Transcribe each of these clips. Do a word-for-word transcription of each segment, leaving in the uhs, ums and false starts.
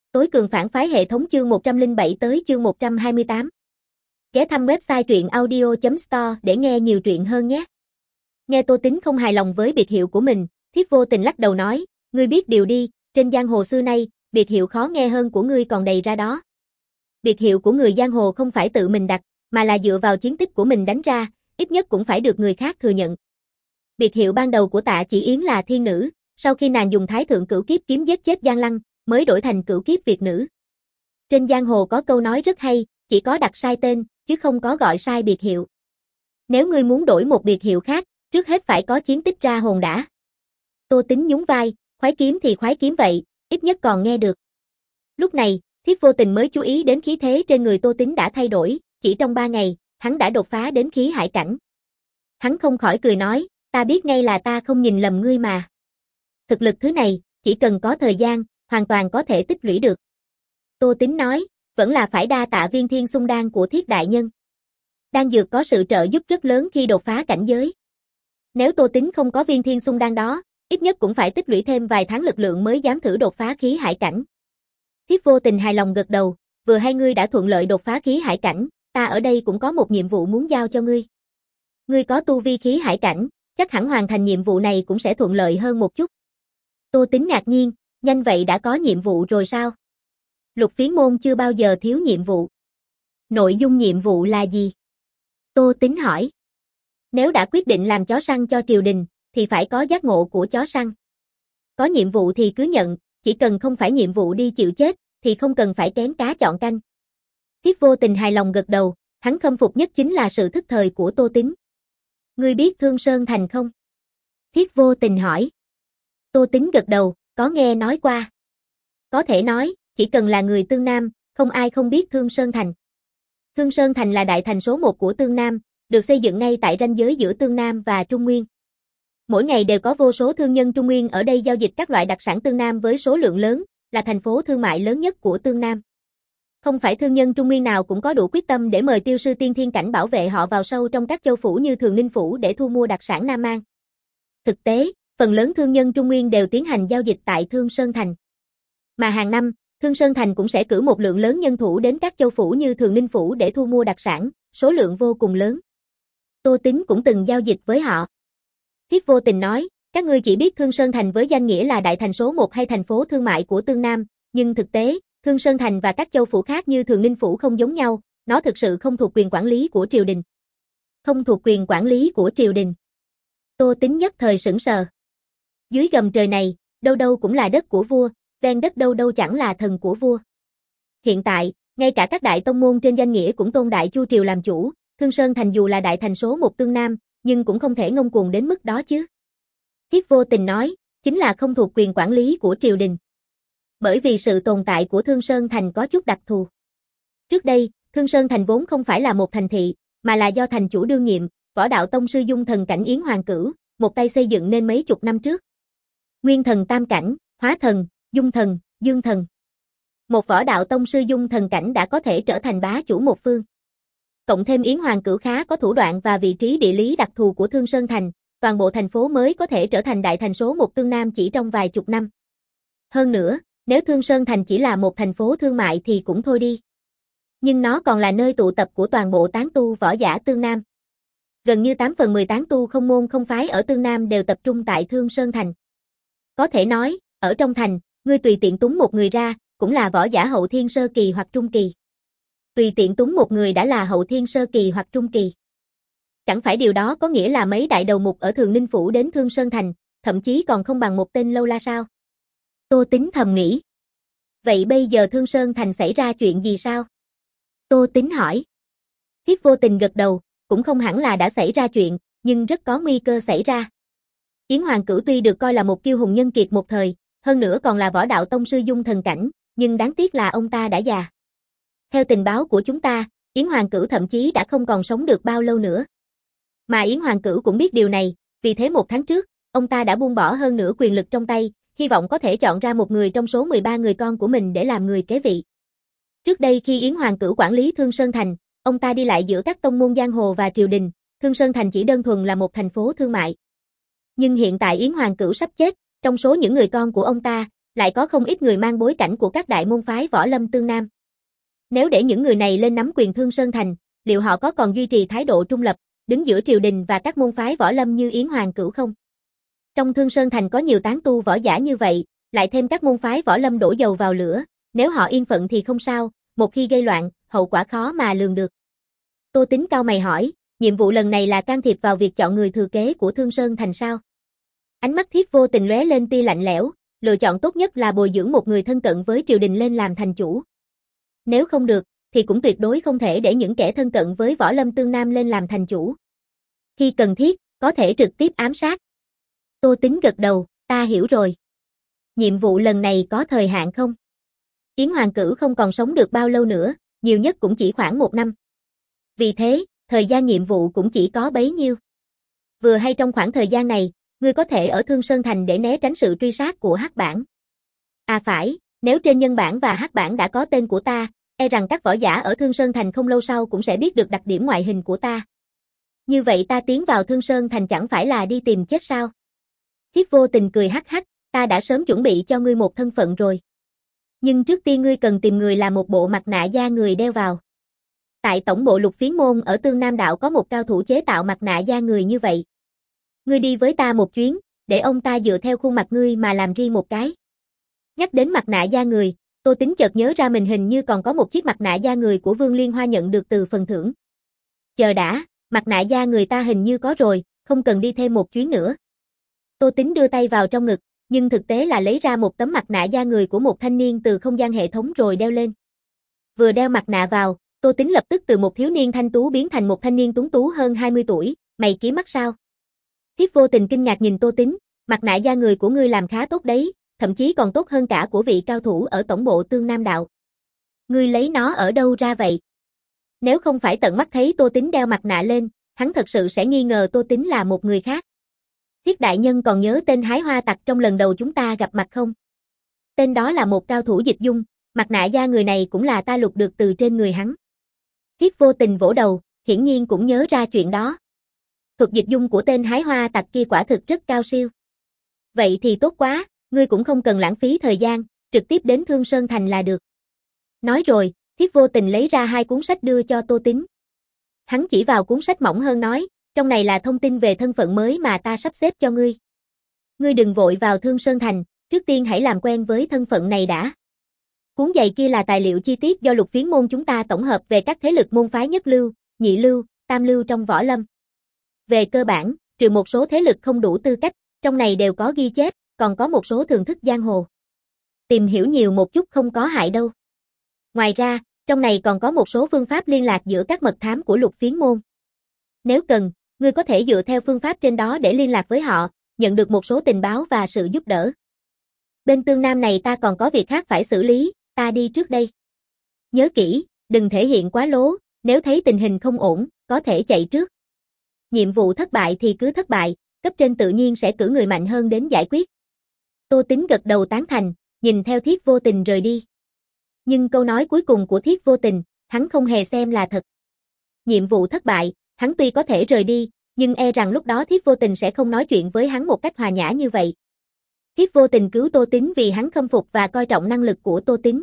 Tối cường phản phái hệ thống chương một trăm lẻ bảy tới chương một trăm hai mươi tám. Ghé thăm website truyện audio chấm store để nghe nhiều truyện hơn nhé. Nghe Tô Tính không hài lòng với biệt hiệu của mình, Thiếp vô tình lắc đầu nói, ngươi biết điều đi, trên giang hồ xưa nay, biệt hiệu khó nghe hơn của ngươi còn đầy ra đó. Biệt hiệu của người giang hồ không phải tự mình đặt, mà là dựa vào chiến tích của mình đánh ra, ít nhất cũng phải được người khác thừa nhận. Biệt hiệu ban đầu của Tạ Chỉ Yến là Thiên Nữ, sau khi nàng dùng Thái Thượng Cửu Kiếp kiếm giết chết Giang Lăng, mới đổi thành Cửu Kiếp Việt Nữ. Trên giang hồ có câu nói rất hay, chỉ có đặt sai tên, chứ không có gọi sai biệt hiệu. Nếu ngươi muốn đổi một biệt hiệu khác, trước hết phải có chiến tích ra hồn đã. Tô Tính nhún vai, khoái kiếm thì khoái kiếm vậy, ít nhất còn nghe được. Lúc này, Thiếp vô tình mới chú ý đến khí thế trên người Tô Tính đã thay đổi, chỉ trong ba ngày, hắn đã đột phá đến khí hải cảnh. Hắn không khỏi cười nói, ta biết ngay là ta không nhìn lầm ngươi mà. Thực lực thứ này, chỉ cần có thời gian, hoàn toàn có thể tích lũy được. Tô Tính nói, vẫn là phải đa tạ viên thiên xung đan của Thiết đại nhân. Đan dược có sự trợ giúp rất lớn khi đột phá cảnh giới. Nếu Tô Tính không có viên thiên xung đan đó, ít nhất cũng phải tích lũy thêm vài tháng lực lượng mới dám thử đột phá khí hải cảnh. Thiếp vô tình hài lòng gật đầu, vừa hay ngươi đã thuận lợi đột phá khí hải cảnh, ta ở đây cũng có một nhiệm vụ muốn giao cho ngươi. Ngươi có tu vi khí hải cảnh, chắc hẳn hoàn thành nhiệm vụ này cũng sẽ thuận lợi hơn một chút. Tô Tính ngạc nhiên, nhanh vậy đã có nhiệm vụ rồi sao? Lục Phiến môn chưa bao giờ thiếu nhiệm vụ. Nội dung nhiệm vụ là gì? Tô Tính hỏi. Nếu đã quyết định làm chó săn cho triều đình, thì phải có giác ngộ của chó săn. Có nhiệm vụ thì cứ nhận, chỉ cần không phải nhiệm vụ đi chịu chết, thì không cần phải kén cá chọn canh. Thiếp vô tình hài lòng gật đầu, hắn khâm phục nhất chính là sự thức thời của Tô Tính. Ngươi biết Thương Sơn Thành không? Thiếp vô tình hỏi. Tô Tính gật đầu, có nghe nói qua. Có thể nói, chỉ cần là người Tương Nam, không ai không biết Thương Sơn Thành. Thương Sơn Thành là đại thành số một của Tương Nam, được xây dựng ngay tại ranh giới giữa Tương Nam và Trung Nguyên. Mỗi ngày đều có vô số thương nhân Trung Nguyên ở đây giao dịch các loại đặc sản Tương Nam với số lượng lớn, là thành phố thương mại lớn nhất của Tương Nam. Không phải thương nhân Trung Nguyên nào cũng có đủ quyết tâm để mời tiêu sư tiên thiên cảnh bảo vệ họ vào sâu trong các châu phủ như Thường Ninh Phủ để thu mua đặc sản Nam Mang. Thực tế, phần lớn thương nhân Trung Nguyên đều tiến hành giao dịch tại Thương Sơn Thành. Mà hàng năm, Thương Sơn Thành cũng sẽ cử một lượng lớn nhân thủ đến các châu phủ như Thường Ninh Phủ để thu mua đặc sản, số lượng vô cùng lớn. Tô Tính cũng từng giao dịch với họ. Thiếp vô tình nói, các ngươi chỉ biết Thương Sơn Thành với danh nghĩa là đại thành số một hay thành phố thương mại của Tương Nam, nhưng thực tế, Thương Sơn Thành và các châu phủ khác như Thường Ninh Phủ không giống nhau, nó thực sự không thuộc quyền quản lý của triều đình. Không thuộc quyền quản lý của triều đình. Tô Tính nhất thời sững sờ. Dưới gầm trời này, đâu đâu cũng là đất của vua, ven đất đâu đâu chẳng là thần của vua. Hiện tại, ngay cả các đại tông môn trên danh nghĩa cũng tôn Đại Chu triều làm chủ, Thương Sơn Thành dù là đại thành số một Tương Nam, nhưng cũng không thể ngông cuồng đến mức đó chứ. Thiếp vô tình nói, chính là không thuộc quyền quản lý của triều đình. Bởi vì sự tồn tại của Thương Sơn Thành có chút đặc thù. Trước đây, Thương Sơn Thành vốn không phải là một thành thị, mà là do thành chủ đương nhiệm, Võ Đạo Tông sư Dung Thần cảnh Yến Hoàng Cửu, một tay xây dựng nên mấy chục năm trước. Nguyên thần tam cảnh, Hóa thần, Dung thần, Dương thần. Một Võ Đạo Tông sư Dung thần cảnh đã có thể trở thành bá chủ một phương. Cộng thêm Yến Hoàng Cửu khá có thủ đoạn và vị trí địa lý đặc thù của Thương Sơn Thành, toàn bộ thành phố mới có thể trở thành đại thành số một Tương Nam chỉ trong vài chục năm. Hơn nữa, nếu Thương Sơn Thành chỉ là một thành phố thương mại thì cũng thôi đi. Nhưng nó còn là nơi tụ tập của toàn bộ tán tu võ giả Tương Nam. Gần như tám phần mười tán tu không môn không phái ở Tương Nam đều tập trung tại Thương Sơn Thành. Có thể nói, ở trong thành, ngươi tùy tiện túng một người ra, cũng là võ giả hậu thiên sơ kỳ hoặc trung kỳ. Tùy tiện túng một người đã là hậu thiên sơ kỳ hoặc trung kỳ. Chẳng phải điều đó có nghĩa là mấy đại đầu mục ở Thường Ninh Phủ đến Thương Sơn Thành, thậm chí còn không bằng một tên lâu la sao? Tô Tính thầm nghĩ. Vậy bây giờ Thương Sơn Thành xảy ra chuyện gì sao? Tô Tính hỏi. Thiếp vô tình gật đầu, cũng không hẳn là đã xảy ra chuyện, nhưng rất có nguy cơ xảy ra. Yến Hoàng Cửu tuy được coi là một kiêu hùng nhân kiệt một thời, hơn nữa còn là Võ Đạo Tông sư Dung thần cảnh, nhưng đáng tiếc là ông ta đã già. Theo tình báo của chúng ta, Yến Hoàng Cửu thậm chí đã không còn sống được bao lâu nữa. Mà Yến Hoàng Cửu cũng biết điều này, vì thế một tháng trước, ông ta đã buông bỏ hơn nửa quyền lực trong tay, hy vọng có thể chọn ra một người trong số mười ba người con của mình để làm người kế vị. Trước đây khi Yến Hoàng Cửu quản lý Thương Sơn Thành, ông ta đi lại giữa các tông môn giang hồ và triều đình, Thương Sơn Thành chỉ đơn thuần là một thành phố thương mại. Nhưng hiện tại Yến Hoàng Cửu sắp chết, trong số những người con của ông ta, lại có không ít người mang bối cảnh của các đại môn phái võ lâm Tương Nam. Nếu để những người này lên nắm quyền Thương Sơn Thành, liệu họ có còn duy trì thái độ trung lập, đứng giữa triều đình và các môn phái võ lâm như Yến Hoàng Cửu không? Trong Thương Sơn Thành có nhiều tán tu võ giả như vậy, lại thêm các môn phái võ lâm đổ dầu vào lửa, nếu họ yên phận thì không sao, một khi gây loạn, hậu quả khó mà lường được. Tô Tính cau mày hỏi, nhiệm vụ lần này là can thiệp vào việc chọn người thừa kế của Thương Sơn Thành sao? Ánh mắt Thiết Vô Tình lóe lên tia lạnh lẽo, lựa chọn tốt nhất là bồi dưỡng một người thân cận với triều đình lên làm thành chủ. Nếu không được, thì cũng tuyệt đối không thể để những kẻ thân cận với võ lâm Tương Nam lên làm thành chủ. Khi cần thiết, có thể trực tiếp ám sát. Tô Tính gật đầu, ta hiểu rồi. Nhiệm vụ lần này có thời hạn không? Yến Hoàng Cửu không còn sống được bao lâu nữa, nhiều nhất cũng chỉ khoảng một năm. Vì thế, thời gian nhiệm vụ cũng chỉ có bấy nhiêu. Vừa hay trong khoảng thời gian này, ngươi có thể ở Thương Sơn Thành để né tránh sự truy sát của Hắc Bảng. À phải, nếu trên nhân bản và Hắc Bảng đã có tên của ta, e rằng các võ giả ở Thương Sơn Thành không lâu sau cũng sẽ biết được đặc điểm ngoại hình của ta. Như vậy ta tiến vào Thương Sơn Thành chẳng phải là đi tìm chết sao? Thiết Vô Tình cười hắc hắc, ta đã sớm chuẩn bị cho ngươi một thân phận rồi. Nhưng trước tiên ngươi cần tìm người làm một bộ mặt nạ da người đeo vào. Tại tổng bộ Lục Phiến Môn ở Tương Nam Đạo có một cao thủ chế tạo mặt nạ da người như vậy. Ngươi đi với ta một chuyến, để ông ta dựa theo khuôn mặt ngươi mà làm riêng một cái. Nhắc đến mặt nạ da người, Tô Tính chợt nhớ ra mình hình như còn có một chiếc mặt nạ da người của Vương Liên Hoa nhận được từ phần thưởng. Chờ đã, mặt nạ da người ta hình như có rồi, không cần đi thêm một chuyến nữa. Tô Tính đưa tay vào trong ngực, nhưng thực tế là lấy ra một tấm mặt nạ da người của một thanh niên từ không gian hệ thống rồi đeo lên. Vừa đeo mặt nạ vào, Tô Tính lập tức từ một thiếu niên thanh tú biến thành một thanh niên tuấn tú hơn hai mươi tuổi, mày kiếm mắt sao? Thiết Vô Tình kinh ngạc nhìn Tô Tính, mặt nạ da người của ngươi làm khá tốt đấy, thậm chí còn tốt hơn cả của vị cao thủ ở tổng bộ Tương Nam Đạo. Ngươi lấy nó ở đâu ra vậy? Nếu không phải tận mắt thấy Tô Tính đeo mặt nạ lên, hắn thật sự sẽ nghi ngờ Tô Tính là một người khác. Thiết đại nhân còn nhớ tên hái hoa tặc trong lần đầu chúng ta gặp mặt không? Tên đó là một cao thủ dịch dung, mặt nạ da người này cũng là ta lục được từ trên người hắn. Thiết Vô Tình vỗ đầu, hiển nhiên cũng nhớ ra chuyện đó. Thuật dịch dung của tên hái hoa tặc kia quả thực rất cao siêu. Vậy thì tốt quá, ngươi cũng không cần lãng phí thời gian, trực tiếp đến Thương Sơn Thành là được. Nói rồi, Thiết Vô Tình lấy ra hai cuốn sách đưa cho Tô Tính. Hắn chỉ vào cuốn sách mỏng hơn nói, trong này là thông tin về thân phận mới mà ta sắp xếp cho ngươi. Ngươi đừng vội vào Thương Sơn Thành, trước tiên hãy làm quen với thân phận này đã. Cuốn dày kia là tài liệu chi tiết do Lục Phiến Môn chúng ta tổng hợp về các thế lực môn phái nhất lưu, nhị lưu, tam lưu trong võ lâm. Về cơ bản, trừ một số thế lực không đủ tư cách, trong này đều có ghi chép, còn có một số thưởng thức giang hồ. Tìm hiểu nhiều một chút không có hại đâu. Ngoài ra, trong này còn có một số phương pháp liên lạc giữa các mật thám của Lục Phiến Môn. Nếu cần, ngươi có thể dựa theo phương pháp trên đó để liên lạc với họ, nhận được một số tình báo và sự giúp đỡ. Bên Tương Nam này ta còn có việc khác phải xử lý, ta đi trước đây. Nhớ kỹ, đừng thể hiện quá lố, nếu thấy tình hình không ổn, có thể chạy trước. Nhiệm vụ thất bại thì cứ thất bại, cấp trên tự nhiên sẽ cử người mạnh hơn đến giải quyết. Tô Tính gật đầu tán thành, nhìn theo Thiết Vô Tình rời đi. Nhưng câu nói cuối cùng của Thiết Vô Tình, hắn không hề xem là thật. Nhiệm vụ thất bại, hắn tuy có thể rời đi, nhưng e rằng lúc đó Thiết Vô Tình sẽ không nói chuyện với hắn một cách hòa nhã như vậy. Thiết Vô Tình cứu Tô Tính vì hắn khâm phục và coi trọng năng lực của Tô Tính.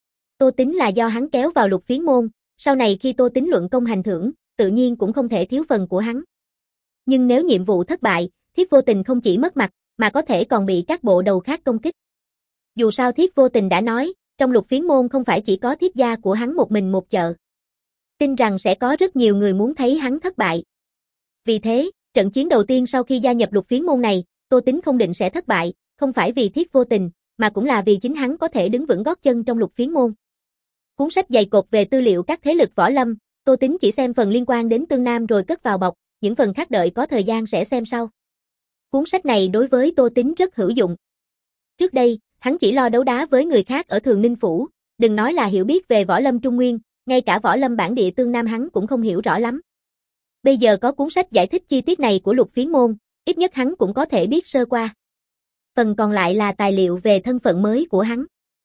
Tô Tính là do hắn kéo vào Lục Phiến Môn, sau này khi Tô Tính luận công hành thưởng, tự nhiên cũng không thể thiếu phần của hắn. Nhưng nếu nhiệm vụ thất bại, Thiết Vô Tình không chỉ mất mặt, mà có thể còn bị các bộ đầu khác công kích. Dù sao Thiết Vô Tình đã nói, trong Lục Phiến Môn không phải chỉ có thiết gia của hắn một mình một chợ. Tin rằng sẽ có rất nhiều người muốn thấy hắn thất bại. Vì thế, trận chiến đầu tiên sau khi gia nhập Lục Phiến Môn này, Tô Tính không định sẽ thất bại, không phải vì Thiết Vô Tình, mà cũng là vì chính hắn có thể đứng vững gót chân trong Lục Phiến Môn. Cuốn sách dày cộp về tư liệu các thế lực võ lâm, Tô Tính chỉ xem phần liên quan đến Tương Nam rồi cất vào bọc, những phần khác đợi có thời gian sẽ xem sau. Cuốn sách này đối với Tô Tính rất hữu dụng. Trước đây, hắn chỉ lo đấu đá với người khác ở Thường Ninh Phủ, đừng nói là hiểu biết về võ lâm Trung Nguyên, ngay cả võ lâm bản địa Tương Nam hắn cũng không hiểu rõ lắm. Bây giờ có cuốn sách giải thích chi tiết này của Lục Phiến Môn, ít nhất hắn cũng có thể biết sơ qua. Phần còn lại là tài liệu về thân phận mới của hắn.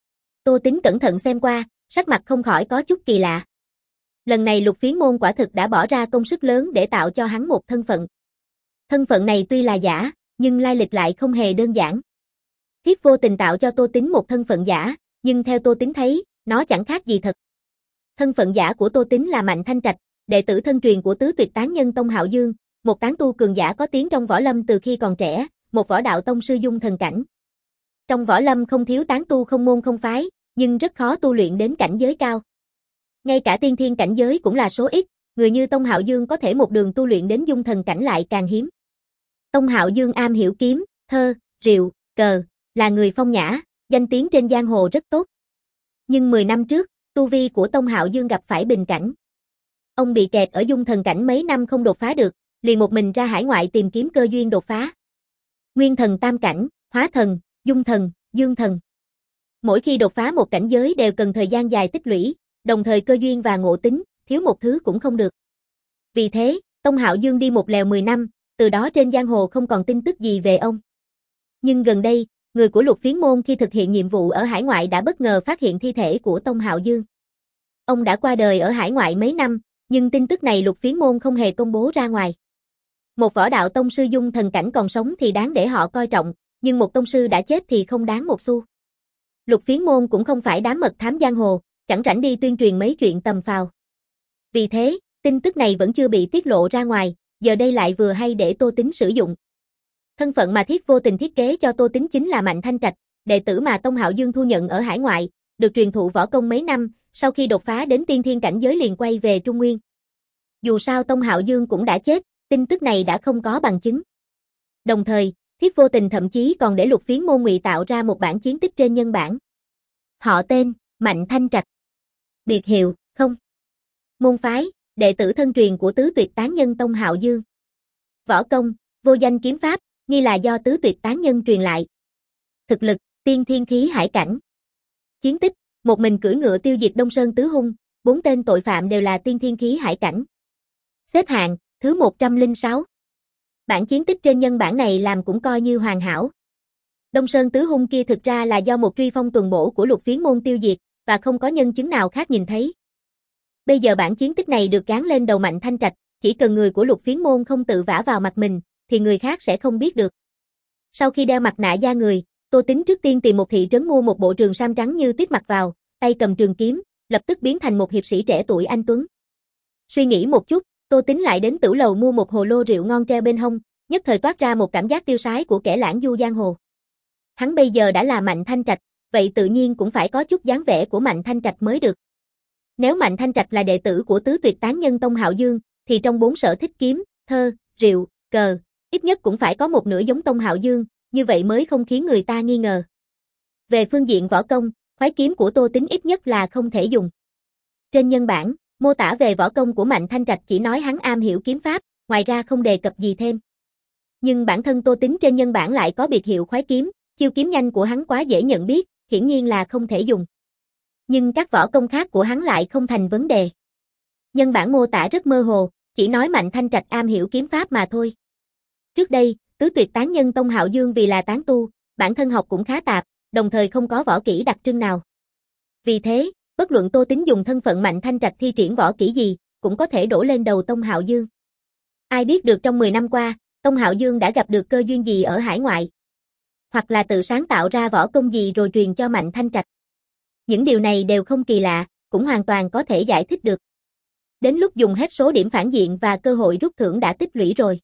Tô Tính cẩn thận xem qua, sắc mặt không khỏi có chút kỳ lạ. Lần này Lục Phiến Môn quả thực đã bỏ ra công sức lớn để tạo cho hắn một thân phận. Thân phận này tuy là giả, nhưng lai lịch lại không hề đơn giản. Thiết vô tình tạo cho Tô Tính một thân phận giả, nhưng theo Tô Tính thấy, nó chẳng khác gì thật. Thân phận giả của Tô Tính là Mạnh Thanh Trạch, đệ tử thân truyền của tứ tuyệt tán nhân Tông Hạo Dương, một tán tu cường giả có tiếng trong võ lâm từ khi còn trẻ, một võ đạo tông sư dung thần cảnh. Trong võ lâm không thiếu tán tu không môn không phái, nhưng rất khó tu luyện đến cảnh giới cao. Ngay cả tiên thiên cảnh giới cũng là số ít, người như Tông Hạo Dương có thể một đường tu luyện đến dung thần cảnh lại càng hiếm. Tông Hạo Dương am hiểu kiếm, thơ, rượu, cờ, là người phong nhã, danh tiếng trên giang hồ rất tốt. Nhưng mười năm trước, tu vi của Tông Hạo Dương gặp phải bình cảnh. Ông bị kẹt ở dung thần cảnh mấy năm không đột phá được, liền một mình ra hải ngoại tìm kiếm cơ duyên đột phá. Nguyên thần tam cảnh, hóa thần, dung thần, dương thần. Mỗi khi đột phá một cảnh giới đều cần thời gian dài tích lũy, đồng thời cơ duyên và ngộ tính, thiếu một thứ cũng không được. Vì thế, Tông Hạo Dương đi một lèo mười năm, từ đó trên giang hồ không còn tin tức gì về ông. Nhưng gần đây, người của Lục Phiến Môn khi thực hiện nhiệm vụ ở hải ngoại đã bất ngờ phát hiện thi thể của Tông Hạo Dương. Ông đã qua đời ở hải ngoại mấy năm, nhưng tin tức này Lục Phiến Môn không hề công bố ra ngoài. Một võ đạo tông sư dung thần cảnh còn sống thì đáng để họ coi trọng, nhưng một tông sư đã chết thì không đáng một xu. Lục Phiến Môn cũng không phải đám mật thám giang hồ, chẳng rảnh đi tuyên truyền mấy chuyện tầm phào. Vì thế, tin tức này vẫn chưa bị tiết lộ ra ngoài, giờ đây lại vừa hay để Tô Tính sử dụng. Thân phận mà Thiết vô tình thiết kế cho Tô Tính chính là Mạnh Thanh Trạch, đệ tử mà Tông Hạo Dương thu nhận ở hải ngoại, được truyền thụ võ công mấy năm, sau khi đột phá đến tiên thiên cảnh giới liền quay về Trung Nguyên. Dù sao Tông Hạo Dương cũng đã chết, tin tức này đã không có bằng chứng. Đồng thời, Thiết vô tình thậm chí còn để Lục Phiến Môn ngụy tạo ra một bản chiến tích trên nhân bản. Họ tên, Mạnh Thanh Trạch. Biệt hiệu, không. Môn phái, đệ tử thân truyền của tứ tuyệt tán nhân Tông Hạo Dương. Võ công, vô danh kiếm pháp, nghi là do tứ tuyệt tán nhân truyền lại. Thực lực, tiên thiên khí hải cảnh. Chiến tích, một mình cưỡi ngựa tiêu diệt Đông Sơn tứ hung, bốn tên tội phạm đều là tiên thiên khí hải cảnh. Xếp hạng, thứ một trăm lẻ sáu. Bản chiến tích trên nhân bản này làm cũng coi như hoàn hảo. Đông Sơn tứ hung kia thực ra là do một truy phong tuần bổ của Lục Phiến Môn tiêu diệt, và không có nhân chứng nào khác nhìn thấy. Bây giờ bản chiến tích này được gán lên đầu Mạnh Thanh Trạch, chỉ cần người của Lục Phiến Môn không tự vả vào mặt mình, thì người khác sẽ không biết được. Sau khi đeo mặt nạ da người, Tô Tính trước tiên tìm một thị trấn mua một bộ trường sam trắng như tuyết mặc vào, tay cầm trường kiếm, lập tức biến thành một hiệp sĩ trẻ tuổi anh tuấn. Suy nghĩ một chút, Tô Tính lại đến tửu lầu mua một hồ lô rượu ngon treo bên hông, nhất thời toát ra một cảm giác tiêu sái của kẻ lãng du giang hồ. Hắn bây giờ đã là Mạnh Thanh Trạch, vậy tự nhiên cũng phải có chút dáng vẻ của Mạnh Thanh Trạch mới được. Nếu Mạnh Thanh Trạch là đệ tử của tứ tuyệt tán nhân Tông Hạo Dương, thì trong bốn sở thích kiếm, thơ, rượu, cờ, ít nhất cũng phải có một nửa giống Tông Hạo Dương, như vậy mới không khiến người ta nghi ngờ. Về phương diện võ công, khoái kiếm của Tô Tính ít nhất là không thể dùng. Trên nhân bản, mô tả về võ công của Mạnh Thanh Trạch chỉ nói hắn am hiểu kiếm pháp, ngoài ra không đề cập gì thêm. Nhưng bản thân Tô Tính trên nhân bản lại có biệt hiệu khoái kiếm, chiêu kiếm nhanh của hắn quá dễ nhận biết, hiển nhiên là không thể dùng. Nhưng các võ công khác của hắn lại không thành vấn đề. Nhân bản mô tả rất mơ hồ, chỉ nói Mạnh Thanh Trạch am hiểu kiếm pháp mà thôi. Trước đây, tứ tuyệt tán nhân Tông Hạo Dương vì là tán tu, bản thân học cũng khá tạp, đồng thời không có võ kỹ đặc trưng nào. Vì thế, bất luận Tô Tính dùng thân phận Mạnh Thanh Trạch thi triển võ kỹ gì, cũng có thể đổ lên đầu Tông Hạo Dương. Ai biết được trong mười năm qua, Tông Hạo Dương đã gặp được cơ duyên gì ở hải ngoại, hoặc là tự sáng tạo ra võ công gì rồi truyền cho Mạnh Thanh Trạch. Những điều này đều không kỳ lạ, cũng hoàn toàn có thể giải thích được. Đến lúc dùng hết số điểm phản diện và cơ hội rút thưởng đã tích lũy rồi.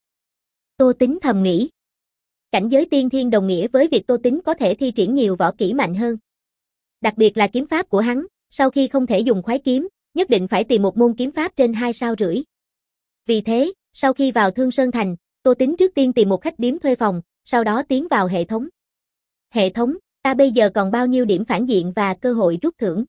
Tô Tính thầm nghĩ. Cảnh giới tiên thiên đồng nghĩa với việc Tô Tính có thể thi triển nhiều võ kỹ mạnh hơn. Đặc biệt là kiếm pháp của hắn, sau khi không thể dùng khoái kiếm, nhất định phải tìm một môn kiếm pháp trên hai sao rưỡi. Vì thế, sau khi vào Thương Sơn Thành, Tô Tính trước tiên tìm một khách điếm thuê phòng, sau đó tiến vào hệ thống. Hệ thống, ta bây giờ còn bao nhiêu điểm phản diện và cơ hội rút thưởng?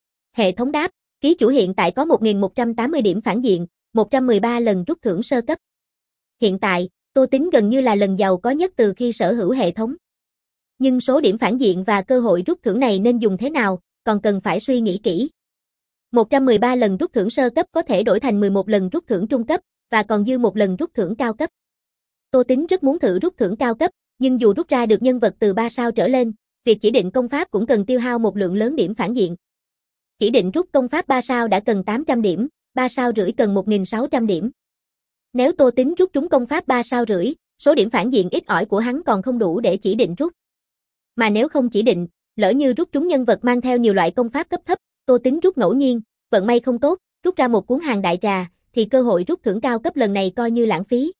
Hệ thống đáp, ký chủ hiện tại có một nghìn một trăm tám mươi điểm phản diện, một trăm mười ba lần rút thưởng sơ cấp. Hiện tại, Tô Tính gần như là lần giàu có nhất từ khi sở hữu hệ thống. Nhưng số điểm phản diện và cơ hội rút thưởng này nên dùng thế nào, còn cần phải suy nghĩ kỹ. một trăm mười ba lần rút thưởng sơ cấp có thể đổi thành mười một lần rút thưởng trung cấp, và còn dư một lần rút thưởng cao cấp. Tô Tính rất muốn thử rút thưởng cao cấp, nhưng dù rút ra được nhân vật từ ba sao trở lên, việc chỉ định công pháp cũng cần tiêu hao một lượng lớn điểm phản diện. Chỉ định rút công pháp ba sao đã cần tám trăm điểm, ba sao rưỡi cần một nghìn sáu trăm điểm. Nếu Tô Tính rút trúng công pháp ba sao rưỡi, số điểm phản diện ít ỏi của hắn còn không đủ để chỉ định rút. Mà nếu không chỉ định, lỡ như rút trúng nhân vật mang theo nhiều loại công pháp cấp thấp, Tô Tính rút ngẫu nhiên, vận may không tốt, rút ra một cuốn hàng đại trà, thì cơ hội rút thưởng cao cấp lần này coi như lãng phí.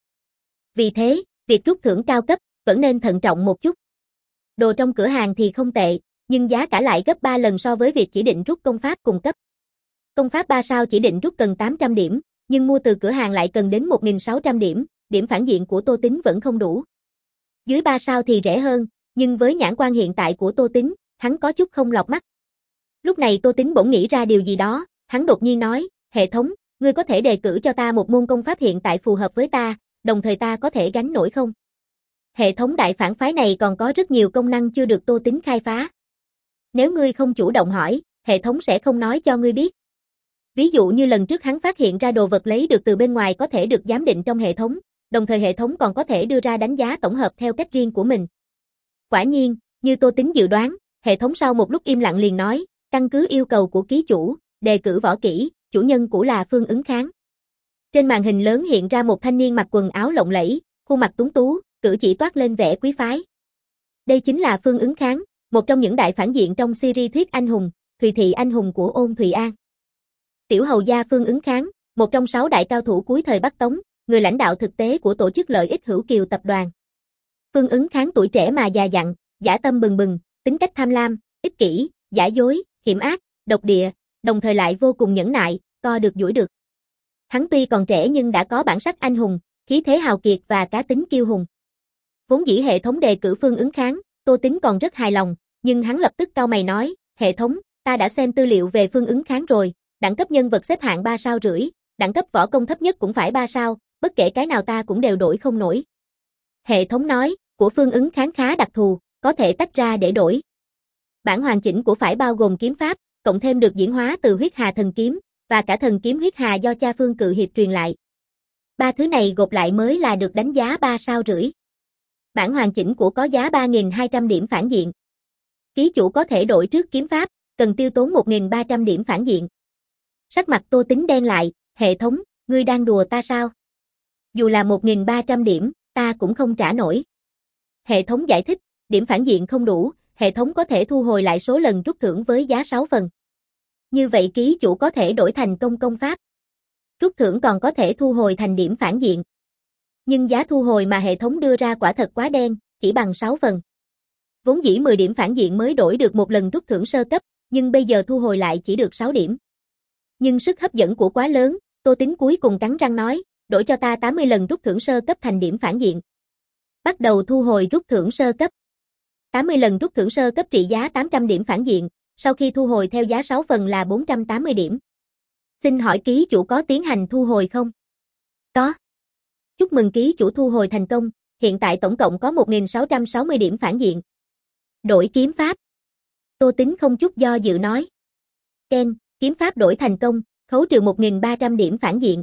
Vì thế, việc rút thưởng cao cấp vẫn nên thận trọng một chút. Đồ trong cửa hàng thì không tệ, nhưng giá cả lại gấp ba lần so với việc chỉ định rút công pháp cùng cấp. Công pháp ba sao chỉ định rút cần tám trăm điểm, nhưng mua từ cửa hàng lại cần đến một nghìn sáu trăm điểm, điểm phản diện của Tô Tính vẫn không đủ. Dưới ba sao thì rẻ hơn, nhưng với nhãn quan hiện tại của Tô Tính, hắn có chút không lọt mắt. Lúc này Tô Tính bỗng nghĩ ra điều gì đó, hắn đột nhiên nói, hệ thống, ngươi có thể đề cử cho ta một môn công pháp hiện tại phù hợp với ta, đồng thời ta có thể gánh nổi không? Hệ thống đại phản phái này còn có rất nhiều công năng chưa được Tô Tính khai phá. Nếu ngươi không chủ động hỏi, hệ thống sẽ không nói cho ngươi biết. Ví dụ như lần trước hắn phát hiện ra đồ vật lấy được từ bên ngoài có thể được giám định trong hệ thống, đồng thời hệ thống còn có thể đưa ra đánh giá tổng hợp theo cách riêng của mình. Quả nhiên, như Tô Tính dự đoán, hệ thống sau một lúc im lặng liền nói, căn cứ yêu cầu của ký chủ, đề cử võ kỹ, chủ nhân cũ là Phương Ứng Kháng. Trên màn hình lớn hiện ra một thanh niên mặc quần áo lộng lẫy, khuôn mặt tuấn tú, cử chỉ toát lên vẻ quý phái. Đây chính là Phương Ứng Kháng, một trong những đại phản diện trong series thuyết anh hùng, Thùy Thị anh hùng của Ôn Thùy An. Tiểu hầu gia Phương Ứng Kháng, một trong sáu đại cao thủ cuối thời Bắc Tống, người lãnh đạo thực tế của tổ chức lợi ích Hữu Kiều tập đoàn. Phương Ứng Kháng tuổi trẻ mà già dặn, dã tâm bừng bừng, tính cách tham lam, ích kỷ, giả dối, hiểm ác, độc địa, đồng thời lại vô cùng nhẫn nại, co được duỗi được. Hắn tuy còn trẻ nhưng đã có bản sắc anh hùng, khí thế hào kiệt và cá tính kiêu hùng. Vốn dĩ hệ thống đề cử Phương Ứng Kháng, Tô Tính còn rất hài lòng, nhưng hắn lập tức cau mày nói, hệ thống, ta đã xem tư liệu về Phương Ứng Kháng rồi, đẳng cấp nhân vật xếp hạng ba sao rưỡi, đẳng cấp võ công thấp nhất cũng phải ba sao, bất kể cái nào ta cũng đều đổi không nổi. Hệ thống nói, của Phương Ứng Kháng khá đặc thù, có thể tách ra để đổi. Bản hoàn chỉnh của phải bao gồm kiếm pháp, cộng thêm được diễn hóa từ huyết hà thần kiếm, và cả thần kiếm huyết hà do cha Phương Cự Hiệp truyền lại. Ba thứ này gộp lại mới là được đánh giá ba sao rưỡi. Bản hoàn chỉnh của có giá ba nghìn hai trăm điểm phản diện. Ký chủ có thể đổi trước kiếm pháp, cần tiêu tốn một nghìn ba trăm điểm phản diện. Sắc mặt Tô Tính đen lại, hệ thống, ngươi đang đùa ta sao? Dù là một nghìn ba trăm điểm, ta cũng không trả nổi. Hệ thống giải thích, điểm phản diện không đủ, hệ thống có thể thu hồi lại số lần rút thưởng với giá sáu phần. Như vậy ký chủ có thể đổi thành công công pháp. Rút thưởng còn có thể thu hồi thành điểm phản diện. Nhưng giá thu hồi mà hệ thống đưa ra quả thật quá đen, chỉ bằng sáu phần. Vốn dĩ mười điểm phản diện mới đổi được một lần rút thưởng sơ cấp, nhưng bây giờ thu hồi lại chỉ được sáu điểm. Nhưng sức hấp dẫn của quá lớn, Tô Tính cuối cùng cắn răng nói, đổi cho ta tám mươi lần rút thưởng sơ cấp thành điểm phản diện. Bắt đầu thu hồi rút thưởng sơ cấp. tám mươi lần rút thưởng sơ cấp trị giá tám trăm điểm phản diện, sau khi thu hồi theo giá sáu phần là bốn trăm tám mươi điểm. Xin hỏi ký chủ có tiến hành thu hồi không? Có. Chúc mừng ký chủ thu hồi thành công, hiện tại tổng cộng có một nghìn sáu trăm sáu mươi điểm phản diện. Đổi kiếm pháp. Tô Tính không chút do dự nói. Ken, kiếm pháp đổi thành công, khấu trừ một nghìn ba trăm điểm phản diện.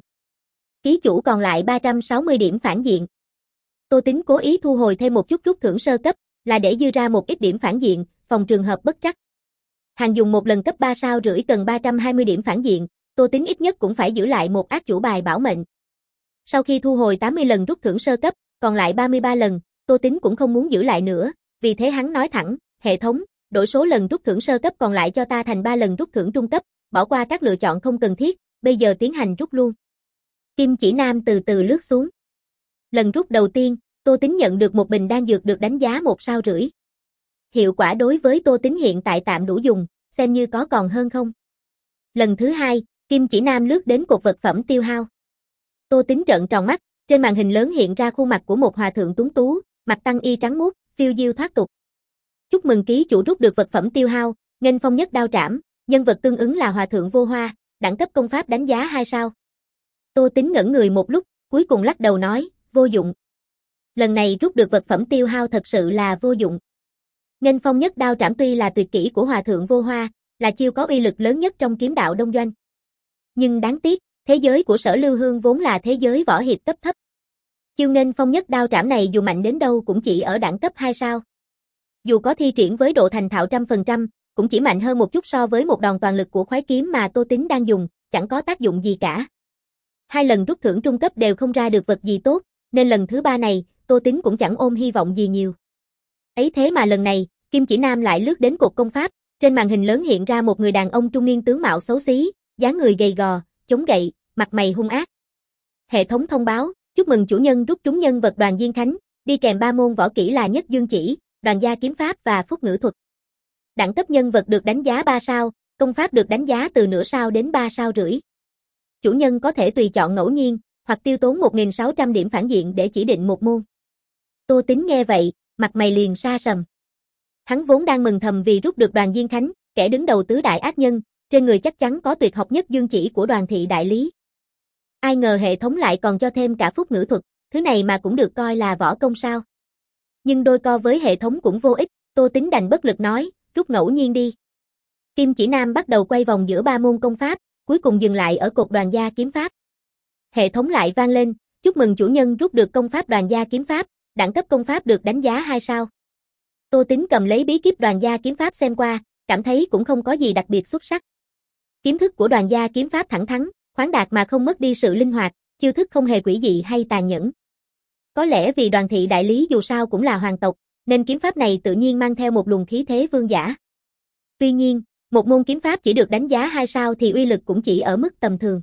Ký chủ còn lại ba trăm sáu mươi điểm phản diện. Tô Tính cố ý thu hồi thêm một chút rút thưởng sơ cấp, là để dư ra một ít điểm phản diện, phòng trường hợp bất trắc. Hàng dùng một lần cấp ba sao rưỡi cần ba trăm hai mươi điểm phản diện, Tô Tính ít nhất cũng phải giữ lại một ác chủ bài bảo mệnh. Sau khi thu hồi tám mươi lần rút thưởng sơ cấp, còn lại ba mươi ba lần, Tô Tính cũng không muốn giữ lại nữa, vì thế hắn nói thẳng, hệ thống, đổi số lần rút thưởng sơ cấp còn lại cho ta thành ba lần rút thưởng trung cấp, bỏ qua các lựa chọn không cần thiết, bây giờ tiến hành rút luôn. Kim chỉ nam từ từ lướt xuống. Lần rút đầu tiên, Tô Tính nhận được một bình đan dược được đánh giá một sao rưỡi. Hiệu quả đối với Tô Tính hiện tại tạm đủ dùng, xem như có còn hơn không. Lần thứ hai, kim chỉ nam lướt đến cột vật phẩm tiêu hao. Tô Tính trợn tròn mắt, trên màn hình lớn hiện ra khuôn mặt của một hòa thượng tuấn tú, mặt tăng y trắng muốt, phiêu diêu thoát tục. Chúc mừng ký chủ rút được vật phẩm tiêu hao, nghênh phong nhất đao trảm, nhân vật tương ứng là hòa thượng vô hoa, đẳng cấp công pháp đánh giá hai sao. Tô Tính ngẩn người một lúc, cuối cùng lắc đầu nói, vô dụng. Lần này rút được vật phẩm tiêu hao thật sự là vô dụng. Nghênh phong nhất đao trảm tuy là tuyệt kỹ của hòa thượng vô hoa, là chiêu có uy lực lớn nhất trong kiếm đạo đông doanh. Nhưng đáng tiếc, thế giới của Sở Lưu Hương vốn là thế giới võ hiệp cấp thấp. Chiêu nghênh phong nhất đao trảm này dù mạnh đến đâu cũng chỉ ở đẳng cấp hai sao. Dù có thi triển với độ thành thạo trăm phần trăm, cũng chỉ mạnh hơn một chút so với một đòn toàn lực của khoái kiếm mà Tô Tính đang dùng, chẳng có tác dụng gì cả. Hai lần rút thưởng trung cấp đều không ra được vật gì tốt, nên lần thứ ba này, Tô Tính cũng chẳng ôm hy vọng gì nhiều. Ấy thế mà lần này, Kim Chỉ Nam lại lướt đến cột công pháp, trên màn hình lớn hiện ra một người đàn ông trung niên tướng mạo xấu xí, dáng người gầy gò, chống gậy, mặt mày hung ác. Hệ thống thông báo, chúc mừng chủ nhân rút trúng nhân vật Đoàn Diên Khánh, đi kèm ba môn võ kỹ là Nhất Dương Chỉ, Đoàn Gia Kiếm Pháp và Phúc Ngữ Thuật. Đẳng cấp nhân vật được đánh giá ba sao, công pháp được đánh giá từ nửa sao đến ba sao rưỡi. Chủ nhân có thể tùy chọn ngẫu nhiên, hoặc tiêu tốn một nghìn sáu trăm điểm phản diện để chỉ định một môn. Tô Tính nghe vậy, mặt mày liền sa sầm. Hắn vốn đang mừng thầm vì rút được Đoàn Diên Khánh, kẻ đứng đầu tứ đại ác nhân, trên người chắc chắn có tuyệt học Nhất Dương Chỉ của Đoàn thị đại lý. Ai ngờ hệ thống lại còn cho thêm cả Phúc Ngữ Thuật, thứ này mà cũng được coi là võ công sao. Nhưng đôi co với hệ thống cũng vô ích, Tô Tính đành bất lực nói, rút ngẫu nhiên đi. Kim Chỉ Nam bắt đầu quay vòng giữa ba môn công pháp, cuối cùng dừng lại ở cột Đoàn Gia Kiếm Pháp. Hệ thống lại vang lên, chúc mừng chủ nhân rút được công pháp Đoàn Gia Kiếm Pháp, đẳng cấp công pháp được đánh giá hai sao. Tô Tính cầm lấy bí kíp Đoàn Gia Kiếm Pháp xem qua, cảm thấy cũng không có gì đặc biệt xuất sắc. Kiếm thức của Đoàn Gia Kiếm Pháp thẳng thắn, khoáng đạt mà không mất đi sự linh hoạt, chiêu thức không hề quỷ dị hay tàn nhẫn. Có lẽ vì Đoàn thị đại lý dù sao cũng là hoàng tộc, nên kiếm pháp này tự nhiên mang theo một luồng khí thế vương giả. Tuy nhiên, một môn kiếm pháp chỉ được đánh giá hai sao thì uy lực cũng chỉ ở mức tầm thường.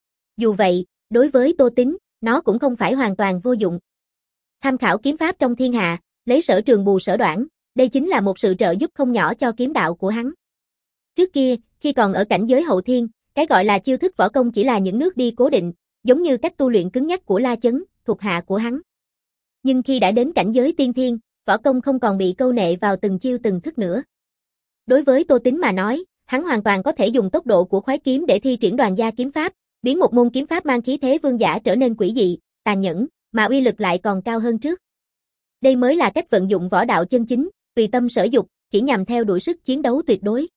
Dù vậy, đối với Tô Tính, nó cũng không phải hoàn toàn vô dụng. Tham khảo kiếm pháp trong thiên hạ, lấy sở trường bù sở đoản, đây chính là một sự trợ giúp không nhỏ cho kiếm đạo của hắn. Trước kia, khi còn ở cảnh giới hậu thiên, cái gọi là chiêu thức võ công chỉ là những nước đi cố định, giống như cách tu luyện cứng nhắc của La Chấn, thuộc hạ của hắn. Nhưng khi đã đến cảnh giới tiên thiên, võ công không còn bị câu nệ vào từng chiêu từng thức nữa. Đối với Tô Tính mà nói, hắn hoàn toàn có thể dùng tốc độ của khoái kiếm để thi triển Đoàn Gia Kiếm Pháp, biến một môn kiếm pháp mang khí thế vương giả trở nên quỷ dị, tàn nhẫn, mà uy lực lại còn cao hơn trước. Đây mới là cách vận dụng võ đạo chân chính, tùy tâm sở dục, chỉ nhằm theo đuổi sức chiến đấu tuyệt đối.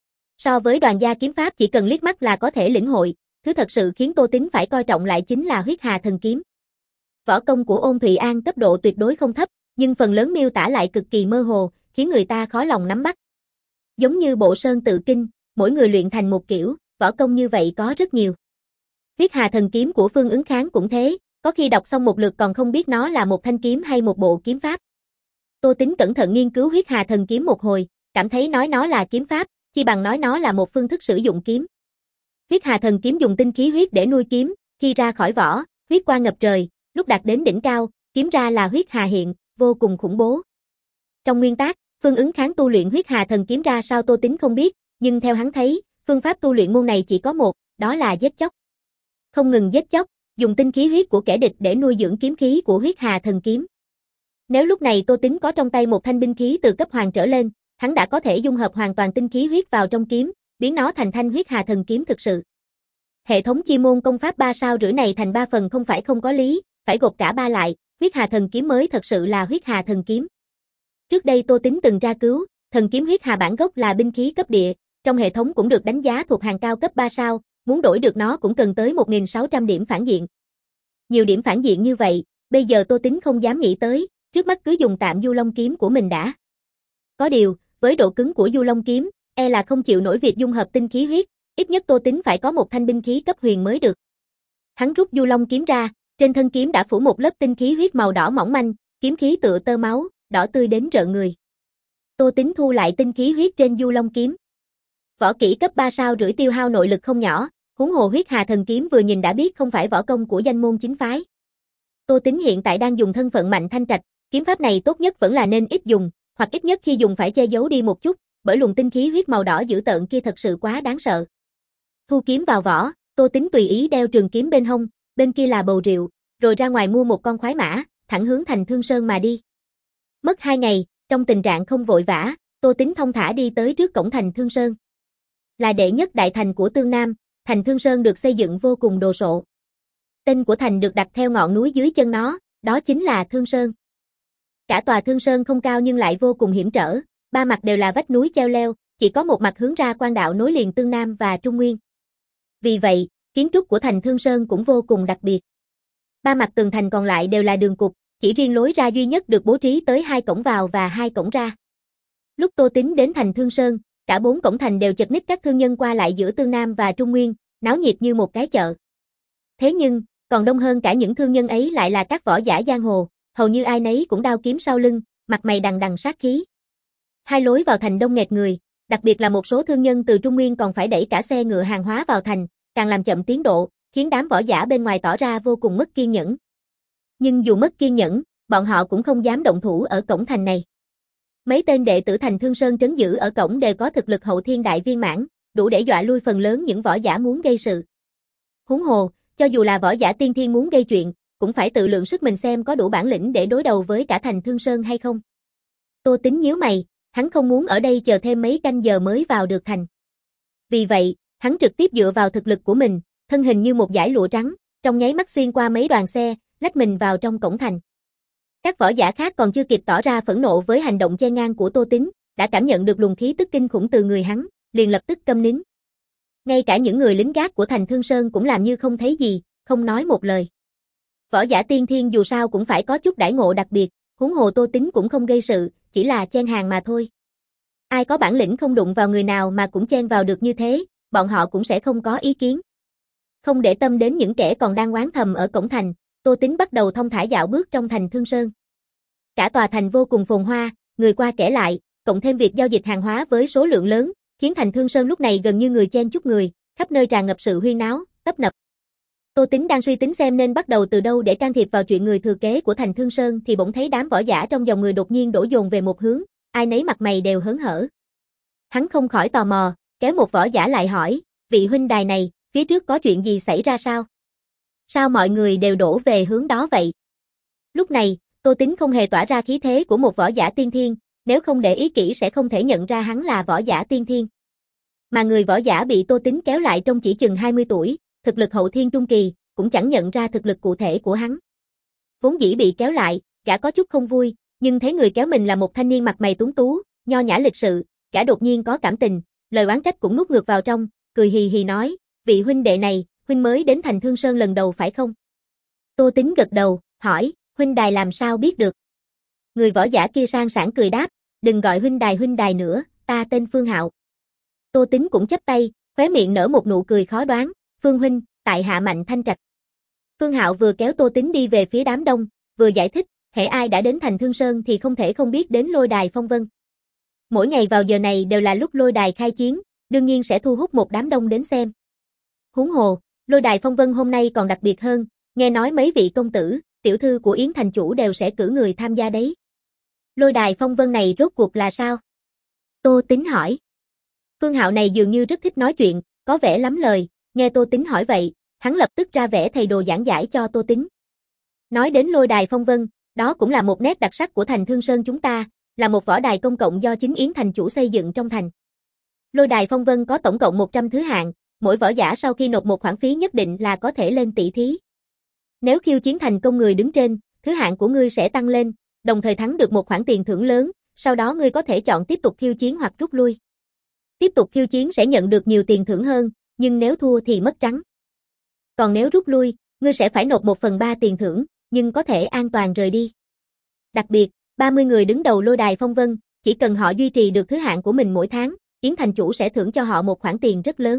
So với Đoàn Gia Kiếm Pháp chỉ cần liếc mắt là có thể lĩnh hội, thứ thật sự khiến Tô Tính phải coi trọng lại chính là Huyết Hà Thần Kiếm. Võ công của Ôn Thụy An cấp độ tuyệt đối không thấp, nhưng phần lớn miêu tả lại cực kỳ mơ hồ, khiến người ta khó lòng nắm bắt. Giống như Bộ Sơn Tự Kinh, mỗi người luyện thành một kiểu, võ công như vậy có rất nhiều. Huyết Hà Thần Kiếm của Phương Ứng Kháng cũng thế, có khi đọc xong một lượt còn không biết nó là một thanh kiếm hay một bộ kiếm pháp. Tô Tính cẩn thận nghiên cứu Huyết Hà Thần Kiếm một hồi, cảm thấy nói nó là kiếm pháp, chi bằng nói nó là một phương thức sử dụng kiếm. Huyết Hà Thần Kiếm dùng tinh khí huyết để nuôi kiếm, khi ra khỏi vỏ, huyết quang ngập trời, lúc đạt đến đỉnh cao, kiếm ra là huyết hà hiện, vô cùng khủng bố. Trong nguyên tác, Phương Ứng Kháng tu luyện Huyết Hà Thần Kiếm ra sao Tô Tính không biết, nhưng theo hắn thấy, phương pháp tu luyện môn này chỉ có một, đó là giết chóc. Không ngừng giết chóc, dùng tinh khí huyết của kẻ địch để nuôi dưỡng kiếm khí của Huyết Hà Thần Kiếm. Nếu lúc này Tô Tính có trong tay một thanh binh khí từ cấp hoàng trở lên, hắn đã có thể dung hợp hoàn toàn tinh khí huyết vào trong kiếm, biến nó thành thanh Huyết Hà Thần Kiếm thực sự. Hệ thống chi môn công pháp ba sao rưỡi này thành ba phần không phải không có lý, phải gộp cả ba lại, Huyết Hà Thần Kiếm mới thật sự là Huyết Hà Thần Kiếm. Trước đây Tô Tính từng tra cứu, thần kiếm Huyết Hà bản gốc là binh khí cấp địa, trong hệ thống cũng được đánh giá thuộc hàng cao cấp ba sao, muốn đổi được nó cũng cần tới một nghìn sáu trăm điểm phản diện. Nhiều điểm phản diện như vậy, bây giờ Tô Tính không dám nghĩ tới, trước mắt cứ dùng tạm Du Long kiếm của mình đã. Có điều, với độ cứng của Du Long kiếm, e là không chịu nổi việc dung hợp tinh khí huyết, ít nhất Tô Tính phải có một thanh binh khí cấp huyền mới được. Hắn rút Du Long kiếm ra, trên thân kiếm đã phủ một lớp tinh khí huyết màu đỏ mỏng manh, kiếm khí tựa tơ máu, đỏ tươi đến rợn người. Tô Tính thu lại tinh khí huyết trên Du Long kiếm. Võ kỹ cấp ba sao rưỡi tiêu hao nội lực không nhỏ, huống hồ Huyết Hà Thần Kiếm vừa nhìn đã biết không phải võ công của danh môn chính phái. Tô Tính hiện tại đang dùng thân phận mạnh thanh trạch, kiếm pháp này tốt nhất vẫn là nên ít dùng, hoặc ít nhất khi dùng phải che giấu đi một chút, bởi luồng tinh khí huyết màu đỏ dữ tợn kia thật sự quá đáng sợ. Thu kiếm vào vỏ, Tô Tính tùy ý đeo trường kiếm bên hông, bên kia là bầu rượu, rồi ra ngoài mua một con khoái mã, thẳng hướng thành Thương Sơn mà đi. Mất hai ngày, trong tình trạng không vội vã, Tô Tính thông thả đi tới trước cổng thành Thương Sơn. Là đệ nhất đại thành của Tương Nam, thành Thương Sơn được xây dựng vô cùng đồ sộ. Tên của thành được đặt theo ngọn núi dưới chân nó, đó chính là Thương Sơn. Cả tòa Thương Sơn không cao nhưng lại vô cùng hiểm trở, ba mặt đều là vách núi cheo leo, chỉ có một mặt hướng ra quan đạo nối liền Tương Nam và Trung Nguyên. Vì vậy, kiến trúc của thành Thương Sơn cũng vô cùng đặc biệt. Ba mặt tường thành còn lại đều là đường cụt, chỉ riêng lối ra duy nhất được bố trí tới hai cổng vào và hai cổng ra. Lúc Tô Tính đến thành Thương Sơn, cả bốn cổng thành đều chật ních các thương nhân qua lại giữa Tương Nam và Trung Nguyên, náo nhiệt như một cái chợ. Thế nhưng, còn đông hơn cả những thương nhân ấy lại là các võ giả giang hồ, hầu như ai nấy cũng đao kiếm sau lưng, mặt mày đằng đằng sát khí. Hai lối vào thành đông nghẹt người, đặc biệt là một số thương nhân từ Trung Nguyên còn phải đẩy cả xe ngựa hàng hóa vào thành, càng làm chậm tiến độ, khiến đám võ giả bên ngoài tỏ ra vô cùng mất kiên nhẫn. Nhưng dù mất kiên nhẫn, bọn họ cũng không dám động thủ ở cổng thành này. Mấy tên đệ tử thành Thương Sơn trấn giữ ở cổng đều có thực lực hậu thiên đại viên mãn, đủ để dọa lui phần lớn những võ giả muốn gây sự. Huống hồ, cho dù là võ giả tiên thiên muốn gây chuyện, cũng phải tự lượng sức mình xem có đủ bản lĩnh để đối đầu với cả thành Thương Sơn hay không. Tô Tính nhíu mày, hắn không muốn ở đây chờ thêm mấy canh giờ mới vào được thành. Vì vậy, hắn trực tiếp dựa vào thực lực của mình, thân hình như một dải lụa trắng, trong nháy mắt xuyên qua mấy đoàn xe, lách mình vào trong cổng thành. Các võ giả khác còn chưa kịp tỏ ra phẫn nộ với hành động chen ngang của Tô Tính, đã cảm nhận được luồng khí tức kinh khủng từ người hắn, liền lập tức câm nín. Ngay cả những người lính gác của thành Thương Sơn cũng làm như không thấy gì, không nói một lời. Võ giả tiên thiên dù sao cũng phải có chút đãi ngộ đặc biệt, huống hồ Tô Tính cũng không gây sự, chỉ là chen hàng mà thôi. Ai có bản lĩnh không đụng vào người nào mà cũng chen vào được như thế, bọn họ cũng sẽ không có ý kiến. Không để tâm đến những kẻ còn đang oán thầm ở cổng thành, Tô Tính bắt đầu thong thả dạo bước trong thành Thương Sơn. Cả tòa thành vô cùng phồn hoa, người qua kẻ lại, cộng thêm việc giao dịch hàng hóa với số lượng lớn, khiến thành Thương Sơn lúc này gần như người chen chúc người, khắp nơi tràn ngập sự huyên náo, tấp nập. Tô Tính đang suy tính xem nên bắt đầu từ đâu để can thiệp vào chuyện người thừa kế của thành Thương Sơn thì bỗng thấy đám võ giả trong dòng người đột nhiên đổ dồn về một hướng, ai nấy mặt mày đều hớn hở. Hắn không khỏi tò mò, kéo một võ giả lại hỏi, vị huynh đài này, phía trước có chuyện gì xảy ra sao? Sao mọi người đều đổ về hướng đó vậy? Lúc này, Tô Tính không hề tỏa ra khí thế của một võ giả tiên thiên, nếu không để ý kỹ sẽ không thể nhận ra hắn là võ giả tiên thiên. Mà người võ giả bị Tô Tính kéo lại trông chỉ chừng hai mươi tuổi, thực lực hậu thiên trung kỳ, cũng chẳng nhận ra thực lực cụ thể của hắn. Vốn dĩ bị kéo lại, gã có chút không vui, nhưng thấy người kéo mình là một thanh niên mặt mày tuấn tú, nho nhã lịch sự, gã đột nhiên có cảm tình, lời oán trách cũng nuốt ngược vào trong, cười hì hì nói, vị huynh đệ này, huynh mới đến thành Thương Sơn lần đầu phải không? Tô Tính gật đầu, hỏi, huynh đài làm sao biết được? Người võ giả kia sang sảng cười đáp, đừng gọi huynh đài huynh đài nữa, ta tên Phương Hạo. Tô Tính cũng chắp tay, khóe miệng nở một nụ cười khó đoán, Phương huynh, tại hạ Mạnh Thanh Trạch. Phương Hạo vừa kéo Tô Tính đi về phía đám đông, vừa giải thích, hễ ai đã đến thành Thương Sơn thì không thể không biết đến lôi đài phong vân. Mỗi ngày vào giờ này đều là lúc lôi đài khai chiến, đương nhiên sẽ thu hút một đám đông đến xem. Huống hồ, lôi đài phong vân hôm nay còn đặc biệt hơn, nghe nói mấy vị công tử, tiểu thư của Yến thành chủ đều sẽ cử người tham gia đấy. Lôi đài phong vân này rốt cuộc là sao? Tô Tính hỏi. Phương Hạo này dường như rất thích nói chuyện, có vẻ lắm lời, nghe Tô Tính hỏi vậy, hắn lập tức ra vẻ thầy đồ giảng giải cho Tô Tính. Nói đến lôi đài phong vân, đó cũng là một nét đặc sắc của thành Thương Sơn chúng ta, là một võ đài công cộng do chính Yến thành chủ xây dựng trong thành. Lôi đài phong vân có tổng cộng một trăm thứ hạng, mỗi võ giả sau khi nộp một khoản phí nhất định là có thể lên tỷ thí. Nếu khiêu chiến thành công người đứng trên, thứ hạng của ngươi sẽ tăng lên, đồng thời thắng được một khoản tiền thưởng lớn, sau đó ngươi có thể chọn tiếp tục khiêu chiến hoặc rút lui. Tiếp tục khiêu chiến sẽ nhận được nhiều tiền thưởng hơn, nhưng nếu thua thì mất trắng. Còn nếu rút lui, ngươi sẽ phải nộp một phần ba tiền thưởng, nhưng có thể an toàn rời đi. Đặc biệt, ba mươi người đứng đầu lôi đài phong vân, chỉ cần họ duy trì được thứ hạng của mình mỗi tháng, Yến thành chủ sẽ thưởng cho họ một khoản tiền rất lớn.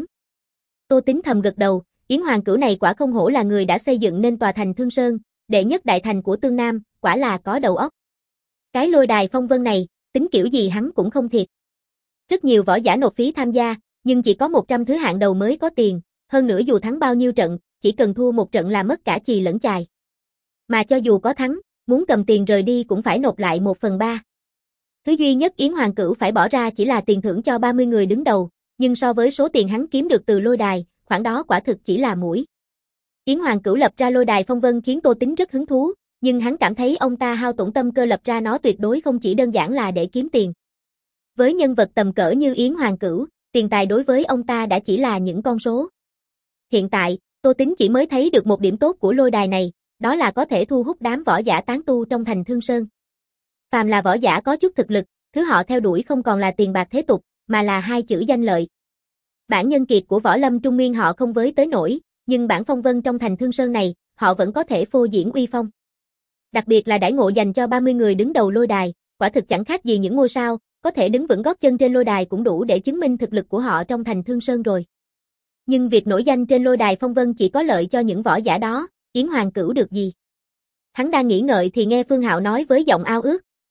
Tô Tính thầm gật đầu, Yến Hoàng Cửu này quả không hổ là người đã xây dựng nên tòa thành Thương Sơn, đệ nhất đại thành của Tương Nam, quả là có đầu óc. Cái lôi đài phong vân này, tính kiểu gì hắn cũng không thiệt. Rất nhiều võ giả nộp phí tham gia, nhưng chỉ có một trăm thứ hạng đầu mới có tiền, hơn nữa dù thắng bao nhiêu trận, chỉ cần thua một trận là mất cả chì lẫn chài. Mà cho dù có thắng, muốn cầm tiền rời đi cũng phải nộp lại một phần ba. Thứ duy nhất Yến Hoàng Cửu phải bỏ ra chỉ là tiền thưởng cho ba mươi người đứng đầu, nhưng so với số tiền hắn kiếm được từ lôi đài, khoản đó quả thực chỉ là muỗi. Yến Hoàng Cửu lập ra lôi đài phong vân khiến Tô Tính rất hứng thú, nhưng hắn cảm thấy ông ta hao tổn tâm cơ lập ra nó tuyệt đối không chỉ đơn giản là để kiếm tiền. Với nhân vật tầm cỡ như Yến Hoàng Cửu, tiền tài đối với ông ta đã chỉ là những con số. Hiện tại, Tô Tính chỉ mới thấy được một điểm tốt của lôi đài này, đó là có thể thu hút đám võ giả tán tu trong thành Thương Sơn. Phàm là võ giả có chút thực lực, thứ họ theo đuổi không còn là tiền bạc thế tục, mà là hai chữ danh lợi. Bản nhân kiệt của võ lâm trung nguyên họ không với tới nổi, nhưng bản phong vân trong thành Thương Sơn này, họ vẫn có thể phô diễn uy phong. Đặc biệt là đãi ngộ dành cho ba mươi người đứng đầu lôi đài, quả thực chẳng khác gì những ngôi sao, có thể đứng vững gót chân trên lôi đài cũng đủ để chứng minh thực lực của họ trong thành Thương Sơn rồi. Nhưng việc nổi danh trên lôi đài phong vân chỉ có lợi cho những võ giả đó, Yến Hoàng Cửu được gì? Hắn đang nghĩ ngợi thì nghe Phương Hạo nói với giọng ao ước,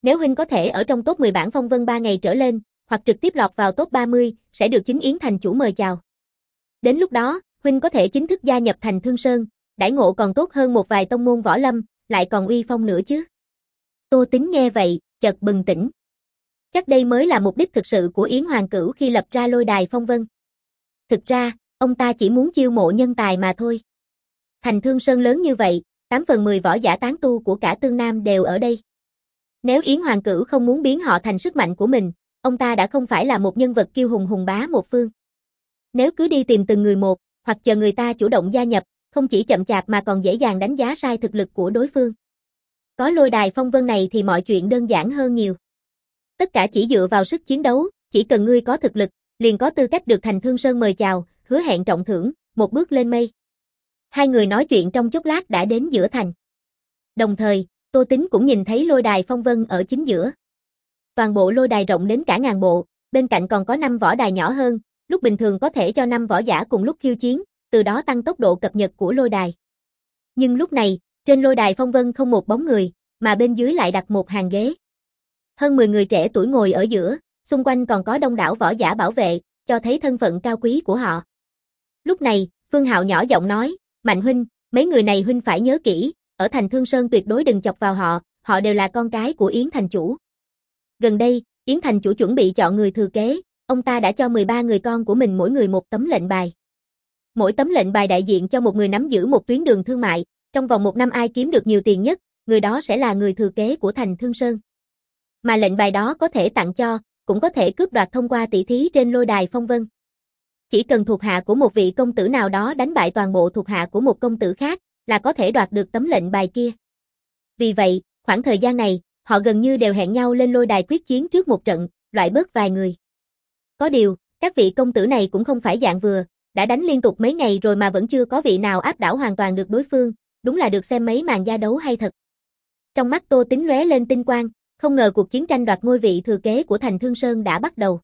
Nếu huynh có thể ở trong top mười bảng phong vân ba ngày trở lên, hoặc trực tiếp lọt vào top ba mươi, sẽ được chính Yến thành chủ mời chào. Đến lúc đó, huynh có thể chính thức gia nhập thành Thương Sơn, đãi ngộ còn tốt hơn một vài tông môn võ lâm, lại còn uy phong nữa chứ. Tô Tính nghe vậy, chợt bừng tỉnh. Chắc đây mới là mục đích thực sự của Yến Hoàng Cửu khi lập ra lôi đài phong vân. Thực ra, ông ta chỉ muốn chiêu mộ nhân tài mà thôi. Thành Thương Sơn lớn như vậy, tám phần mười võ giả tán tu của cả Tương Nam đều ở đây. Nếu Yến Hoàng Cửu không muốn biến họ thành sức mạnh của mình, ông ta đã không phải là một nhân vật kiêu hùng hùng bá một phương. Nếu cứ đi tìm từng người một, hoặc chờ người ta chủ động gia nhập, không chỉ chậm chạp mà còn dễ dàng đánh giá sai thực lực của đối phương. Có lôi đài phong vân này thì mọi chuyện đơn giản hơn nhiều. Tất cả chỉ dựa vào sức chiến đấu, chỉ cần ngươi có thực lực, liền có tư cách được Thành Thương Sơn mời chào, hứa hẹn trọng thưởng, một bước lên mây. Hai người nói chuyện trong chốc lát đã đến giữa thành. Đồng thời, Tô Tính cũng nhìn thấy lôi đài phong vân ở chính giữa. Toàn bộ lôi đài rộng đến cả ngàn bộ, bên cạnh còn có năm võ đài nhỏ hơn, lúc bình thường có thể cho năm võ giả cùng lúc khiêu chiến, từ đó tăng tốc độ cập nhật của lôi đài. Nhưng lúc này, trên lôi đài phong vân không một bóng người, mà bên dưới lại đặt một hàng ghế. Hơn mười người trẻ tuổi ngồi ở giữa, xung quanh còn có đông đảo võ giả bảo vệ, cho thấy thân phận cao quý của họ. Lúc này, Phương Hạo nhỏ giọng nói, Mạnh huynh, mấy người này huynh phải nhớ kỹ, ở thành Thương Sơn tuyệt đối đừng chọc vào họ, họ đều là con cái của Yến thành chủ. Gần đây, Yến thành chủ chuẩn bị chọn người thừa kế, ông ta đã cho mười ba người con của mình mỗi người một tấm lệnh bài. Mỗi tấm lệnh bài đại diện cho một người nắm giữ một tuyến đường thương mại, trong vòng một năm ai kiếm được nhiều tiền nhất, người đó sẽ là người thừa kế của thành Thương Sơn. Mà lệnh bài đó có thể tặng cho, cũng có thể cướp đoạt thông qua tỷ thí trên lôi đài phong vân. Chỉ cần thuộc hạ của một vị công tử nào đó đánh bại toàn bộ thuộc hạ của một công tử khác, là có thể đoạt được tấm lệnh bài kia. Vì vậy, khoảng thời gian này, họ gần như đều hẹn nhau lên lôi đài quyết chiến trước một trận, loại bớt vài người. Có điều, các vị công tử này cũng không phải dạng vừa, đã đánh liên tục mấy ngày rồi mà vẫn chưa có vị nào áp đảo hoàn toàn được đối phương, đúng là được xem mấy màn gia đấu hay thật. Trong mắt Tô Tính lóe lên tinh quang, không ngờ cuộc chiến tranh đoạt ngôi vị thừa kế của thành Thương Sơn đã bắt đầu.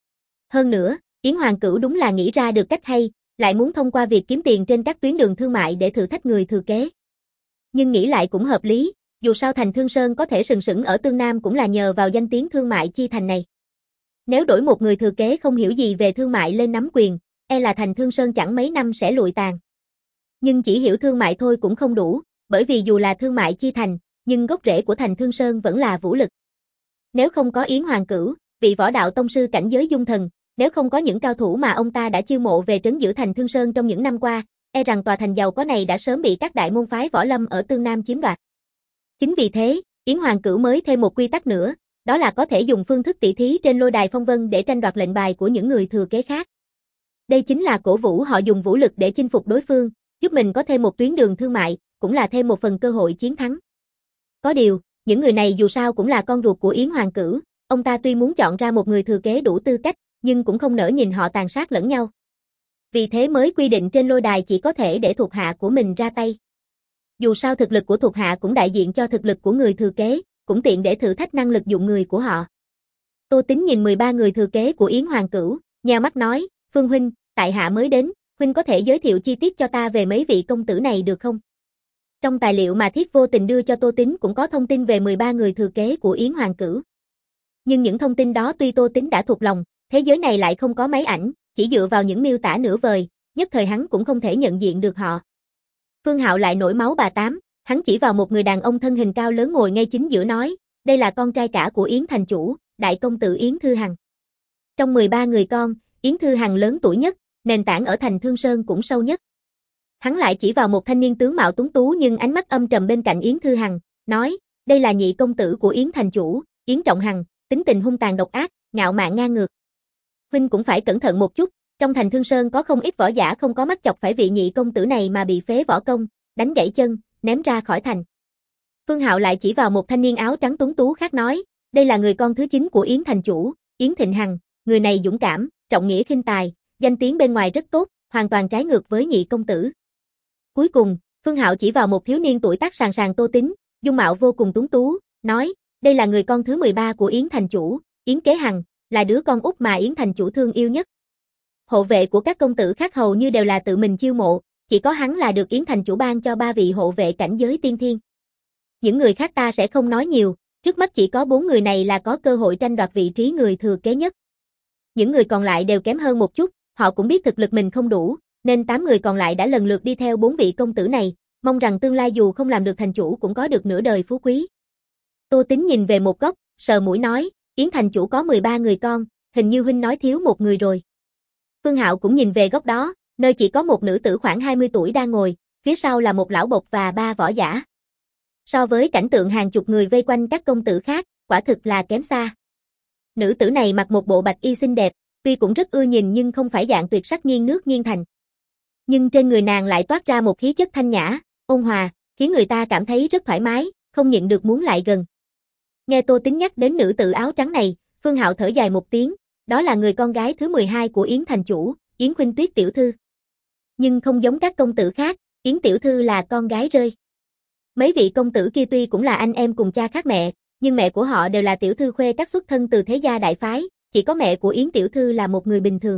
Hơn nữa, Yến Hoàng Cửu đúng là nghĩ ra được cách hay, lại muốn thông qua việc kiếm tiền trên các tuyến đường thương mại để thử thách người thừa kế. Nhưng nghĩ lại cũng hợp lý, dù sao thành Thương Sơn có thể sừng sững ở Tương Nam cũng là nhờ vào danh tiếng thương mại chi thành này. Nếu đổi một người thừa kế không hiểu gì về thương mại lên nắm quyền, e là thành Thương Sơn chẳng mấy năm sẽ lụi tàn. Nhưng chỉ hiểu thương mại thôi cũng không đủ, bởi vì dù là thương mại chi thành, nhưng gốc rễ của thành Thương Sơn vẫn là vũ lực. Nếu không có Yến Hoàng Cửu, vị võ đạo tông sư cảnh giới dung thần, nếu không có những cao thủ mà ông ta đã chiêu mộ về trấn giữ thành Thương Sơn trong những năm qua, e rằng tòa thành giàu có này đã sớm bị các đại môn phái võ lâm ở Tương Nam chiếm đoạt. Chính vì thế, Yến Hoàng Cửu mới thêm một quy tắc nữa, đó là có thể dùng phương thức tỷ thí trên lôi đài phong vân để tranh đoạt lệnh bài của những người thừa kế khác. Đây chính là cổ vũ họ dùng vũ lực để chinh phục đối phương, giúp mình có thêm một tuyến đường thương mại, cũng là thêm một phần cơ hội chiến thắng. Có điều, những người này dù sao cũng là con ruột của Yến Hoàng Cửu, ông ta tuy muốn chọn ra một người thừa kế đủ tư cách, nhưng cũng không nỡ nhìn họ tàn sát lẫn nhau. Vì thế mới quy định trên lôi đài chỉ có thể để thuộc hạ của mình ra tay. Dù sao thực lực của thuộc hạ cũng đại diện cho thực lực của người thừa kế, cũng tiện để thử thách năng lực dụng người của họ. Tô Tính nhìn mười ba người thừa kế của Yến Hoàng Cửu, nheo mắt nói, Phương huynh, tại hạ mới đến, huynh có thể giới thiệu chi tiết cho ta về mấy vị công tử này được không? Trong tài liệu mà Thiếp vô tình đưa cho Tô Tính cũng có thông tin về mười ba người thừa kế của Yến Hoàng Cửu. Nhưng những thông tin đó tuy Tô Tính đã thuộc lòng, thế giới này lại không có máy ảnh, chỉ dựa vào những miêu tả nửa vời, nhất thời hắn cũng không thể nhận diện được họ. Phương Hạo lại nổi máu bà tám, hắn chỉ vào một người đàn ông thân hình cao lớn ngồi ngay chính giữa nói, đây là con trai cả của Yến thành chủ, đại công tử Yến Thư Hằng. Trong mười ba người con, Yến Thư Hằng lớn tuổi nhất, nền tảng ở thành Thương Sơn cũng sâu nhất. Hắn lại chỉ vào một thanh niên tướng mạo tuấn tú nhưng ánh mắt âm trầm bên cạnh Yến Thư Hằng, nói, đây là nhị công tử của Yến thành chủ, Yến Trọng Hằng, tính tình hung tàn độc ác, ngạo mạn ngang ngược. Huynh cũng phải cẩn thận một chút, trong thành Thương Sơn có không ít võ giả không có mắt chọc phải vị nhị công tử này mà bị phế võ công, đánh gãy chân, ném ra khỏi thành. Phương Hạo lại chỉ vào một thanh niên áo trắng tuấn tú khác nói, đây là người con thứ chín của Yến thành chủ, Yến Thịnh Hằng, người này dũng cảm, trọng nghĩa khinh tài, danh tiếng bên ngoài rất tốt, hoàn toàn trái ngược với nhị công tử. Cuối cùng, Phương Hạo chỉ vào một thiếu niên tuổi tác sàn sàn Tô Tính, dung mạo vô cùng tuấn tú, nói, đây là người con thứ mười ba của Yến thành chủ, Yến Kế Hằng, là đứa con út mà Yến thành chủ thương yêu nhất. Hộ vệ của các công tử khác hầu như đều là tự mình chiêu mộ, chỉ có hắn là được Yến thành chủ ban cho ba vị hộ vệ cảnh giới tiên thiên. Những người khác ta sẽ không nói nhiều, Trước mắt chỉ có bốn người này là có cơ hội tranh đoạt vị trí người thừa kế nhất. Những người còn lại đều kém hơn một chút, họ cũng biết thực lực mình không đủ, nên tám người còn lại đã lần lượt đi theo bốn vị công tử này, mong rằng tương lai dù không làm được thành chủ cũng có được nửa đời phú quý. Tô Tính nhìn về một góc, sờ mũi nói, Yến thành chủ có mười ba người con, hình như huynh nói thiếu một người rồi. Phương Hạo cũng nhìn về góc đó, nơi chỉ có một nữ tử khoảng hai mươi tuổi đang ngồi, phía sau là một lão bộc và ba võ giả. So với cảnh tượng hàng chục người vây quanh các công tử khác, quả thực là kém xa. Nữ tử này mặc một bộ bạch y xinh đẹp, tuy cũng rất ưa nhìn nhưng không phải dạng tuyệt sắc nghiêng nước nghiêng thành. Nhưng trên người nàng lại toát ra một khí chất thanh nhã, ôn hòa, khiến người ta cảm thấy rất thoải mái, không nhịn được muốn lại gần. Nghe Tô Tính nhắc đến nữ tử áo trắng này, Phương Hạo thở dài một tiếng, đó là người con gái thứ mười hai của Yến thành chủ, Yến Khuynh Tuyết tiểu thư. Nhưng không giống các công tử khác, Yến tiểu thư là con gái rơi. Mấy vị công tử kia tuy cũng là anh em cùng cha khác mẹ, nhưng mẹ của họ đều là tiểu thư khuê các xuất thân từ thế gia đại phái, chỉ có mẹ của Yến tiểu thư là một người bình thường.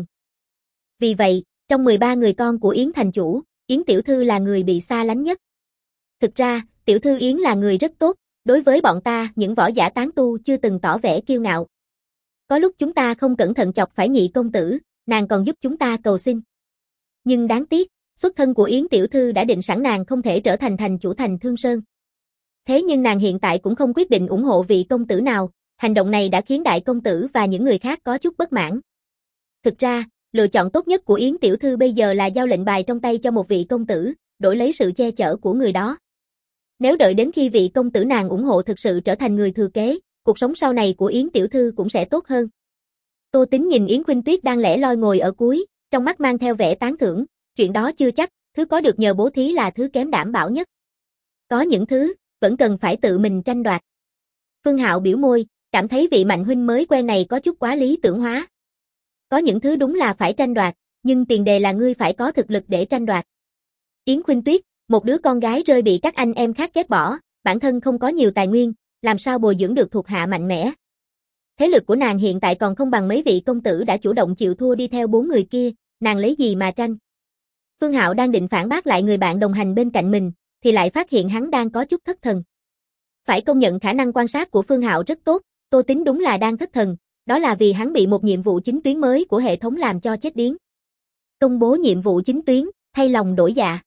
Vì vậy, trong mười ba người con của Yến thành chủ, Yến tiểu thư là người bị xa lánh nhất. Thực ra, tiểu thư Yến là người rất tốt, đối với bọn ta, những võ giả tán tu chưa từng tỏ vẻ kiêu ngạo. Có lúc chúng ta không cẩn thận chọc phải nhị công tử, nàng còn giúp chúng ta cầu xin. Nhưng đáng tiếc, xuất thân của Yến tiểu thư đã định sẵn nàng không thể trở thành thành chủ thành Thương Sơn. Thế nhưng nàng hiện tại cũng không quyết định ủng hộ vị công tử nào, hành động này đã khiến đại công tử và những người khác có chút bất mãn. Thực ra, lựa chọn tốt nhất của Yến tiểu thư bây giờ là giao lệnh bài trong tay cho một vị công tử, đổi lấy sự che chở của người đó. Nếu đợi đến khi vị công tử nàng ủng hộ thực sự trở thành người thừa kế, cuộc sống sau này của Yến tiểu thư cũng sẽ tốt hơn. Tô Tính nhìn Yến Khuynh Tuyết đang lẻ loi ngồi ở cuối, trong mắt mang theo vẻ tán thưởng, chuyện đó chưa chắc, thứ có được nhờ bố thí là thứ kém đảm bảo nhất. Có những thứ, vẫn cần phải tự mình tranh đoạt. Phương Hạo biểu môi, cảm thấy vị mạnh huynh mới quen này có chút quá lý tưởng hóa. Có những thứ đúng là phải tranh đoạt, nhưng tiền đề là ngươi phải có thực lực để tranh đoạt. Yến Khuynh Tuyết, một đứa con gái rơi bị các anh em khác ghét bỏ, bản thân không có nhiều tài nguyên, làm sao bồi dưỡng được thuộc hạ mạnh mẽ. Thế lực của nàng hiện tại còn không bằng mấy vị công tử đã chủ động chịu thua đi theo bốn người kia, nàng lấy gì mà tranh. Phương Hạo đang định phản bác lại người bạn đồng hành bên cạnh mình, thì lại phát hiện hắn đang có chút thất thần. Phải công nhận khả năng quan sát của Phương Hạo rất tốt, Tô Tính đúng là đang thất thần, đó là vì hắn bị một nhiệm vụ chính tuyến mới của hệ thống làm cho chết điếng. Công bố nhiệm vụ chính tuyến, thay lòng đổi dạ.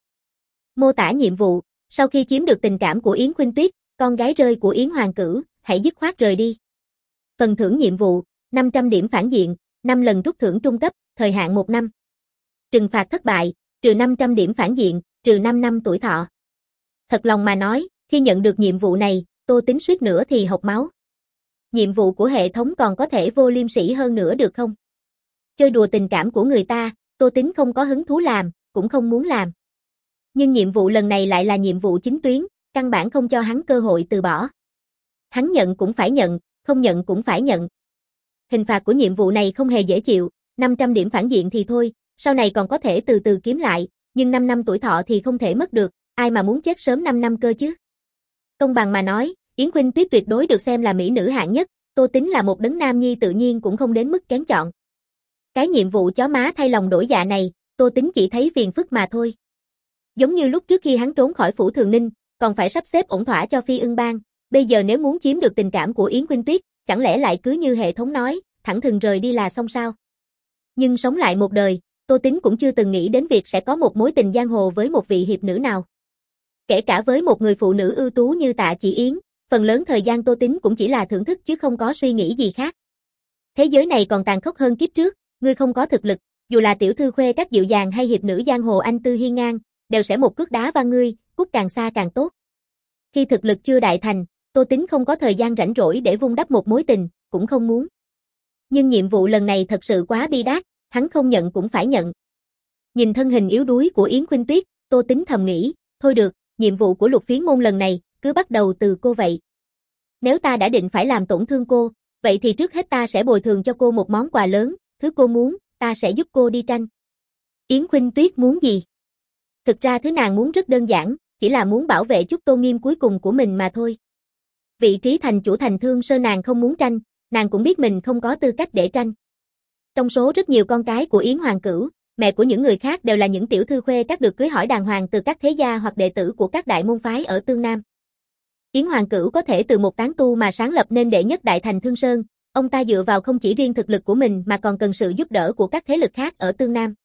Mô tả nhiệm vụ, sau khi chiếm được tình cảm của Yến Khuynh Tuyết, con gái rơi của Yến Hoàng Cửu, hãy dứt khoát rời đi. Phần thưởng nhiệm vụ, năm trăm điểm phản diện, năm lần rút thưởng trung cấp, thời hạn một năm. Trừng phạt thất bại, trừ năm trăm điểm phản diện, trừ năm năm tuổi thọ. Thật lòng mà nói, khi nhận được nhiệm vụ này, Tô Tính suýt nữa thì hộc máu. Nhiệm vụ của hệ thống còn có thể vô liêm sỉ hơn nữa được không? Chơi đùa tình cảm của người ta, Tô Tính không có hứng thú làm, cũng không muốn làm. Nhưng nhiệm vụ lần này lại là nhiệm vụ chính tuyến, căn bản không cho hắn cơ hội từ bỏ. Hắn nhận cũng phải nhận, không nhận cũng phải nhận. Hình phạt của nhiệm vụ này không hề dễ chịu, năm trăm điểm phản diện thì thôi, sau này còn có thể từ từ kiếm lại, nhưng năm năm tuổi thọ thì không thể mất được, ai mà muốn chết sớm năm năm cơ chứ. Công bằng mà nói, Yến Khuynh Tuyết tuyệt đối được xem là mỹ nữ hạng nhất, Tô Tính là một đấng nam nhi tự nhiên cũng không đến mức kén chọn. Cái nhiệm vụ chó má thay lòng đổi dạ này, Tô Tính chỉ thấy phiền phức mà thôi. Giống như lúc trước khi hắn trốn khỏi phủ Thường Ninh, còn phải sắp xếp ổn thỏa cho Phi Ưng Bang, bây giờ nếu muốn chiếm được tình cảm của Yến Khuynh Tuyết, chẳng lẽ lại cứ như hệ thống nói, thẳng thừng rời đi là xong sao? Nhưng sống lại một đời, Tô Tính cũng chưa từng nghĩ đến việc sẽ có một mối tình giang hồ với một vị hiệp nữ nào. Kể cả với một người phụ nữ ưu tú như Tạ Chỉ Yến, phần lớn thời gian Tô Tính cũng chỉ là thưởng thức chứ không có suy nghĩ gì khác. Thế giới này còn tàn khốc hơn kiếp trước, ngươi không có thực lực, dù là tiểu thư khuê các dịu dàng hay hiệp nữ giang hồ anh tư hiên ngang, đều sẽ một cước đá văng ngươi, cút càng xa càng tốt. Khi thực lực chưa đại thành, Tô Tính không có thời gian rảnh rỗi để vun đắp một mối tình, cũng không muốn. Nhưng nhiệm vụ lần này thật sự quá bi đát, hắn không nhận cũng phải nhận. Nhìn thân hình yếu đuối của Yến Khuynh Tuyết, Tô Tính thầm nghĩ, thôi được, nhiệm vụ của Lục Phiến môn lần này, cứ bắt đầu từ cô vậy. Nếu ta đã định phải làm tổn thương cô, vậy thì trước hết ta sẽ bồi thường cho cô một món quà lớn, thứ cô muốn, ta sẽ giúp cô đi tranh. Yến Khuynh Tuyết muốn gì? Thực ra thứ nàng muốn rất đơn giản, chỉ là muốn bảo vệ chút tôn nghiêm cuối cùng của mình mà thôi. Vị trí thành chủ thành Thương Sơn nàng không muốn tranh, nàng cũng biết mình không có tư cách để tranh. Trong số rất nhiều con cái của Yến Hoàng Cửu, mẹ của những người khác đều là những tiểu thư khuê các được cưới hỏi đàng hoàng từ các thế gia hoặc đệ tử của các đại môn phái ở Tương Nam. Yến Hoàng Cửu có thể từ một tán tu mà sáng lập nên đệ nhất đại thành Thương Sơn, ông ta dựa vào không chỉ riêng thực lực của mình mà còn cần sự giúp đỡ của các thế lực khác ở Tương Nam.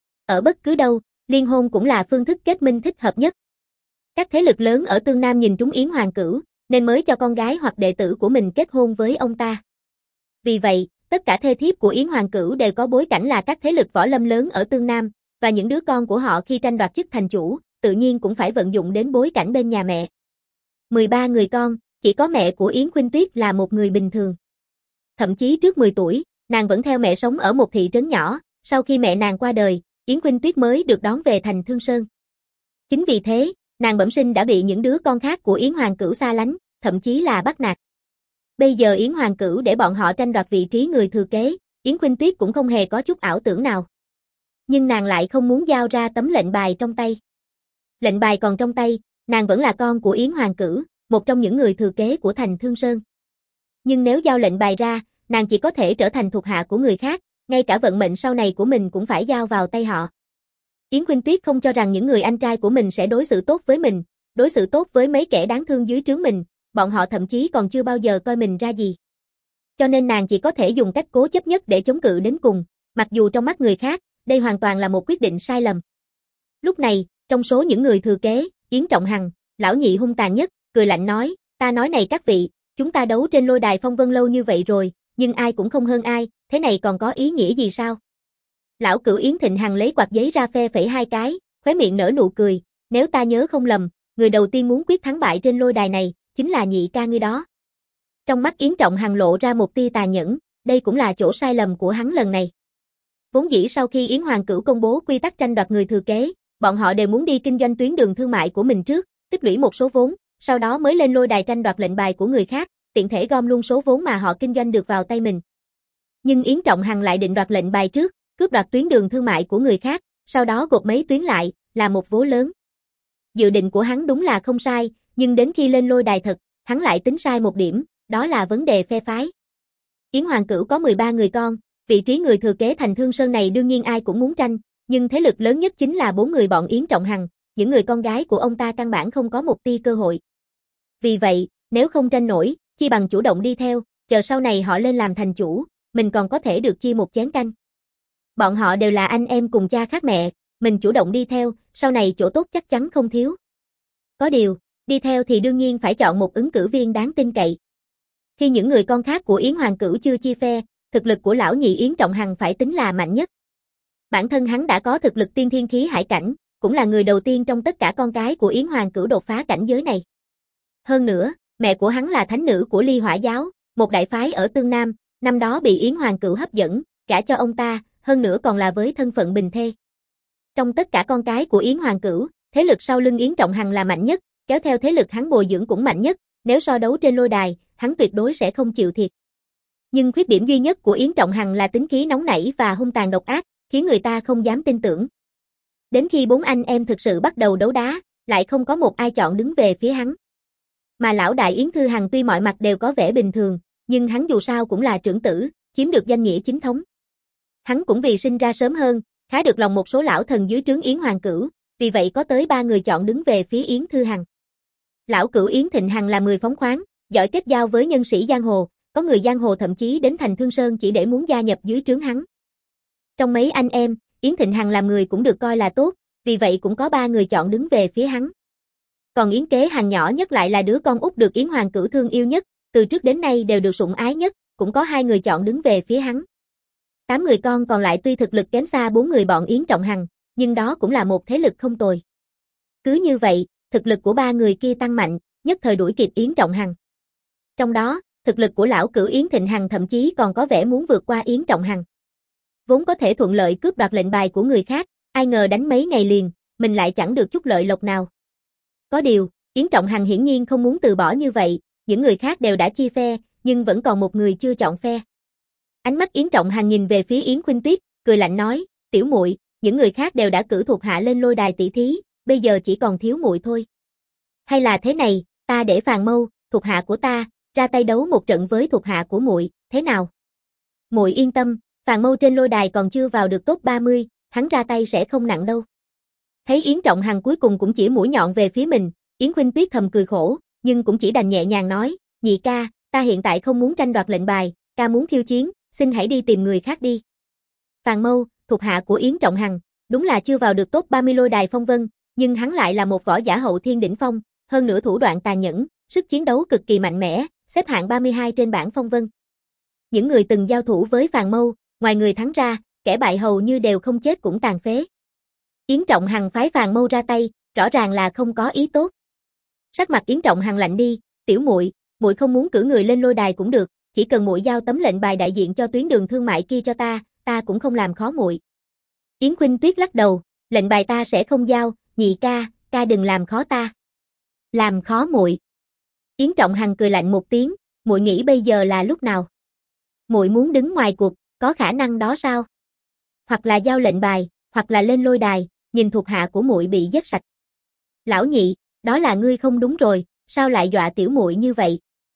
Ở bất cứ đâu, liên hôn cũng là phương thức kết minh thích hợp nhất. Các thế lực lớn ở Tương Nam nhìn trúng Yến Hoàng Cửu, nên mới cho con gái hoặc đệ tử của mình kết hôn với ông ta. Vì vậy, tất cả thê thiếp của Yến Hoàng Cửu đều có bối cảnh là các thế lực võ lâm lớn ở Tương Nam, và những đứa con của họ khi tranh đoạt chức thành chủ, tự nhiên cũng phải vận dụng đến bối cảnh bên nhà mẹ. mười ba người con, chỉ có mẹ của Yến Khuynh Tuyết là một người bình thường. Thậm chí trước mười tuổi, nàng vẫn theo mẹ sống ở một thị trấn nhỏ, sau khi mẹ nàng qua đời, Yến Khuynh Tuyết mới được đón về thành Thương Sơn. Chính vì thế, nàng bẩm sinh đã bị những đứa con khác của Yến Hoàng Cửu xa lánh, thậm chí là bắt nạt. Bây giờ Yến Hoàng Cửu để bọn họ tranh đoạt vị trí người thừa kế, Yến Khuynh Tuyết cũng không hề có chút ảo tưởng nào. Nhưng nàng lại không muốn giao ra tấm lệnh bài trong tay. Lệnh bài còn trong tay, nàng vẫn là con của Yến Hoàng Cửu, một trong những người thừa kế của thành Thương Sơn. Nhưng nếu giao lệnh bài ra, nàng chỉ có thể trở thành thuộc hạ của người khác, ngay cả vận mệnh sau này của mình cũng phải giao vào tay họ. Yến Khuynh Tuyết không cho rằng những người anh trai của mình sẽ đối xử tốt với mình, đối xử tốt với mấy kẻ đáng thương dưới trướng mình, bọn họ thậm chí còn chưa bao giờ coi mình ra gì. Cho nên nàng chỉ có thể dùng cách cố chấp nhất để chống cự đến cùng, mặc dù trong mắt người khác, đây hoàn toàn là một quyết định sai lầm. Lúc này, trong số những người thừa kế, Yến Trọng Hằng, lão nhị hung tàn nhất, cười lạnh nói, ta nói này các vị, chúng ta đấu trên lôi đài phong vân lâu như vậy rồi, nhưng ai cũng không hơn ai, thế này còn có ý nghĩa gì sao? Lão Cửu Yến Thịnh Hằng lấy quạt giấy ra phe phẩy hai cái, khóe miệng nở nụ cười, nếu ta nhớ không lầm, người đầu tiên muốn quyết thắng bại trên lôi đài này, chính là nhị ca ngươi đó. Trong mắt Yến Trọng Hằng lộ ra một tia tà nhẫn, đây cũng là chỗ sai lầm của hắn lần này. Vốn dĩ sau khi Yến Hoàng Cửu công bố quy tắc tranh đoạt người thừa kế, bọn họ đều muốn đi kinh doanh tuyến đường thương mại của mình trước, tích lũy một số vốn, sau đó mới lên lôi đài tranh đoạt lệnh bài của người khác, tiện thể gom luôn số vốn mà họ kinh doanh được vào tay mình. Nhưng Yến Trọng Hằng lại định đoạt lệnh bài trước, cướp đoạt tuyến đường thương mại của người khác, sau đó gộp mấy tuyến lại, là một vố lớn. Dự định của hắn đúng là không sai, nhưng đến khi lên lôi đài thật, hắn lại tính sai một điểm, đó là vấn đề phe phái. Yến Hoàng Cửu có mười ba người con, vị trí người thừa kế thành Thương Sơn này đương nhiên ai cũng muốn tranh, nhưng thế lực lớn nhất chính là bốn người bọn Yến Trọng Hằng, những người con gái của ông ta căn bản không có một tia cơ hội. Vì vậy, nếu không tranh nổi, chi bằng chủ động đi theo, chờ sau này họ lên làm thành chủ, mình còn có thể được chia một chén canh. Bọn họ đều là anh em cùng cha khác mẹ, mình chủ động đi theo, sau này chỗ tốt chắc chắn không thiếu. Có điều, đi theo thì đương nhiên phải chọn một ứng cử viên đáng tin cậy. Khi những người con khác của Yến Hoàng Cửu chưa chia phe, thực lực của lão nhị Yến Trọng Hằng phải tính là mạnh nhất. Bản thân hắn đã có thực lực tiên thiên khí hải cảnh, cũng là người đầu tiên trong tất cả con cái của Yến Hoàng Cửu đột phá cảnh giới này. Hơn nữa, mẹ của hắn là thánh nữ của Ly Hỏa giáo, một đại phái ở Tương Nam, năm đó bị Yến Hoàng Cửu hấp dẫn, gả cho ông ta, hơn nữa còn là với thân phận bình thê. Trong tất cả con cái của Yến Hoàng Cửu, thế lực sau lưng Yến Trọng Hằng là mạnh nhất, kéo theo thế lực hắn bồi dưỡng cũng mạnh nhất, nếu so đấu trên lôi đài, hắn tuyệt đối sẽ không chịu thiệt. Nhưng khuyết điểm duy nhất của Yến Trọng Hằng là tính khí nóng nảy và hung tàn độc ác, khiến người ta không dám tin tưởng. Đến khi bốn anh em thực sự bắt đầu đấu đá, lại không có một ai chọn đứng về phía hắn. Mà lão đại Yến Thư Hằng tuy mọi mặt đều có vẻ bình thường, nhưng hắn dù sao cũng là trưởng tử, chiếm được danh nghĩa chính thống. Hắn cũng vì sinh ra sớm hơn, khá được lòng một số lão thần dưới trướng Yến Hoàng Cửu, vì vậy có tới ba người chọn đứng về phía Yến Thư Hằng. Lão Cửu Yến Thịnh Hằng là người phóng khoáng, giỏi kết giao với nhân sĩ giang hồ, có người giang hồ thậm chí đến thành Thương Sơn chỉ để muốn gia nhập dưới trướng hắn. Trong mấy anh em, Yến Thịnh Hằng làm người cũng được coi là tốt, vì vậy cũng có ba người chọn đứng về phía hắn. Còn Yến Kế Hằng nhỏ nhất lại là đứa con út được Yến Hoàng Cửu thương yêu nhất, từ trước đến nay đều được sủng ái nhất, cũng có hai người chọn đứng về phía hắn. Tám người con còn lại tuy thực lực kém xa bốn người bọn Yến Trọng Hằng, nhưng đó cũng là một thế lực không tồi. Cứ như vậy, thực lực của ba người kia tăng mạnh, nhất thời đuổi kịp Yến Trọng Hằng. Trong đó, thực lực của lão Cửu Yến Thịnh Hằng thậm chí còn có vẻ muốn vượt qua Yến Trọng Hằng. Vốn có thể thuận lợi cướp đoạt lệnh bài của người khác, ai ngờ đánh mấy ngày liền, mình lại chẳng được chút lợi lộc nào. Có điều, Yến Trọng Hằng hiển nhiên không muốn từ bỏ như vậy, những người khác đều đã chia phe, nhưng vẫn còn một người chưa chọn phe. Ánh mắt Yến Trọng Hằng nhìn về phía Yến Khuynh Tuyết, cười lạnh nói, tiểu muội, những người khác đều đã cử thuộc hạ lên lôi đài tỷ thí, bây giờ chỉ còn thiếu muội thôi. Hay là thế này, ta để Phàn Mâu, thuộc hạ của ta, ra tay đấu một trận với thuộc hạ của muội, thế nào? Muội yên tâm, Phàn Mâu trên lôi đài còn chưa vào được top ba mươi, hắn ra tay sẽ không nặng đâu. Thấy Yến Trọng Hằng cuối cùng cũng chỉ mũi nhọn về phía mình, Yến Khuynh Tuyết thầm cười khổ, nhưng cũng chỉ đành nhẹ nhàng nói, nhị ca, ta hiện tại không muốn tranh đoạt lệnh bài, ca muốn khiêu chiến, xin hãy đi tìm người khác đi. Phàn Mâu, thuộc hạ của Yến Trọng Hằng, đúng là chưa vào được top ba mươi lôi đài phong vân, nhưng hắn lại là một võ giả hậu thiên đỉnh phong, hơn nữa thủ đoạn tàn nhẫn, sức chiến đấu cực kỳ mạnh mẽ, xếp hạng ba mươi hai trên bảng phong vân. Những người từng giao thủ với Phàn Mâu, ngoài người thắng ra, kẻ bại hầu như đều không chết cũng tàn phế. Yến Trọng Hằng phái Phàn Mâu ra tay, rõ ràng là không có ý tốt. Sắc mặt Yến Trọng Hằng lạnh đi, tiểu muội, muội không muốn cử người lên lôi đài cũng được, chỉ cần muội giao tấm lệnh bài đại diện cho tuyến đường thương mại kia cho ta, ta cũng không làm khó muội. Yến Khuynh Tuyết lắc đầu, lệnh bài ta sẽ không giao, nhị ca, ca đừng làm khó ta. Làm khó muội. Yến Trọng Hằng cười lạnh một tiếng, muội nghĩ bây giờ là lúc nào? Muội muốn đứng ngoài cuộc, có khả năng đó sao? Hoặc là giao lệnh bài, hoặc là lên lôi đài, nhìn thuộc hạ của muội bị giết sạch. Lão nhị, đó là ngươi không đúng rồi, sao lại dọa tiểu muội như vậy?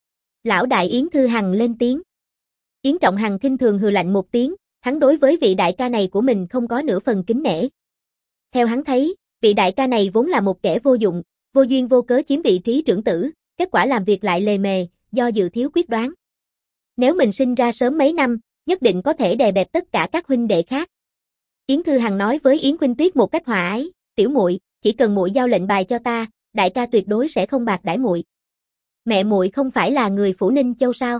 Lão đại Yến Thư Hằng lên tiếng. Yến Trọng Hằng khinh thường hừ lạnh một tiếng, hắn đối với vị đại ca này của mình không có nửa phần kính nể. Theo hắn thấy, vị đại ca này vốn là một kẻ vô dụng, vô duyên vô cớ chiếm vị trí trưởng tử, kết quả làm việc lại lề mề, do dự thiếu quyết đoán. Nếu mình sinh ra sớm mấy năm, nhất định có thể đè bẹp tất cả các huynh đệ khác. Yến Thư Hằng nói với Yến Khuynh Tuyết một cách hòa ái, tiểu muội, chỉ cần muội giao lệnh bài cho ta, đại ca tuyệt đối sẽ không bạc đãi muội. Mẹ muội không phải là người Phủ Ninh Châu sao?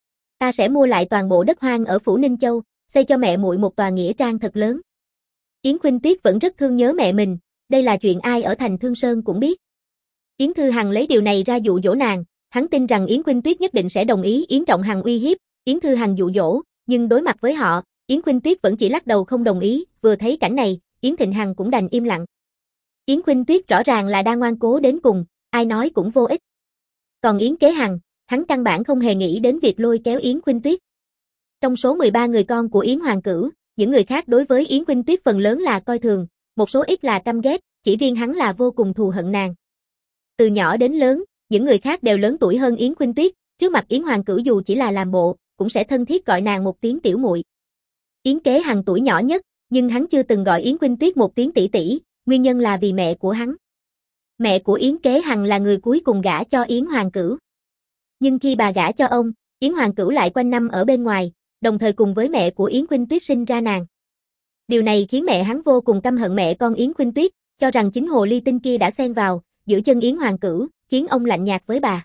Ta sẽ mua lại toàn bộ đất hoang ở Phủ Ninh Châu, xây cho mẹ muội một tòa nghĩa trang thật lớn. Yến Khuynh Tuyết vẫn rất thương nhớ mẹ mình, đây là chuyện ai ở thành Thương Sơn cũng biết. Yến Thư Hằng lấy điều này ra dụ dỗ nàng, hắn tin rằng Yến Khuynh Tuyết nhất định sẽ đồng ý. Yến Trọng Hằng uy hiếp, Yến Thư Hằng dụ dỗ, nhưng đối mặt với họ, Yến Khuynh Tuyết vẫn chỉ lắc đầu không đồng ý. Vừa thấy cảnh này, Yến Thịnh Hằng cũng đành im lặng. Yến Khuynh Tuyết rõ ràng là đang ngoan cố đến cùng, ai nói cũng vô ích. Còn Yến Kế Hằng, hắn căn bản không hề nghĩ đến việc lôi kéo Yến Khuynh Tuyết. Trong số mười ba người con của Yến Hoàng Cửu, những người khác đối với Yến Khuynh Tuyết phần lớn là coi thường, một số ít là căm ghét, chỉ riêng hắn là vô cùng thù hận nàng. Từ nhỏ đến lớn, những người khác đều lớn tuổi hơn Yến Khuynh Tuyết, trước mặt Yến Hoàng Cửu dù chỉ là làm bộ, cũng sẽ thân thiết gọi nàng một tiếng tiểu muội. Yến Kế Hằng tuổi nhỏ nhất, nhưng hắn chưa từng gọi Yến Khuynh Tuyết một tiếng tỷ tỷ, nguyên nhân là vì mẹ của hắn. Mẹ của Yến Kế Hằng là người cuối cùng gả cho Yến Hoàng Cửu. Nhưng khi bà gả cho ông, Yến Hoàng Cửu lại quanh năm ở bên ngoài, đồng thời cùng với mẹ của Yến Khuynh Tuyết sinh ra nàng. Điều này khiến mẹ hắn vô cùng căm hận mẹ con Yến Khuynh Tuyết, cho rằng chính hồ ly tinh kia đã xen vào, giữ chân Yến Hoàng Cửu, khiến ông lạnh nhạt với bà.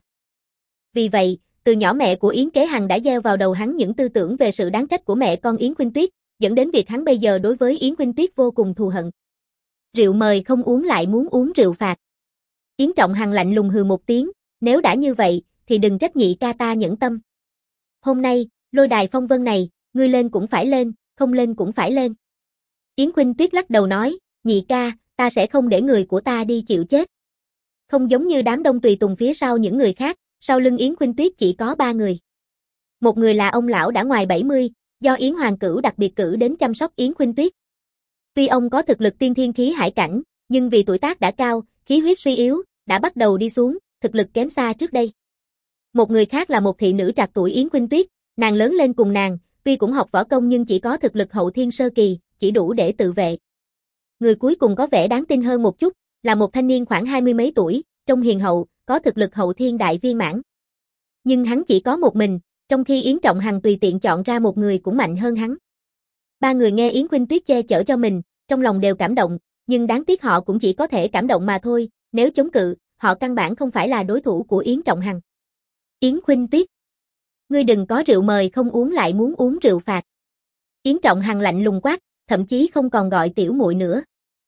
Vì vậy, từ nhỏ mẹ của Yến Kế Hằng đã gieo vào đầu hắn những tư tưởng về sự đáng trách của mẹ con Yến Khuynh Tuyết, dẫn đến việc hắn bây giờ đối với Yến Khuynh Tuyết vô cùng thù hận. Rượu mời không uống lại muốn uống rượu phạt. Yến Trọng Hằng lạnh lùng hừ một tiếng, nếu đã như vậy, thì đừng trách nhị ca ta nhẫn tâm. Hôm nay, lôi đài phong vân này, ngươi lên cũng phải lên, không lên cũng phải lên. Yến Khuynh Tuyết lắc đầu nói, nhị ca, ta sẽ không để người của ta đi chịu chết. Không giống như đám đông tùy tùng phía sau những người khác, sau lưng Yến Khuynh Tuyết chỉ có ba người. Một người là ông lão đã ngoài bảy mươi, do Yến Hoàng Cửu đặc biệt cử đến chăm sóc Yến Khuynh Tuyết. Tuy ông có thực lực tiên thiên khí hải cảnh, nhưng vì tuổi tác đã cao, khí huyết suy yếu, đã bắt đầu đi xuống, thực lực kém xa trước đây. Một người khác là một thị nữ trạc tuổi Yến Khuynh Tuyết, nàng lớn lên cùng nàng, tuy cũng học võ công nhưng chỉ có thực lực hậu thiên sơ kỳ, chỉ đủ để tự vệ. Người cuối cùng có vẻ đáng tin hơn một chút, là một thanh niên khoảng hai mươi mấy tuổi, trông hiền hậu, có thực lực hậu thiên đại viên mãn. Nhưng hắn chỉ có một mình, trong khi Yến Trọng Hằng tùy tiện chọn ra một người cũng mạnh hơn hắn. Ba người nghe Yến Khuynh Tuyết che chở cho mình, trong lòng đều cảm động, nhưng đáng tiếc họ cũng chỉ có thể cảm động mà thôi, nếu chống cự, họ căn bản không phải là đối thủ của Yến Trọng Hằng. Yến Khuynh Tuyết, ngươi đừng có rượu mời không uống lại muốn uống rượu phạt. Yến Trọng Hằng lạnh lùng quát, thậm chí không còn gọi tiểu muội nữa.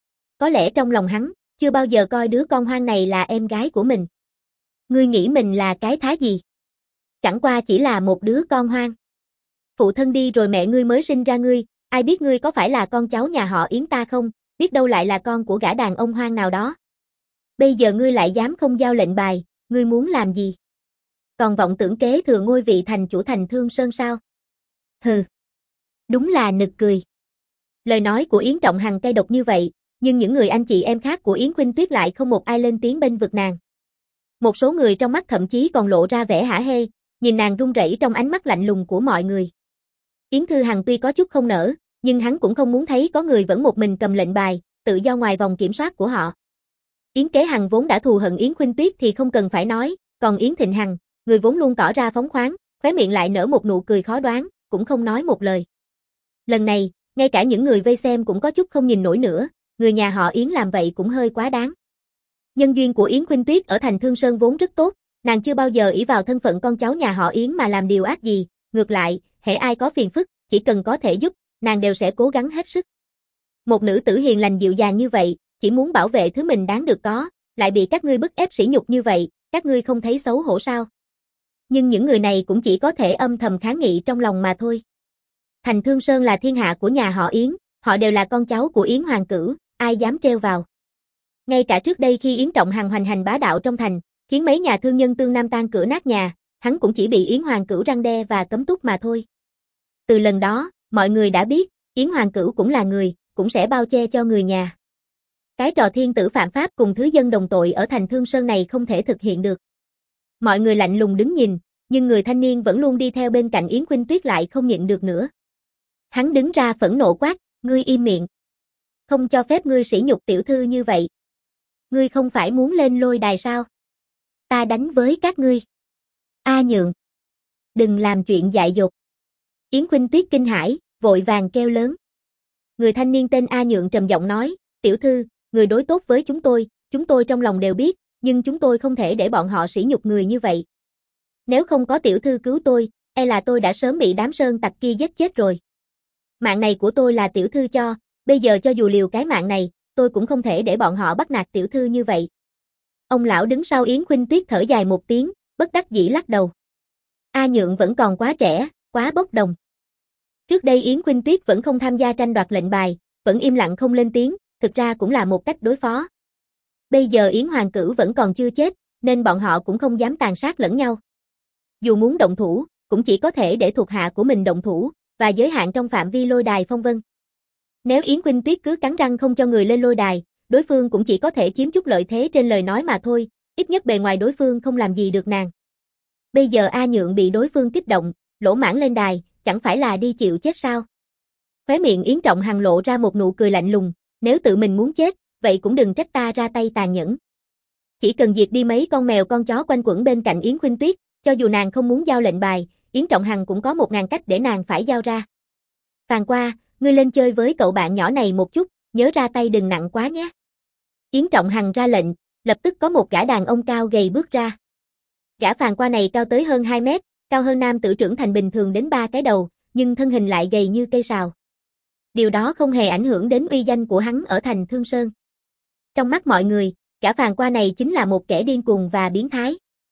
Có lẽ trong lòng hắn, chưa bao giờ coi đứa con hoang này là em gái của mình. Ngươi nghĩ mình là cái thá gì? Chẳng qua chỉ là một đứa con hoang. Phụ thân đi rồi mẹ ngươi mới sinh ra ngươi, ai biết ngươi có phải là con cháu nhà họ Yến ta không, biết đâu lại là con của gã đàn ông hoang nào đó. Bây giờ ngươi lại dám không giao lệnh bài, ngươi muốn làm gì? Còn vọng tưởng kế thừa ngôi vị thành chủ thành Thương Sơn sao? Hừ. Đúng là nực cười. Lời nói của Yến Trọng Hằng cay độc như vậy, nhưng những người anh chị em khác của Yến Khuynh Tuyết lại không một ai lên tiếng bênh vực nàng. Một số người trong mắt thậm chí còn lộ ra vẻ hả hê, nhìn nàng run rẩy trong ánh mắt lạnh lùng của mọi người. Yến Thư Hằng tuy có chút không nỡ, nhưng hắn cũng không muốn thấy có người vẫn một mình cầm lệnh bài, tự do ngoài vòng kiểm soát của họ. Yến Kế Hằng vốn đã thù hận Yến Khuynh Tuyết thì không cần phải nói, còn Yến Thịnh Hằng, người vốn luôn tỏ ra phóng khoáng, khóe miệng lại nở một nụ cười khó đoán, cũng không nói một lời. Lần này, ngay cả những người vây xem cũng có chút không nhìn nổi nữa, người nhà họ Yến làm vậy cũng hơi quá đáng. Nhân duyên của Yến Khuynh Tuyết ở thành Thương Sơn vốn rất tốt, nàng chưa bao giờ ỷ vào thân phận con cháu nhà họ Yến mà làm điều ác gì, ngược lại, hễ ai có phiền phức, chỉ cần có thể giúp, nàng đều sẽ cố gắng hết sức. Một nữ tử hiền lành dịu dàng như vậy, chỉ muốn bảo vệ thứ mình đáng được có, lại bị các ngươi bức ép sỉ nhục như vậy, các ngươi không thấy xấu hổ sao? Nhưng những người này cũng chỉ có thể âm thầm kháng nghị trong lòng mà thôi. Thành Thương Sơn là thiên hạ của nhà họ Yến, họ đều là con cháu của Yến Hoàng Cửu, ai dám trêu vào. Ngay cả trước đây khi Yến Trọng Hằng hoành hành bá đạo trong thành, khiến mấy nhà thương nhân tương nam tan cửa nát nhà, hắn cũng chỉ bị Yến Hoàng Cửu răn đe và cấm túc mà thôi. Từ lần đó, mọi người đã biết, Yến Hoàng Cửu cũng là người, cũng sẽ bao che cho người nhà. Cái trò thiên tử phạm pháp cùng thứ dân đồng tội ở thành Thương Sơn này không thể thực hiện được. Mọi người lạnh lùng đứng nhìn, nhưng người thanh niên vẫn luôn đi theo bên cạnh Yến Khuynh Tuyết lại không nhịn được nữa. Hắn đứng ra phẫn nộ quát, ngươi im miệng. Không cho phép ngươi sỉ nhục tiểu thư như vậy. Ngươi không phải muốn lên lôi đài sao? Ta đánh với các ngươi. A Nhượng. Đừng làm chuyện dại dột. Yến Khuynh Tuyết kinh hãi, vội vàng kêu lớn. Người thanh niên tên A Nhượng trầm giọng nói, tiểu thư, người đối tốt với chúng tôi, chúng tôi trong lòng đều biết, nhưng chúng tôi không thể để bọn họ sỉ nhục người như vậy. Nếu không có tiểu thư cứu tôi, e là tôi đã sớm bị đám sơn tặc kia giết chết rồi. Mạng này của tôi là tiểu thư cho, bây giờ cho dù liều cái mạng này, tôi cũng không thể để bọn họ bắt nạt tiểu thư như vậy. Ông lão đứng sau Yến Khuynh Tuyết thở dài một tiếng, bất đắc dĩ lắc đầu. A Nhượng vẫn còn quá trẻ, quá bốc đồng. Trước đây Yến Khuynh Tuyết vẫn không tham gia tranh đoạt lệnh bài, vẫn im lặng không lên tiếng, thực ra cũng là một cách đối phó. Bây giờ Yến Hoàng Cửu vẫn còn chưa chết, nên bọn họ cũng không dám tàn sát lẫn nhau. Dù muốn động thủ, cũng chỉ có thể để thuộc hạ của mình động thủ, và giới hạn trong phạm vi lôi đài phong vân. Nếu Yến Khuynh Tuyết cứ cắn răng không cho người lên lôi đài, đối phương cũng chỉ có thể chiếm chút lợi thế trên lời nói mà thôi, ít nhất bề ngoài đối phương không làm gì được nàng. Bây giờ A Nhượng bị đối phương kích động, lỗ mãng lên đài, chẳng phải là đi chịu chết sao? Khóe miệng Yến Trọng Hằng lộ ra một nụ cười lạnh lùng, nếu tự mình muốn chết, vậy cũng đừng trách ta ra tay tàn nhẫn. Chỉ cần diệt đi mấy con mèo con chó quanh quẩn bên cạnh Yến Khuynh Tuyết, cho dù nàng không muốn giao lệnh bài, Yến Trọng Hằng cũng có một ngàn cách để nàng phải giao ra. Phàn Qua, ngươi lên chơi với cậu bạn nhỏ này một chút, nhớ ra tay đừng nặng quá nhé. Yến Trọng Hằng ra lệnh, lập tức có một gã đàn ông cao gầy bước ra. Gã Phàn Qua này cao tới hơn hai mét, cao hơn nam tử trưởng thành bình thường đến ba cái đầu, nhưng thân hình lại gầy như cây sào. Điều đó không hề ảnh hưởng đến uy danh của hắn ở thành Thương Sơn. Trong mắt mọi người, gã Phàn Qua này chính là một kẻ điên cuồng và biến thái.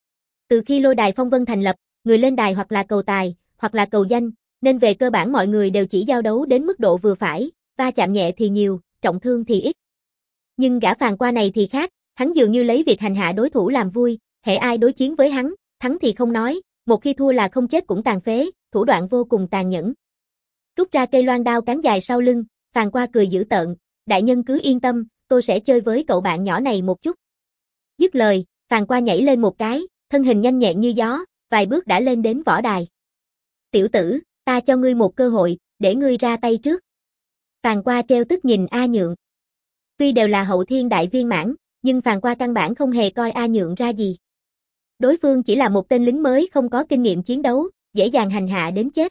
Từ khi lôi đài phong vân thành lập, người lên đài hoặc là cầu tài, hoặc là cầu danh, nên về cơ bản mọi người đều chỉ giao đấu đến mức độ vừa phải, va chạm nhẹ thì nhiều, trọng thương thì ít. Nhưng gã Phàn Qua này thì khác, hắn dường như lấy việc hành hạ đối thủ làm vui, hễ ai đối chiến với hắn, thắng thì không nói, một khi thua là không chết cũng tàn phế, thủ đoạn vô cùng tàn nhẫn. Rút ra cây loan đao cán dài sau lưng, Phàn Qua cười dữ tợn, đại nhân cứ yên tâm, tôi sẽ chơi với cậu bạn nhỏ này một chút. Dứt lời, Phàn Qua nhảy lên một cái, thân hình nhanh nhẹn như gió, vài bước đã lên đến võ đài. Tiểu tử, ta cho ngươi một cơ hội, để ngươi ra tay trước. Phàn Qua treo tức nhìn A Nhượng. Tuy đều là hậu thiên đại viên mãn, nhưng Phàn Qua căn bản không hề coi A Nhượng ra gì. Đối phương chỉ là một tên lính mới không có kinh nghiệm chiến đấu, dễ dàng hành hạ đến chết.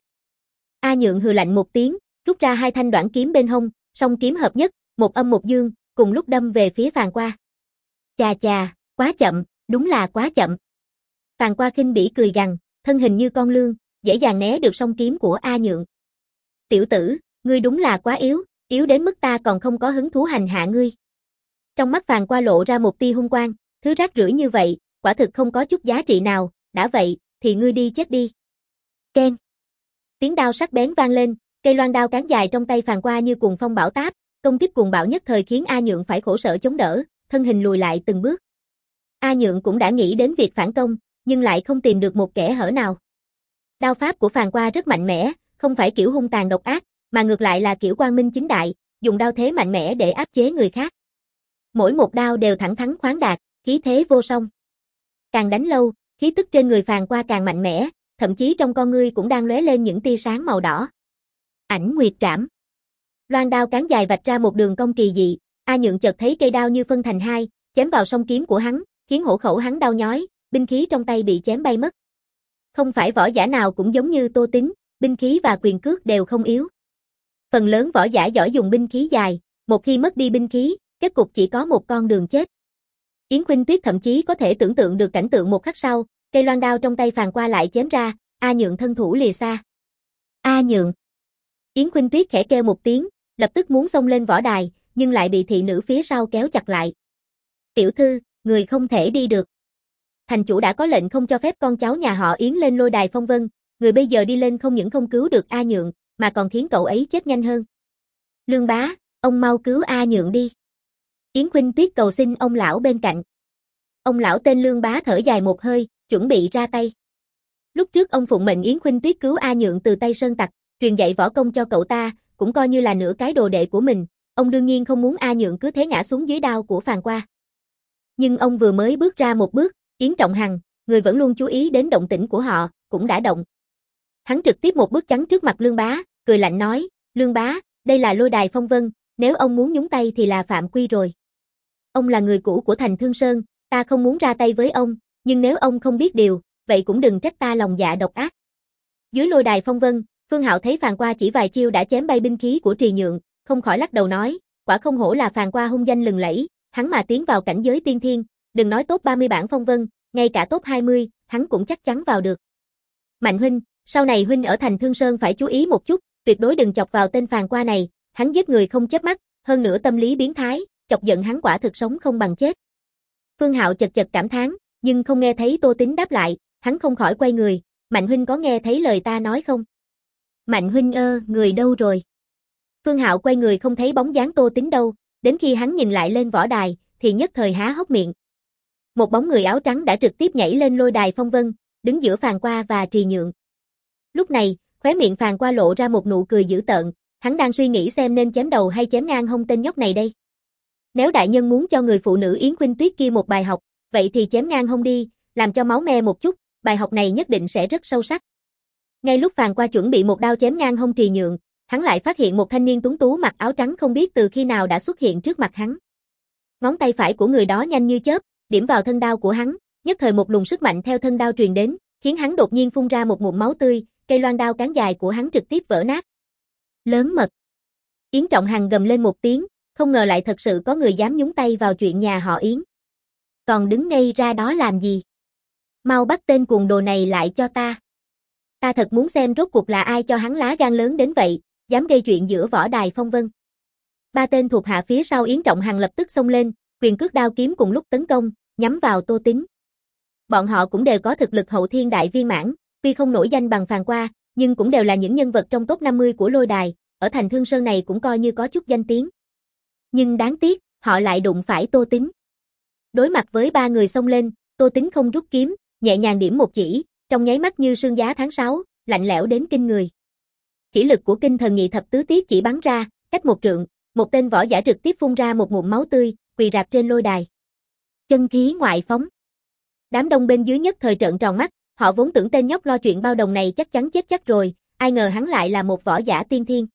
A Nhượng hừ lạnh một tiếng, rút ra hai thanh đoạn kiếm bên hông, song kiếm hợp nhất, một âm một dương, cùng lúc đâm về phía Phàn Qua. Chà chà, quá chậm, đúng là quá chậm. Phàn Qua khinh bỉ cười gằn, thân hình như con lươn, dễ dàng né được song kiếm của A Nhượng. Tiểu tử, ngươi đúng là quá yếu, yếu đến mức ta còn không có hứng thú hành hạ ngươi. Trong mắt Phàn Qua lộ ra một tia hung quang, thứ rác rưởi như vậy, quả thực không có chút giá trị nào, đã vậy, thì ngươi đi chết đi. Keng. Tiếng đao sắc bén vang lên, cây loan đao cán dài trong tay Phàn Qua như cuồng phong bão táp, công kích cuồng bạo nhất thời khiến A Nhượng phải khổ sở chống đỡ, thân hình lùi lại từng bước. A Nhượng cũng đã nghĩ đến việc phản công, nhưng lại không tìm được một kẽ hở nào. Đao pháp của Phàn Qua rất mạnh mẽ, không phải kiểu hung tàn độc ác, mà ngược lại là kiểu quang minh chính đại, dùng đao thế mạnh mẽ để áp chế người khác. Mỗi một đao đều thẳng thắn khoáng đạt, khí thế vô song. Càng đánh lâu, khí tức trên người Phàn Qua càng mạnh mẽ, thậm chí trong con ngươi cũng đang lóe lên những tia sáng màu đỏ. Ảnh Nguyệt Trảm. Loan đao cán dài vạch ra một đường cong kỳ dị, A Nhượng chợt thấy cây đao như phân thành hai, chém vào song kiếm của hắn, khiến hổ khẩu hắn đau nhói, binh khí trong tay bị chém bay mất. Không phải võ giả nào cũng giống như Tô Tín, binh khí và quyền cước đều không yếu. Phần lớn võ giả giỏi dùng binh khí dài, một khi mất đi binh khí, kết cục chỉ có một con đường chết. Yến Khuynh Tuyết thậm chí có thể tưởng tượng được cảnh tượng một khắc sau, cây loan đao trong tay Phàn Qua lại chém ra, A Nhượng thân thủ lìa xa. A Nhượng. Yến Khuynh Tuyết khẽ kêu một tiếng, lập tức muốn xông lên võ đài, nhưng lại bị thị nữ phía sau kéo chặt lại. Tiểu thư, người không thể đi được. Thành chủ đã có lệnh không cho phép con cháu nhà họ Yến lên lôi đài phong vân, người bây giờ đi lên không những không cứu được A Nhượng, mà còn khiến cậu ấy chết nhanh hơn. Lương bá, ông mau cứu A Nhượng đi. Yến Khuynh Tuyết cầu xin ông lão bên cạnh. Ông lão tên Lương bá thở dài một hơi, chuẩn bị ra tay. Lúc trước ông phụng mệnh Yến Khuynh Tuyết cứu A Nhượng từ tay Sơn Tặc, truyền dạy võ công cho cậu ta, cũng coi như là nửa cái đồ đệ của mình, ông đương nhiên không muốn A Nhượng cứ thế ngã xuống dưới đao của Phàn Qua. Nhưng ông vừa mới bước ra một bước, Yến Trọng Hằng, người vẫn luôn chú ý đến động tĩnh của họ, cũng đã động. Hắn trực tiếp một bước chắn trước mặt Lương bá, cười lạnh nói, Lương bá, đây là lôi đài phong vân, nếu ông muốn nhúng tay thì là phạm quy rồi. Ông là người cũ của thành Thương Sơn, ta không muốn ra tay với ông, nhưng nếu ông không biết điều, vậy cũng đừng trách ta lòng dạ độc ác. Dưới lôi đài phong vân, Phương Hạo thấy Phàn Qua chỉ vài chiêu đã chém bay binh khí của Trì Nhượng, không khỏi lắc đầu nói, quả không hổ là Phàn Qua hung danh lừng lẫy, hắn mà tiến vào cảnh giới tiên thiên, đừng nói top ba mươi bảng phong vân, ngay cả top hai mươi, hắn cũng chắc chắn vào được. Mạnh huynh, sau này huynh ở thành Thương Sơn phải chú ý một chút, tuyệt đối đừng chọc vào tên Phàn Qua này, hắn giết người không chớp mắt, hơn nữa tâm lý biến thái, chọc giận hắn quả thực sống không bằng chết. Phương Hạo chật chật cảm thán, nhưng không nghe thấy Tô Tín đáp lại, hắn không khỏi quay người, Mạnh huynh có nghe thấy lời ta nói không? Mạnh huynh ơ, người đâu rồi? Phương Hạo quay người không thấy bóng dáng Tô Tín đâu, đến khi hắn nhìn lại lên võ đài, thì nhất thời há hốc miệng. Một bóng người áo trắng đã trực tiếp nhảy lên lôi đài phong vân, đứng giữa Phàn Qua và Trì Nhượng. Lúc này, khóe miệng Phàn Qua lộ ra một nụ cười dữ tợn, hắn đang suy nghĩ xem nên chém đầu hay chém ngang hông tên nhóc này đây. Nếu đại nhân muốn cho người phụ nữ Yến Khuynh Tuyết kia một bài học, vậy thì chém ngang hông đi, làm cho máu me một chút, bài học này nhất định sẽ rất sâu sắc. Ngay lúc Phàn Qua chuẩn bị một đao chém ngang hông Trì Nhượng, hắn lại phát hiện một thanh niên tuấn tú mặc áo trắng không biết từ khi nào đã xuất hiện trước mặt hắn. Ngón tay phải của người đó nhanh như chớp, điểm vào thân đao của hắn, nhất thời một luồng sức mạnh theo thân đao truyền đến, khiến hắn đột nhiên phun ra một ngụm máu tươi, cây loan đao cán dài của hắn trực tiếp vỡ nát. Lớn mật. Yến Trọng Hằng gầm lên một tiếng, không ngờ lại thật sự có người dám nhúng tay vào chuyện nhà họ Yến. Còn đứng ngây ra đó làm gì? Mau bắt tên cuồng đồ này lại cho ta. Ta thật muốn xem rốt cuộc là ai cho hắn lá gan lớn đến vậy, dám gây chuyện giữa võ đài phong vân. Ba tên thuộc hạ phía sau Yến Trọng Hằng lập tức xông lên, quyền cước đao kiếm cùng lúc tấn công, nhắm vào Tô Tín. Bọn họ cũng đều có thực lực hậu thiên đại viên mãn, tuy không nổi danh bằng Phàn Qua, nhưng cũng đều là những nhân vật trong top năm mươi của lôi đài, ở thành Thương Sơn này cũng coi như có chút danh tiếng. Nhưng đáng tiếc, họ lại đụng phải Tô Tín. Đối mặt với ba người xông lên, Tô Tín không rút kiếm, nhẹ nhàng điểm một chỉ, trong nháy mắt như sương giá tháng sáu, lạnh lẽo đến kinh người. Chỉ lực của Kinh Thần Nhị Thập Tứ Tiết chỉ bắn ra, cách một trượng, một tên võ giả trực tiếp phun ra một ngụm máu tươi, quỳ rạp trên lôi đài. Chân khí ngoại phóng. Đám đông bên dưới nhất thời trợn tròn mắt, họ vốn tưởng tên nhóc lo chuyện bao đồng này chắc chắn chết chắc rồi, ai ngờ hắn lại là một võ giả tiên thiên.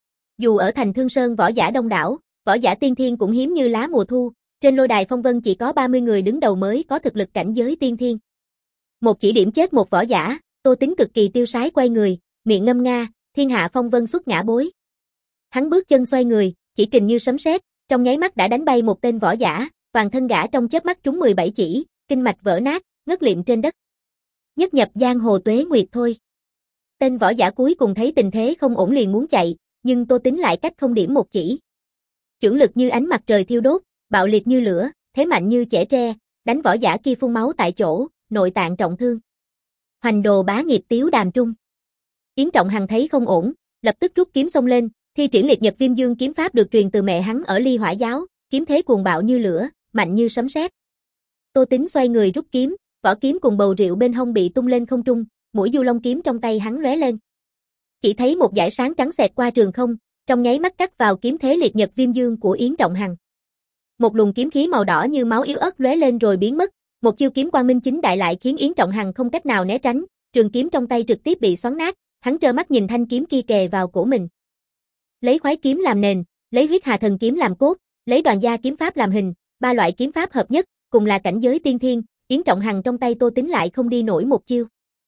Dù ở thành Thương Sơn võ giả đông đảo, võ giả tiên thiên cũng hiếm như lá mùa thu, trên lôi đài phong vân chỉ có ba mươi người đứng đầu mới có thực lực cảnh giới tiên thiên. Một chỉ điểm chết một võ giả, Tô Tín cực kỳ tiêu sái quay người, miệng ngâm nga, thiên hạ phong vân xuất ngã bối. Hắn bước chân xoay người, chỉ kình như sấm sét, trong nháy mắt đã đánh bay một tên võ giả, toàn thân gã trong chớp mắt trúng mười bảy chỉ, kinh mạch vỡ nát, ngất liệm trên đất. Nhất nhập giang hồ tuế nguyệt thôi. Tên võ giả cuối cùng thấy tình thế không ổn liền muốn chạy, nhưng Tô Tín lại cách không điểm một chỉ. Chưởng lực như ánh mặt trời thiêu đốt, bạo liệt như lửa, thế mạnh như chẻ tre, đánh võ giả kia phun máu tại chỗ, nội tạng trọng thương. Hoành đồ bá nghiệp tiếu đàm trung. Yến Trọng Hằng thấy không ổn, lập tức rút kiếm xông lên, thi triển liệt nhật viêm dương kiếm pháp được truyền từ mẹ hắn ở Ly Hỏa giáo, kiếm thế cuồng bạo như lửa, mạnh như sấm sét. Tô Tín xoay người rút kiếm, vỏ kiếm cùng bầu rượu bên hông bị tung lên không trung, mũi du long kiếm trong tay hắn lóe lên. Chỉ thấy một dải sáng trắng xẹt qua trường không, trong nháy mắt cắt vào kiếm thế liệt nhật viêm dương của Yến Trọng Hằng. Một luồng kiếm khí màu đỏ như máu yếu ớt lóe lên rồi biến mất, một chiêu kiếm quang minh chính đại lại khiến Yến Trọng Hằng không cách nào né tránh, trường kiếm trong tay trực tiếp bị xoắn nát, hắn trơ mắt nhìn thanh kiếm kia kề vào cổ mình. Lấy khoái kiếm làm nền, lấy huyết hà thần kiếm làm cốt, lấy đoàn gia kiếm pháp làm hình, ba loại kiếm pháp hợp nhất, cùng là cảnh giới tiên thiên, Yến Trọng Hằng trong tay Tô Tính lại không đi nổi một chiêu.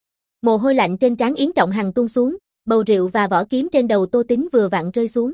Mồ hôi lạnh trên trán Yến Trọng Hằng tuôn xuống, bầu rượu và vỏ kiếm trên đầu Tô Tính vừa vặn rơi xuống.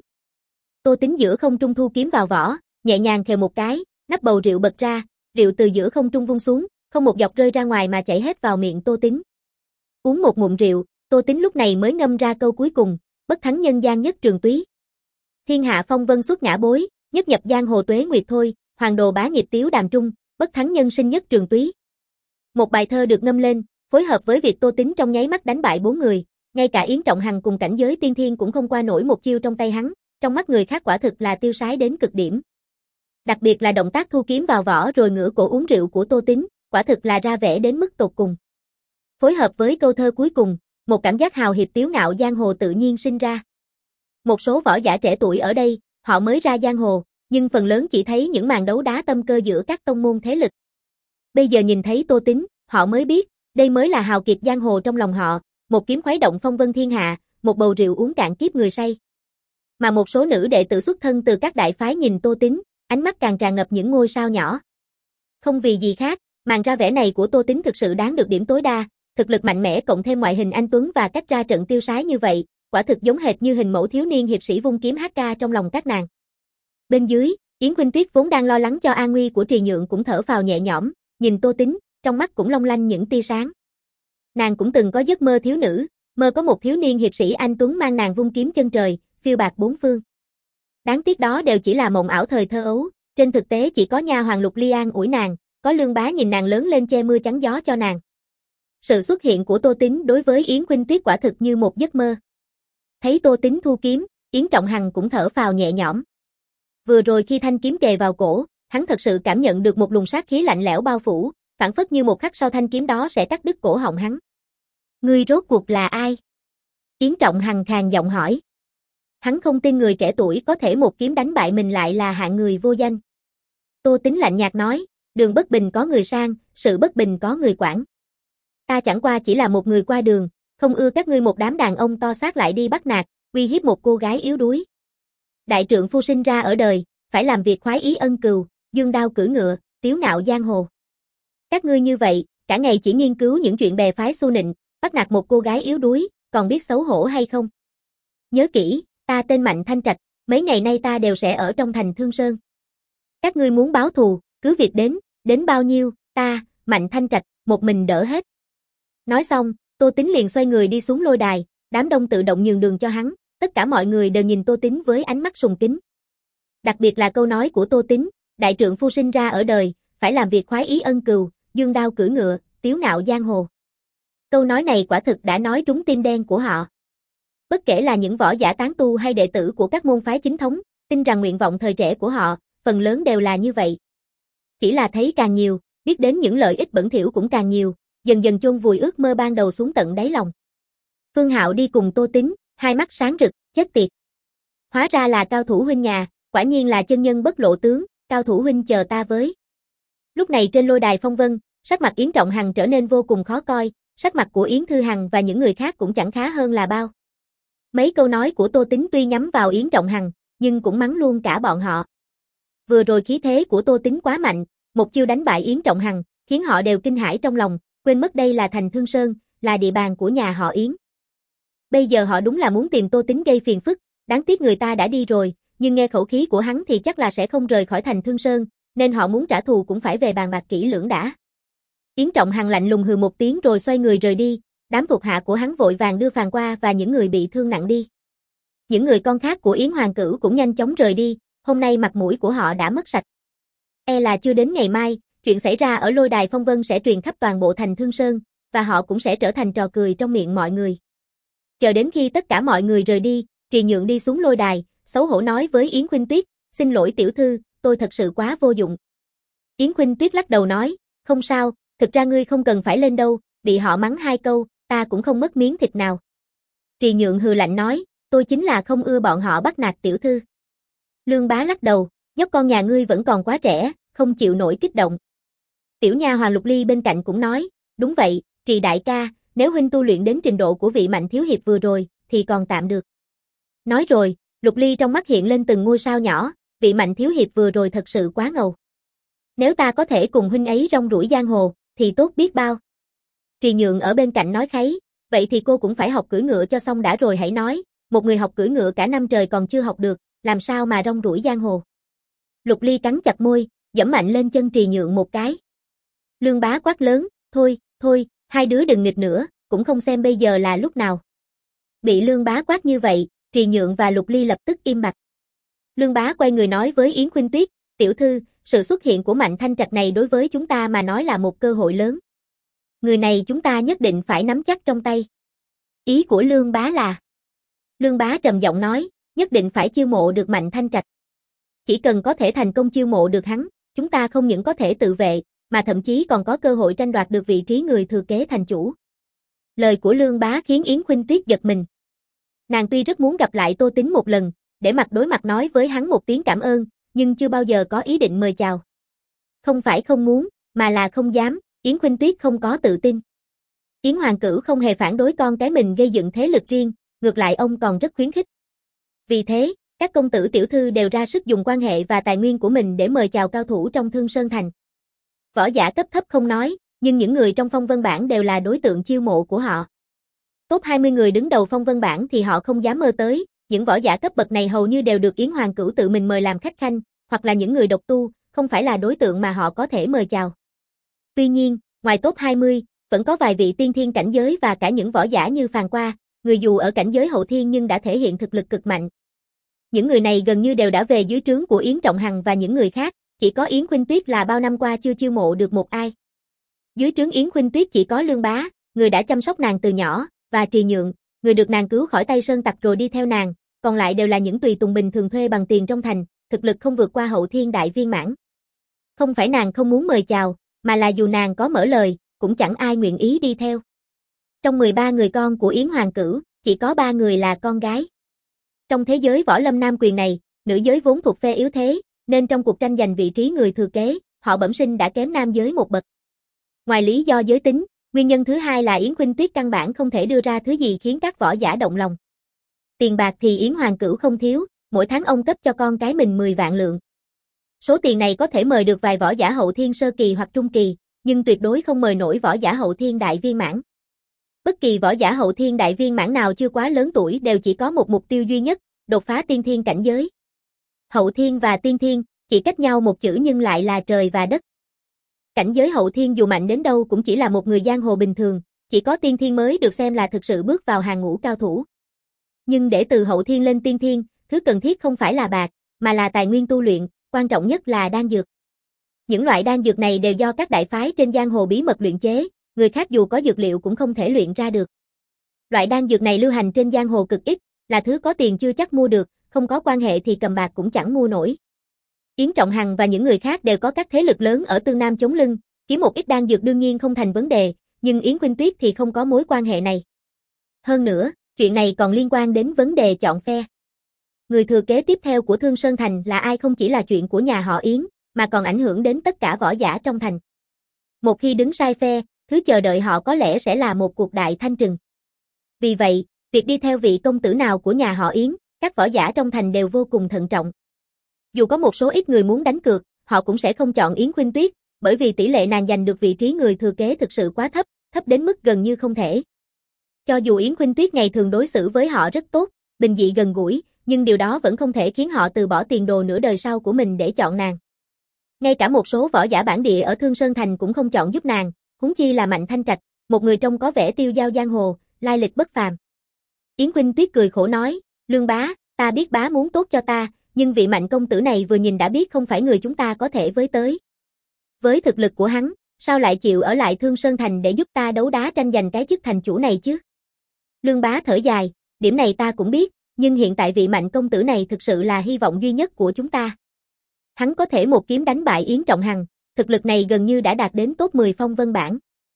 Tô Tính giữa không trung thu kiếm vào vỏ, nhẹ nhàng khều một cái, nắp bầu rượu bật ra, rượu từ giữa không trung vung xuống, không một giọt rơi ra ngoài mà chảy hết vào miệng Tô Tính. Uống một ngụm rượu, Tô Tính lúc này mới ngâm ra câu cuối cùng, bất thắng nhân gian nhất trường túy. Thiên hạ phong vân xuất ngã bối, nhất nhập giang hồ tuế nguyệt thôi, hoàng đồ bá nghiệp tiếu đàm trung, bất thắng nhân sinh nhất trường túy. Một bài thơ được ngâm lên, phối hợp với việc Tô Tính trong nháy mắt đánh bại bốn người, ngay cả Yến Trọng Hằng cùng cảnh giới tiên thiên cũng không qua nổi một chiêu trong tay hắn, trong mắt người khác quả thực là tiêu sái đến cực điểm. Đặc biệt là động tác thu kiếm vào vỏ rồi ngửa cổ uống rượu của Tô Tính, quả thực là ra vẻ đến mức tột cùng. Phối hợp với câu thơ cuối cùng, một cảm giác hào hiệp tiếu ngạo giang hồ tự nhiên sinh ra. Một số võ giả trẻ tuổi ở đây, họ mới ra giang hồ, nhưng phần lớn chỉ thấy những màn đấu đá tâm cơ giữa các tông môn thế lực. Bây giờ nhìn thấy Tô Tính, họ mới biết, đây mới là hào kiệt giang hồ trong lòng họ, một kiếm khuấy động phong vân thiên hạ, một bầu rượu uống cạn kiếp người say. Mà một số nữ đệ tử xuất thân từ các đại phái nhìn Tô Tính, ánh mắt càng tràn ngập những ngôi sao nhỏ. Không vì gì khác, màn ra vẻ này của Tô Tính thực sự đáng được điểm tối đa, thực lực mạnh mẽ cộng thêm ngoại hình anh tuấn và cách ra trận tiêu sái như vậy, quả thực giống hệt như hình mẫu thiếu niên hiệp sĩ vung kiếm hát ca trong lòng các nàng. Bên dưới, Yến Khuynh Tuyết vốn đang lo lắng cho an nguy của Trì Nhượng cũng thở phào nhẹ nhõm, nhìn Tô Tính, trong mắt cũng long lanh những tia sáng. Nàng cũng từng có giấc mơ thiếu nữ, mơ có một thiếu niên hiệp sĩ anh tuấn mang nàng vung kiếm chân trời, phiêu bạt bốn phương. Đáng tiếc đó đều chỉ là mộng ảo thời thơ ấu, trên thực tế chỉ có nha hoàng Lục Ly an ủi nàng, có Lương Bá nhìn nàng lớn lên che mưa chắn gió cho nàng. Sự xuất hiện của Tô Tính đối với Yến Khuynh Tuyết quả thực như một giấc mơ. Thấy Tô Tính thu kiếm, Yến Trọng Hằng cũng thở phào nhẹ nhõm. Vừa rồi khi thanh kiếm kề vào cổ, hắn thật sự cảm nhận được một luồng sát khí lạnh lẽo bao phủ, phảng phất như một khắc sau thanh kiếm đó sẽ cắt đứt cổ họng hắn. Ngươi rốt cuộc là ai? Yến Trọng Hằng khàn giọng hỏi. Hắn không tin người trẻ tuổi có thể một kiếm đánh bại mình lại là hạng người vô danh. Tô Tính lạnh nhạt nói, đường bất bình có người sang, sự bất bình có người quản. Ta chẳng qua chỉ là một người qua đường, không ưa các ngươi một đám đàn ông to xác lại đi bắt nạt, uy hiếp một cô gái yếu đuối. Đại trượng phu sinh ra ở đời, phải làm việc khoái ý ân cừu, dương đao cưỡi ngựa, tiếu ngạo giang hồ. Các ngươi như vậy, cả ngày chỉ nghiên cứu những chuyện bè phái xu nịnh, bắt nạt một cô gái yếu đuối, còn biết xấu hổ hay không? Nhớ kỹ, ta tên Mạnh Thanh Trạch, mấy ngày nay ta đều sẽ ở trong thành Thương Sơn. Các ngươi muốn báo thù, cứ việc đến, đến bao nhiêu, ta, Mạnh Thanh Trạch, một mình đỡ hết. Nói xong, Tô Tính liền xoay người đi xuống lôi đài, đám đông tự động nhường đường cho hắn, tất cả mọi người đều nhìn Tô Tính với ánh mắt sùng kính. Đặc biệt là câu nói của Tô Tính, đại trượng phu sinh ra ở đời, phải làm việc khoái ý ân cừu, dương đao cưỡi ngựa, tiếu ngạo giang hồ. Câu nói này quả thực đã nói trúng tim đen của họ. Bất kể là những võ giả tán tu hay đệ tử của các môn phái chính thống, tin rằng nguyện vọng thời trẻ của họ, phần lớn đều là như vậy. Chỉ là thấy càng nhiều, biết đến những lợi ích bẩn thỉu cũng càng nhiều, dần dần chôn vùi ước mơ ban đầu xuống tận đáy lòng. Phương Hạo đi cùng Tô Tính, hai mắt sáng rực, chết tiệt. Hóa ra là Cao thủ huynh nhà, quả nhiên là chân nhân bất lộ tướng, Cao thủ huynh chờ ta với. Lúc này trên lôi đài phong vân, sắc mặt Yến Trọng Hằng trở nên vô cùng khó coi, sắc mặt của Yến Thư Hằng và những người khác cũng chẳng khá hơn là bao. Mấy câu nói của Tô Tính tuy nhắm vào Yến Trọng Hằng, nhưng cũng mắng luôn cả bọn họ. Vừa rồi khí thế của Tô Tính quá mạnh, một chiêu đánh bại Yến Trọng Hằng, khiến họ đều kinh hãi trong lòng, quên mất đây là thành Thương Sơn, là địa bàn của nhà họ Yến. Bây giờ họ đúng là muốn tìm Tô Tính gây phiền phức, đáng tiếc người ta đã đi rồi, nhưng nghe khẩu khí của hắn thì chắc là sẽ không rời khỏi thành Thương Sơn, nên họ muốn trả thù cũng phải về bàn bạc kỹ lưỡng đã. Yến Trọng Hằng lạnh lùng hừ một tiếng rồi xoay người rời đi, đám thuộc hạ của hắn vội vàng đưa phàn qua và những người bị thương nặng đi. Những người con khác của Yến Hoàng Cửu cũng nhanh chóng rời đi, hôm nay mặt mũi của họ đã mất sạch. E là chưa đến ngày mai, chuyện xảy ra ở lôi đài phong vân sẽ truyền khắp toàn bộ thành Thương Sơn, và họ cũng sẽ trở thành trò cười trong miệng mọi người. Chờ đến khi tất cả mọi người rời đi, Trì Nhượng đi xuống lôi đài, xấu hổ nói với Yến Khuynh Tuyết, xin lỗi tiểu thư, tôi thật sự quá vô dụng. Yến Khuynh Tuyết lắc đầu nói, không sao, thực ra ngươi không cần phải lên đâu, bị họ mắng hai câu, ta cũng không mất miếng thịt nào. Trì Nhượng hừ lạnh nói, tôi chính là không ưa bọn họ bắt nạt tiểu thư. Lương Bá lắc đầu, nhóc con nhà ngươi vẫn còn quá trẻ, không chịu nổi kích động. Tiểu nha hoàng Lục Ly bên cạnh cũng nói, đúng vậy, Trì đại ca, nếu huynh tu luyện đến trình độ của vị Mạnh thiếu hiệp vừa rồi, thì còn tạm được. Nói rồi, Lục Ly trong mắt hiện lên từng ngôi sao nhỏ, vị Mạnh thiếu hiệp vừa rồi thật sự quá ngầu. Nếu ta có thể cùng huynh ấy rong ruổi giang hồ, thì tốt biết bao. Trì Nhượng ở bên cạnh nói kháy, vậy thì cô cũng phải học cưỡi ngựa cho xong đã rồi hãy nói, một người học cưỡi ngựa cả năm trời còn chưa học được, làm sao mà rong ruổi giang hồ. Lục Ly cắn chặt môi, giẫm mạnh lên chân Trì Nhượng một cái. Lương Bá quát lớn, thôi, thôi, hai đứa đừng nghịch nữa, cũng không xem bây giờ là lúc nào. Bị Lương Bá quát như vậy, Trì Nhượng và Lục Ly lập tức im bặt. Lương Bá quay người nói với Yến Khuynh Tuyết, tiểu thư, sự xuất hiện của Mạnh Thanh Trạch này đối với chúng ta mà nói là một cơ hội lớn. Người này chúng ta nhất định phải nắm chắc trong tay. Ý của Lương Bá là? Lương Bá trầm giọng nói, nhất định phải chiêu mộ được Mạnh Thanh Trạch. Chỉ cần có thể thành công chiêu mộ được hắn, chúng ta không những có thể tự vệ, mà thậm chí còn có cơ hội tranh đoạt được vị trí người thừa kế thành chủ. Lời của Lương Bá khiến Yến Khuynh Tuyết giật mình. Nàng tuy rất muốn gặp lại Tô Tín một lần, để mặt đối mặt nói với hắn một tiếng cảm ơn, nhưng chưa bao giờ có ý định mời chào. Không phải không muốn, mà là không dám, Yến Khuynh Tuyết không có tự tin. Yến Hoàng Cửu không hề phản đối con cái mình gây dựng thế lực riêng, ngược lại ông còn rất khuyến khích. Vì thế, các công tử tiểu thư đều ra sức dùng quan hệ và tài nguyên của mình để mời chào cao thủ trong Thương Sơn Thành. Võ giả cấp thấp không nói, nhưng những người trong phong vân bảng đều là đối tượng chiêu mộ của họ. Top hai mươi người đứng đầu phong vân bảng thì họ không dám mơ tới, những võ giả cấp bậc này hầu như đều được Yến Hoàng Cửu tự mình mời làm khách khanh, hoặc là những người độc tu, không phải là đối tượng mà họ có thể mời chào. Tuy nhiên, ngoài top hai mươi, vẫn có vài vị tiên thiên cảnh giới và cả những võ giả như Phàn Qua, người dù ở cảnh giới hậu thiên nhưng đã thể hiện thực lực cực mạnh. Những người này gần như đều đã về dưới trướng của Yến Trọng Hằng và những người khác, chỉ có Yến Khuynh Tuyết là bao năm qua chưa chiêu mộ được một ai. Dưới trướng Yến Khuynh Tuyết chỉ có Lương Bá, người đã chăm sóc nàng từ nhỏ, và Trì Nhượng, người được nàng cứu khỏi tay sơn tặc rồi đi theo nàng, còn lại đều là những tùy tùng bình thường thuê bằng tiền trong thành, thực lực không vượt qua hậu thiên đại viên mãn. Không phải nàng không muốn mời chào, mà là dù nàng có mở lời, cũng chẳng ai nguyện ý đi theo. Trong mười ba người con của Yến Hoàng Cửu, chỉ có ba người là con gái. Trong thế giới võ lâm nam quyền này, nữ giới vốn thuộc phe yếu thế, nên trong cuộc tranh giành vị trí người thừa kế, họ bẩm sinh đã kém nam giới một bậc. Ngoài lý do giới tính, nguyên nhân thứ hai là Yến Khuynh Tuyết căn bản không thể đưa ra thứ gì khiến các võ giả động lòng. Tiền bạc thì Yến Hoàng Cửu không thiếu, mỗi tháng ông cấp cho con cái mình mười vạn lượng. Số tiền này có thể mời được vài võ giả hậu thiên sơ kỳ hoặc trung kỳ, nhưng tuyệt đối không mời nổi võ giả hậu thiên đại viên mãn. Bất kỳ võ giả hậu thiên đại viên mãn nào chưa quá lớn tuổi đều chỉ có một mục tiêu duy nhất, đột phá tiên thiên cảnh giới. Hậu thiên và tiên thiên, chỉ cách nhau một chữ nhưng lại là trời và đất. Cảnh giới hậu thiên dù mạnh đến đâu cũng chỉ là một người giang hồ bình thường, chỉ có tiên thiên mới được xem là thực sự bước vào hàng ngũ cao thủ. Nhưng để từ hậu thiên lên tiên thiên, thứ cần thiết không phải là bạc, mà là tài nguyên tu luyện, quan trọng nhất là đan dược. Những loại đan dược này đều do các đại phái trên giang hồ bí mật luyện chế, người khác dù có dược liệu cũng không thể luyện ra được. Loại đan dược này lưu hành trên giang hồ cực ít, là thứ có tiền chưa chắc mua được, không có quan hệ thì cầm bạc cũng chẳng mua nổi. Yến Trọng Hằng và những người khác đều có các thế lực lớn ở Tương Nam chống lưng, kiếm một ít đan dược đương nhiên không thành vấn đề, nhưng Yến Khuynh Tuyết thì không có mối quan hệ này. Hơn nữa, chuyện này còn liên quan đến vấn đề chọn phe. Người thừa kế tiếp theo của Thương Sơn Thành là ai không chỉ là chuyện của nhà họ Yến, mà còn ảnh hưởng đến tất cả võ giả trong thành. Một khi đứng sai phe, thứ chờ đợi họ có lẽ sẽ là một cuộc đại thanh trừng. Vì vậy, việc đi theo vị công tử nào của nhà họ Yến, các võ giả trong thành đều vô cùng thận trọng. Dù có một số ít người muốn đánh cược, họ cũng sẽ không chọn Yến Khuynh Tuyết, bởi vì tỷ lệ nàng giành được vị trí người thừa kế thực sự quá thấp, thấp đến mức gần như không thể. Cho dù Yến Khuynh Tuyết ngày thường đối xử với họ rất tốt, bình dị gần gũi, nhưng điều đó vẫn không thể khiến họ từ bỏ tiền đồ nửa đời sau của mình để chọn nàng. Ngay cả một số võ giả bản địa ở Thương Sơn Thành cũng không chọn giúp nàng, huống chi là Mạnh Thanh Trạch, một người trông có vẻ tiêu dao giang hồ, lai lịch bất phàm. Yến Khuynh Tuyết cười khổ nói, Lương Bá, ta biết bá muốn tốt cho ta, nhưng vị Mạnh công tử này vừa nhìn đã biết không phải người chúng ta có thể với tới. Với thực lực của hắn, sao lại chịu ở lại Thương Sơn Thành để giúp ta đấu đá tranh giành cái chức thành chủ này chứ? Lương Bá thở dài, điểm này ta cũng biết, nhưng hiện tại vị Mạnh công tử này thực sự là hy vọng duy nhất của chúng ta. Hắn có thể một kiếm đánh bại Yến Trọng Hằng, thực lực này gần như đã đạt đến top mười phong vân bảng.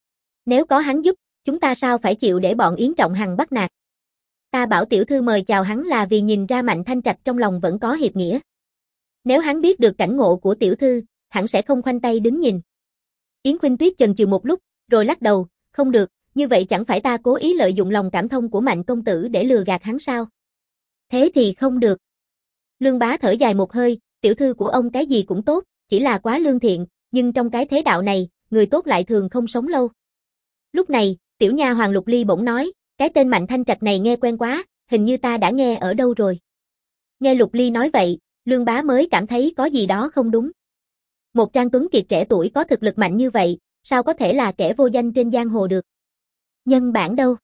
Nếu có hắn giúp, chúng ta sao phải chịu để bọn Yến Trọng Hằng bắt nạt? Ta bảo tiểu thư mời chào hắn là vì nhìn ra Mạnh Thanh Trạch trong lòng vẫn có hiệp nghĩa. Nếu hắn biết được cảnh ngộ của tiểu thư, hắn sẽ không khoanh tay đứng nhìn. Yến Khuynh Tuyết chần chừ một lúc, rồi lắc đầu, không được, như vậy chẳng phải ta cố ý lợi dụng lòng cảm thông của Mạnh công tử để lừa gạt hắn sao? Thế thì không được. Lương Bá thở dài một hơi, tiểu thư của ông cái gì cũng tốt, chỉ là quá lương thiện, nhưng trong cái thế đạo này, người tốt lại thường không sống lâu. Lúc này, tiểu nha hoàng Lục Ly bỗng nói, cái tên Mạnh Thanh Trạch này nghe quen quá, hình như ta đã nghe ở đâu rồi. Nghe Lục Ly nói vậy, Lương Bá mới cảm thấy có gì đó không đúng. Một Trang Tuấn Kiệt trẻ tuổi có thực lực mạnh như vậy, sao có thể là kẻ vô danh trên giang hồ được? Nhân bản đâu?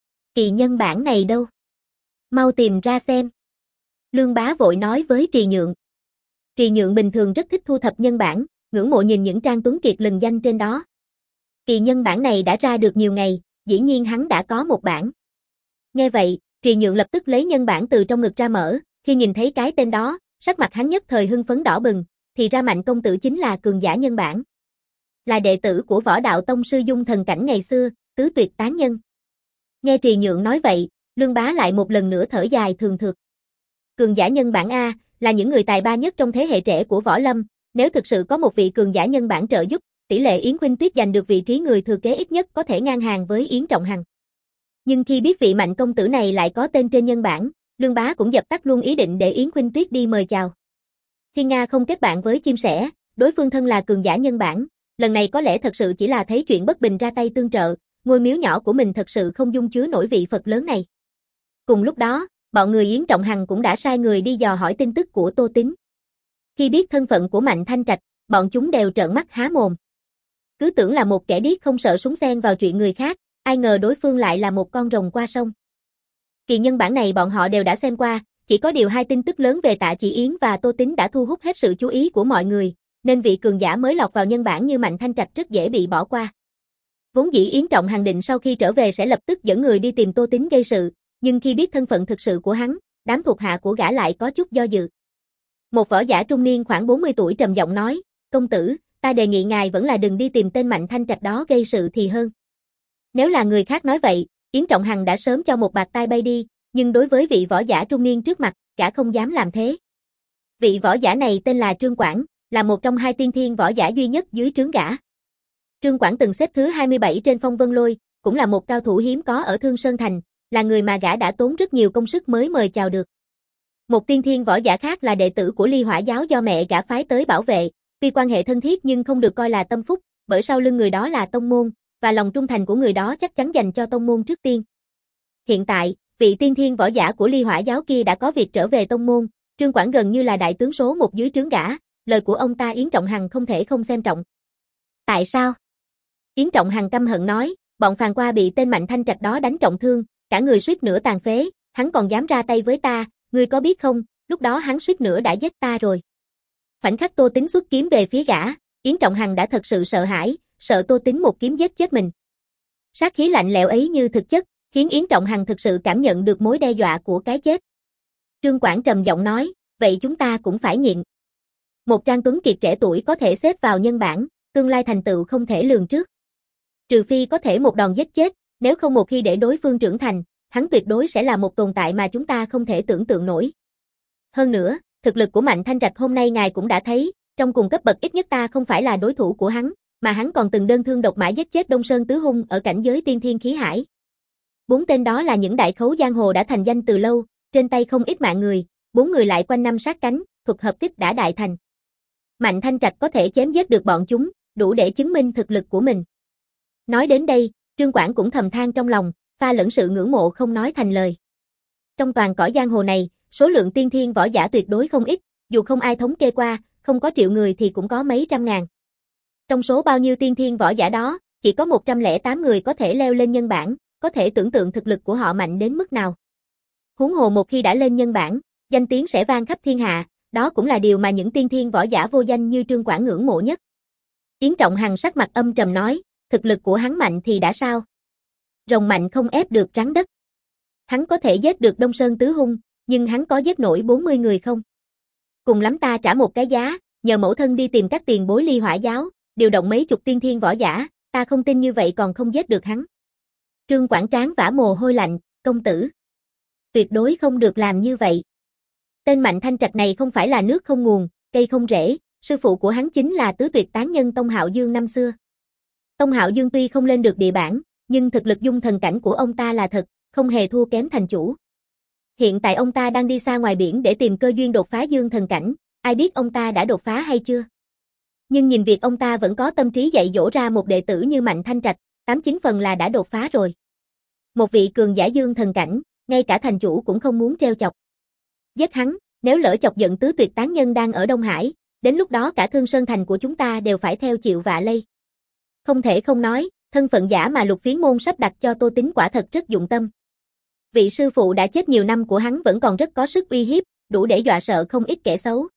Kỳ nhân bản này đâu? Mau tìm ra xem. Lương Bá vội nói với Trì Nhượng. Trì Nhượng bình thường rất thích thu thập nhân bản, ngưỡng mộ nhìn những Trang Tuấn Kiệt lừng danh trên đó. Kỳ nhân bản này đã ra được nhiều ngày, dĩ nhiên hắn đã có một bản. Nghe vậy, Trì Nhượng lập tức lấy nhân bản từ trong ngực ra mở, khi nhìn thấy cái tên đó, sắc mặt hắn nhất thời hưng phấn đỏ bừng, thì ra Mạnh công tử chính là cường giả nhân bản. Là đệ tử của Võ Đạo Tông sư Dung Thần Cảnh ngày xưa, tứ tuyệt tán nhân. Nghe Trì Nhượng nói vậy, Lương Bá lại một lần nữa thở dài thường thượt. Cường giả nhân bản A, là những người tài ba nhất trong thế hệ trẻ của Võ Lâm, nếu thực sự có một vị cường giả nhân bản trợ giúp, tỷ lệ Yến Khuynh Tuyết giành được vị trí người thừa kế ít nhất có thể ngang hàng với Yến Trọng Hằng. Nhưng khi biết vị Mạnh công tử này lại có tên trên nhân bản, Lương Bá cũng dập tắt luôn ý định để Yến Khuynh Tuyết đi mời chào. Thiên Nga không kết bạn với chim sẻ, đối phương thân là cường giả nhân bản, lần này có lẽ thật sự chỉ là thấy chuyện bất bình ra tay tương trợ, ngôi miếu nhỏ của mình thật sự không dung chứa nổi vị Phật lớn này. Cùng lúc đó, bọn người Yến Trọng Hằng cũng đã sai người đi dò hỏi tin tức của Tô Tín. Khi biết thân phận của Mạnh Thanh Trạch, bọn chúng đều trợn mắt há mồm. Cứ tưởng là một kẻ điếc không sợ súng xen vào chuyện người khác, ai ngờ đối phương lại là một con rồng qua sông. Kỳ nhân bản này bọn họ đều đã xem qua, chỉ có điều hai tin tức lớn về Tạ Chỉ Yến và Tô Tín đã thu hút hết sự chú ý của mọi người, nên vị cường giả mới lọt vào nhân bản như Mạnh Thanh Trạch rất dễ bị bỏ qua. Vốn dĩ Yến Trọng Hằng định sau khi trở về sẽ lập tức dẫn người đi tìm Tô Tín gây sự, nhưng khi biết thân phận thực sự của hắn, đám thuộc hạ của gã lại có chút do dự. Một võ giả trung niên khoảng bốn mươi tuổi trầm giọng nói, công tử, ta đề nghị ngài vẫn là đừng đi tìm tên Mạnh Thanh Trạch đó gây sự thì hơn. Nếu là người khác nói vậy, Yến Trọng Hằng đã sớm cho một bạt tai bay đi, nhưng đối với vị võ giả trung niên trước mặt, gã không dám làm thế. Vị võ giả này tên là Trương Quảng, là một trong hai tiên thiên võ giả duy nhất dưới trướng gã. Trương Quảng từng xếp thứ hai mươi bảy trên phong vân lôi, cũng là một cao thủ hiếm có ở Thương Sơn Thành, là người mà gã đã tốn rất nhiều công sức mới mời chào được. Một tiên thiên võ giả khác là đệ tử của Ly Hỏa giáo do mẹ gã phái tới bảo vệ, tuy quan hệ thân thiết nhưng không được coi là tâm phúc, bởi sau lưng người đó là tông môn, và lòng trung thành của người đó chắc chắn dành cho tông môn trước tiên. Hiện tại, vị tiên thiên võ giả của Ly Hỏa giáo kia đã có việc trở về tông môn, Trương Quảng gần như là đại tướng số một dưới trướng gã, lời của ông ta Yến Trọng Hằng không thể không xem trọng. Tại sao? Yến Trọng Hằng căm hận nói, bọn phàn qua bị tên Mạnh Thanh Trạch đó đánh trọng thương, cả người suýt nữa tàn phế, hắn còn dám ra tay với ta, ngươi có biết không, lúc đó hắn suýt nữa đã giết ta rồi. Khoảnh khắc Tô Tín xuất kiếm về phía gã, Yến Trọng Hằng đã thật sự sợ hãi, sợ Tô Tín một kiếm giết chết mình. Sát khí lạnh lẽo ấy như thực chất, khiến Yến Trọng Hằng thực sự cảm nhận được mối đe dọa của cái chết. Trương Quảng trầm giọng nói, vậy chúng ta cũng phải nhịn. Một Trang Tuấn Kiệt trẻ tuổi có thể xếp vào nhân bản, tương lai thành tựu không thể lường trước. Trừ phi có thể một đòn giết chết, nếu không một khi để đối phương trưởng thành, hắn tuyệt đối sẽ là một tồn tại mà chúng ta không thể tưởng tượng nổi. Hơn nữa, thực lực của Mạnh Thanh Trạch hôm nay ngài cũng đã thấy, trong cùng cấp bậc ít nhất ta không phải là đối thủ của hắn, mà hắn còn từng đơn thương độc mã giết chết Đông Sơn Tứ Hung ở cảnh giới tiên thiên khí hải. Bốn tên đó là những đại khấu giang hồ đã thành danh từ lâu, trên tay không ít mạng người, bốn người lại quanh năm sát cánh, thuật hợp kích đã đại thành. Mạnh Thanh Trạch có thể chém giết được bọn chúng, đủ để chứng minh thực lực của mình. Nói đến đây, Trương Quảng cũng thầm than trong lòng, pha lẫn sự ngưỡng mộ không nói thành lời. Trong toàn cõi giang hồ này, số lượng tiên thiên võ giả tuyệt đối không ít, dù không ai thống kê qua, không có triệu người thì cũng có mấy trăm ngàn. Trong số bao nhiêu tiên thiên võ giả đó, chỉ có một trăm lẻ tám người có thể leo lên nhân bản, có thể tưởng tượng thực lực của họ mạnh đến mức nào. Huống hồ một khi đã lên nhân bản, danh tiếng sẽ vang khắp thiên hạ, đó cũng là điều mà những tiên thiên võ giả vô danh như Trương Quảng ngưỡng mộ nhất. Yến Trọng Hằng sắc mặt âm trầm nói, thực lực của hắn mạnh thì đã sao? Rồng mạnh không ép được rắn đất. Hắn có thể giết được Đông Sơn Tứ Hung, nhưng hắn có giết nổi bốn mươi người không? Cùng lắm ta trả một cái giá, nhờ mẫu thân đi tìm các tiền bối Ly Hỏa giáo, điều động mấy chục tiên thiên võ giả, ta không tin như vậy còn không giết được hắn. Trương Quảng trán vã mồ hôi lạnh, công tử. Tuyệt đối không được làm như vậy. Tên Mạnh Thanh Trạch này không phải là nước không nguồn, cây không rễ, sư phụ của hắn chính là tứ tuyệt tán nhân Tông Hạo Dương năm xưa. Tông Hạo Dương tuy không lên được địa bản, nhưng thực lực dung thần cảnh của ông ta là thật, không hề thua kém thành chủ. Hiện tại ông ta đang đi xa ngoài biển để tìm cơ duyên đột phá dương thần cảnh, ai biết ông ta đã đột phá hay chưa? Nhưng nhìn việc ông ta vẫn có tâm trí dạy dỗ ra một đệ tử như Mạnh Thanh Trạch, tám chín phần là đã đột phá rồi. Một vị cường giả dương thần cảnh, ngay cả thành chủ cũng không muốn treo chọc. Giết hắn, nếu lỡ chọc giận tứ tuyệt tán nhân đang ở Đông Hải, đến lúc đó cả Thương Sơn Thành của chúng ta đều phải theo chịu vạ lây. Không thể không nói, thân phận giả mà Lục Phiến Môn sắp đặt cho Tô Tính quả thật rất dụng tâm. Vị sư phụ đã chết nhiều năm của hắn vẫn còn rất có sức uy hiếp, đủ để dọa sợ không ít kẻ xấu.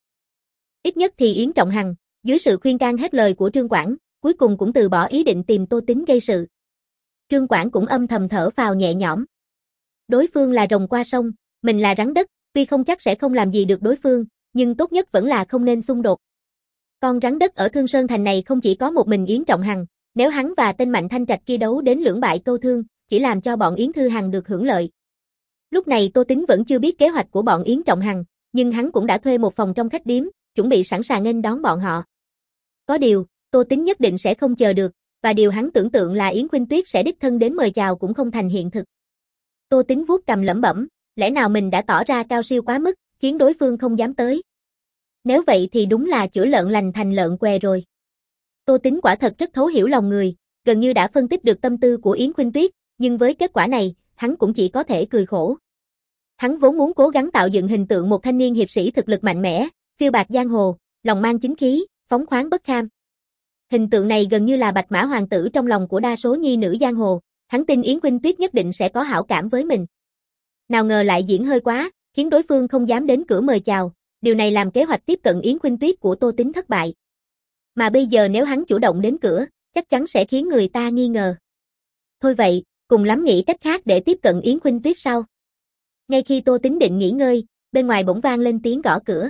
Ít nhất thì Yến Trọng Hằng, dưới sự khuyên can hết lời của Trương Quảng, cuối cùng cũng từ bỏ ý định tìm Tô Tính gây sự. Trương Quảng cũng âm thầm thở phào nhẹ nhõm. Đối phương là rồng qua sông, mình là rắn đất, tuy không chắc sẽ không làm gì được đối phương, nhưng tốt nhất vẫn là không nên xung đột. Con rắn đất ở Thương Sơn Thành này không chỉ có một mình Yến Trọng Hằng, nếu hắn và tên Mạnh Thanh Trạch kia đấu đến lưỡng bại câu thương, chỉ làm cho bọn Yến Thư Hằng được hưởng lợi. Lúc này Tô Tính vẫn chưa biết kế hoạch của bọn Yến Trọng Hằng, nhưng hắn cũng đã thuê một phòng trong khách điếm, chuẩn bị sẵn sàng nghênh đón bọn họ. Có điều, Tô Tính nhất định sẽ không chờ được, và điều hắn tưởng tượng là Yến Khuynh Tuyết sẽ đích thân đến mời chào cũng không thành hiện thực. Tô Tính vuốt cằm lẩm bẩm, lẽ nào mình đã tỏ ra cao siêu quá mức, khiến đối phương không dám tới. Nếu vậy thì đúng là chữa lợn lành thành lợn què rồi. Tô Tính quả thật rất thấu hiểu lòng người, gần như đã phân tích được tâm tư của Yến Khuynh Tuyết, nhưng với kết quả này, hắn cũng chỉ có thể cười khổ. Hắn vốn muốn cố gắng tạo dựng hình tượng một thanh niên hiệp sĩ thực lực mạnh mẽ, phiêu bạt giang hồ, lòng mang chính khí, phóng khoáng bất kham. Hình tượng này gần như là bạch mã hoàng tử trong lòng của đa số nhi nữ giang hồ, hắn tin Yến Khuynh Tuyết nhất định sẽ có hảo cảm với mình. Nào ngờ lại diễn hơi quá, khiến đối phương không dám đến cửa mời chào, điều này làm kế hoạch tiếp cận Yến Khuynh Tuyết của Tô Tính thất bại. Mà bây giờ nếu hắn chủ động đến cửa, chắc chắn sẽ khiến người ta nghi ngờ. Thôi vậy, cùng lắm nghĩ cách khác để tiếp cận Yến Khuynh Tuyết sau. Ngay khi Tô Tính định nghỉ ngơi, bên ngoài bỗng vang lên tiếng gõ cửa.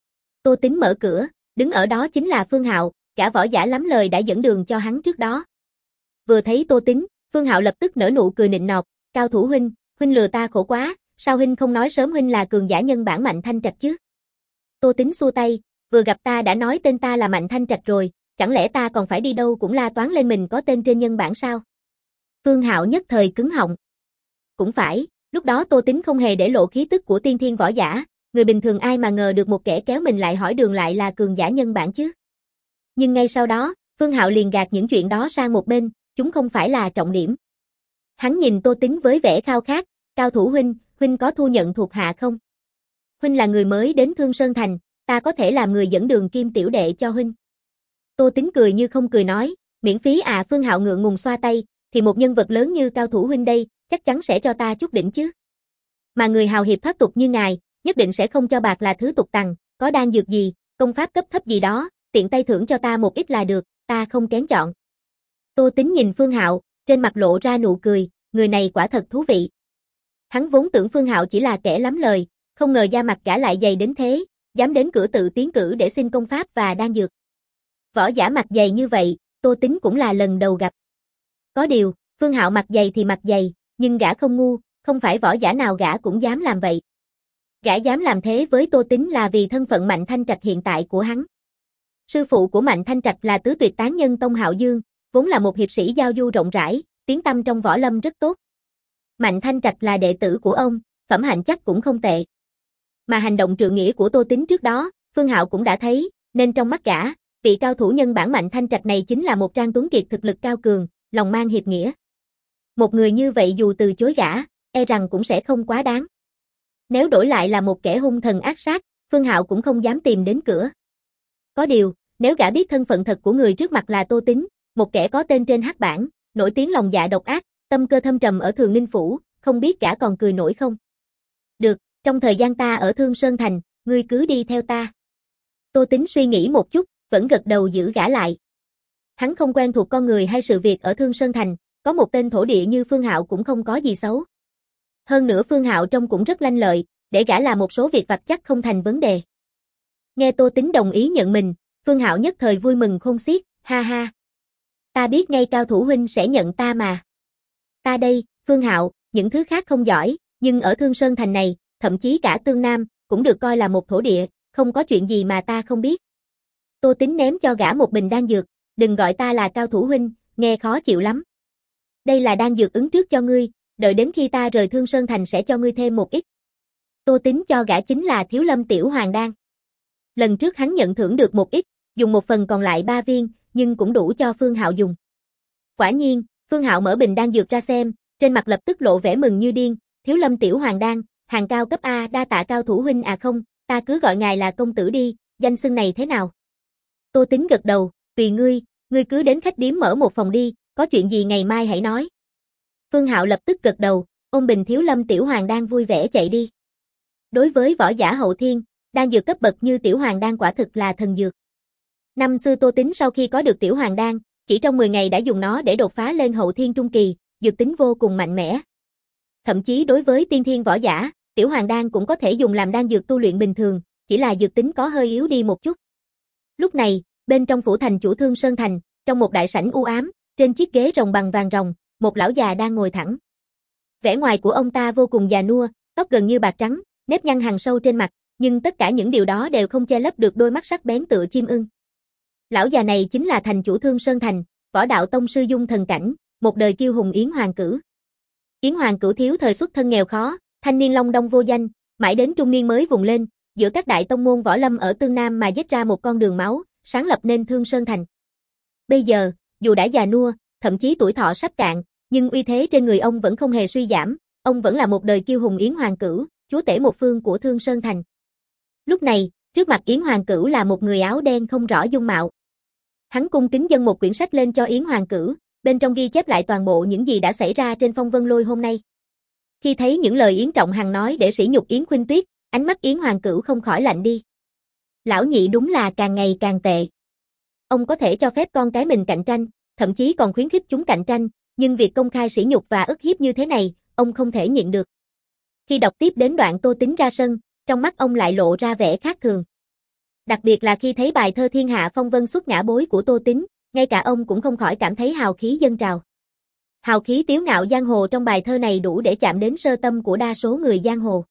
Tô Tính mở cửa, đứng ở đó chính là Phương Hạo, cả võ giả lắm lời đã dẫn đường cho hắn trước đó. Vừa thấy Tô Tính, Phương Hạo lập tức nở nụ cười nịnh nọt, "Cao thủ huynh, huynh lừa ta khổ quá, sao huynh không nói sớm huynh là cường giả nhân bản Mạnh Thanh Trạch chứ?" Tô Tính xua tay, "Vừa gặp ta đã nói tên ta là Mạnh Thanh Trạch rồi, chẳng lẽ ta còn phải đi đâu cũng la toán lên mình có tên trên nhân bản sao?" Phương Hạo nhất thời cứng họng. Cũng phải, lúc đó Tô Tính không hề để lộ khí tức của tiên thiên võ giả, người bình thường ai mà ngờ được một kẻ kéo mình lại hỏi đường lại là cường giả nhân bản chứ. Nhưng ngay sau đó, Phương Hạo liền gạt những chuyện đó sang một bên, chúng không phải là trọng điểm. Hắn nhìn Tô Tính với vẻ khao khát, "Cao thủ huynh, huynh có thu nhận thuộc hạ không? Huynh là người mới đến Thương Sơn Thành, ta có thể làm người dẫn đường kim tiểu đệ cho huynh." Tô Tính cười như không cười nói, "Miễn phí à?" Phương Hạo ngượng ngùng xoa tay, "Thì một nhân vật lớn như Cao thủ huynh đây, chắc chắn sẽ cho ta chút đỉnh chứ. Mà người hào hiệp thoát tục như ngài, nhất định sẽ không cho bạc là thứ tục tằng, có đan dược gì, công pháp cấp thấp gì đó, tiện tay thưởng cho ta một ít là được, ta không kén chọn." Tô Tính nhìn Phương Hạo, trên mặt lộ ra nụ cười, người này quả thật thú vị. Hắn vốn tưởng Phương Hạo chỉ là kẻ lắm lời, không ngờ da mặt gã lại dày đến thế, dám đến cửa tự tiến cử để xin công pháp và đan dược. Võ giả mặt dày như vậy, Tô Tính cũng là lần đầu gặp. Có điều, Phương Hạo mặt dày thì mặt dày, nhưng gã không ngu, không phải võ giả nào gã cũng dám làm vậy. Gã dám làm thế với Tô Tính là vì thân phận Mạnh Thanh Trạch hiện tại của hắn. Sư phụ của Mạnh Thanh Trạch là tứ tuyệt tán nhân Tông Hạo Dương, vốn là một hiệp sĩ giao du rộng rãi, tiếng tăm trong võ lâm rất tốt. Mạnh Thanh Trạch là đệ tử của ông, phẩm hạnh chắc cũng không tệ. Mà hành động trượng nghĩa của Tô Tính trước đó, Phương Hạo cũng đã thấy, nên trong mắt gã, vị cao thủ nhân bản Mạnh Thanh Trạch này chính là một trang tuấn kiệt thực lực cao cường, lòng mang hiệp nghĩa. Một người như vậy dù từ chối gã, e rằng cũng sẽ không quá đáng. Nếu đổi lại là một kẻ hung thần ác sát, Phương Hạo cũng không dám tìm đến cửa. Có điều, nếu gã biết thân phận thật của người trước mặt là Tô Tính, một kẻ có tên trên hắc bảng, nổi tiếng lòng dạ độc ác, tâm cơ thâm trầm ở Thường Ninh Phủ, không biết gã còn cười nổi không? "Được, trong thời gian ta ở Thương Sơn Thành, ngươi cứ đi theo ta." Tô Tính suy nghĩ một chút, vẫn gật đầu giữ gã lại. Hắn không quen thuộc con người hay sự việc ở Thương Sơn Thành, có một tên thổ địa như Phương Hạo cũng không có gì xấu. Hơn nữa Phương Hạo trông cũng rất lanh lợi, để gã làm một số việc vặt chắc không thành vấn đề. Nghe Tô Tính đồng ý nhận mình, Phương Hạo nhất thời vui mừng khôn xiết, "Ha ha. Ta biết ngay Cao thủ huynh sẽ nhận ta mà. Ta đây, Phương Hạo, những thứ khác không giỏi, nhưng ở Thương Sơn Thành này, thậm chí cả Tương Nam, cũng được coi là một thổ địa, không có chuyện gì mà ta không biết." Tô Tính ném cho gã một bình đan dược, "Đừng gọi ta là Cao thủ huynh, nghe khó chịu lắm. Đây là đan dược ứng trước cho ngươi, đợi đến khi ta rời Thương Sơn Thành sẽ cho ngươi thêm một ít." Tô Tính cho gã chính là Thiếu Lâm Tiểu Hoàng đan. Lần trước hắn nhận thưởng được một ít, dùng một phần còn lại ba viên, nhưng cũng đủ cho Phương Hạo dùng. Quả nhiên, Phương Hạo mở bình đan dược ra xem, trên mặt lập tức lộ vẻ mừng như điên, Thiếu Lâm Tiểu Hoàng đan, hàng cao cấp A, đa tạ cao thủ huynh à không, ta cứ gọi ngài là công tử đi, danh xưng này thế nào? Tô Tính gật đầu, tùy ngươi, ngươi cứ đến khách điếm mở một phòng đi, có chuyện gì ngày mai hãy nói. Phương Hạo lập tức gật đầu, ôm bình Thiếu Lâm Tiểu Hoàng đan vui vẻ chạy đi. Đối với võ giả hậu thiên, đan dược cấp bậc như Tiểu Hoàng đan quả thực là thần dược. Năm xưa Tô Tính sau khi có được Tiểu Hoàng đan, chỉ trong mười ngày đã dùng nó để đột phá lên hậu thiên trung kỳ, dược tính vô cùng mạnh mẽ. Thậm chí đối với tiên thiên võ giả, Tiểu Hoàng đan cũng có thể dùng làm đan dược tu luyện bình thường, chỉ là dược tính có hơi yếu đi một chút. Lúc này, bên trong phủ thành chủ Thương Sơn Thành, trong một đại sảnh u ám, trên chiếc ghế rồng bằng vàng rồng, một lão già đang ngồi thẳng. Vẻ ngoài của ông ta vô cùng già nua, tóc gần như bạc trắng, nếp nhăn hằn sâu trên mặt, nhưng tất cả những điều đó đều không che lấp được đôi mắt sắc bén tựa chim ưng. Lão già này chính là thành chủ Thương Sơn Thành, võ đạo tông sư Dung Thần Cảnh, một đời kiêu hùng Yến Hoàng Cửu. Yến Hoàng Cửu thiếu thời xuất thân nghèo khó, thanh niên long đong vô danh, mãi đến trung niên mới vùng lên, giữa các đại tông môn võ lâm ở Tương Nam mà giết ra một con đường máu, sáng lập nên Thương Sơn Thành. Bây giờ, dù đã già nua, thậm chí tuổi thọ sắp cạn, nhưng uy thế trên người ông vẫn không hề suy giảm, ông vẫn là một đời kiêu hùng Yến Hoàng Cửu, chúa tể một phương của Thương Sơn Thành. Lúc này, trước mặt Yến Hoàng Cửu là một người áo đen không rõ dung mạo. Hắn cung kính dâng một quyển sách lên cho Yến Hoàng Cửu, bên trong ghi chép lại toàn bộ những gì đã xảy ra trên Phong Vân Lôi hôm nay. Khi thấy những lời Yến Trọng Hằng nói để sỉ nhục Yến Khuynh Tuyết, ánh mắt Yến Hoàng Cửu không khỏi lạnh đi. Lão nhị đúng là càng ngày càng tệ. Ông có thể cho phép con cái mình cạnh tranh, thậm chí còn khuyến khích chúng cạnh tranh, nhưng việc công khai sỉ nhục và ức hiếp như thế này, ông không thể nhịn được. Khi đọc tiếp đến đoạn Tô Tính ra sân, trong mắt ông lại lộ ra vẻ khác thường. Đặc biệt là khi thấy bài thơ Thiên Hạ Phong Vân xuất ngã bối của Tô Tính, ngay cả ông cũng không khỏi cảm thấy hào khí dâng trào. Hào khí tiếu ngạo giang hồ trong bài thơ này đủ để chạm đến sơ tâm của đa số người giang hồ.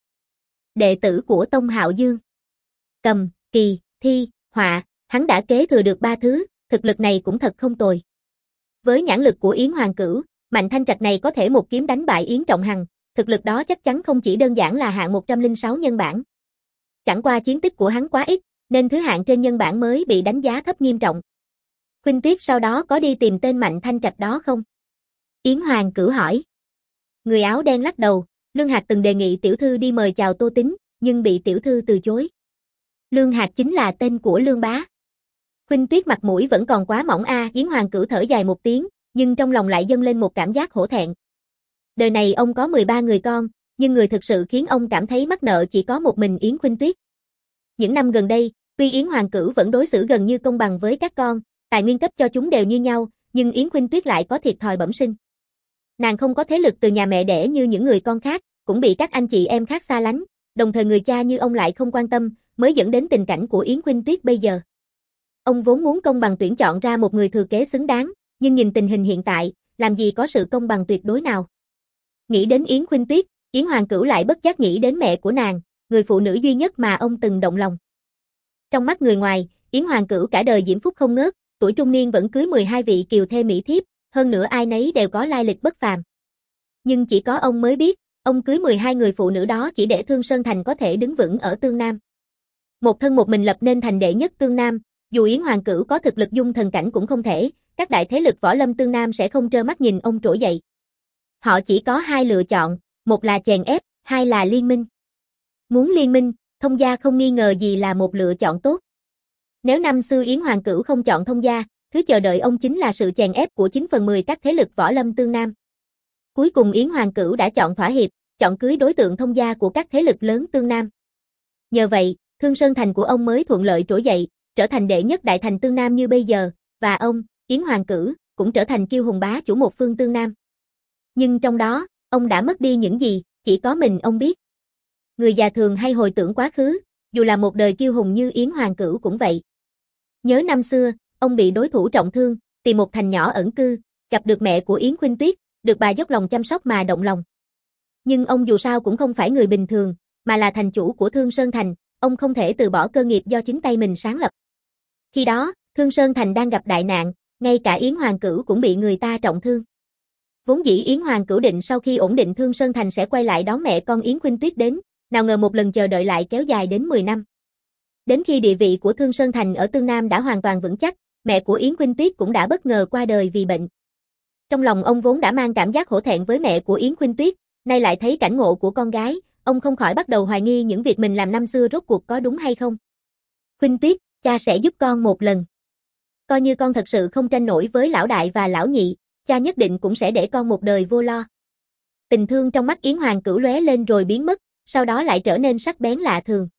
Đệ tử của Tông Hạo Dương. Cầm, kỳ, thi, họa, hắn đã kế thừa được ba thứ, thực lực này cũng thật không tồi. Với nhãn lực của Yến Hoàng Cửu, Mạnh Thanh Trạch này có thể một kiếm đánh bại Yến Trọng Hằng, thực lực đó chắc chắn không chỉ đơn giản là hạng một trăm lẻ sáu nhân bản. Chẳng qua chiến tích của hắn quá ít, nên thứ hạng trên nhân bản mới bị đánh giá thấp nghiêm trọng. Khuynh Tuyết sau đó có đi tìm tên Mạnh Thanh Trạch đó không? Yến Hoàng Cửu hỏi. Người áo đen lắc đầu, Lương Hạc từng đề nghị tiểu thư đi mời chào Tô Tính, nhưng bị tiểu thư từ chối. Lương Hạc chính là tên của Lương Bá. Khuynh Tuyết mặt mũi vẫn còn quá mỏng a, à, Yến Hoàng Cửu thở dài một tiếng, nhưng trong lòng lại dâng lên một cảm giác hổ thẹn. Đời này ông có mười ba người con, nhưng người thực sự khiến ông cảm thấy mắc nợ chỉ có một mình Yến Khuynh Tuyết. Những năm gần đây, tuy Yến Hoàng Cửu vẫn đối xử gần như công bằng với các con, tài nguyên cấp cho chúng đều như nhau, nhưng Yến Khuynh Tuyết lại có thiệt thòi bẩm sinh. Nàng không có thế lực từ nhà mẹ đẻ như những người con khác, cũng bị các anh chị em khác xa lánh, đồng thời người cha như ông lại không quan tâm, mới dẫn đến tình cảnh của Yến Khuynh Tuyết bây giờ. Ông vốn muốn công bằng tuyển chọn ra một người thừa kế xứng đáng, nhưng nhìn tình hình hiện tại, làm gì có sự công bằng tuyệt đối nào. Nghĩ đến Yến Khuynh Tuyết, Yến Hoàng Cửu lại bất giác nghĩ đến mẹ của nàng, người phụ nữ duy nhất mà ông từng động lòng. Trong mắt người ngoài, Yến Hoàng Cửu cả đời diễm phúc không ngớt, tuổi trung niên vẫn cưới mười hai vị kiều thê mỹ thiếp, hơn nữa ai nấy đều có lai lịch bất phàm. Nhưng chỉ có ông mới biết, ông cưới mười hai người phụ nữ đó chỉ để Thương Sơn Thành có thể đứng vững ở Tương Nam. Một thân một mình lập nên thành đệ nhất Tương Nam, dù Yến Hoàng Cửu có thực lực dung thần cảnh cũng không thể, các đại thế lực võ lâm Tương Nam sẽ không trơ mắt nhìn ông trỗi dậy. Họ chỉ có hai lựa chọn, một là chèn ép, hai là liên minh. Muốn liên minh, Thông gia không nghi ngờ gì là một lựa chọn tốt. Nếu năm xưa Yến Hoàng Cửu không chọn Thông gia, thứ chờ đợi ông chính là sự chèn ép của chín phần mười các thế lực võ lâm Tương Nam. Cuối cùng Yến Hoàng Cửu đã chọn thỏa hiệp, chọn cưới đối tượng thông gia của các thế lực lớn Tương Nam. Nhờ vậy, Thương Sơn Thành của ông mới thuận lợi trỗi dậy, trở thành đệ nhất đại thành Tương Nam như bây giờ, và ông, Yến Hoàng Cửu, cũng trở thành kiêu hùng bá chủ một phương Tương Nam. Nhưng trong đó, ông đã mất đi những gì, chỉ có mình ông biết. Người già thường hay hồi tưởng quá khứ, dù là một đời kiêu hùng như Yến Hoàng Cửu cũng vậy. Nhớ năm xưa, ông bị đối thủ trọng thương, tìm một thành nhỏ ẩn cư, gặp được mẹ của Yến Khuynh Tuyết, được bà dốc lòng chăm sóc mà động lòng. Nhưng ông dù sao cũng không phải người bình thường, mà là thành chủ của Thương Sơn Thành, ông không thể từ bỏ cơ nghiệp do chính tay mình sáng lập. Khi đó, Thương Sơn Thành đang gặp đại nạn, ngay cả Yến Hoàng Cửu cũng bị người ta trọng thương. Vốn dĩ Yến Hoàng Cửu định sau khi ổn định Thương Sơn Thành sẽ quay lại đón mẹ con Yến Khuynh Tuyết đến, nào ngờ một lần chờ đợi lại kéo dài đến mười năm. Đến khi địa vị của Thương Sơn Thành ở Tương Nam đã hoàn toàn vững chắc, mẹ của Yến Khuynh Tuyết cũng đã bất ngờ qua đời vì bệnh. Trong lòng ông vốn đã mang cảm giác hổ thẹn với mẹ của Yến Khuynh Tuyết, nay lại thấy cảnh ngộ của con gái, ông không khỏi bắt đầu hoài nghi những việc mình làm năm xưa rốt cuộc có đúng hay không. Khuynh Tuyết, cha sẽ giúp con một lần. Coi như con thật sự không tranh nổi với lão đại và lão nhị, cha nhất định cũng sẽ để con một đời vô lo. Tình thương trong mắt Yến Hoàng Cửu lóe lên rồi biến mất, sau đó lại trở nên sắc bén lạ thường.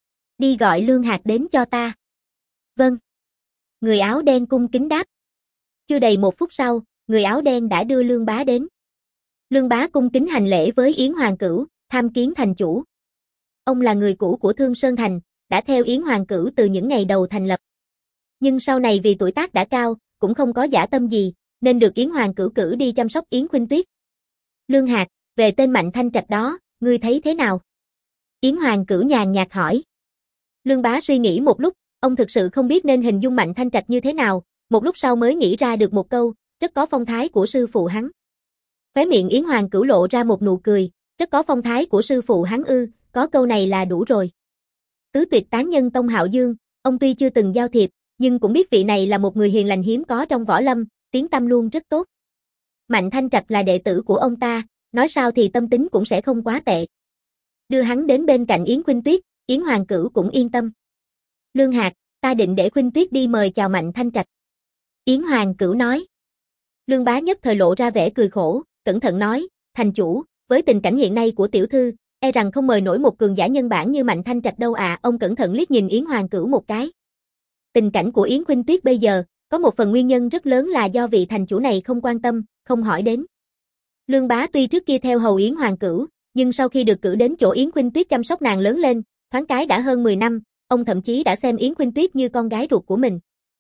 Đi gọi Lương Hạc đến cho ta. Vâng. Người áo đen cung kính đáp. Chưa đầy một phút sau, người áo đen đã đưa Lương Bá đến. Lương Bá cung kính hành lễ với Yến Hoàng Cửu, tham kiến thành chủ. Ông là người cũ của Thương Sơn Thành, đã theo Yến Hoàng Cửu từ những ngày đầu thành lập. Nhưng sau này vì tuổi tác đã cao, cũng không có dã tâm gì, nên được Yến Hoàng Cửu cử đi chăm sóc Yến Khuynh Tuyết. Lương Hạc, về tên Mạnh Thanh Trạch đó, ngươi thấy thế nào? Yến Hoàng Cửu nhàn nhạt hỏi. Lương Bá suy nghĩ một lúc, ông thực sự không biết nên hình dung Mạnh Thanh Trạch như thế nào, một lúc sau mới nghĩ ra được một câu, rất có phong thái của sư phụ hắn. Khóe miệng Yến Hoàng Cửu lộ ra một nụ cười, rất có phong thái của sư phụ hắn ư, có câu này là đủ rồi. Tứ tuyệt tán nhân Tông Hạo Dương, ông tuy chưa từng giao thiệp, nhưng cũng biết vị này là một người hiền lành hiếm có trong võ lâm, tiếng tăm luôn rất tốt. Mạnh Thanh Trạch là đệ tử của ông ta, nói sao thì tâm tính cũng sẽ không quá tệ. Đưa hắn đến bên cạnh Yến Khuynh Tuyết, Yến Hoàng Cửu cũng yên tâm. Lương Hạc, ta định để Khuynh Tuyết đi mời chào Mạnh Thanh Trạch. Yến Hoàng Cửu nói. Lương Bá nhất thời lộ ra vẻ cười khổ, cẩn thận nói, thành chủ, với tình cảnh hiện nay của tiểu thư, e rằng không mời nổi một cường giả nhân bản như Mạnh Thanh Trạch đâu à. Ông cẩn thận liếc nhìn Yến Hoàng Cửu một cái. Tình cảnh của Yến Khuynh Tuyết bây giờ, có một phần nguyên nhân rất lớn là do vị thành chủ này không quan tâm, không hỏi đến. Lương Bá tuy trước kia theo hầu Yến Hoàng Cửu, nhưng sau khi được cử đến chỗ Yến Khuynh Tuyết chăm sóc nàng lớn lên, thoáng cái đã hơn mười năm, ông thậm chí đã xem Yến Khuynh Tuyết như con gái ruột của mình.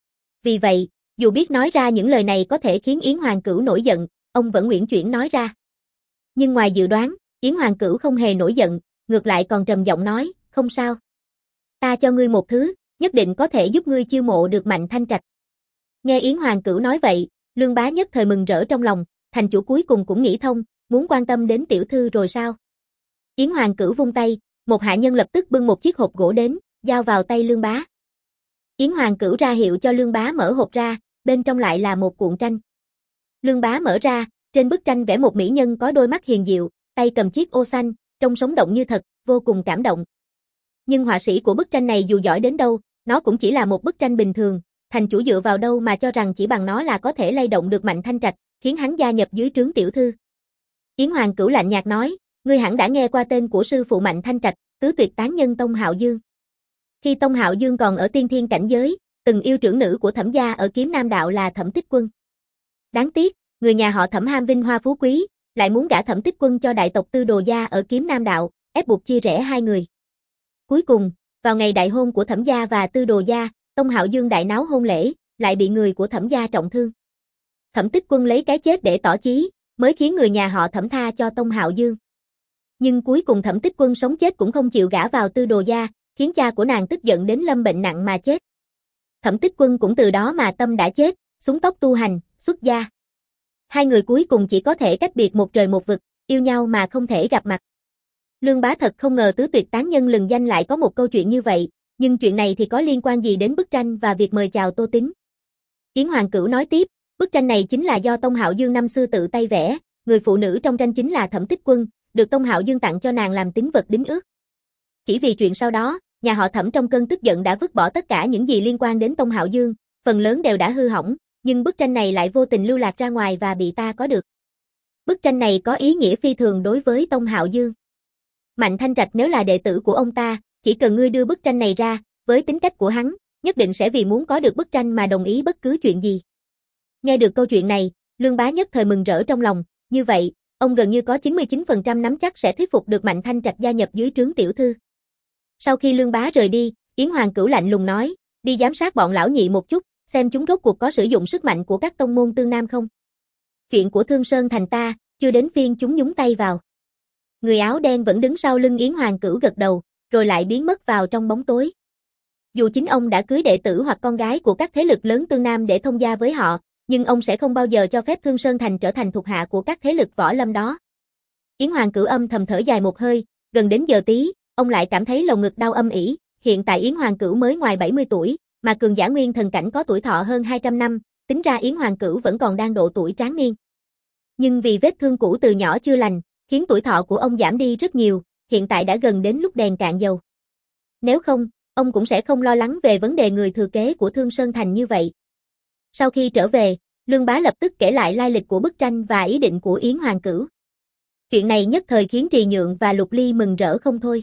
Vì vậy, dù biết nói ra những lời này có thể khiến Yến Hoàng Cửu nổi giận, ông vẫn uyển chuyển nói ra. Nhưng ngoài dự đoán, Yến Hoàng Cửu không hề nổi giận, ngược lại còn trầm giọng nói, không sao. Ta cho ngươi một thứ, nhất định có thể giúp ngươi chiêu mộ được Mạnh Thanh Trạch. Nghe Yến Hoàng Cửu nói vậy, Lương Bá nhất thời mừng rỡ trong lòng, thành chủ cuối cùng cũng nghĩ thông, muốn quan tâm đến tiểu thư rồi sao? Yến Hoàng Cửu vung tay, một hạ nhân lập tức bưng một chiếc hộp gỗ đến, giao vào tay Lương Bá. Yến Hoàng Cửu ra hiệu cho Lương Bá mở hộp ra, bên trong lại là một cuộn tranh. Lương Bá mở ra, trên bức tranh vẽ một mỹ nhân có đôi mắt hiền diệu, tay cầm chiếc ô xanh, trông sống động như thật, vô cùng cảm động. Nhưng họa sĩ của bức tranh này dù giỏi đến đâu, nó cũng chỉ là một bức tranh bình thường, thành chủ dựa vào đâu mà cho rằng chỉ bằng nó là có thể lay động được Mạnh Thanh Trạch, khiến hắn gia nhập dưới trướng tiểu thư. Yến Hoàng Cửu lạnh nhạt nói, ngươi hẳn đã nghe qua tên của sư phụ Mạnh Thanh Trạch, tứ tuyệt tán nhân Tông Hạo Dương. Khi Tông Hạo Dương còn ở tiên thiên cảnh giới, từng yêu trưởng nữ của Thẩm gia ở Kiếm Nam đạo là Thẩm Tích Quân. Đáng tiếc, người nhà họ Thẩm ham vinh hoa phú quý, lại muốn gả Thẩm Tích Quân cho đại tộc Tư Đồ gia ở Kiếm Nam đạo, ép buộc chia rẽ hai người. Cuối cùng, vào ngày đại hôn của Thẩm gia và Tư Đồ gia, Tông Hạo Dương đại náo hôn lễ, lại bị người của Thẩm gia trọng thương. Thẩm Tích Quân lấy cái chết để tỏ chí, mới khiến người nhà họ Thẩm tha cho Tông Hạo Dương. Nhưng cuối cùng Thẩm Tích Quân sống chết cũng không chịu gả vào Tư Đồ gia, khiến cha của nàng tức giận đến lâm bệnh nặng mà chết. Thẩm Tích Quân cũng từ đó mà tâm đã chết, xuống tóc tu hành, xuất gia. Hai người cuối cùng chỉ có thể cách biệt một trời một vực, yêu nhau mà không thể gặp mặt. Lương Bá thật không ngờ tứ tuyệt tán nhân lừng danh lại có một câu chuyện như vậy, nhưng chuyện này thì có liên quan gì đến bức tranh và việc mời chào Tô Tín? Yến Hoàng Cửu nói tiếp, bức tranh này chính là do Tông Hạo Dương năm xưa tự tay vẽ, người phụ nữ trong tranh chính là Thẩm Tích Quân, được Tông Hạo Dương tặng cho nàng làm tín vật đính ước. Chỉ vì chuyện sau đó, nhà họ Thẩm trong cơn tức giận đã vứt bỏ tất cả những gì liên quan đến Tông Hạo Dương, phần lớn đều đã hư hỏng, nhưng bức tranh này lại vô tình lưu lạc ra ngoài và bị ta có được. Bức tranh này có ý nghĩa phi thường đối với Tông Hạo Dương. Mạnh Thanh Trạch nếu là đệ tử của ông ta, chỉ cần ngươi đưa bức tranh này ra, với tính cách của hắn, nhất định sẽ vì muốn có được bức tranh mà đồng ý bất cứ chuyện gì. Nghe được câu chuyện này, Lương Bá nhất thời mừng rỡ trong lòng, như vậy, ông gần như có chín mươi chín phần trăm nắm chắc sẽ thuyết phục được Mạnh Thanh Trạch gia nhập dưới trướng tiểu thư. Sau khi Lương Bá rời đi, Yến Hoàng Cửu lạnh lùng nói, đi giám sát bọn lão nhị một chút, xem chúng rốt cuộc có sử dụng sức mạnh của các tông môn tương nam không. Chuyện của Thương Sơn Thành ta, chưa đến phiên chúng nhúng tay vào. Người áo đen vẫn đứng sau lưng Yến Hoàng Cửu gật đầu, rồi lại biến mất vào trong bóng tối. Dù chính ông đã cưới đệ tử hoặc con gái của các thế lực lớn tương nam để thông gia với họ, nhưng ông sẽ không bao giờ cho phép Thương Sơn Thành trở thành thuộc hạ của các thế lực võ lâm đó. Yến Hoàng Cửu âm thầm thở dài một hơi, gần đến giờ tí, ông lại cảm thấy lồng ngực đau âm ỉ, hiện tại Yến Hoàng Cửu mới ngoài bảy mươi tuổi, mà cường giả nguyên thần cảnh có tuổi thọ hơn hai trăm năm, tính ra Yến Hoàng Cửu vẫn còn đang độ tuổi tráng niên. Nhưng vì vết thương cũ từ nhỏ chưa lành, khiến tuổi thọ của ông giảm đi rất nhiều, hiện tại đã gần đến lúc đèn cạn dầu. Nếu không, ông cũng sẽ không lo lắng về vấn đề người thừa kế của Thương Sơn Thành như vậy. Sau khi trở về, Lương Bá lập tức kể lại lai lịch của bức tranh và ý định của Yến Hoàng Cửu. Chuyện này nhất thời khiến Trì Nhượng và Lục Ly mừng rỡ không thôi.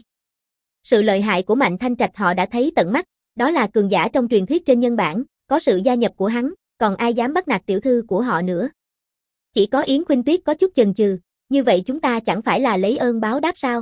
Sự lợi hại của Mạnh Thanh Trạch họ đã thấy tận mắt, đó là cường giả trong truyền thuyết trên nhân bản, có sự gia nhập của hắn, còn ai dám bắt nạt tiểu thư của họ nữa. Chỉ có Yến Khuynh Tuyết có chút chần chừ, như vậy chúng ta chẳng phải là lấy ơn báo đáp sao?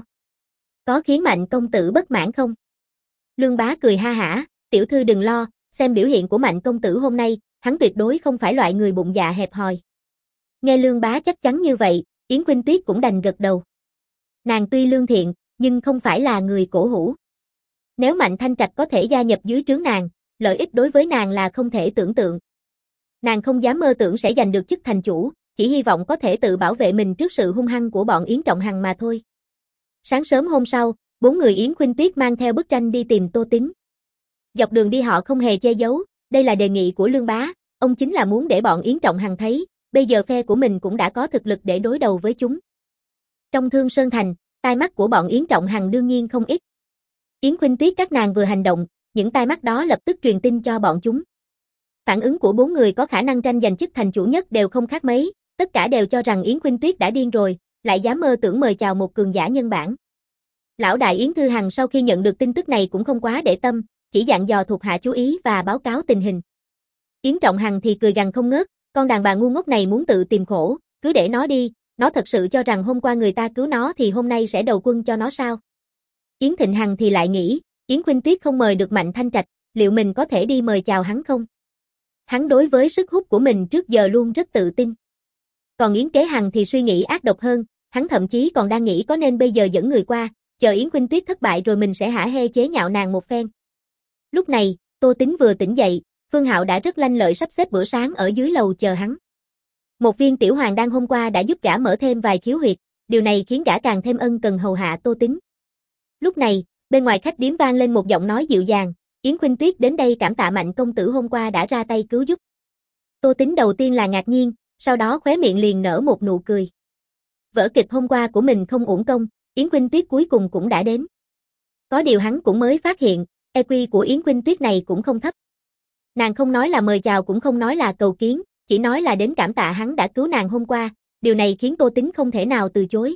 Có khiến Mạnh công tử bất mãn không? Lương Bá cười ha hả, tiểu thư đừng lo, xem biểu hiện của Mạnh công tử hôm nay, hắn tuyệt đối không phải loại người bụng dạ hẹp hòi. Nghe Lương Bá chắc chắn như vậy, Yến Khuynh Tuyết cũng đành gật đầu. Nàng tuy lương thiện, nhưng không phải là người cổ hủ. Nếu Mạnh Thanh Trạch có thể gia nhập dưới trướng nàng, lợi ích đối với nàng là không thể tưởng tượng. Nàng không dám mơ tưởng sẽ giành được chức thành chủ, chỉ hy vọng có thể tự bảo vệ mình trước sự hung hăng của bọn Yến Trọng Hằng mà thôi. Sáng sớm hôm sau, bốn người Yến Khuynh Tuyết mang theo bức tranh đi tìm Tô Tín. Dọc đường đi họ không hề che giấu, đây là đề nghị của Lương Bá, ông chính là muốn để bọn Yến Trọng Hằng thấy, bây giờ phe của mình cũng đã có thực lực để đối đầu với chúng. Trong Thương Sơn Thành, tai mắt của bọn Yến Trọng Hằng đương nhiên không ít. Yến Khuynh Tuyết các nàng vừa hành động, những tai mắt đó lập tức truyền tin cho bọn chúng. Phản ứng của bốn người có khả năng tranh giành chức thành chủ nhất đều không khác mấy, tất cả đều cho rằng Yến Khuynh Tuyết đã điên rồi, lại dám mơ tưởng mời chào một cường giả nhân bản. Lão đại Yến Thư Hằng sau khi nhận được tin tức này cũng không quá để tâm, chỉ dặn dò thuộc hạ chú ý và báo cáo tình hình. Yến Trọng Hằng thì cười gằn không ngớt, con đàn bà ngu ngốc này muốn tự tìm khổ, cứ để nó đi, nó thật sự cho rằng hôm qua người ta cứu nó thì hôm nay sẽ đầu quân cho nó sao? Yến Thịnh Hằng thì lại nghĩ, Yến Khuynh Tuyết không mời được Mạnh Thanh Trạch, liệu mình có thể đi mời chào hắn không? Hắn đối với sức hút của mình trước giờ luôn rất tự tin. Còn Yến Kế Hằng thì suy nghĩ ác độc hơn, hắn thậm chí còn đang nghĩ có nên bây giờ dẫn người qua, chờ Yến Khuynh Tuyết thất bại rồi mình sẽ hả hê chế nhạo nàng một phen. Lúc này, Tô Tín vừa tỉnh dậy, Phương Hạo đã rất lanh lợi sắp xếp bữa sáng ở dưới lầu chờ hắn. Một viên tiểu hoàng đan hôm qua đã giúp gã mở thêm vài khiếu huyệt, điều này khiến gã càng thêm ân cần hầu hạ Tô Tín. Lúc này, bên ngoài khách điếm vang lên một giọng nói dịu dàng, Yến Khuynh Tuyết đến đây cảm tạ Mạnh công tử hôm qua đã ra tay cứu giúp. Tô Tín đầu tiên là ngạc nhiên, sau đó khóe miệng liền nở một nụ cười. Vở kịch hôm qua của mình không uổng công, Yến Khuynh Tuyết cuối cùng cũng đã đến. Có điều hắn cũng mới phát hiện, e quy của Yến Khuynh Tuyết này cũng không thấp. Nàng không nói là mời chào cũng không nói là cầu kiến, chỉ nói là đến cảm tạ hắn đã cứu nàng hôm qua, điều này khiến Tô Tín không thể nào từ chối.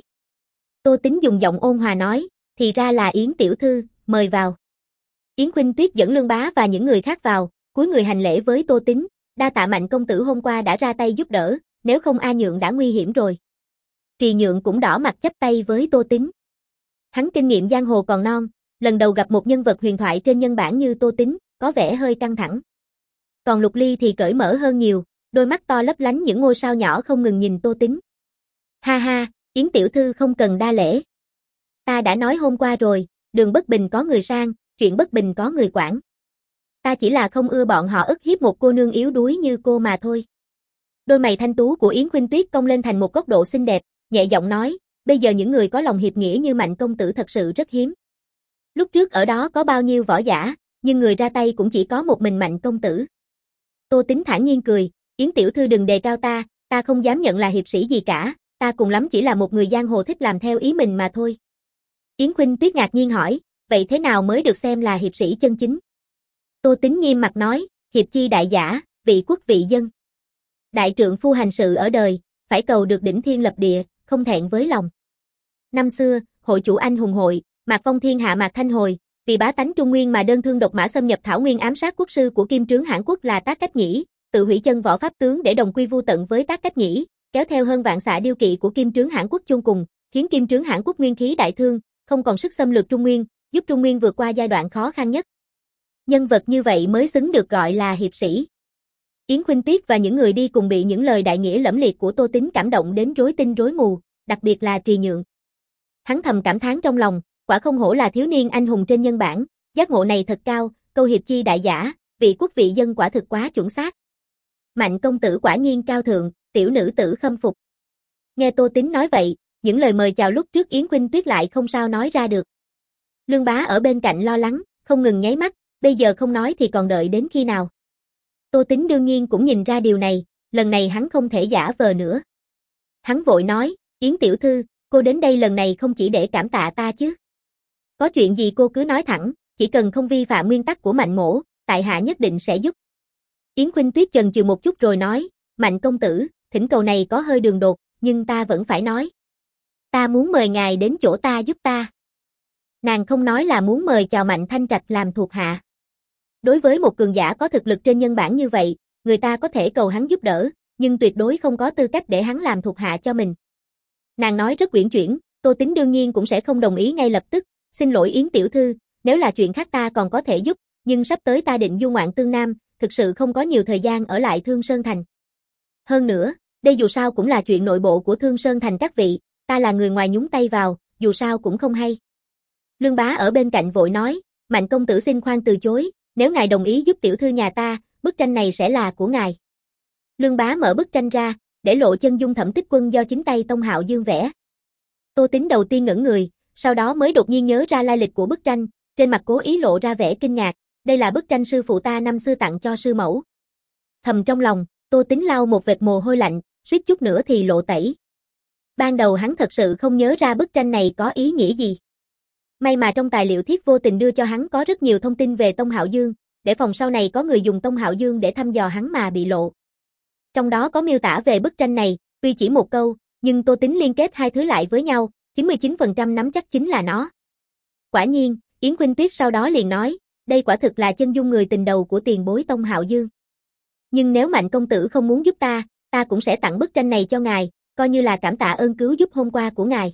Tô Tín dùng giọng ôn hòa nói, thì ra là Yến tiểu thư, mời vào. Yến Khuynh Tuyết dẫn Lương Bá và những người khác vào, cúi người hành lễ với Tô Tín, đa tạ Mạnh công tử hôm qua đã ra tay giúp đỡ, nếu không A Nhượng đã nguy hiểm rồi. Trì Nhượng cũng đỏ mặt chắp tay với Tô Tín. Hắn kinh nghiệm giang hồ còn non, lần đầu gặp một nhân vật huyền thoại trên nhân bản như Tô Tín, có vẻ hơi căng thẳng. Còn Lục Ly thì cởi mở hơn nhiều, đôi mắt to lấp lánh những ngôi sao nhỏ không ngừng nhìn Tô Tín. Ha ha, Yến tiểu thư không cần đa lễ. Ta đã nói hôm qua rồi, đường bất bình có người sang, chuyện bất bình có người quản. Ta chỉ là không ưa bọn họ ức hiếp một cô nương yếu đuối như cô mà thôi. Đôi mày thanh tú của Yến Khuynh Tuyết cong lên thành một góc độ xinh đẹp, nhẹ giọng nói, bây giờ những người có lòng hiệp nghĩa như Mạnh công tử thật sự rất hiếm. Lúc trước ở đó có bao nhiêu võ giả, nhưng người ra tay cũng chỉ có một mình Mạnh công tử. Tô Tín thản nhiên cười, Yến tiểu thư đừng đề cao ta, ta không dám nhận là hiệp sĩ gì cả, ta cùng lắm chỉ là một người giang hồ thích làm theo ý mình mà thôi. Yến Khuynh Tuyết ngạc nhiên hỏi, vậy thế nào mới được xem là hiệp sĩ chân chính? Tô Tín nghiêm mặt nói, hiệp chi đại giả, vị quốc vị dân. Đại trượng phu hành sự ở đời, phải cầu được đỉnh thiên lập địa, không thẹn với lòng. Năm xưa, hội chủ anh hùng hội, Mạc Phong thiên hạ Mạc Thanh Hồi, vì bá tánh Trung Nguyên mà đơn thương độc mã xâm nhập Thảo Nguyên ám sát quốc sư của Kim Trướng Hãn Quốc là Tác Cách Nhĩ, tự hủy chân võ pháp tướng để đồng quy vu tận với Tác Cách Nhĩ, kéo theo hơn vạn xạ điêu kỵ của Kim Trướng Hãn Quốc chôn cùng, khiến Kim Trướng Hãn Quốc nguyên khí đại thương, không còn sức xâm lược Trung Nguyên, giúp Trung Nguyên vượt qua giai đoạn khó khăn nhất. Nhân vật như vậy mới xứng được gọi là hiệp sĩ. Yến Khuynh Tuyết và những người đi cùng bị những lời đại nghĩa lẫm liệt của Tô Tín cảm động đến rối tinh rối mù, đặc biệt là Trì Nhượng. Hắn thầm cảm thán trong lòng, quả không hổ là thiếu niên anh hùng trên nhân bản, giác ngộ này thật cao, câu hiệp chi đại giả, vị quốc vị dân quả thực quá chuẩn xác. Mạnh công tử quả nhiên cao thượng, tiểu nữ tử khâm phục. Nghe Tô Tín nói vậy, những lời mời chào lúc trước Yến Khuynh Tuyết lại không sao nói ra được. Lương Bá ở bên cạnh lo lắng, không ngừng nháy mắt, bây giờ không nói thì còn đợi đến khi nào. Tô Tính đương nhiên cũng nhìn ra điều này, lần này hắn không thể giả vờ nữa. Hắn vội nói, Yến tiểu thư, cô đến đây lần này không chỉ để cảm tạ ta chứ. Có chuyện gì cô cứ nói thẳng, chỉ cần không vi phạm nguyên tắc của Mạnh mỗ, tại hạ nhất định sẽ giúp. Yến Khuynh Tuyết chần chừ một chút rồi nói, Mạnh công tử, thỉnh cầu này có hơi đường đột, nhưng ta vẫn phải nói. Ta muốn mời ngài đến chỗ ta giúp ta. Nàng không nói là muốn mời chào Mạnh Thanh Trạch làm thuộc hạ. Đối với một cường giả có thực lực trên nhân bản như vậy, người ta có thể cầu hắn giúp đỡ, nhưng tuyệt đối không có tư cách để hắn làm thuộc hạ cho mình. Nàng nói rất uyển chuyển, Tô Tính đương nhiên cũng sẽ không đồng ý ngay lập tức, xin lỗi Yến tiểu thư, nếu là chuyện khác ta còn có thể giúp, nhưng sắp tới ta định du ngoạn Tương Nam, thực sự không có nhiều thời gian ở lại Thương Sơn Thành. Hơn nữa, đây dù sao cũng là chuyện nội bộ của Thương Sơn Thành các vị, ta là người ngoài nhúng tay vào, dù sao cũng không hay. Lương Bá ở bên cạnh vội nói, Mạnh công tử xin khoan từ chối, nếu ngài đồng ý giúp tiểu thư nhà ta, bức tranh này sẽ là của ngài. Lương Bá mở bức tranh ra, để lộ chân dung Thẩm Tích Quân do chính tay Tông Hạo Dương vẽ. Tô Tính đầu tiên ngẩn người, sau đó mới đột nhiên nhớ ra lai lịch của bức tranh, trên mặt cố ý lộ ra vẻ kinh ngạc, đây là bức tranh sư phụ ta năm xưa tặng cho sư mẫu. Thầm trong lòng, Tô Tính lau một vệt mồ hôi lạnh, suýt chút nữa thì lộ tẩy. Ban đầu hắn thật sự không nhớ ra bức tranh này có ý nghĩa gì. May mà trong tài liệu Thiết vô tình đưa cho hắn có rất nhiều thông tin về Tông Hạo Dương, để phòng sau này có người dùng Tông Hạo Dương để thăm dò hắn mà bị lộ. Trong đó có miêu tả về bức tranh này, tuy chỉ một câu, nhưng Tô Tính liên kết hai thứ lại với nhau, chín mươi chín phần trăm nắm chắc chính là nó. Quả nhiên, Yến Khuynh Tuyết sau đó liền nói, đây quả thực là chân dung người tình đầu của tiền bối Tông Hạo Dương. Nhưng nếu Mạnh công tử không muốn giúp ta, ta cũng sẽ tặng bức tranh này cho ngài, coi như là cảm tạ ơn cứu giúp hôm qua của ngài.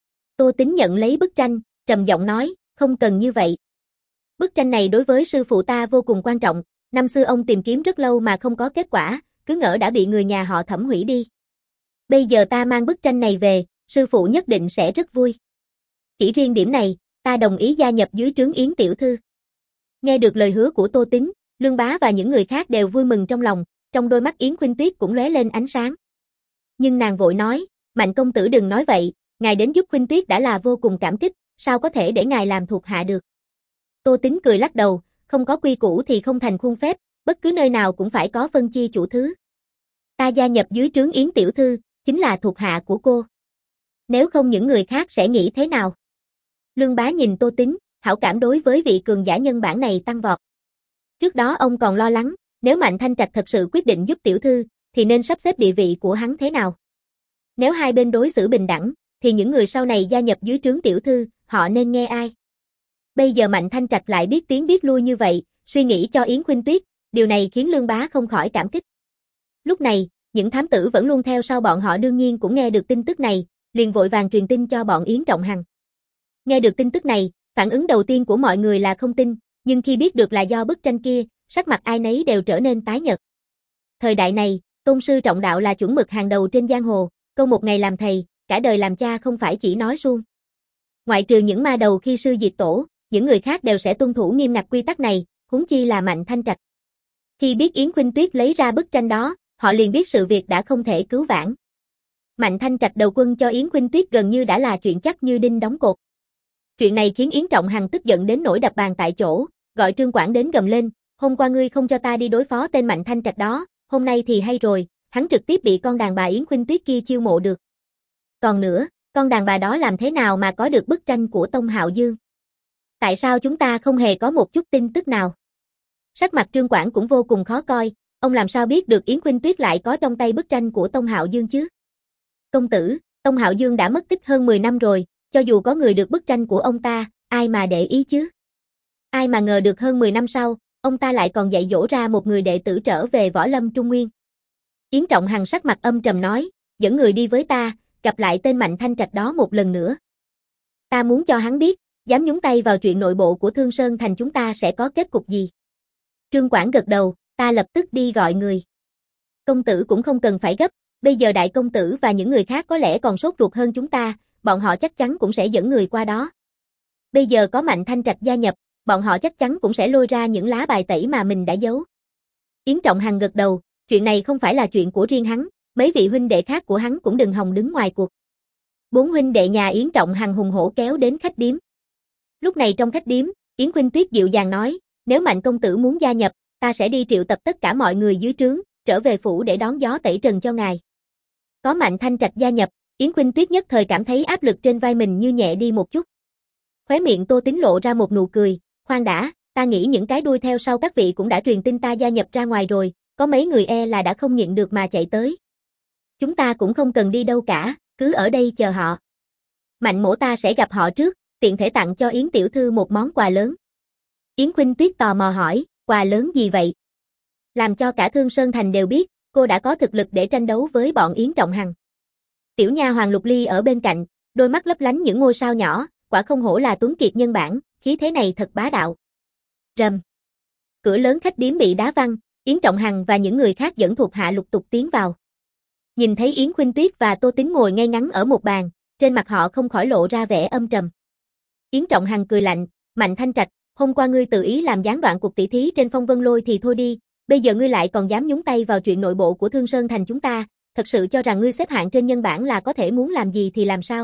Tô Tính nhận lấy bức tranh, trầm giọng nói, không cần như vậy. Bức tranh này đối với sư phụ ta vô cùng quan trọng, năm xưa ông tìm kiếm rất lâu mà không có kết quả, cứ ngỡ đã bị người nhà họ Thẩm hủy đi. Bây giờ ta mang bức tranh này về, sư phụ nhất định sẽ rất vui. Chỉ riêng điểm này, ta đồng ý gia nhập dưới trướng Yến tiểu thư. Nghe được lời hứa của Tô Tính, Lương Bá và những người khác đều vui mừng trong lòng, trong đôi mắt Yến Khuynh Tuyết cũng lóe lên ánh sáng. Nhưng nàng vội nói, Mạnh công tử đừng nói vậy, ngài đến giúp Khuynh Tuyết đã là vô cùng cảm kích, sao có thể để ngài làm thuộc hạ được. Tô Tính cười lắc đầu, không có quy củ thì không thành khuôn phép, bất cứ nơi nào cũng phải có phân chia chủ thứ. Ta gia nhập dưới trướng Yến tiểu thư, chính là thuộc hạ của cô. Nếu không những người khác sẽ nghĩ thế nào? Lương Bá nhìn Tô Tính, hảo cảm đối với vị cường giả nhân bản này tăng vọt. Trước đó ông còn lo lắng, nếu Mạnh Thanh Trạch thật sự quyết định giúp tiểu thư, thì nên sắp xếp địa vị của hắn thế nào? Nếu hai bên đối xử bình đẳng, thì những người sau này gia nhập dưới trướng tiểu thư, họ nên nghe ai? Bây giờ Mạnh Thanh Trạch lại biết tiếng biết lui như vậy, suy nghĩ cho Yến Khuynh Tuyết, điều này khiến Lương Bá không khỏi cảm kích. Lúc này, những thám tử vẫn luôn theo sau bọn họ đương nhiên cũng nghe được tin tức này, liền vội vàng truyền tin cho bọn Yến Trọng Hằng. Nghe được tin tức này, phản ứng đầu tiên của mọi người là không tin, nhưng khi biết được là do bức tranh kia, sắc mặt ai nấy đều trở nên tái nhợt. Thời đại này, tôn sư trọng đạo là chuẩn mực hàng đầu trên giang hồ, câu một ngày làm thầy, cả đời làm cha không phải chỉ nói suông. Ngoại trừ những ma đầu khi sư diệt tổ, những người khác đều sẽ tuân thủ nghiêm ngặt quy tắc này, huống chi là Mạnh Thanh Trạch. Khi biết Yến Khuynh Tuyết lấy ra bức tranh đó, họ liền biết sự việc đã không thể cứu vãn. Mạnh Thanh Trạch đầu quân cho Yến Khuynh Tuyết gần như đã là chuyện chắc như đinh đóng cột. Chuyện này khiến Yến Trọng Hằng tức giận đến nỗi đập bàn tại chỗ, gọi Trương Quảng đến gầm lên, hôm qua ngươi không cho ta đi đối phó tên Mạnh Thanh Trạch đó, hôm nay thì hay rồi, hắn trực tiếp bị con đàn bà Yến Khuynh Tuyết kia chiêu mộ được. Còn nữa, con đàn bà đó làm thế nào mà có được bức tranh của Tông Hạo Dương? Tại sao chúng ta không hề có một chút tin tức nào? Sắc mặt Trương Quảng cũng vô cùng khó coi, ông làm sao biết được Yến Khuynh Tuyết lại có trong tay bức tranh của Tông Hạo Dương chứ? Công tử, Tông Hạo Dương đã mất tích hơn mười năm rồi, cho dù có người được bức tranh của ông ta, ai mà để ý chứ? Ai mà ngờ được hơn mười năm sau, ông ta lại còn dạy dỗ ra một người đệ tử trở về võ lâm Trung Nguyên. Yến Trọng Hằng sắc mặt âm trầm nói, dẫn người đi với ta, gặp lại tên Mạnh Thanh Trạch đó một lần nữa. Ta muốn cho hắn biết, dám nhúng tay vào chuyện nội bộ của Thương Sơn Thành chúng ta sẽ có kết cục gì. Trương Quảng gật đầu, ta lập tức đi gọi người. Công tử cũng không cần phải gấp, bây giờ đại công tử và những người khác có lẽ còn sốt ruột hơn chúng ta, bọn họ chắc chắn cũng sẽ dẫn người qua đó. Bây giờ có Mạnh Thanh Trạch gia nhập, bọn họ chắc chắn cũng sẽ lôi ra những lá bài tẩy mà mình đã giấu. Yến Trọng Hằng gật đầu, chuyện này không phải là chuyện của riêng hắn, mấy vị huynh đệ khác của hắn cũng đừng hòng đứng ngoài cuộc. Bốn huynh đệ nhà Yến Trọng Hằng hùng hổ kéo đến khách điếm. Lúc này trong khách điếm, Yến Khuynh Tuyết dịu dàng nói, nếu Mạnh công tử muốn gia nhập, ta sẽ đi triệu tập tất cả mọi người dưới trướng, trở về phủ để đón gió tẩy trần cho ngài. Có Mạnh Thanh Trạch gia nhập, Yến Khuynh Tuyết nhất thời cảm thấy áp lực trên vai mình như nhẹ đi một chút. Khóe miệng Tô Tín lộ ra một nụ cười, khoan đã, ta nghĩ những cái đuôi theo sau các vị cũng đã truyền tin ta gia nhập ra ngoài rồi, có mấy người e là đã không nhịn được mà chạy tới. Chúng ta cũng không cần đi đâu cả, cứ ở đây chờ họ. Mạnh mỗ ta sẽ gặp họ trước, tiện thể tặng cho Yến tiểu thư một món quà lớn. Yến Khuynh Tuyết tò mò hỏi, quà lớn gì vậy? Làm cho cả Thương Sơn Thành đều biết, cô đã có thực lực để tranh đấu với bọn Yến Trọng Hằng. Tiểu nha hoàng Lục Ly ở bên cạnh, đôi mắt lấp lánh những ngôi sao nhỏ, quả không hổ là tuấn kiệt nhân bản, khí thế này thật bá đạo. Rầm. Cửa lớn khách điếm bị đá văng, Yến Trọng Hằng và những người khác dẫn thuộc hạ lục tục tiến vào. Nhìn thấy Yến Khuynh Tuyết và Tô Tín ngồi ngay ngắn ở một bàn, trên mặt họ không khỏi lộ ra vẻ âm trầm. Yến Trọng Hằng cười lạnh, Mạnh Thanh Trạch, hôm qua ngươi tự ý làm gián đoạn cuộc tỷ thí trên Phong Vân Lôi thì thôi đi, bây giờ ngươi lại còn dám nhúng tay vào chuyện nội bộ của Thương Sơn Thành chúng ta, thật sự cho rằng ngươi xếp hạng trên nhân bản là có thể muốn làm gì thì làm sao?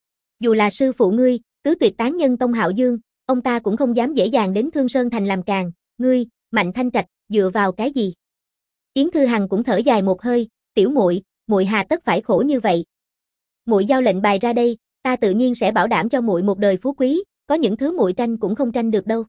Dù là sư phụ ngươi, tứ tuyệt tán nhân Tông Hạo Dương, ông ta cũng không dám dễ dàng đến Thương Sơn Thành làm càn, ngươi, Mạnh Thanh Trạch, dựa vào cái gì? Yến Thư Hằng cũng thở dài một hơi, tiểu muội, muội hà tất phải khổ như vậy. Muội giao lệnh bài ra đây, ta tự nhiên sẽ bảo đảm cho muội một đời phú quý, có những thứ muội tranh cũng không tranh được đâu.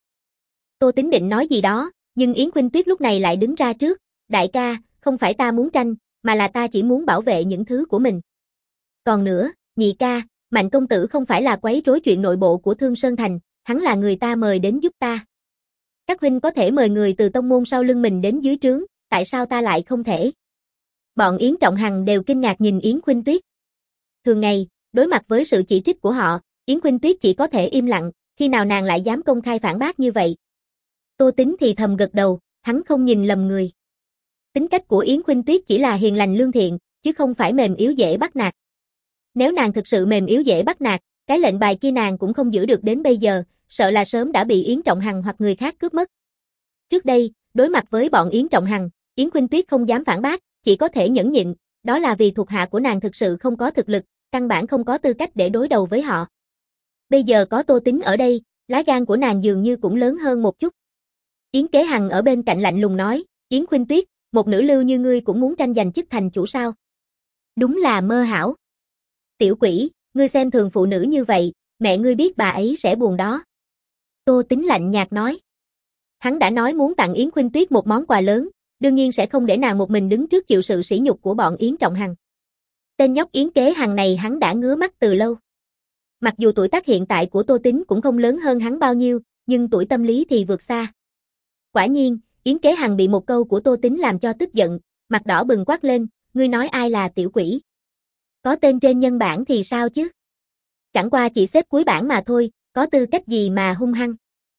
Tô Tín định nói gì đó, nhưng Yến Khuynh Tuyết lúc này lại đứng ra trước, đại ca, không phải ta muốn tranh, mà là ta chỉ muốn bảo vệ những thứ của mình. Còn nữa, nhị ca, Mạnh công tử không phải là quấy rối chuyện nội bộ của Thương Sơn Thành, hắn là người ta mời đến giúp ta. Các huynh có thể mời người từ tông môn sau lưng mình đến dưới trướng, tại sao ta lại không thể? Bọn Yến Trọng Hằng đều kinh ngạc nhìn Yến Khuynh Tuyết. Thường ngày, đối mặt với sự chỉ trích của họ, Yến Khuynh Tuyết chỉ có thể im lặng, khi nào nàng lại dám công khai phản bác như vậy. Tô Tín thì thầm gật đầu, hắn không nhìn lầm người. Tính cách của Yến Khuynh Tuyết chỉ là hiền lành lương thiện, chứ không phải mềm yếu dễ bắt nạt. Nếu nàng thực sự mềm yếu dễ bắt nạt, cái lệnh bài kia nàng cũng không giữ được đến bây giờ, sợ là sớm đã bị Yến Trọng Hằng hoặc người khác cướp mất. Trước đây, đối mặt với bọn Yến Trọng Hằng, Yến Khuynh Tuyết không dám phản bác, chỉ có thể nhẫn nhịn, đó là vì thuộc hạ của nàng thực sự không có thực lực, căn bản không có tư cách để đối đầu với họ. Bây giờ có Tô Tín ở đây, lá gan của nàng dường như cũng lớn hơn một chút. Yến Kế Hằng ở bên cạnh lạnh lùng nói, Yến Khuynh Tuyết, một nữ lưu như ngươi cũng muốn tranh giành chức thành chủ sao? Đúng là mơ hão. Tiểu quỷ, ngươi xem thường phụ nữ như vậy, mẹ ngươi biết bà ấy sẽ buồn đó. Tô Tín lạnh nhạt nói. Hắn đã nói muốn tặng Yến Khuynh Tuyết một món quà lớn, đương nhiên sẽ không để nàng một mình đứng trước chịu sự sỉ nhục của bọn Yến Trọng Hằng. Tên nhóc Yến Kế Hằng này hắn đã ngứa mắt từ lâu. Mặc dù tuổi tác hiện tại của Tô Tín cũng không lớn hơn hắn bao nhiêu, nhưng tuổi tâm lý thì vượt xa. Quả nhiên, Yến Kế Hằng bị một câu của Tô Tín làm cho tức giận, mặt đỏ bừng quát lên, ngươi nói ai là tiểu quỷ? Có tên trên nhân bản thì sao chứ? Chẳng qua chỉ xếp cuối bảng mà thôi, có tư cách gì mà hung hăng?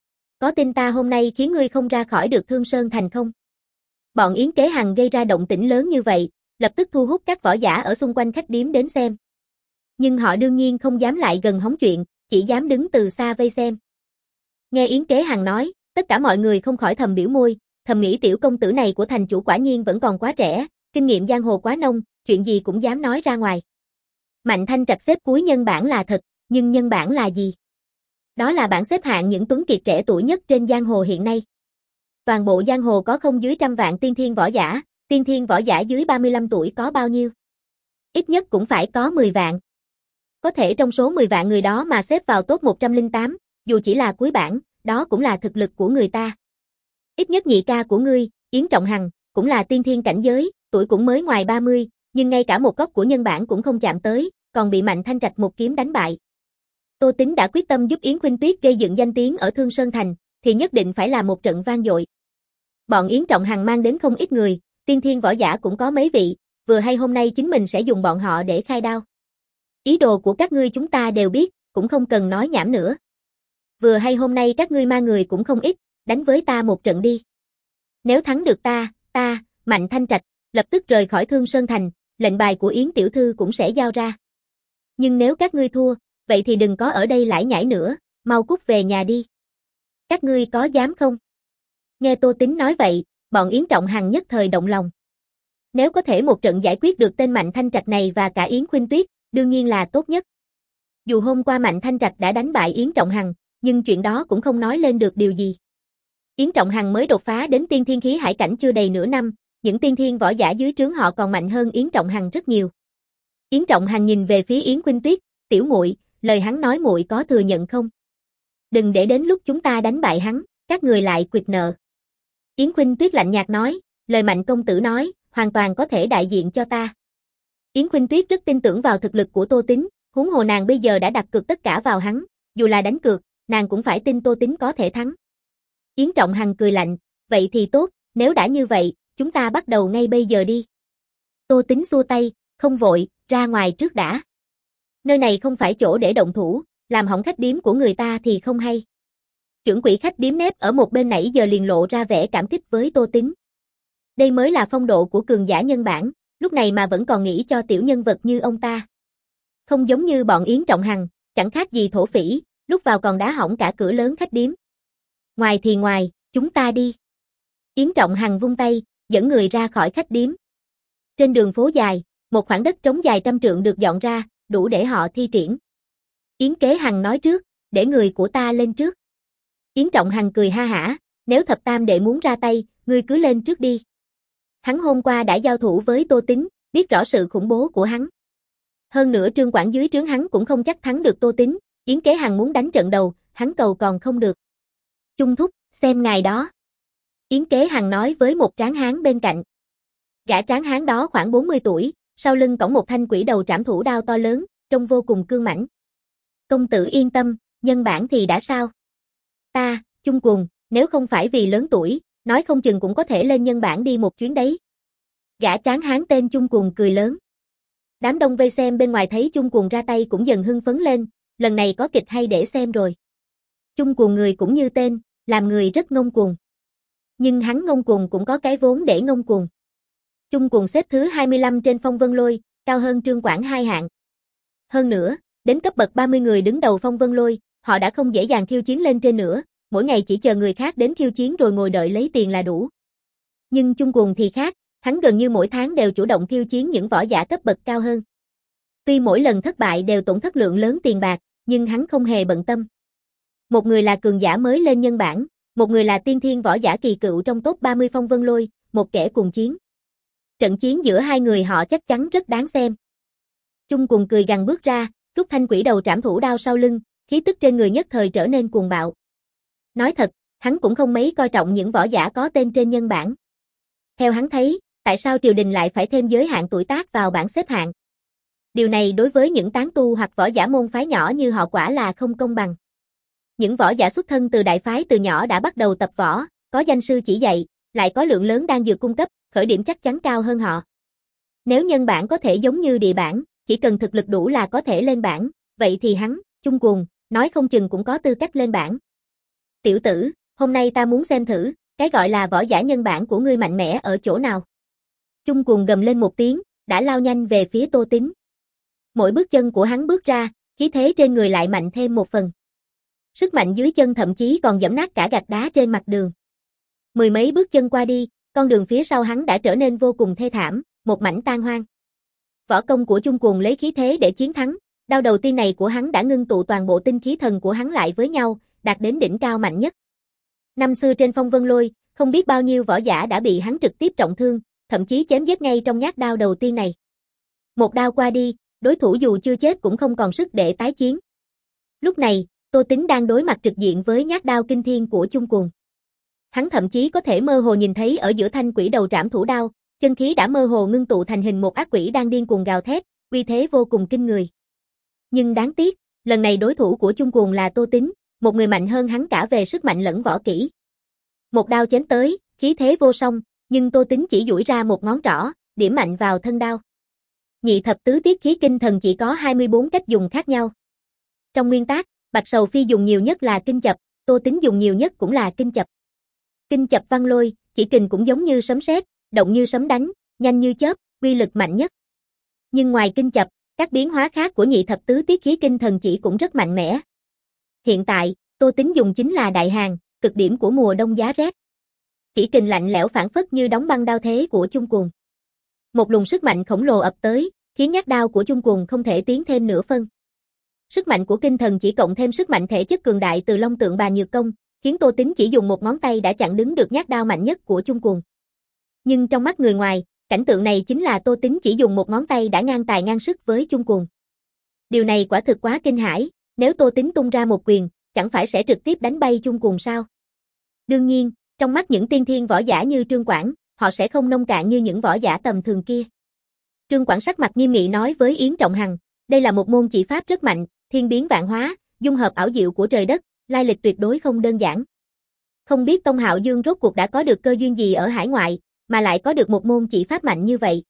Có tin ta hôm nay khiến ngươi không ra khỏi được Thương Sơn Thành không? Bọn Yến Kế Hằng gây ra động tĩnh lớn như vậy, lập tức thu hút các võ giả ở xung quanh khách điếm đến xem. Nhưng họ đương nhiên không dám lại gần hóng chuyện, chỉ dám đứng từ xa vây xem. Nghe Yến Kế Hằng nói, tất cả mọi người không khỏi thầm biểu môi, thầm nghĩ tiểu công tử này của thành chủ quả nhiên vẫn còn quá trẻ, kinh nghiệm giang hồ quá nông, chuyện gì cũng dám nói ra ngoài. Mạnh Thanh Trạch xếp cuối nhân bản là thật, nhưng nhân bản là gì? Đó là bảng xếp hạng những tuấn kiệt trẻ tuổi nhất trên giang hồ hiện nay. Toàn bộ giang hồ có không dưới trăm vạn tiên thiên võ giả, tiên thiên võ giả dưới ba mươi lăm tuổi có bao nhiêu? Ít nhất cũng phải có mười vạn. Có thể trong số mười vạn người đó mà xếp vào top một trăm lẻ tám, dù chỉ là cuối bảng, đó cũng là thực lực của người ta. Ít nhất nhị ca của ngươi, Yến Trọng Hằng, cũng là tiên thiên cảnh giới, tuổi cũng mới ngoài ba mươi, nhưng ngay cả một góc của nhân bản cũng không chạm tới, còn bị Mạnh Thanh Trạch một kiếm đánh bại. Tô Tín đã quyết tâm giúp Yến Khuynh Tuyết gây dựng danh tiếng ở Thương Sơn Thành, thì nhất định phải là một trận vang dội. Bọn Yến Trọng Hằng mang đến không ít người, tiên thiên võ giả cũng có mấy vị, vừa hay hôm nay chính mình sẽ dùng bọn họ để khai đao. Ý đồ của các ngươi chúng ta đều biết, cũng không cần nói nhảm nữa. Vừa hay hôm nay các ngươi ma người cũng không ít, đánh với ta một trận đi. Nếu thắng được ta, ta, Mạnh Thanh Trạch, lập tức rời khỏi Thương Sơn Thành, lệnh bài của Yến tiểu thư cũng sẽ giao ra. Nhưng nếu các ngươi thua, vậy thì đừng có ở đây lải nhải nữa, mau cút về nhà đi. Các ngươi có dám không? Nghe Tô Tín nói vậy, bọn Yến Trọng Hằng nhất thời động lòng. Nếu có thể một trận giải quyết được tên Mạnh Thanh Trạch này và cả Yến Khuynh Tuyết, đương nhiên là tốt nhất. Dù hôm qua Mạnh Thanh Trạch đã đánh bại Yến Trọng Hằng, nhưng chuyện đó cũng không nói lên được điều gì. Yến Trọng Hằng mới đột phá đến tiên thiên khí hải cảnh chưa đầy nửa năm, những tiên thiên võ giả dưới trướng họ còn mạnh hơn Yến Trọng Hằng rất nhiều. Yến Trọng Hằng nhìn về phía Yến Khuynh Tuyết, "Tiểu muội, lời hắn nói muội có thừa nhận không? Đừng để đến lúc chúng ta đánh bại hắn, các người lại quyệt nợ." Yến Khuynh Tuyết lạnh nhạt nói, "Lời Mạnh công tử nói, hoàn toàn có thể đại diện cho ta." Yến Khuynh Tuyết rất tin tưởng vào thực lực của Tô Tín, huống hồ nàng bây giờ đã đặt cược tất cả vào hắn, dù là đánh cược, nàng cũng phải tin Tô Tín có thể thắng. Yến Trọng Hằng cười lạnh, "Vậy thì tốt, nếu đã như vậy, chúng ta bắt đầu ngay bây giờ đi." Tô Tín xua tay, "Không vội, ra ngoài trước đã. Nơi này không phải chỗ để động thủ, làm hỏng khách điếm của người ta thì không hay." Trưởng quỹ khách điếm nép ở một bên nãy giờ liền lộ ra vẻ cảm kích với Tô Tín. Đây mới là phong độ của cường giả nhân bản, lúc này mà vẫn còn nghĩ cho tiểu nhân vật như ông ta. Không giống như bọn Yến Trọng Hằng, chẳng khác gì thổ phỉ, lúc vào còn đá hỏng cả cửa lớn khách điếm. "Ngoài thì ngoài, chúng ta đi." Yến Trọng Hằng vung tay, dẫn người ra khỏi khách điếm. Trên đường phố dài, một khoảng đất trống dài trăm trượng được dọn ra, đủ để họ thi triển. Yến Kế Hằng nói trước, "Để người của ta lên trước." Yến Trọng Hằng cười ha hả, "Nếu thập tam đệ muốn ra tay, ngươi cứ lên trước đi." Hắn hôm qua đã giao thủ với Tô Tín, biết rõ sự khủng bố của hắn. Hơn nữa Trương Quảng dưới trướng hắn cũng không chắc thắng được Tô Tín, Yến Kế Hằng muốn đánh trận đầu, hắn cầu còn không được. "Trung thúc, xem ngài đó." Yến Kế Hằng nói với một tráng hán bên cạnh. Gã tráng hán đó khoảng bốn mươi tuổi, sau lưng cõng một thanh quỷ đầu trảm thủ đao to lớn, trông vô cùng cương mãnh. "Công tử yên tâm, nhân bản thì đã sao? Ta, Chung Cuồng, nếu không phải vì lớn tuổi, nói không chừng cũng có thể lên nhân bản đi một chuyến đấy." Gã tráng hán tên Chung Cuồng cười lớn. Đám đông vây xem bên ngoài thấy Chung Cuồng ra tay cũng dần hưng phấn lên, lần này có kịch hay để xem rồi. Chung Cuồng người cũng như tên, làm người rất ngông cuồng. Nhưng hắn ngông cuồng cũng có cái vốn để ngông cuồng. Chung Cuồng xếp thứ hai mươi lăm trên phong vân lôi, cao hơn Trương Quảng hai hạng. Hơn nữa, đến cấp bậc ba mươi người đứng đầu phong vân lôi, họ đã không dễ dàng khiêu chiến lên trên nữa, mỗi ngày chỉ chờ người khác đến khiêu chiến rồi ngồi đợi lấy tiền là đủ. Nhưng Chung Cuồng thì khác, hắn gần như mỗi tháng đều chủ động khiêu chiến những võ giả cấp bậc cao hơn. Tuy mỗi lần thất bại đều tổn thất lượng lớn tiền bạc, nhưng hắn không hề bận tâm. Một người là cường giả mới lên nhân bản, một người là tiên thiên võ giả kỳ cựu trong top ba mươi phong vân lôi, một kẻ cùng chiến. Trận chiến giữa hai người họ chắc chắn rất đáng xem. Chung Cuồng cười gằn bước ra, rút thanh quỷ đầu trảm thủ đao sau lưng, khí tức trên người nhất thời trở nên cuồng bạo. Nói thật, hắn cũng không mấy coi trọng những võ giả có tên trên nhân bản. Theo hắn thấy, tại sao triều đình lại phải thêm giới hạn tuổi tác vào bảng xếp hạng? Điều này đối với những tán tu hoặc võ giả môn phái nhỏ như họ quả là không công bằng. Những võ giả xuất thân từ đại phái từ nhỏ đã bắt đầu tập võ, có danh sư chỉ dạy, lại có lượng lớn đan dược cung cấp, khởi điểm chắc chắn cao hơn họ. Nếu nhân bản có thể giống như địa bản, chỉ cần thực lực đủ là có thể lên bảng, vậy thì hắn, Chung Cuồng, nói không chừng cũng có tư cách lên bảng. "Tiểu tử, hôm nay ta muốn xem thử, cái gọi là võ giả nhân bản của ngươi mạnh mẽ ở chỗ nào." Chung Cuồng gầm lên một tiếng, đã lao nhanh về phía Tô Tín. Mỗi bước chân của hắn bước ra, khí thế trên người lại mạnh thêm một phần. Sức mạnh dưới chân thậm chí còn giẫm nát cả gạch đá trên mặt đường. Mười mấy bước chân qua đi, con đường phía sau hắn đã trở nên vô cùng thê thảm, một mảnh tan hoang. Võ công của Chung Cuồng lấy khí thế để chiến thắng, đao đầu tiên này của hắn đã ngưng tụ toàn bộ tinh khí thần của hắn lại với nhau, đạt đến đỉnh cao mạnh nhất. Năm xưa trên phong vân lôi, không biết bao nhiêu võ giả đã bị hắn trực tiếp trọng thương, thậm chí chém giết ngay trong nhát đao đầu tiên này. Một đao qua đi, đối thủ dù chưa chết cũng không còn sức để tái chiến. Lúc này, Tô Tín đang đối mặt trực diện với nhát đao kinh thiên của Chung Cuồng. Hắn thậm chí có thể mơ hồ nhìn thấy ở giữa thanh quỷ đầu trảm thủ đao, chân khí đã mơ hồ ngưng tụ thành hình một ác quỷ đang điên cuồng gào thét, uy thế vô cùng kinh người. Nhưng đáng tiếc, lần này đối thủ của Chung Cuồng là Tô Tín, một người mạnh hơn hắn cả về sức mạnh lẫn võ kỹ. Một đao chém tới, khí thế vô song, nhưng Tô Tín chỉ duỗi ra một ngón trỏ, điểm mạnh vào thân đao. Nhị thập tứ tiết khí kinh thần chỉ có hai mươi bốn cách dùng khác nhau. Trong nguyên tắc, Bạch Sầu Phi dùng nhiều nhất là kinh chập, Tô Tín dùng nhiều nhất cũng là kinh chập. Kinh chập văn lôi, chỉ kình cũng giống như sấm sét, động như sấm đánh, nhanh như chớp, uy lực mạnh nhất. Nhưng ngoài kinh chập, các biến hóa khác của nhị thập tứ tiết khí kinh thần chỉ cũng rất mạnh mẽ. Hiện tại, Tô Tín dùng chính là đại hàng, cực điểm của mùa đông giá rét. Chỉ kình lạnh lẽo phảng phất như đóng băng đao thế của Chung Cuồng. Một luồng sức mạnh khổng lồ ập tới, khiến nhát đao của Chung Cuồng không thể tiến thêm nửa phân. Sức mạnh của kinh thần chỉ cộng thêm sức mạnh thể chất cường đại từ long tượng bàn nhược công, khiến Tô Tính chỉ dùng một ngón tay đã chặn đứng được nhát đao mạnh nhất của Chung Cuồng. Nhưng trong mắt người ngoài, cảnh tượng này chính là Tô Tính chỉ dùng một ngón tay đã ngang tài ngang sức với Chung Cuồng. Điều này quả thực quá kinh hãi, nếu Tô Tính tung ra một quyền, chẳng phải sẽ trực tiếp đánh bay Chung Cuồng sao? Đương nhiên, trong mắt những tiên thiên võ giả như Trương Quảng, họ sẽ không nông cạn như những võ giả tầm thường kia. Trương Quảng sắc mặt nghiêm nghị nói với Yến Trọng Hằng, đây là một môn chỉ pháp rất mạnh, thiên biến vạn hóa, dung hợp ảo diệu của trời đất, lai lịch tuyệt đối không đơn giản. Không biết Tông Hạo Dương rốt cuộc đã có được cơ duyên gì ở hải ngoại, mà lại có được một môn chỉ pháp mạnh như vậy.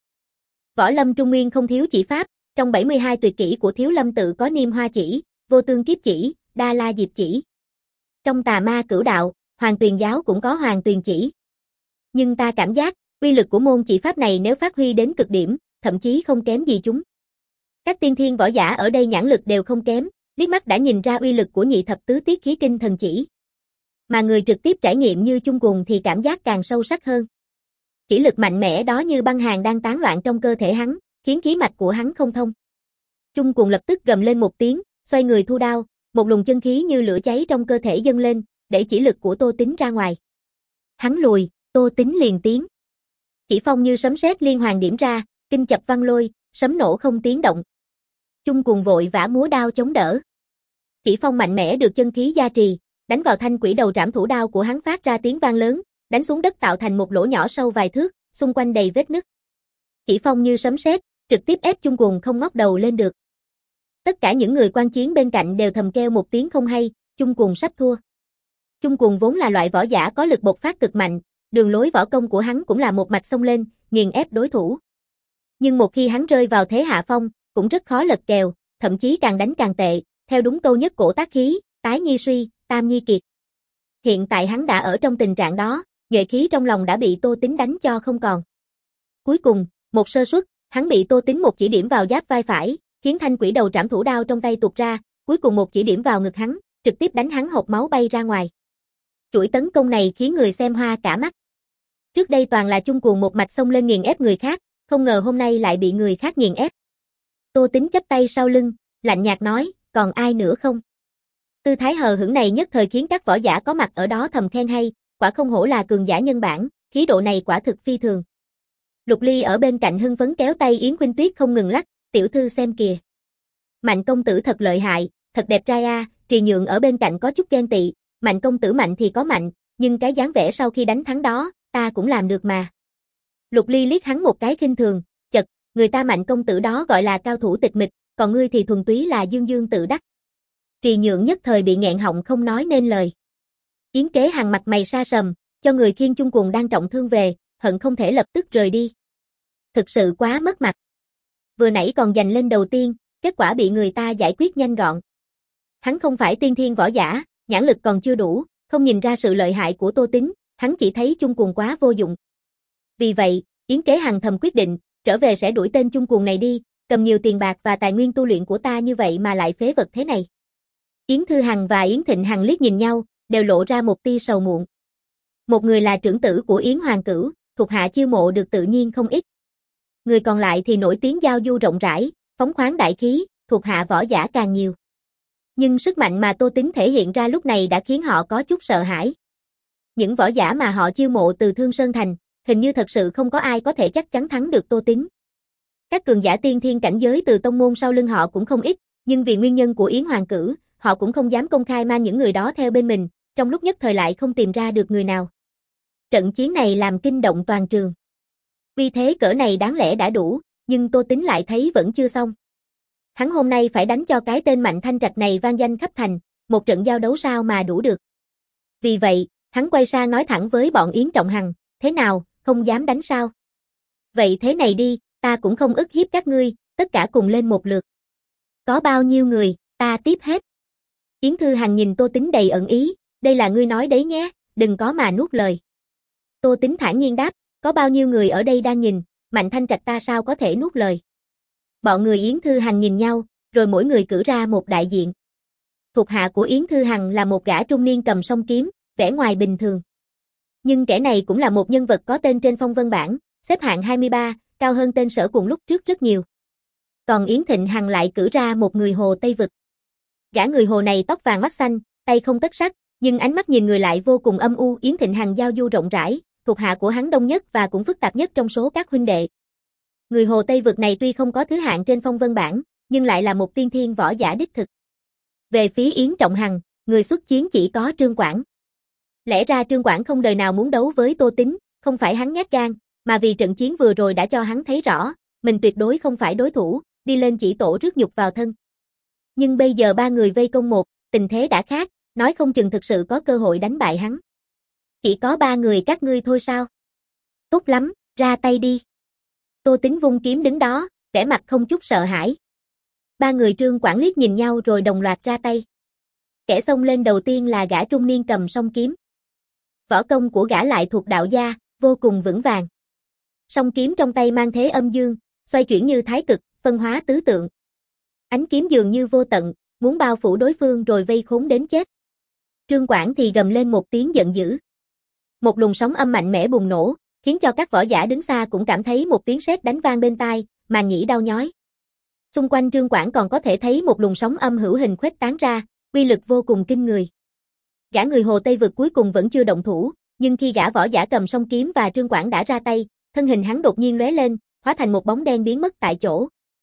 Võ lâm Trung Nguyên không thiếu chỉ pháp, trong bảy mươi hai tuyệt kỹ của Thiếu Lâm tự có Niêm Hoa chỉ, Vô Tương Kiếp chỉ, Đa La Diệp chỉ. Trong Tà Ma Cửu đạo, Hoàng Tuyền giáo cũng có Hoàng Tuyền chỉ. Nhưng ta cảm giác, uy lực của môn chỉ pháp này nếu phát huy đến cực điểm, thậm chí không kém gì chúng. Các tiên thiên võ giả ở đây nhãn lực đều không kém, liếc mắt đã nhìn ra uy lực của nhị thập tứ tiết khí kinh thần chỉ. Mà người trực tiếp trải nghiệm như Chung Cuồng thì cảm giác càng sâu sắc hơn. Chỉ lực mạnh mẽ đó như băng hàn đang tán loạn trong cơ thể hắn, khiến khí mạch của hắn không thông. Chung Cuồng lập tức gầm lên một tiếng, xoay người thu đao, một luồng chân khí như lửa cháy trong cơ thể dâng lên, để chỉ lực của Tô Tính ra ngoài. Hắn lùi, Tô Tính liền tiến. Chỉ phong như sấm sét liên hoàn điểm ra, kinh chập văng lôi, sấm nổ không tiếng động. Chung Cuồng vội vã múa đao chống đỡ. Chỉ phong mạnh mẽ được chân khí gia trì, đánh vào thanh quỷ đầu trảm thủ đao của hắn phát ra tiếng vang lớn, đánh xuống đất tạo thành một lỗ nhỏ sâu vài thước, xung quanh đầy vết nứt. Chỉ phong như sấm sét, trực tiếp ép Chung Cuồng không ngóc đầu lên được. Tất cả những người quan chiến bên cạnh đều thầm kêu một tiếng không hay, Chung Cuồng sắp thua. Chung Cuồng vốn là loại võ giả có lực bộc phát cực mạnh, đường lối võ công của hắn cũng là một mạch xông lên, nghiền ép đối thủ. Nhưng một khi hắn rơi vào thế hạ phong, cũng rất khó lật kèo, thậm chí càng đánh càng tệ, theo đúng câu nhất cổ tác khí, tái nhi suy, tam nhi kiệt. Hiện tại hắn đã ở trong tình trạng đó, nhuệ khí trong lòng đã bị Tô Tính đánh cho không còn. Cuối cùng, một sơ suất, hắn bị Tô Tính một chỉ điểm vào giáp vai phải, khiến thanh quỷ đầu trảm thủ đao trong tay tuột ra, cuối cùng một chỉ điểm vào ngực hắn, trực tiếp đánh hắn hộc máu bay ra ngoài. Chuỗi tấn công này khiến người xem hoa cả mắt. Trước đây toàn là Chung Cuồng một mạch xông lên nghiền ép người khác, không ngờ hôm nay lại bị người khác nghiền ép. Tô Tính chắp tay sau lưng, lạnh nhạt nói, còn ai nữa không? Tư thái hờ hững này nhất thời khiến các võ giả có mặt ở đó thầm khen hay, quả không hổ là cường giả nhân bản, khí độ này quả thực phi thường. Lục Ly ở bên cạnh hưng phấn kéo tay Yến Khuynh Tuyết không ngừng lắc, tiểu thư xem kìa. Mạnh công tử thật lợi hại, thật đẹp trai a. Trì Nhượng ở bên cạnh có chút ghen tị, Mạnh công tử mạnh thì có mạnh, nhưng cái dáng vẻ sau khi đánh thắng đó, ta cũng làm được mà. Lục Ly liếc hắn một cái khinh thường, chật, người ta Mạnh công tử đó gọi là cao thủ tịch mịch, còn ngươi thì thuần túy là dương dương tự đắc. Trì Nhượng nhất thời bị nghẹn họng không nói nên lời. Yến Kế Hằng mặt mày sa sầm, cho người khiêng Chung Cuồng đang trọng thương về, hận không thể lập tức rời đi. Thực sự quá mất mặt. Vừa nãy còn giành lên đầu tiên, kết quả bị người ta giải quyết nhanh gọn. Hắn không phải tiên thiên võ giả, nhãn lực còn chưa đủ, không nhìn ra sự lợi hại của Tô Tính, hắn chỉ thấy Chung Cuồng quá vô dụng. Vì vậy, Yến Kế Hằng thầm quyết định, trở về sẽ đuổi tên Chung Cuồng này đi, cầm nhiều tiền bạc và tài nguyên tu luyện của ta như vậy mà lại phế vật thế này. Yến Thư Hằng và Yến Thịnh Hằng liếc nhìn nhau, đều lộ ra một tia sầu muộn. Một người là trưởng tử của Yến Hoàng Cửu, thuộc hạ chiêu mộ được tự nhiên không ít. Người còn lại thì nổi tiếng giao du rộng rãi, phóng khoáng đại khí, thuộc hạ võ giả càng nhiều. Nhưng sức mạnh mà Tô Tính thể hiện ra lúc này đã khiến họ có chút sợ hãi. Những võ giả mà họ chiêu mộ từ Thương Sơn Thành, hình như thật sự không có ai có thể chắc chắn thắng được Tô Tính. Các cường giả tiên thiên cảnh giới từ tông môn sau lưng họ cũng không ít, nhưng vì nguyên nhân của Yến Hoàng Cửu, họ cũng không dám công khai mang những người đó theo bên mình, trong lúc nhất thời lại không tìm ra được người nào. Trận chiến này làm kinh động toàn trường. Vì thế cỡ này đáng lẽ đã đủ, nhưng Tô Tính lại thấy vẫn chưa xong. Hắn hôm nay phải đánh cho cái tên Mạnh Thanh Trạch này vang danh khắp thành, một trận giao đấu sao mà đủ được. Vì vậy, hắn quay sang nói thẳng với bọn Yến Trọng Hằng, thế nào, không dám đánh sao? Vậy thế này đi, ta cũng không ức hiếp các ngươi, tất cả cùng lên một lượt. Có bao nhiêu người, ta tiếp hết. Yến Thư Hằng nhìn Tô Tính đầy ẩn ý, đây là ngươi nói đấy nhé, đừng có mà nuốt lời. Tô Tính thản nhiên đáp, có bao nhiêu người ở đây đang nhìn, Mạnh Thanh Trạch ta sao có thể nuốt lời. Bọn người Yến Thư Hằng nhìn nhau, rồi mỗi người cử ra một đại diện. Thuộc hạ của Yến Thư Hằng là một gã trung niên cầm song kiếm, vẻ ngoài bình thường. Nhưng kẻ này cũng là một nhân vật có tên trên phong vân bảng, xếp hạng hai mươi ba, cao hơn tên Sở cùng lúc trước rất nhiều. Còn Yến Thịnh Hằng lại cử ra một người Hồ Tây Vực. Gã người Hồ này tóc vàng mắt xanh, tay không tất sắt, nhưng ánh mắt nhìn người lại vô cùng âm u. Yến Thịnh Hằng giao du rộng rãi, thuộc hạ của hắn đông nhất và cũng phức tạp nhất trong số các huynh đệ. Người Hồ Tây Vực này tuy không có thứ hạng trên phong vân bảng, nhưng lại là một tiên thiên võ giả đích thực. Về phía Yến Trọng Hằng, người xuất chiến chỉ có Trương Quảng. Lẽ ra Trương Quảng không đời nào muốn đấu với Tô Tín, không phải hắn nhát gan, mà vì trận chiến vừa rồi đã cho hắn thấy rõ, mình tuyệt đối không phải đối thủ, đi lên chỉ tổ rước nhục vào thân. Nhưng bây giờ ba người vây công một, tình thế đã khác, nói không chừng thực sự có cơ hội đánh bại hắn. Chỉ có ba người các ngươi thôi sao? Tốt lắm, ra tay đi. Tô Tín vung kiếm đứng đó, vẻ mặt không chút sợ hãi. Ba người Trương Quảng liếc nhìn nhau rồi đồng loạt ra tay. Kẻ xông lên đầu tiên là gã trung niên cầm song kiếm. Võ công của gã lại thuộc đạo gia, vô cùng vững vàng. Song kiếm trong tay mang thế âm dương, xoay chuyển như thái cực, phân hóa tứ tượng. Ánh kiếm dường như vô tận, muốn bao phủ đối phương rồi vây khốn đến chết. Trương Quảng thì gầm lên một tiếng giận dữ. Một luồng sóng âm mạnh mẽ bùng nổ, khiến cho các võ giả đứng xa cũng cảm thấy một tiếng sét đánh vang bên tai, màng nhĩ đau nhói. Xung quanh Trương Quảng còn có thể thấy một luồng sóng âm hữu hình khuếch tán ra, uy lực vô cùng kinh người. Gã người Hồ Tây Vực cuối cùng vẫn chưa động thủ, nhưng khi gã võ giả cầm song kiếm và Trương Quảng đã ra tay, thân hình hắn đột nhiên lóe lên, hóa thành một bóng đen biến mất tại chỗ.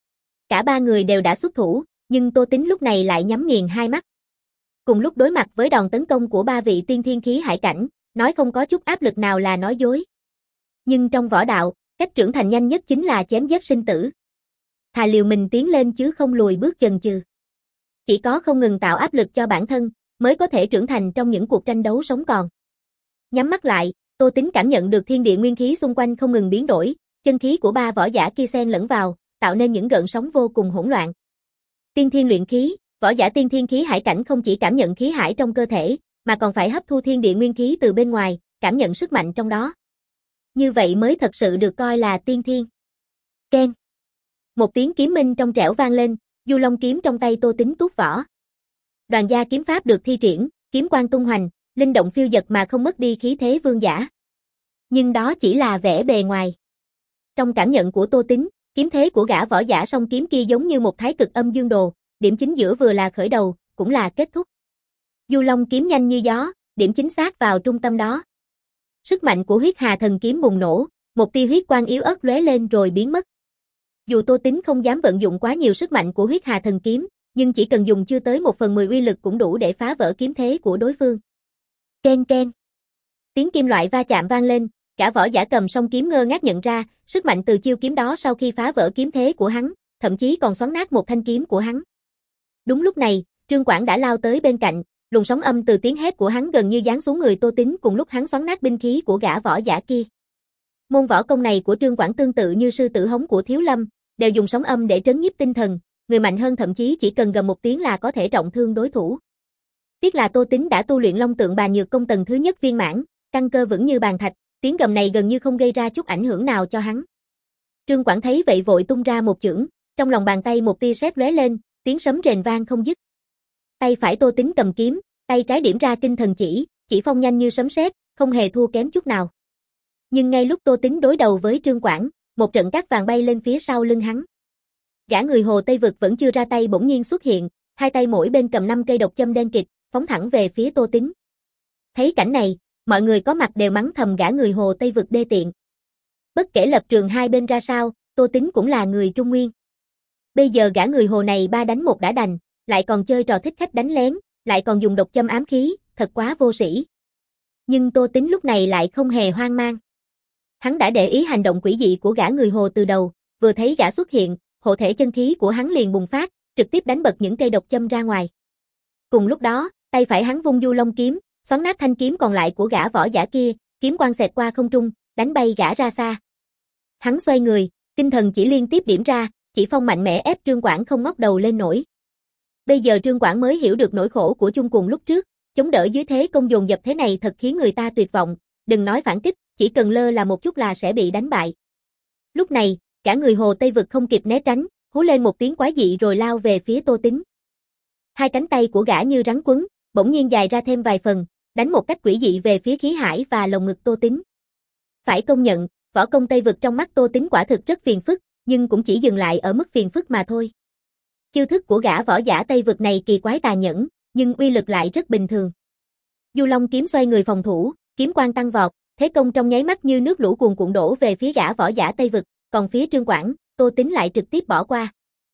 Cả ba người đều đã xuất thủ, nhưng Tô Tín lúc này lại nhắm nghiền hai mắt. Cùng lúc đối mặt với đòn tấn công của ba vị tiên thiên khí hải cảnh, nói không có chút áp lực nào là nói dối. Nhưng trong võ đạo, cách trưởng thành nhanh nhất chính là chém giết sinh tử. Thà liều mình tiến lên chứ không lùi bước chần chừ. Chỉ có không ngừng tạo áp lực cho bản thân, mới có thể trưởng thành trong những cuộc tranh đấu sống còn. Nhắm mắt lại, Tô Tín cảm nhận được thiên địa nguyên khí xung quanh không ngừng biến đổi, chân khí của ba võ giả kia xen lẫn vào, tạo nên những gợn sóng vô cùng hỗn loạn. Tiên thiên luyện khí, võ giả tiên thiên khí hải cảnh không chỉ cảm nhận khí hải trong cơ thể, mà còn phải hấp thu thiên địa nguyên khí từ bên ngoài, cảm nhận sức mạnh trong đó. Như vậy mới thật sự được coi là tiên thiên. Keng. Một tiếng kiếm minh trong trẻo vang lên, Du Long kiếm trong tay Tô Tín tuốt vỏ. Đoàn gia kiếm pháp được thi triển, kiếm quang tung hoành, linh động phiêu dật mà không mất đi khí thế vương giả. Nhưng đó chỉ là vẻ bề ngoài. Trong cảm nhận của Tô Tín, kiếm thế của gã võ giả song kiếm kia giống như một thái cực âm dương đồ, điểm chính giữa vừa là khởi đầu, cũng là kết thúc. Du Long kiếm nhanh như gió, điểm chính xác vào trung tâm đó. Sức mạnh của huyết hà thần kiếm bùng nổ, một tia huyết quang yếu ớt lóe lên rồi biến mất. Dù Tô Tín không dám vận dụng quá nhiều sức mạnh của huyết hà thần kiếm, nhưng chỉ cần dùng chưa tới một phần mười uy lực cũng đủ để phá vỡ kiếm thế của đối phương. Ken ken. Tiếng kim loại va chạm vang lên, cả võ giả cầm song kiếm ngơ ngác nhận ra, sức mạnh từ chiêu kiếm đó sau khi phá vỡ kiếm thế của hắn, thậm chí còn xoắn nát một thanh kiếm của hắn. Đúng lúc này, Trương Quảng đã lao tới bên cạnh, luồng sóng âm từ tiếng hét của hắn gần như giáng xuống người Tô Tín cùng lúc hắn xoắn nát binh khí của gã võ giả kia. Môn võ công này của Trương Quảng tương tự như sư tử hống của Thiếu Lâm, đều dùng sóng âm để trấn nhiếp tinh thần, người mạnh hơn thậm chí chỉ cần gầm một tiếng là có thể trọng thương đối thủ. Tiếc là Tô Tín đã tu luyện Long Tượng Bà Nhược Công tầng thứ nhất viên mãn, căn cơ vững như bàn thạch, tiếng gầm này gần như không gây ra chút ảnh hưởng nào cho hắn. Trương Quảng thấy vậy vội tung ra một chưởng, trong lòng bàn tay một tia sét lóe lên, tiếng sấm rền vang không dứt. Tay phải Tô Tín cầm kiếm, tay trái điểm ra kinh thần chỉ, chỉ phong nhanh như sấm sét, không hề thua kém chút nào. Nhưng ngay lúc Tô Tín đối đầu với Trương Quảng, một trận cát vàng bay lên phía sau lưng hắn. Gã người Hồ Tây Vực vẫn chưa ra tay bỗng nhiên xuất hiện, hai tay mỗi bên cầm năm cây độc châm đen kịt, phóng thẳng về phía Tô Tín. Thấy cảnh này, mọi người có mặt đều mắng thầm gã người Hồ Tây Vực đê tiện. Bất kể lập trường hai bên ra sao, Tô Tín cũng là người Trung Nguyên. Bây giờ gã người Hồ này ba đánh một đã đành, lại còn chơi trò thích khách đánh lén, lại còn dùng độc châm ám khí, thật quá vô sĩ. Nhưng Tô Tín lúc này lại không hề hoang mang. Hắn đã để ý hành động quỷ dị của gã người Hồ từ đầu, vừa thấy gã xuất hiện, hộ thể chân khí của hắn liền bùng phát, trực tiếp đánh bật những cây độc châm ra ngoài. Cùng lúc đó, tay phải hắn vung Du Long kiếm, xoắn nát thanh kiếm còn lại của gã võ giả kia, kiếm quang xẹt qua không trung, đánh bay gã ra xa. Hắn xoay người, kinh thần chỉ liên tiếp điểm ra, chỉ phong mạnh mẽ ép Trương Quảng không ngóc đầu lên nổi. Bây giờ Trương Quảng mới hiểu được nỗi khổ của chung cùng lúc trước, chống đỡ dưới thế công dồn dập thế này thật khiến người ta tuyệt vọng, đừng nói phản kích, chỉ cần lơ là một chút là sẽ bị đánh bại. Lúc này, cả người Hồ Tây Vực không kịp né tránh, hú lên một tiếng quái dị rồi lao về phía Tô Tín. Hai cánh tay của gã như rắn quấn, bỗng nhiên dài ra thêm vài phần, đánh một cách quỷ dị về phía khí hải và lồng ngực Tô Tín. Phải công nhận, võ công Tây Vực trong mắt Tô Tín quả thực rất phiền phức, nhưng cũng chỉ dừng lại ở mức phiền phức mà thôi. Chiêu thức của gã võ giả Tây vực này kỳ quái tà nhẫn, nhưng uy lực lại rất bình thường. Du Long kiếm xoay người phòng thủ, kiếm quang tăng vọt, thế công trong nháy mắt như nước lũ cuồn cuộn đổ về phía gã võ giả Tây vực, còn phía Trương Quảng, Tô Tín lại trực tiếp bỏ qua.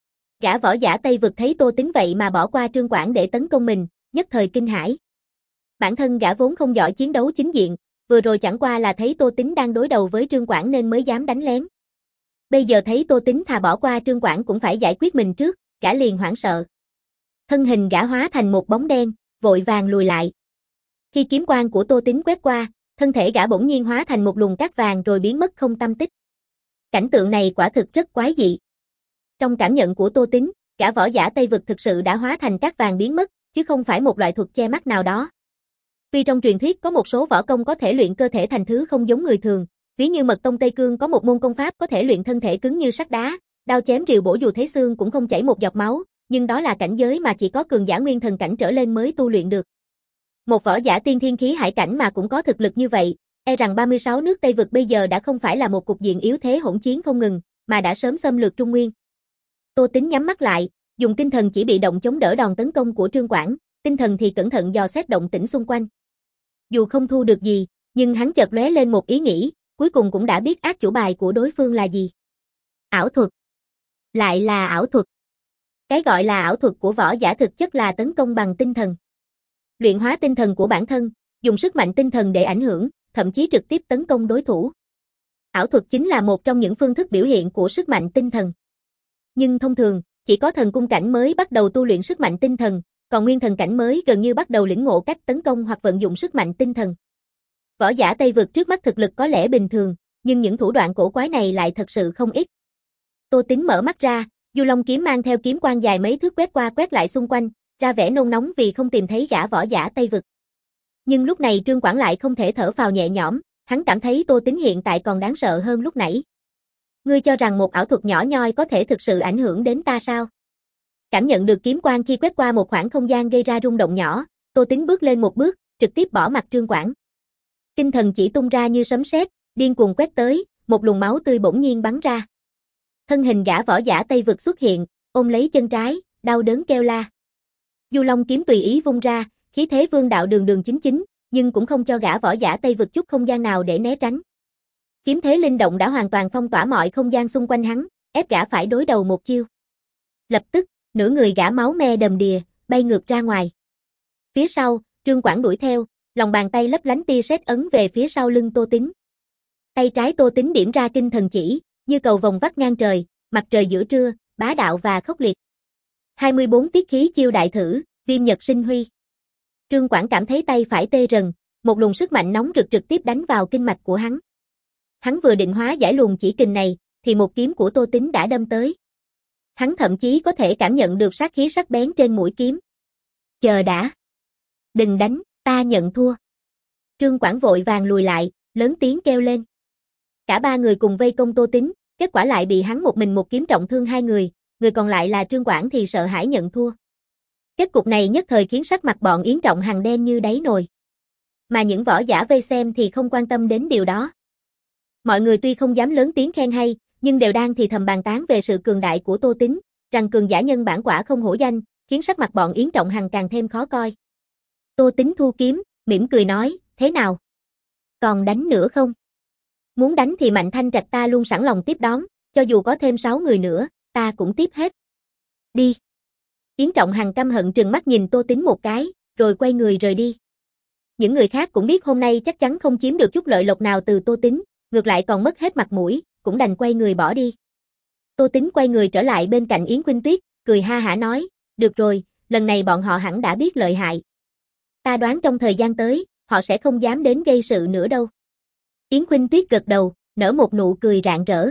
Gã võ giả Tây vực thấy Tô Tín vậy mà bỏ qua Trương Quảng để tấn công mình, nhất thời kinh hãi. Bản thân gã vốn không giỏi chiến đấu chính diện, vừa rồi chẳng qua là thấy Tô Tín đang đối đầu với Trương Quảng nên mới dám đánh lén. Bây giờ thấy Tô Tín thà bỏ qua Trương Quảng cũng phải giải quyết mình trước, gã liền hoảng sợ. Thân hình gã hóa thành một bóng đen, vội vàng lùi lại. Khi kiếm quang của Tô Tín quét qua, thân thể gã bỗng nhiên hóa thành một luồng cát vàng rồi biến mất không tăm tích. Cảnh tượng này quả thực rất quái dị. Trong cảm nhận của Tô Tín, gã võ giả Tây vực thực sự đã hóa thành cát vàng biến mất, chứ không phải một loại thuật che mắt nào đó. Tuy trong truyền thuyết có một số võ công có thể luyện cơ thể thành thứ không giống người thường, ví như Mật tông Tây Cương có một môn công pháp có thể luyện thân thể cứng như sắt đá, đao chém rìu bổ dù thấy xương cũng không chảy một giọt máu, nhưng đó là cảnh giới mà chỉ có cường giả nguyên thần cảnh trở lên mới tu luyện được. Một võ giả tiên thiên khí hải cảnh mà cũng có thực lực như vậy, e rằng ba mươi sáu nước Tây vực bây giờ đã không phải là một cục diện yếu thế hỗn chiến không ngừng, mà đã sớm xâm lược Trung Nguyên. Tô Tín nhắm mắt lại, dùng tinh thần chỉ bị động chống đỡ đòn tấn công của Trương Quảng, tinh thần thì cẩn thận dò xét động tĩnh xung quanh. Dù không thu được gì, nhưng hắn chợt lóe lên một ý nghĩ, cuối cùng cũng đã biết át chủ bài của đối phương là gì. Ảo thuật. Lại là ảo thuật. Cái gọi là ảo thuật của võ giả thực chất là tấn công bằng tinh thần. Luyện hóa tinh thần của bản thân, dùng sức mạnh tinh thần để ảnh hưởng, thậm chí trực tiếp tấn công đối thủ. Ảo thuật chính là một trong những phương thức biểu hiện của sức mạnh tinh thần. Nhưng thông thường, chỉ có thần cung cảnh mới bắt đầu tu luyện sức mạnh tinh thần, còn nguyên thần cảnh mới gần như bắt đầu lĩnh ngộ cách tấn công hoặc vận dụng sức mạnh tinh thần. Võ giả Tây vực trước mắt thực lực có lẽ bình thường, nhưng những thủ đoạn cổ quái này lại thật sự không ít. Tô Tín mở mắt ra, Du Long kiếm mang theo kiếm quang dài mấy thước quét qua quét lại xung quanh, ra vẻ nôn nóng vì không tìm thấy gã võ giả Tây vực. Nhưng lúc này Trương Quảng lại không thể thở phào nhẹ nhõm, hắn cảm thấy Tô Tín hiện tại còn đáng sợ hơn lúc nãy. Ngươi cho rằng một ảo thuật nhỏ nhoi có thể thực sự ảnh hưởng đến ta sao? Cảm nhận được kiếm quang khi quét qua một khoảng không gian gây ra rung động nhỏ, Tô Tín bước lên một bước, trực tiếp bỏ mặt Trương Quảng. Tinh thần chỉ tung ra như sấm sét, điên cuồng quét tới, một luồng máu tươi bỗng nhiên bắn ra. Thân hình gã võ giả Tây vực xuất hiện, ôm lấy chân trái, đau đớn kêu la. Du Long kiếm tùy ý vung ra, khí thế vương đạo đường đường chính chính, nhưng cũng không cho gã võ giả Tây vực chút không gian nào để né tránh. Kiếm thế linh động đã hoàn toàn phong tỏa mọi không gian xung quanh hắn, ép gã phải đối đầu một chiêu. Lập tức, nửa người gã máu me đầm đìa, bay ngược ra ngoài. Phía sau, Trương Quảng đuổi theo, lòng bàn tay lấp lánh tia sét ấn về phía sau lưng Tô Tín. Tay trái Tô Tín điểm ra kinh thần chỉ, như cầu vồng vắt ngang trời, mặt trời giữa trưa, bá đạo và khốc liệt. hai mươi bốn tiết khí chiêu đại thử, viêm nhật sinh huy. Trương Quảng cảm thấy tay phải tê rần, một luồng sức mạnh nóng rực trực tiếp đánh vào kinh mạch của hắn. Hắn vừa định hóa giải luồng chỉ kình này, thì một kiếm của Tô Tín đã đâm tới. Hắn thậm chí có thể cảm nhận được sát khí sắc bén trên mũi kiếm. Chờ đã. Đừng đánh, ta nhận thua. Trương Quảng vội vàng lùi lại, lớn tiếng kêu lên. Cả ba người cùng vây công Tô Tín, kết quả lại bị hắn một mình một kiếm trọng thương hai người, người còn lại là Trương Quảng thì sợ hãi nhận thua. Kết cục này nhất thời khiến sắc mặt bọn Yến Trọng Hằng đen như đáy nồi. Mà những võ giả vây xem thì không quan tâm đến điều đó. Mọi người tuy không dám lớn tiếng khen hay, nhưng đều đang thì thầm bàn tán về sự cường đại của Tô Tín, rằng cường giả nhân bản quả không hổ danh, khiến sắc mặt bọn Yến Trọng Hằng càng thêm khó coi. Tô Tín thu kiếm, mỉm cười nói, thế nào? Còn đánh nữa không? Muốn đánh thì Mạnh Thanh Trạch ta luôn sẵn lòng tiếp đón, cho dù có thêm sáu người nữa, ta cũng tiếp hết. Đi. Yến Trọng Hằng căm hận trừng mắt nhìn Tô Tín một cái, rồi quay người rời đi. Những người khác cũng biết hôm nay chắc chắn không chiếm được chút lợi lộc nào từ Tô Tín, ngược lại còn mất hết mặt mũi, cũng đành quay người bỏ đi. Tô Tín quay người trở lại bên cạnh Yến Khuynh Tuyết, cười ha hả nói, được rồi, lần này bọn họ hẳn đã biết lợi hại. Ta đoán trong thời gian tới, họ sẽ không dám đến gây sự nữa đâu. Yến Khuynh Tuyết gật đầu, nở một nụ cười rạng rỡ.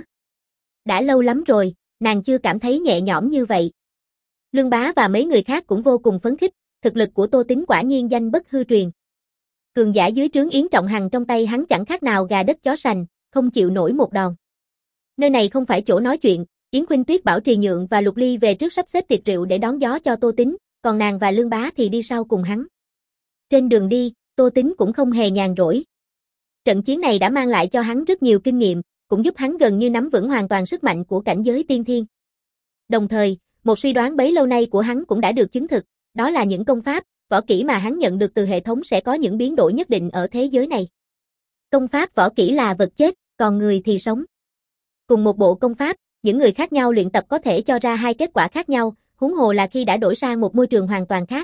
Đã lâu lắm rồi, nàng chưa cảm thấy nhẹ nhõm như vậy. Lương Bá và mấy người khác cũng vô cùng phấn khích, thực lực của Tô Tín quả nhiên danh bất hư truyền. Cường giả dưới trướng Yến Trọng Hằng trong tay hắn chẳng khác nào gà đất chó sành, không chịu nổi một đòn. Nơi này không phải chỗ nói chuyện, Yến Khuynh Tuyết bảo Trì Nhượng và Lục Ly về trước sắp xếp tiệc rượu để đón gió cho Tô Tín, còn nàng và Lương Bá thì đi sau cùng hắn. Trên đường đi, Tô Tín cũng không hề nhàn rỗi. Trận chiến này đã mang lại cho hắn rất nhiều kinh nghiệm, cũng giúp hắn gần như nắm vững hoàn toàn sức mạnh của cảnh giới tiên thiên. Đồng thời, một suy đoán bấy lâu nay của hắn cũng đã được chứng thực, đó là những công pháp, võ kỹ mà hắn nhận được từ hệ thống sẽ có những biến đổi nhất định ở thế giới này. Công pháp võ kỹ là vật chết, còn người thì sống. Cùng một bộ công pháp, những người khác nhau luyện tập có thể cho ra hai kết quả khác nhau, huống hồ là khi đã đổi sang một môi trường hoàn toàn khác.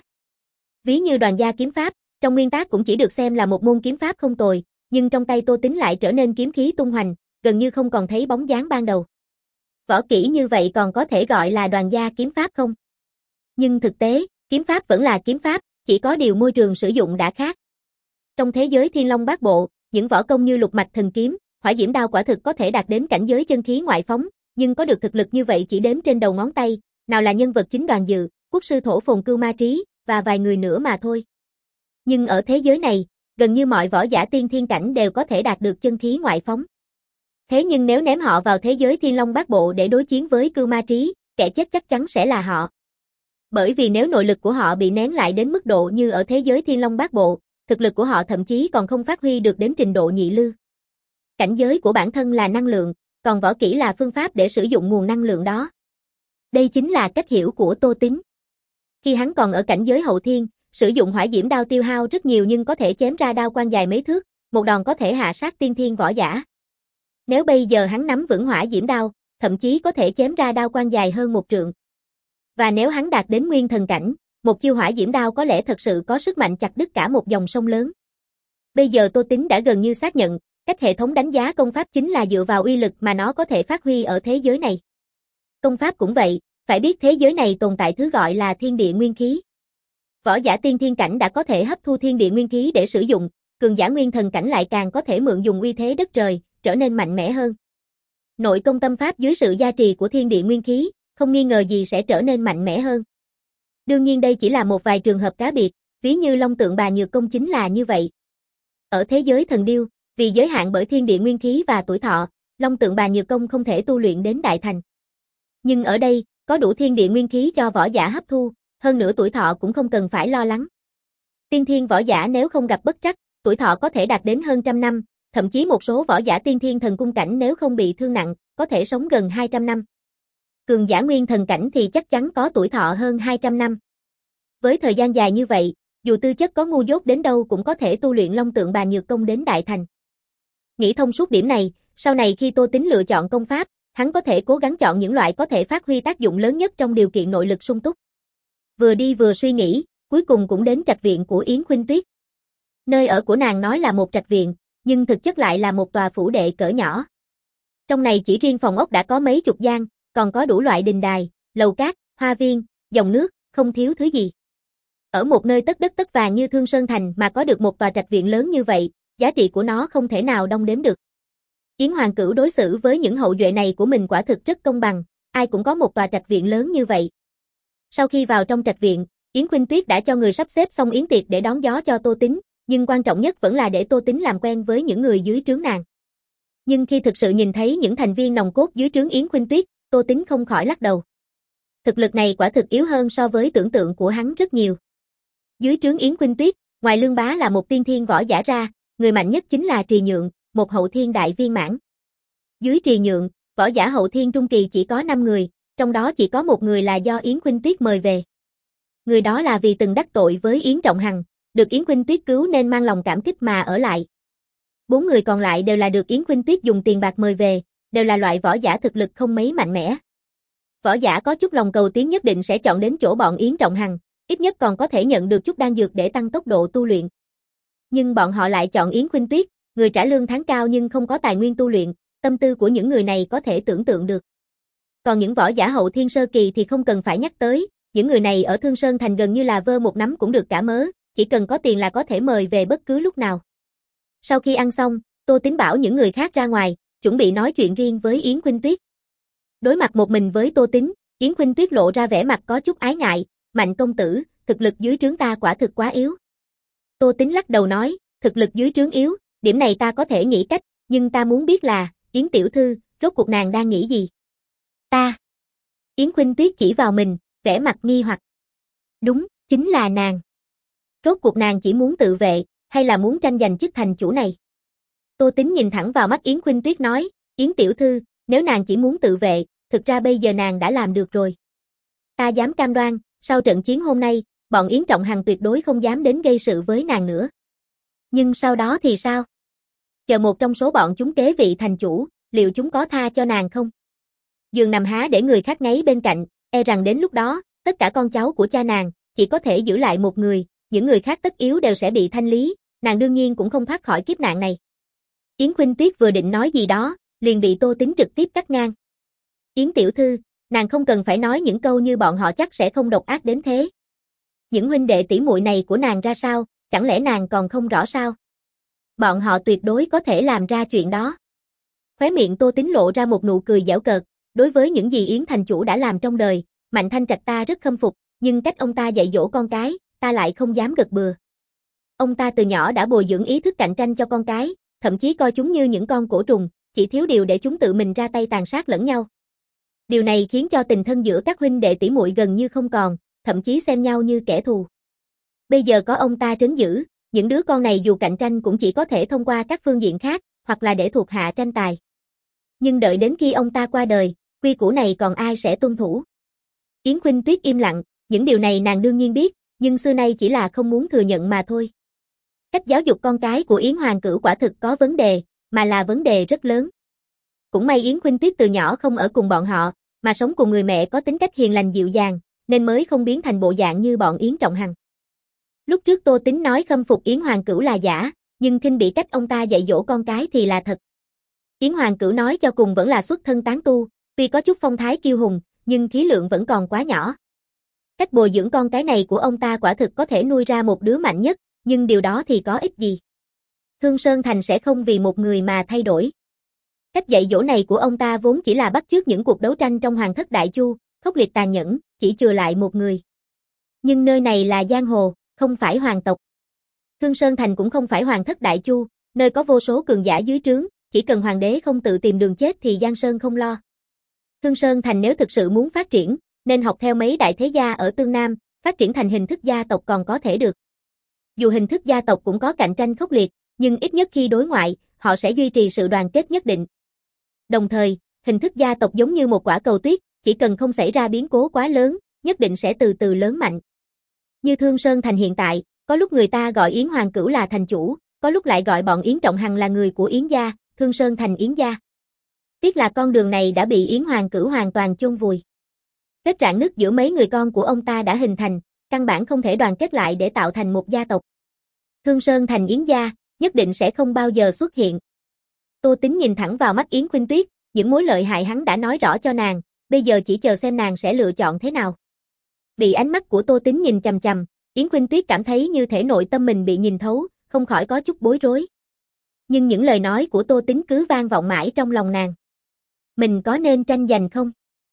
Ví như Đoàn gia kiếm pháp, trong nguyên tắc cũng chỉ được xem là một môn kiếm pháp không tồi, nhưng trong tay Tô Tính lại trở nên kiếm khí tung hoành, gần như không còn thấy bóng dáng ban đầu. Võ kỹ như vậy còn có thể gọi là Đoàn gia kiếm pháp không? Nhưng thực tế, kiếm pháp vẫn là kiếm pháp, chỉ có điều môi trường sử dụng đã khác. Trong thế giới Thiên Long Bát Bộ, những võ công như Lục Mạch Thần Kiếm, Hỏa Diễm Đao quả thực có thể đạt đến cảnh giới chân khí ngoại phóng, nhưng có được thực lực như vậy chỉ đếm trên đầu ngón tay, nào là nhân vật chính Đoàn Dự, quốc sư Thổ Phồn Cưu Ma Trí, và vài người nữa mà thôi. Nhưng ở thế giới này, gần như mọi võ giả tiên thiên cảnh đều có thể đạt được chân khí ngoại phóng. Thế nhưng nếu ném họ vào thế giới Thiên Long Bát Bộ để đối chiến với Cưu Ma Trí, kẻ chết chắc chắn sẽ là họ. Bởi vì nếu nội lực của họ bị nén lại đến mức độ như ở thế giới Thiên Long Bát Bộ, thực lực của họ thậm chí còn không phát huy được đến trình độ nhị lưu. Cảnh giới của bản thân là năng lượng, còn võ kỹ là phương pháp để sử dụng nguồn năng lượng đó. Đây chính là cách hiểu của Tô Tính. Khi hắn còn ở cảnh giới hậu thiên, sử dụng hỏa diễm đao tiêu hao rất nhiều nhưng có thể chém ra đao quang dài mấy thước, một đòn có thể hạ sát tiên thiên võ giả. Nếu bây giờ hắn nắm vững hỏa diễm đao, thậm chí có thể chém ra đao quang dài hơn một trượng. Và nếu hắn đạt đến nguyên thần cảnh, một chiêu hỏa diễm đao có lẽ thật sự có sức mạnh chặt đứt cả một dòng sông lớn. Bây giờ Tô Tính đã gần như xác nhận, cách hệ thống đánh giá công pháp chính là dựa vào uy lực mà nó có thể phát huy ở thế giới này. Công pháp cũng vậy, phải biết thế giới này tồn tại thứ gọi là thiên địa nguyên khí. Võ giả tiên thiên cảnh đã có thể hấp thu thiên địa nguyên khí để sử dụng, cường giả nguyên thần cảnh lại càng có thể mượn dùng uy thế đất trời, trở nên mạnh mẽ hơn. Nội công tâm pháp dưới sự gia trì của thiên địa nguyên khí, không nghi ngờ gì sẽ trở nên mạnh mẽ hơn. Đương nhiên đây chỉ là một vài trường hợp cá biệt, ví như Long Tượng Bà Nhược Công chính là như vậy. Ở thế giới thần điêu, vì giới hạn bởi thiên địa nguyên khí và tuổi thọ, Long Tượng Bà Nhược Công không thể tu luyện đến đại thành. Nhưng ở đây, có đủ thiên địa nguyên khí cho võ giả hấp thu, hơn nữa tuổi thọ cũng không cần phải lo lắng. Tiên thiên võ giả nếu không gặp bất trắc, tuổi thọ có thể đạt đến hơn trăm năm, thậm chí một số võ giả tiên thiên thần cung cảnh nếu không bị thương nặng, có thể sống gần hai trăm năm. Cường giả nguyên thần cảnh thì chắc chắn có tuổi thọ hơn hai trăm năm. Với thời gian dài như vậy, dù tư chất có ngu dốt đến đâu cũng có thể tu luyện Long Tượng Bà Nhược Công đến đại thành. Nghĩ thông suốt điểm này, sau này khi Tô Tính lựa chọn công pháp, hắn có thể cố gắng chọn những loại có thể phát huy tác dụng lớn nhất trong điều kiện nội lực sung túc. Vừa đi vừa suy nghĩ, cuối cùng cũng đến trạch viện của Yến Khuynh Tuyết. Nơi ở của nàng nói là một trạch viện, nhưng thực chất lại là một tòa phủ đệ cỡ nhỏ. Trong này chỉ riêng phòng ốc đã có mấy chục gian, còn có đủ loại đình đài, lầu cát, hoa viên, dòng nước, không thiếu thứ gì. Ở một nơi tất đất tất vàng như Thương Sơn Thành mà có được một tòa trạch viện lớn như vậy, giá trị của nó không thể nào đong đếm được. Yến Hoàng Cửu đối xử với những hậu duệ này của mình quả thực rất công bằng, ai cũng có một tòa trạch viện lớn như vậy. Sau khi vào trong trạch viện, Yến Khuynh Tuyết đã cho người sắp xếp xong yến tiệc để đón gió cho Tô Tính, nhưng quan trọng nhất vẫn là để Tô Tính làm quen với những người dưới trướng nàng. Nhưng khi thực sự nhìn thấy những thành viên nòng cốt dưới trướng Yến Khuynh Tuyết, Tô Tính không khỏi lắc đầu. Thực lực này quả thực yếu hơn so với tưởng tượng của hắn rất nhiều. Dưới trướng Yến Khuynh Tuyết, ngoài Lương Bá là một tiên thiên võ giả ra, người mạnh nhất chính là Trì Nhượng, một hậu thiên đại viên mãn. Dưới Trì Nhượng, võ giả hậu thiên trung kỳ chỉ có năm người, trong đó chỉ có một người là do Yến Khuynh Tuyết mời về. Người đó là vì từng đắc tội với Yến Trọng Hằng, được Yến Khuynh Tuyết cứu nên mang lòng cảm kích mà ở lại. Bốn người còn lại đều là được Yến Khuynh Tuyết dùng tiền bạc mời về, đều là loại võ giả thực lực không mấy mạnh mẽ. Võ giả có chút lòng cầu tiến nhất định sẽ chọn đến chỗ bọn Yến Trọng Hằng, ít nhất còn có thể nhận được chút đan dược để tăng tốc độ tu luyện. Nhưng bọn họ lại chọn Yến Khuynh Tuyết, người trả lương tháng cao nhưng không có tài nguyên tu luyện, tâm tư của những người này có thể tưởng tượng được. Còn những võ giả hậu thiên sơ kỳ thì không cần phải nhắc tới, những người này ở Thương Sơn Thành gần như là vơ một nắm cũng được cả mớ, chỉ cần có tiền là có thể mời về bất cứ lúc nào. Sau khi ăn xong, Tô Tính bảo những người khác ra ngoài, chuẩn bị nói chuyện riêng với Yến Khuynh Tuyết. Đối mặt một mình với Tô Tính, Yến Khuynh Tuyết lộ ra vẻ mặt có chút ái ngại, Mạnh công tử, thực lực dưới trướng ta quả thực quá yếu. Tô Tính lắc đầu nói, thực lực dưới trướng yếu, điểm này ta có thể nghĩ cách, nhưng ta muốn biết là, Yến tiểu thư, rốt cuộc nàng đang nghĩ gì? Ta. Yến Khuynh Tuyết chỉ vào mình, vẻ mặt nghi hoặc. Đúng, chính là nàng. Rốt cuộc nàng chỉ muốn tự vệ, hay là muốn tranh giành chức thành chủ này? Tô Tính nhìn thẳng vào mắt Yến Khuynh Tuyết nói, Yến tiểu thư, nếu nàng chỉ muốn tự vệ, thực ra bây giờ nàng đã làm được rồi. Ta dám cam đoan, sau trận chiến hôm nay, bọn Yến Trọng Hằng tuyệt đối không dám đến gây sự với nàng nữa. Nhưng sau đó thì sao? Chờ một trong số bọn chúng kế vị thành chủ, liệu chúng có tha cho nàng không? Giường nằm há để người khác ngáy bên cạnh, e rằng đến lúc đó, tất cả con cháu của cha nàng, chỉ có thể giữ lại một người, những người khác tất yếu đều sẽ bị thanh lý, nàng đương nhiên cũng không thoát khỏi kiếp nạn này. Yến Khuynh Tuyết vừa định nói gì đó, liền bị Tô Tín trực tiếp cắt ngang. Yến tiểu thư, nàng không cần phải nói những câu như bọn họ chắc sẽ không độc ác đến thế. Những huynh đệ tỷ muội này của nàng ra sao, chẳng lẽ nàng còn không rõ sao? Bọn họ tuyệt đối có thể làm ra chuyện đó. Khóe miệng Tô Tín lộ ra một nụ cười giễu cợt, đối với những gì Yến thành chủ đã làm trong đời, Mạnh Thanh Trạch ta rất khâm phục, nhưng cách ông ta dạy dỗ con cái, ta lại không dám gật bừa. Ông ta từ nhỏ đã bồi dưỡng ý thức cạnh tranh cho con cái, thậm chí coi chúng như những con cổ trùng, chỉ thiếu điều để chúng tự mình ra tay tàn sát lẫn nhau. Điều này khiến cho tình thân giữa các huynh đệ tỷ muội gần như không còn, thậm chí xem nhau như kẻ thù. Bây giờ có ông ta trấn giữ, những đứa con này dù cạnh tranh cũng chỉ có thể thông qua các phương diện khác, hoặc là để thuộc hạ tranh tài. Nhưng đợi đến khi ông ta qua đời, quy củ này còn ai sẽ tuân thủ? Yến Khuynh Tuyết im lặng, những điều này nàng đương nhiên biết, nhưng xưa nay chỉ là không muốn thừa nhận mà thôi. Cách giáo dục con cái của Yến Hoàng Cửu quả thực có vấn đề, mà là vấn đề rất lớn. Cũng may Yến Khuynh Tuyết từ nhỏ không ở cùng bọn họ, mà sống cùng người mẹ có tính cách hiền lành dịu dàng, nên mới không biến thành bộ dạng như bọn Yến Trọng Hằng. Lúc trước Tô Tín nói khâm phục Yến Hoàng Cửu là giả, nhưng khinh bỉ cách ông ta dạy dỗ con cái thì là thật. Yến Hoàng Cửu nói cho cùng vẫn là xuất thân tán tu, tuy có chút phong thái kiêu hùng, nhưng khí lượng vẫn còn quá nhỏ. Cách bồi dưỡng con cái này của ông ta quả thực có thể nuôi ra một đứa mạnh nhất, nhưng điều đó thì có ích gì? Thương Sơn Thành sẽ không vì một người mà thay đổi. Cách dạy dỗ này của ông ta vốn chỉ là bắt chước những cuộc đấu tranh trong Hoàng thất Đại Chu, khốc liệt tàn nhẫn, chỉ chừa lại một người. Nhưng nơi này là giang hồ, không phải hoàng tộc. Thương Sơn Thành cũng không phải Hoàng thất Đại Chu, nơi có vô số cường giả dưới trướng, chỉ cần hoàng đế không tự tìm đường chết thì Giang Sơn không lo. Thương Sơn Thành nếu thực sự muốn phát triển, nên học theo mấy đại thế gia ở Tương Nam, phát triển thành hình thức gia tộc còn có thể được. Dù hình thức gia tộc cũng có cạnh tranh khốc liệt, nhưng ít nhất khi đối ngoại, họ sẽ duy trì sự đoàn kết nhất định. Đồng thời, hình thức gia tộc giống như một quả cầu tuyết, chỉ cần không xảy ra biến cố quá lớn, nhất định sẽ từ từ lớn mạnh. Như Thương Sơn Thành hiện tại, có lúc người ta gọi Yến Hoàng Cửu là thành chủ, có lúc lại gọi bọn Yến Trọng Hằng là người của Yến gia, Thương Sơn Thành Yến gia. Tiếc là con đường này đã bị Yến Hoàng Cửu hoàn toàn chôn vùi. Vết rạn nứt giữa mấy người con của ông ta đã hình thành, căn bản không thể đoàn kết lại để tạo thành một gia tộc. Thương Sơn Thành Yến gia, nhất định sẽ không bao giờ xuất hiện. Tô Tín nhìn thẳng vào mắt Yến Khuynh Tuyết, những mối lợi hại hắn đã nói rõ cho nàng, bây giờ chỉ chờ xem nàng sẽ lựa chọn thế nào. Bị ánh mắt của Tô Tín nhìn chằm chằm, Yến Khuynh Tuyết cảm thấy như thể nội tâm mình bị nhìn thấu, không khỏi có chút bối rối. Nhưng những lời nói của Tô Tín cứ vang vọng mãi trong lòng nàng. Mình có nên tranh giành không?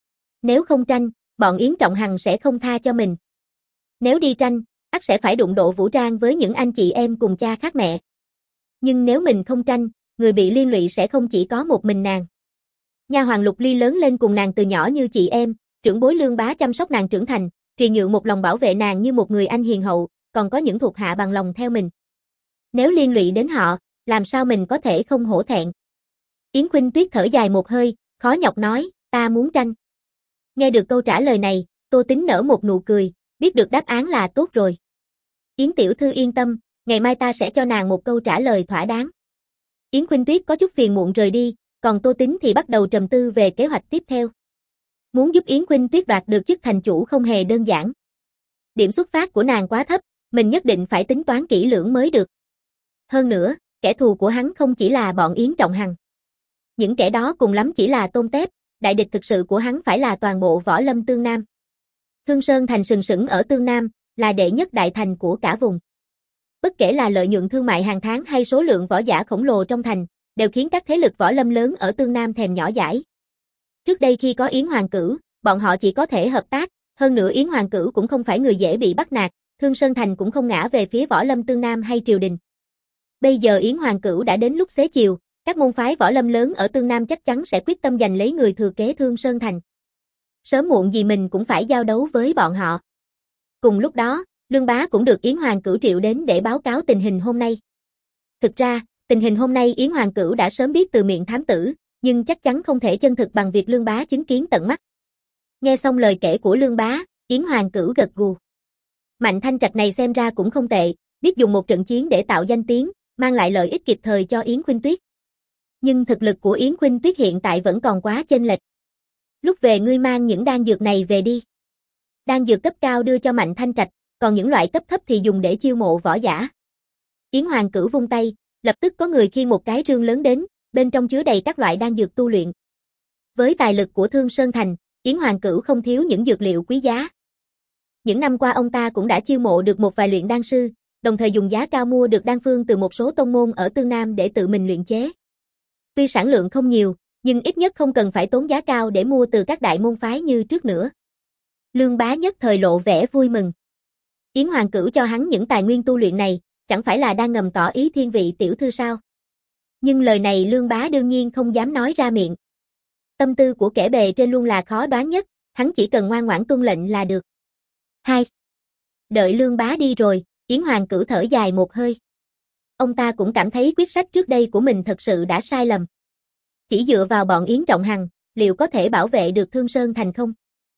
Nếu không tranh, bọn Yến Trọng Hằng sẽ không tha cho mình. Nếu đi tranh, ắt sẽ phải đụng độ vũ trang với những anh chị em cùng cha khác mẹ. Nhưng nếu mình không tranh, người bị liên lụy sẽ không chỉ có một mình nàng. Nha hoàn Lục Ly lớn lên cùng nàng từ nhỏ như chị em, trưởng bối Lương Bá chăm sóc nàng trưởng thành, Trì Nhượng một lòng bảo vệ nàng như một người anh hiền hậu, còn có những thuộc hạ bằng lòng theo mình. Nếu liên lụy đến họ, làm sao mình có thể không hổ thẹn? Yến Khuynh Tuyết thở dài một hơi, khó nhọc nói, ta muốn tranh. Nghe được câu trả lời này, Tô Tín nở một nụ cười, biết được đáp án là tốt rồi. Yến tiểu thư yên tâm, ngày mai ta sẽ cho nàng một câu trả lời thỏa đáng. Yến Khuynh Tuyết có chút phiền muộn rời đi, còn Tô Tín thì bắt đầu trầm tư về kế hoạch tiếp theo. Muốn giúp Yến Khuynh Tuyết đoạt được chức thành chủ không hề đơn giản. Điểm xuất phát của nàng quá thấp, mình nhất định phải tính toán kỹ lưỡng mới được. Hơn nữa, kẻ thù của hắn không chỉ là bọn Yến Trọng Hằng. Những kẻ đó cùng lắm chỉ là tôm tép, đại địch thực sự của hắn phải là toàn bộ võ lâm Tương Nam. Thương Sơn Thành sừng sững ở Tương Nam, là đệ nhất đại thành của cả vùng. Bất kể là lợi nhuận thương mại hàng tháng hay số lượng võ giả khổng lồ trong thành, đều khiến các thế lực võ lâm lớn ở Tương Nam thèm nhỏ dãi. Trước đây khi có Yến Hoàng Cửu, bọn họ chỉ có thể hợp tác, hơn nữa Yến Hoàng Cửu cũng không phải người dễ bị bắt nạt, Thương Sơn Thành cũng không ngã về phía võ lâm Tương Nam hay triều đình. Bây giờ Yến Hoàng Cửu đã đến lúc xế chiều, các môn phái võ lâm lớn ở Tương Nam chắc chắn sẽ quyết tâm giành lấy người thừa kế Thương Sơn Thành. Sớm muộn gì mình cũng phải giao đấu với bọn họ. Cùng lúc đó, Lương Bá cũng được Yến Hoàng Cửu triệu đến để báo cáo tình hình hôm nay. Thực ra, tình hình hôm nay Yến Hoàng Cửu đã sớm biết từ miệng thám tử, nhưng chắc chắn không thể chân thực bằng việc Lương Bá chứng kiến tận mắt. Nghe xong lời kể của Lương Bá, Yến Hoàng Cửu gật gù. Mạnh Thanh Trạch này xem ra cũng không tệ, biết dùng một trận chiến để tạo danh tiếng, mang lại lợi ích kịp thời cho Yến Khuynh Tuyết. Nhưng thực lực của Yến Khuynh Tuyết hiện tại vẫn còn quá chênh lệch. Lúc về ngươi mang những đan dược này về đi. Đan dược cấp cao đưa cho Mạnh Thanh Trạch, còn những loại cấp thấp thì dùng để chiêu mộ võ giả. Yến Hoàng Cửu vung tay, lập tức có người khiêng một cái rương lớn đến, bên trong chứa đầy các loại đan dược tu luyện. Với tài lực của Thương Sơn Thành, Yến Hoàng Cửu không thiếu những dược liệu quý giá. Những năm qua ông ta cũng đã chiêu mộ được một vài luyện đan sư, đồng thời dùng giá cao mua được đan phương từ một số tông môn ở Tương Nam để tự mình luyện chế. Tuy sản lượng không nhiều, nhưng ít nhất không cần phải tốn giá cao để mua từ các đại môn phái như trước nữa. Lương Bá nhất thời lộ vẻ vui mừng. Yến Hoàng Cửu cho hắn những tài nguyên tu luyện này, chẳng phải là đang ngầm tỏ ý thiên vị tiểu thư sao? Nhưng lời này Lương Bá đương nhiên không dám nói ra miệng. Tâm tư của kẻ bề trên luôn là khó đoán nhất, hắn chỉ cần ngoan ngoãn tuân lệnh là được. Hai. Đợi Lương Bá đi rồi, Yến Hoàng Cửu thở dài một hơi. Ông ta cũng cảm thấy quyết sách trước đây của mình thật sự đã sai lầm. Chỉ dựa vào bọn Yến Trọng Hằng, liệu có thể bảo vệ được Thương Sơn Thành không?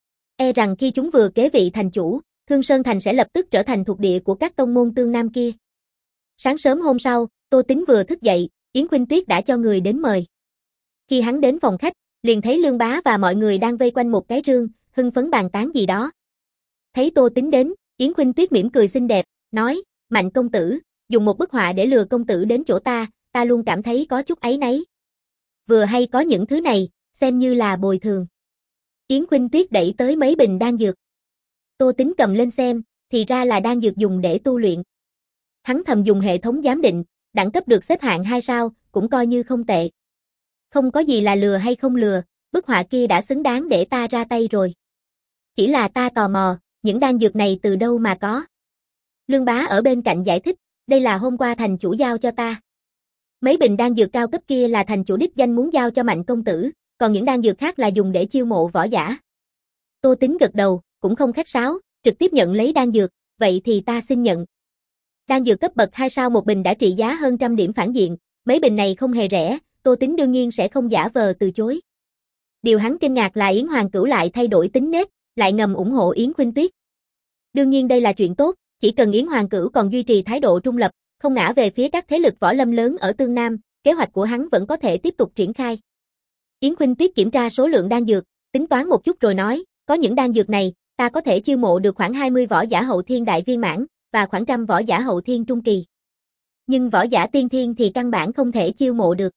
E rằng khi chúng vừa kế vị thành chủ, Thương Sơn Thành sẽ lập tức trở thành thuộc địa của các tông môn Tương Nam kia. Sáng sớm hôm sau, Tô Tính vừa thức dậy, Yến Khuynh Tuyết đã cho người đến mời. Khi hắn đến phòng khách, liền thấy Lương Bá và mọi người đang vây quanh một cái rương, hưng phấn bàn tán gì đó. Thấy Tô Tính đến, Yến Khuynh Tuyết mỉm cười xinh đẹp, nói, Mạnh công tử, dùng một bức họa để lừa công tử đến chỗ ta, ta luôn cảm thấy có chút áy náy. Vừa hay có những thứ này, xem như là bồi thường. Yến Khuynh Tuyết đẩy tới mấy bình đan dược. Tô Tính cầm lên xem, thì ra là đan dược dùng để tu luyện. Hắn thầm dùng hệ thống giám định, đẳng cấp được xếp hạng hai sao, cũng coi như không tệ. Không có gì là lừa hay không lừa, bức họa kia đã xứng đáng để ta ra tay rồi. Chỉ là ta tò mò, những đan dược này từ đâu mà có. Lương Bá ở bên cạnh giải thích, đây là hôm qua thành chủ giao cho ta. Mấy bình đan dược cao cấp kia là thành chủ đích danh muốn giao cho Mạnh công tử, còn những đan dược khác là dùng để chiêu mộ võ giả. Tô Tính gật đầu, cũng không khách sáo, trực tiếp nhận lấy đan dược, vậy thì ta xin nhận. Đan dược cấp bậc hai sao một bình đã trị giá hơn trăm điểm phản diện, mấy bình này không hề rẻ, Tô Tính đương nhiên sẽ không giả vờ từ chối. Điều hắn kinh ngạc là Yến Hoàng Cửu lại thay đổi tính nết, lại ngầm ủng hộ Yến Khuynh Tuyết. Đương nhiên đây là chuyện tốt, chỉ cần Yến Hoàng Cửu còn duy trì thái độ trung lập, không ngã về phía các thế lực võ lâm lớn ở Tương Nam, kế hoạch của hắn vẫn có thể tiếp tục triển khai. Yến Khuynh Tuyết kiểm tra số lượng đan dược, tính toán một chút rồi nói, có những đan dược này, ta có thể chiêu mộ được khoảng hai mươi võ giả hậu thiên đại viên mãn, và khoảng trăm võ giả hậu thiên trung kỳ. Nhưng võ giả tiên thiên thì căn bản không thể chiêu mộ được.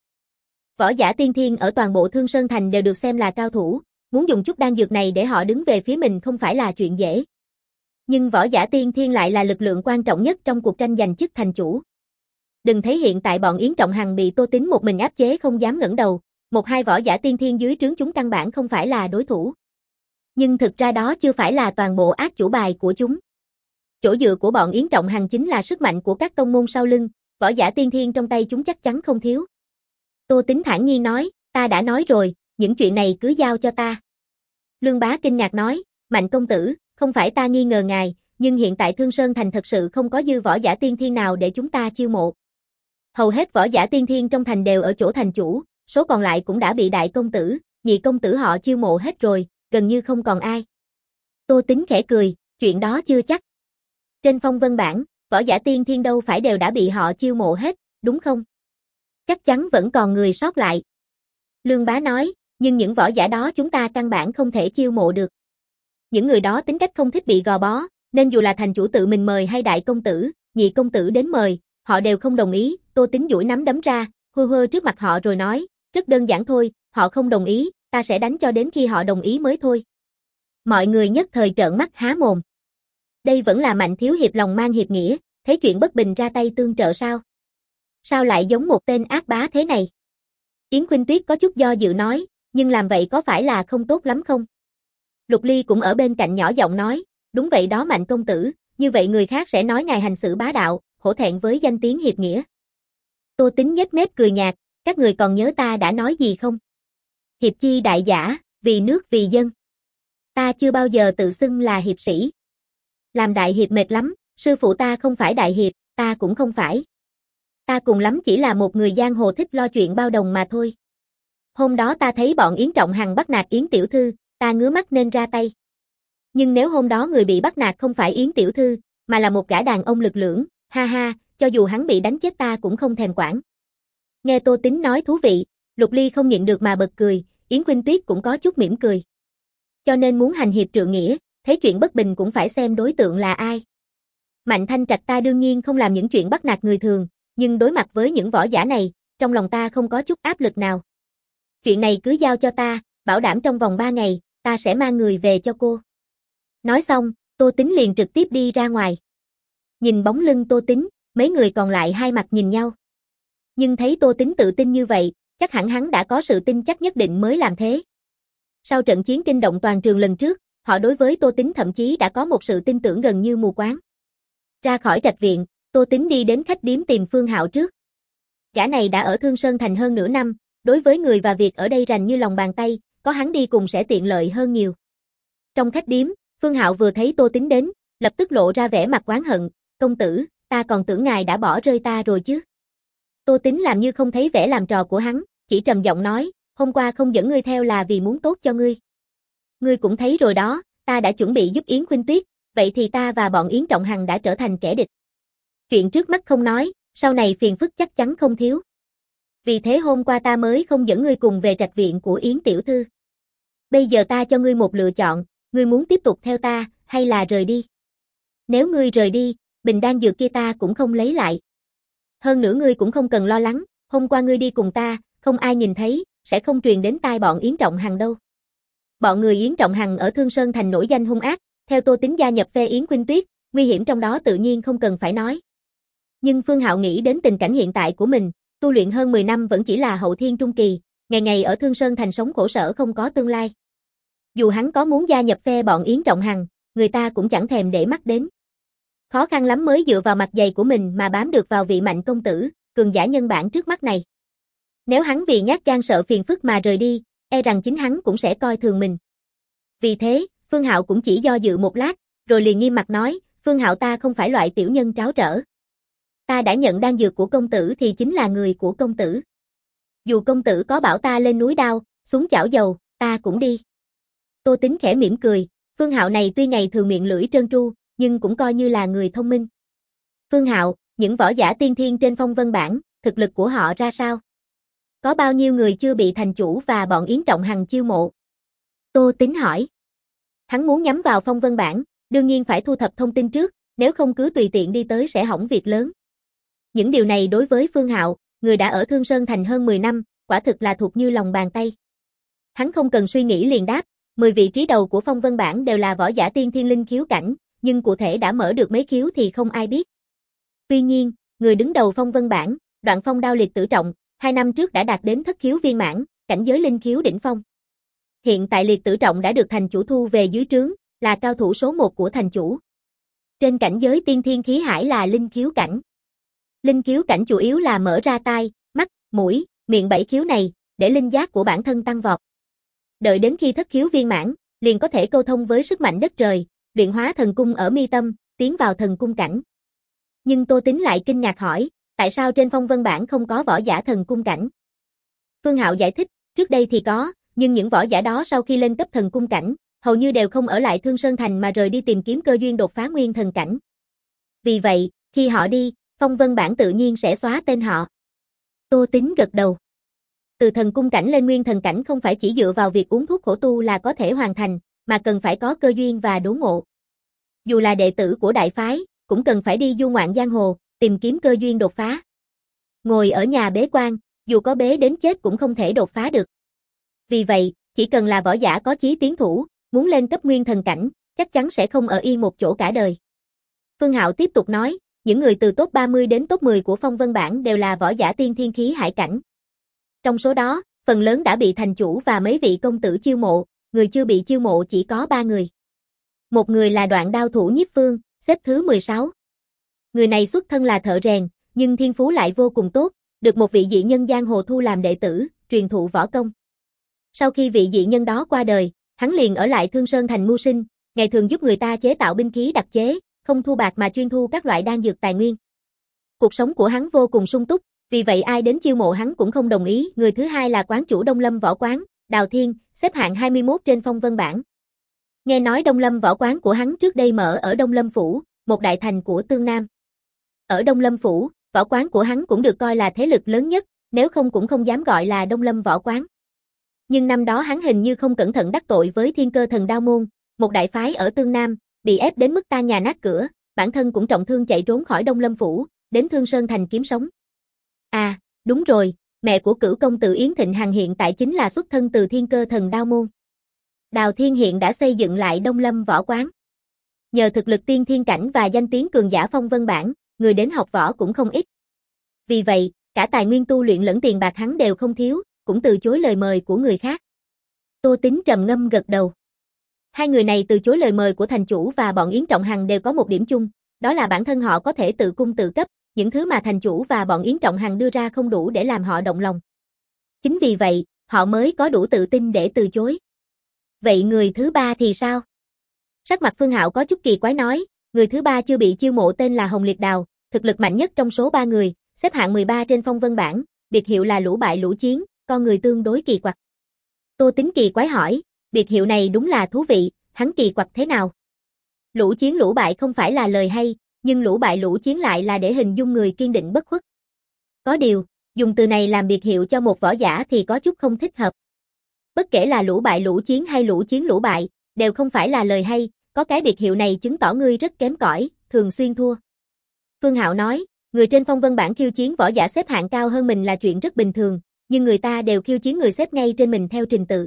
Võ giả tiên thiên ở toàn bộ Thương Sơn Thành đều được xem là cao thủ, muốn dùng chút đan dược này để họ đứng về phía mình không phải là chuyện dễ. Nhưng võ giả tiên thiên lại là lực lượng quan trọng nhất trong cuộc tranh giành chức thành chủ. Đừng thấy hiện tại bọn Yến Trọng Hằng bị Tô Tính một mình áp chế không dám ngẩng đầu, một hai võ giả tiên thiên dưới trướng chúng căn bản không phải là đối thủ. Nhưng thực ra đó chưa phải là toàn bộ át chủ bài của chúng. Chỗ dựa của bọn Yến Trọng Hằng chính là sức mạnh của các tông môn sau lưng, võ giả tiên thiên trong tay chúng chắc chắn không thiếu. Tô Tính thản nhiên nói, ta đã nói rồi, những chuyện này cứ giao cho ta. Lương Bá kinh ngạc nói, Mạnh công tử, không phải ta nghi ngờ ngài, nhưng hiện tại Thương Sơn Thành thật sự không có dư võ giả tiên thiên nào để chúng ta chiêu mộ. Hầu hết võ giả tiên thiên trong thành đều ở chỗ thành chủ, số còn lại cũng đã bị đại công tử, nhị công tử họ chiêu mộ hết rồi, gần như không còn ai. Tô Tính khẽ cười, chuyện đó chưa chắc. Trên phong vân bảng, võ giả tiên thiên đâu phải đều đã bị họ chiêu mộ hết, đúng không? Chắc chắn vẫn còn người sót lại. Lương Bá nói, nhưng những võ giả đó chúng ta căn bản không thể chiêu mộ được. Những người đó tính cách không thích bị gò bó, nên dù là thành chủ tự mình mời hay đại công tử, nhị công tử đến mời, họ đều không đồng ý. Tô Tính duỗi nắm đấm ra, hơ hơ trước mặt họ rồi nói, rất đơn giản thôi, họ không đồng ý, ta sẽ đánh cho đến khi họ đồng ý mới thôi. Mọi người nhất thời trợn mắt há mồm. Đây vẫn là Mạnh thiếu hiệp lòng mang hiệp nghĩa, thấy chuyện bất bình ra tay tương trợ sao? Sao lại giống một tên ác bá thế này? Yến Khuynh Tuyết có chút do dự nói, nhưng làm vậy có phải là không tốt lắm không? Lục Ly cũng ở bên cạnh nhỏ giọng nói, đúng vậy đó Mạnh công tử, như vậy người khác sẽ nói ngài hành xử bá đạo, hổ thẹn với danh tiếng hiệp nghĩa. Tô Tính nhếch mép cười nhạt, các người còn nhớ ta đã nói gì không? Hiệp chi đại giả, vì nước vì dân. Ta chưa bao giờ tự xưng là hiệp sĩ. Làm đại hiệp mệt lắm, sư phụ ta không phải đại hiệp, ta cũng không phải. Ta cùng lắm chỉ là một người giang hồ thích lo chuyện bao đồng mà thôi. Hôm đó ta thấy bọn Yến Trọng Hằng bắt nạt Yến tiểu thư, ta ngứa mắt nên ra tay. Nhưng nếu hôm đó người bị bắt nạt không phải Yến tiểu thư, mà là một gã đàn ông lực lưỡng, ha ha, cho dù hắn bị đánh chết ta cũng không thèm quản. Nghe Tô Tính nói thú vị, Lục Ly không nhịn được mà bật cười, Yến Khuynh Tuyết cũng có chút mỉm cười. Cho nên muốn hành hiệp trượng nghĩa, thấy chuyện bất bình cũng phải xem đối tượng là ai. Mạnh Thanh Trạch ta đương nhiên không làm những chuyện bắt nạt người thường, nhưng đối mặt với những võ giả này, trong lòng ta không có chút áp lực nào. Chuyện này cứ giao cho ta, bảo đảm trong vòng ba ngày, ta sẽ mang người về cho cô. Nói xong, Tô Tính liền trực tiếp đi ra ngoài. Nhìn bóng lưng Tô Tính, mấy người còn lại hai mặt nhìn nhau. Nhưng thấy Tô Tính tự tin như vậy, chắc hẳn hắn đã có sự tin chắc nhất định mới làm thế. Sau trận chiến kinh động toàn trường lần trước, họ đối với Tô Tính thậm chí đã có một sự tin tưởng gần như mù quáng. Ra khỏi trạch viện, Tô Tính đi đến khách điếm tìm Phương Hạo trước. Gã này đã ở Thương Sơn Thành hơn nửa năm, đối với người và việc ở đây rành như lòng bàn tay, có hắn đi cùng sẽ tiện lợi hơn nhiều. Trong khách điếm, Phương Hạo vừa thấy Tô Tính đến, lập tức lộ ra vẻ mặt oán hận, công tử, ta còn tưởng ngài đã bỏ rơi ta rồi chứ. Tô Tính làm như không thấy vẻ làm trò của hắn, chỉ trầm giọng nói, hôm qua không dẫn ngươi theo là vì muốn tốt cho ngươi. Ngươi cũng thấy rồi đó, ta đã chuẩn bị giúp Yến Khuynh Tuyết, vậy thì ta và bọn Yến Trọng Hằng đã trở thành kẻ địch. Chuyện trước mắt không nói, sau này phiền phức chắc chắn không thiếu. Vì thế hôm qua ta mới không dẫn ngươi cùng về trạch viện của Yến tiểu thư. Bây giờ ta cho ngươi một lựa chọn, ngươi muốn tiếp tục theo ta, hay là rời đi. Nếu ngươi rời đi, bình đan dược kia ta cũng không lấy lại. Hơn nữa ngươi cũng không cần lo lắng, hôm qua ngươi đi cùng ta, không ai nhìn thấy, sẽ không truyền đến tai bọn Yến Trọng Hằng đâu. Bọn người Yến Trọng Hằng ở Thương Sơn Thành nổi danh hung ác, theo Tô Tính gia nhập phe Yến Khuynh Tuyết, nguy hiểm trong đó tự nhiên không cần phải nói. Nhưng Phương Hạo nghĩ đến tình cảnh hiện tại của mình, tu luyện hơn mười năm vẫn chỉ là hậu thiên trung kỳ, ngày ngày ở Thương Sơn Thành sống khổ sở không có tương lai. Dù hắn có muốn gia nhập phe bọn Yến Trọng Hằng, người ta cũng chẳng thèm để mắt đến. Khó khăn lắm mới dựa vào mặt dày của mình mà bám được vào vị mạnh công tử, cường giả nhân bản trước mắt này. Nếu hắn vì nhát gan sợ phiền phức mà rời đi, e rằng chính hắn cũng sẽ coi thường mình. Vì thế, Phương Hạo cũng chỉ do dự một lát, rồi liền nghiêm mặt nói, Phương Hạo ta không phải loại tiểu nhân tráo trở. Ta đã nhận đan dược của công tử thì chính là người của công tử. Dù công tử có bảo ta lên núi đao, xuống chảo dầu, ta cũng đi. Tô Tính khẽ mỉm cười, Phương Hạo này tuy ngày thường miệng lưỡi trơn tru, nhưng cũng coi như là người thông minh. Phương Hạo, những võ giả tiên thiên trên phong vân bảng, thực lực của họ ra sao? Có bao nhiêu người chưa bị thành chủ và bọn Yến Trọng Hằng chiêu mộ? Tô Tính hỏi. Hắn muốn nhắm vào phong vân bảng, đương nhiên phải thu thập thông tin trước, nếu không cứ tùy tiện đi tới sẽ hỏng việc lớn. Những điều này đối với Phương Hạo, người đã ở Thương Sơn Thành hơn mười năm, quả thực là thuộc như lòng bàn tay. Hắn không cần suy nghĩ liền đáp, mười vị trí đầu của phong vân bảng đều là võ giả tiên thiên linh khiếu cảnh, nhưng cụ thể đã mở được mấy khiếu thì không ai biết. Tuy nhiên, người đứng đầu phong vân bảng, Đoạn Phong Đao Liệt Tử Trọng, hai năm trước đã đạt đến thất khiếu viên mãn, cảnh giới linh khiếu đỉnh phong. Hiện tại Liệt Tử Trọng đã được thành chủ thu về dưới trướng, là cao thủ số một của thành chủ. Trên cảnh giới tiên thiên khí hải là linh khiếu cảnh. Linh khiếu cảnh chủ yếu là mở ra tai, mắt, mũi, miệng bảy khiếu này, để linh giác của bản thân tăng vọt. Đợi đến khi thất khiếu viên mãn, liền có thể câu thông với sức mạnh đất trời, luyện hóa thần cung ở mi tâm, tiến vào thần cung cảnh. Nhưng Tô Tính lại kinh ngạc hỏi, tại sao trên phong vân bảng không có võ giả thần cung cảnh? Phương Hạo giải thích, trước đây thì có, nhưng những võ giả đó sau khi lên cấp thần cung cảnh, hầu như đều không ở lại Thương Sơn Thành mà rời đi tìm kiếm cơ duyên đột phá nguyên thần cảnh. Vì vậy, khi họ đi, phong vân bảng tự nhiên sẽ xóa tên họ. Tô Tính gật đầu. Từ thần cung cảnh lên nguyên thần cảnh không phải chỉ dựa vào việc uống thuốc khổ tu là có thể hoàn thành, mà cần phải có cơ duyên và đốn ngộ. Dù là đệ tử của đại phái, cũng cần phải đi du ngoạn giang hồ, tìm kiếm cơ duyên đột phá. Ngồi ở nhà bế quan, dù có bế đến chết cũng không thể đột phá được. Vì vậy, chỉ cần là võ giả có chí tiến thủ, muốn lên cấp nguyên thần cảnh, chắc chắn sẽ không ở yên một chỗ cả đời. Phương Hạo tiếp tục nói, những người từ top ba mươi đến top mười của phong vân bảng đều là võ giả tiên thiên khí hải cảnh. Trong số đó, phần lớn đã bị thành chủ và mấy vị công tử chiêu mộ, người chưa bị chiêu mộ chỉ có ba người. Một người là Đoạn Đao thủ Nhiếp Phương, xếp thứ mười sáu. Người này xuất thân là thợ rèn, nhưng thiên phú lại vô cùng tốt, được một vị dị nhân giang hồ thu làm đệ tử, truyền thụ võ công. Sau khi vị dị nhân đó qua đời, hắn liền ở lại Thương Sơn Thành mưu sinh, ngày thường giúp người ta chế tạo binh khí đặc chế, không thu bạc mà chuyên thu các loại đan dược tài nguyên. Cuộc sống của hắn vô cùng sung túc, vì vậy ai đến chiêu mộ hắn cũng không đồng ý. Người thứ hai là quán chủ Đông Lâm Võ Quán, Đào Thiên, xếp hạng hai mươi mốt trên phong vân bảng. Nghe nói Đông Lâm võ quán của hắn trước đây mở ở Đông Lâm Phủ, một đại thành của Tương Nam. Ở Đông Lâm Phủ, võ quán của hắn cũng được coi là thế lực lớn nhất, nếu không cũng không dám gọi là Đông Lâm võ quán. Nhưng năm đó hắn hình như không cẩn thận đắc tội với Thiên Cơ Thần Đao Môn, một đại phái ở Tương Nam, bị ép đến mức tan nhà nát cửa, bản thân cũng trọng thương chạy trốn khỏi Đông Lâm Phủ, đến Thương Sơn Thành kiếm sống. À, đúng rồi, mẹ của Cửu công tử Yến Thịnh Hằng hiện tại chính là xuất thân từ Thiên Cơ Thần Đao Môn. Đào Thiên hiện đã xây dựng lại Đông Lâm võ quán. Nhờ thực lực tiên thiên cảnh và danh tiếng cường giả phong vân bảng, người đến học võ cũng không ít. Vì vậy, cả tài nguyên tu luyện lẫn tiền bạc hắn đều không thiếu, cũng từ chối lời mời của người khác. Tô Tính trầm ngâm gật đầu. Hai người này từ chối lời mời của thành chủ và bọn Yến Trọng Hằng đều có một điểm chung, đó là bản thân họ có thể tự cung tự cấp, những thứ mà thành chủ và bọn Yến Trọng Hằng đưa ra không đủ để làm họ động lòng. Chính vì vậy, họ mới có đủ tự tin để từ chối. Vậy người thứ ba thì sao? Sắc mặt Phương Hạo có chút kỳ quái nói, người thứ ba chưa bị chiêu mộ tên là Hồng Liệt Đào, thực lực mạnh nhất trong số ba người, xếp hạng mười ba trên phong vân bảng, biệt hiệu là lũ bại lũ chiến, con người tương đối kỳ quặc. Tô Tính kỳ quái hỏi, biệt hiệu này đúng là thú vị, hắn kỳ quặc thế nào? Lũ chiến lũ bại không phải là lời hay, nhưng lũ bại lũ chiến lại là để hình dung người kiên định bất khuất. Có điều, dùng từ này làm biệt hiệu cho một võ giả thì có chút không thích hợp. Bất kể là lũ bại lũ chiến hay lũ chiến lũ bại, đều không phải là lời hay, có cái biệt hiệu này chứng tỏ ngươi rất kém cỏi, thường xuyên thua. Phương Hạo nói, người trên phong vân bảng khiêu chiến võ giả xếp hạng cao hơn mình là chuyện rất bình thường, nhưng người ta đều khiêu chiến người xếp ngay trên mình theo trình tự.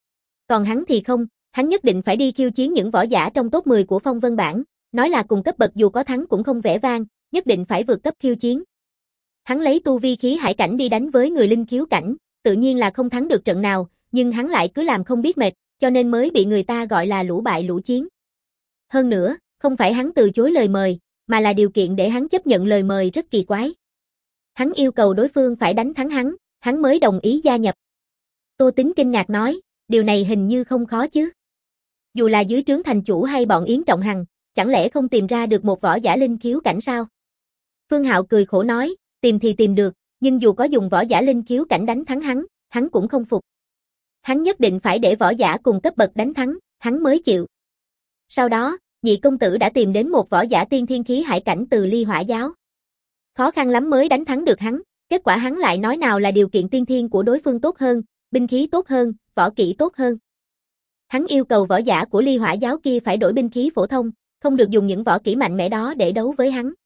Còn hắn thì không, hắn nhất định phải đi khiêu chiến những võ giả trong top mười của phong vân bảng, nói là cùng cấp bậc dù có thắng cũng không vẻ vang, nhất định phải vượt cấp khiêu chiến. Hắn lấy tu vi khí hải cảnh đi đánh với người linh khiếu cảnh, tự nhiên là không thắng được trận nào, nhưng hắn lại cứ làm không biết mệt, cho nên mới bị người ta gọi là lũ bại lũ chiến. Hơn nữa, không phải hắn từ chối lời mời, mà là điều kiện để hắn chấp nhận lời mời rất kỳ quái. Hắn yêu cầu đối phương phải đánh thắng hắn, hắn mới đồng ý gia nhập. Tô Tính kinh ngạc nói, điều này hình như không khó chứ. Dù là dưới trướng thành chủ hay bọn Yến Trọng Hằng, chẳng lẽ không tìm ra được một võ giả linh khiếu cảnh sao? Phương Hạo cười khổ nói, tìm thì tìm được, nhưng dù có dùng võ giả linh khiếu cảnh đánh thắng hắn, hắn cũng không phục. Hắn nhất định phải để võ giả cùng cấp bậc đánh thắng, hắn mới chịu. Sau đó, nhị công tử đã tìm đến một võ giả tiên thiên khí hải cảnh từ Ly Hỏa giáo. Khó khăn lắm mới đánh thắng được hắn, kết quả hắn lại nói nào là điều kiện tiên thiên của đối phương tốt hơn, binh khí tốt hơn, võ kỹ tốt hơn. Hắn yêu cầu võ giả của Ly Hỏa giáo kia phải đổi binh khí phổ thông, không được dùng những võ kỹ mạnh mẽ đó để đấu với hắn.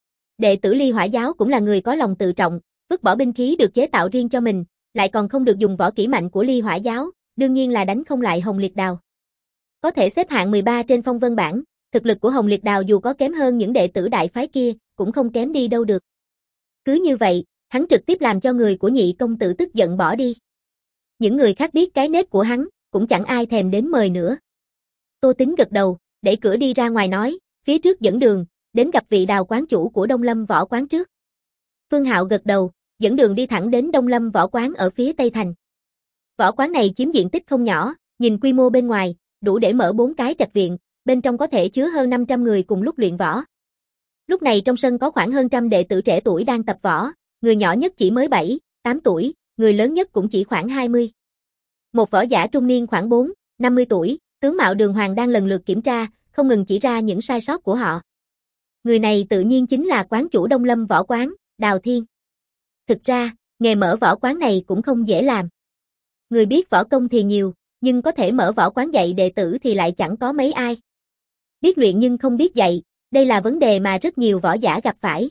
Đệ tử Ly Hỏa giáo cũng là người có lòng tự trọng, vứt bỏ binh khí được chế tạo riêng cho mình, lại còn không được dùng võ kỹ mạnh của Ly Hỏa giáo, đương nhiên là đánh không lại Hồng Liệt Đào. Có thể xếp hạng mười ba trên phong vân bảng, thực lực của Hồng Liệt Đào dù có kém hơn những đệ tử đại phái kia, cũng không kém đi đâu được. Cứ như vậy, hắn trực tiếp làm cho người của nhị công tử tức giận bỏ đi. Những người khác biết cái nết của hắn, cũng chẳng ai thèm đến mời nữa. Tô Tính gật đầu, đẩy cửa đi ra ngoài nói, phía trước dẫn đường, đến gặp vị Đào quán chủ của Đông Lâm võ quán trước. Phương Hạo gật đầu, dẫn đường đi thẳng đến Đông Lâm võ quán ở phía Tây Thành. Võ quán này chiếm diện tích không nhỏ, nhìn quy mô bên ngoài, đủ để mở bốn cái trạch viện, bên trong có thể chứa hơn năm trăm người cùng lúc luyện võ. Lúc này trong sân có khoảng hơn trăm đệ tử trẻ tuổi đang tập võ, người nhỏ nhất chỉ mới bảy, tám tuổi, người lớn nhất cũng chỉ khoảng hai mươi. Một võ giả trung niên khoảng bốn, năm mươi tuổi, tướng mạo đường hoàng đang lần lượt kiểm tra, không ngừng chỉ ra những sai sót của họ. Người này tự nhiên chính là quán chủ Đông Lâm võ quán, Đào Thiên. Thực ra, nghề mở võ quán này cũng không dễ làm. Người biết võ công thì nhiều, nhưng có thể mở võ quán dạy đệ tử thì lại chẳng có mấy ai. Biết luyện nhưng không biết dạy, đây là vấn đề mà rất nhiều võ giả gặp phải.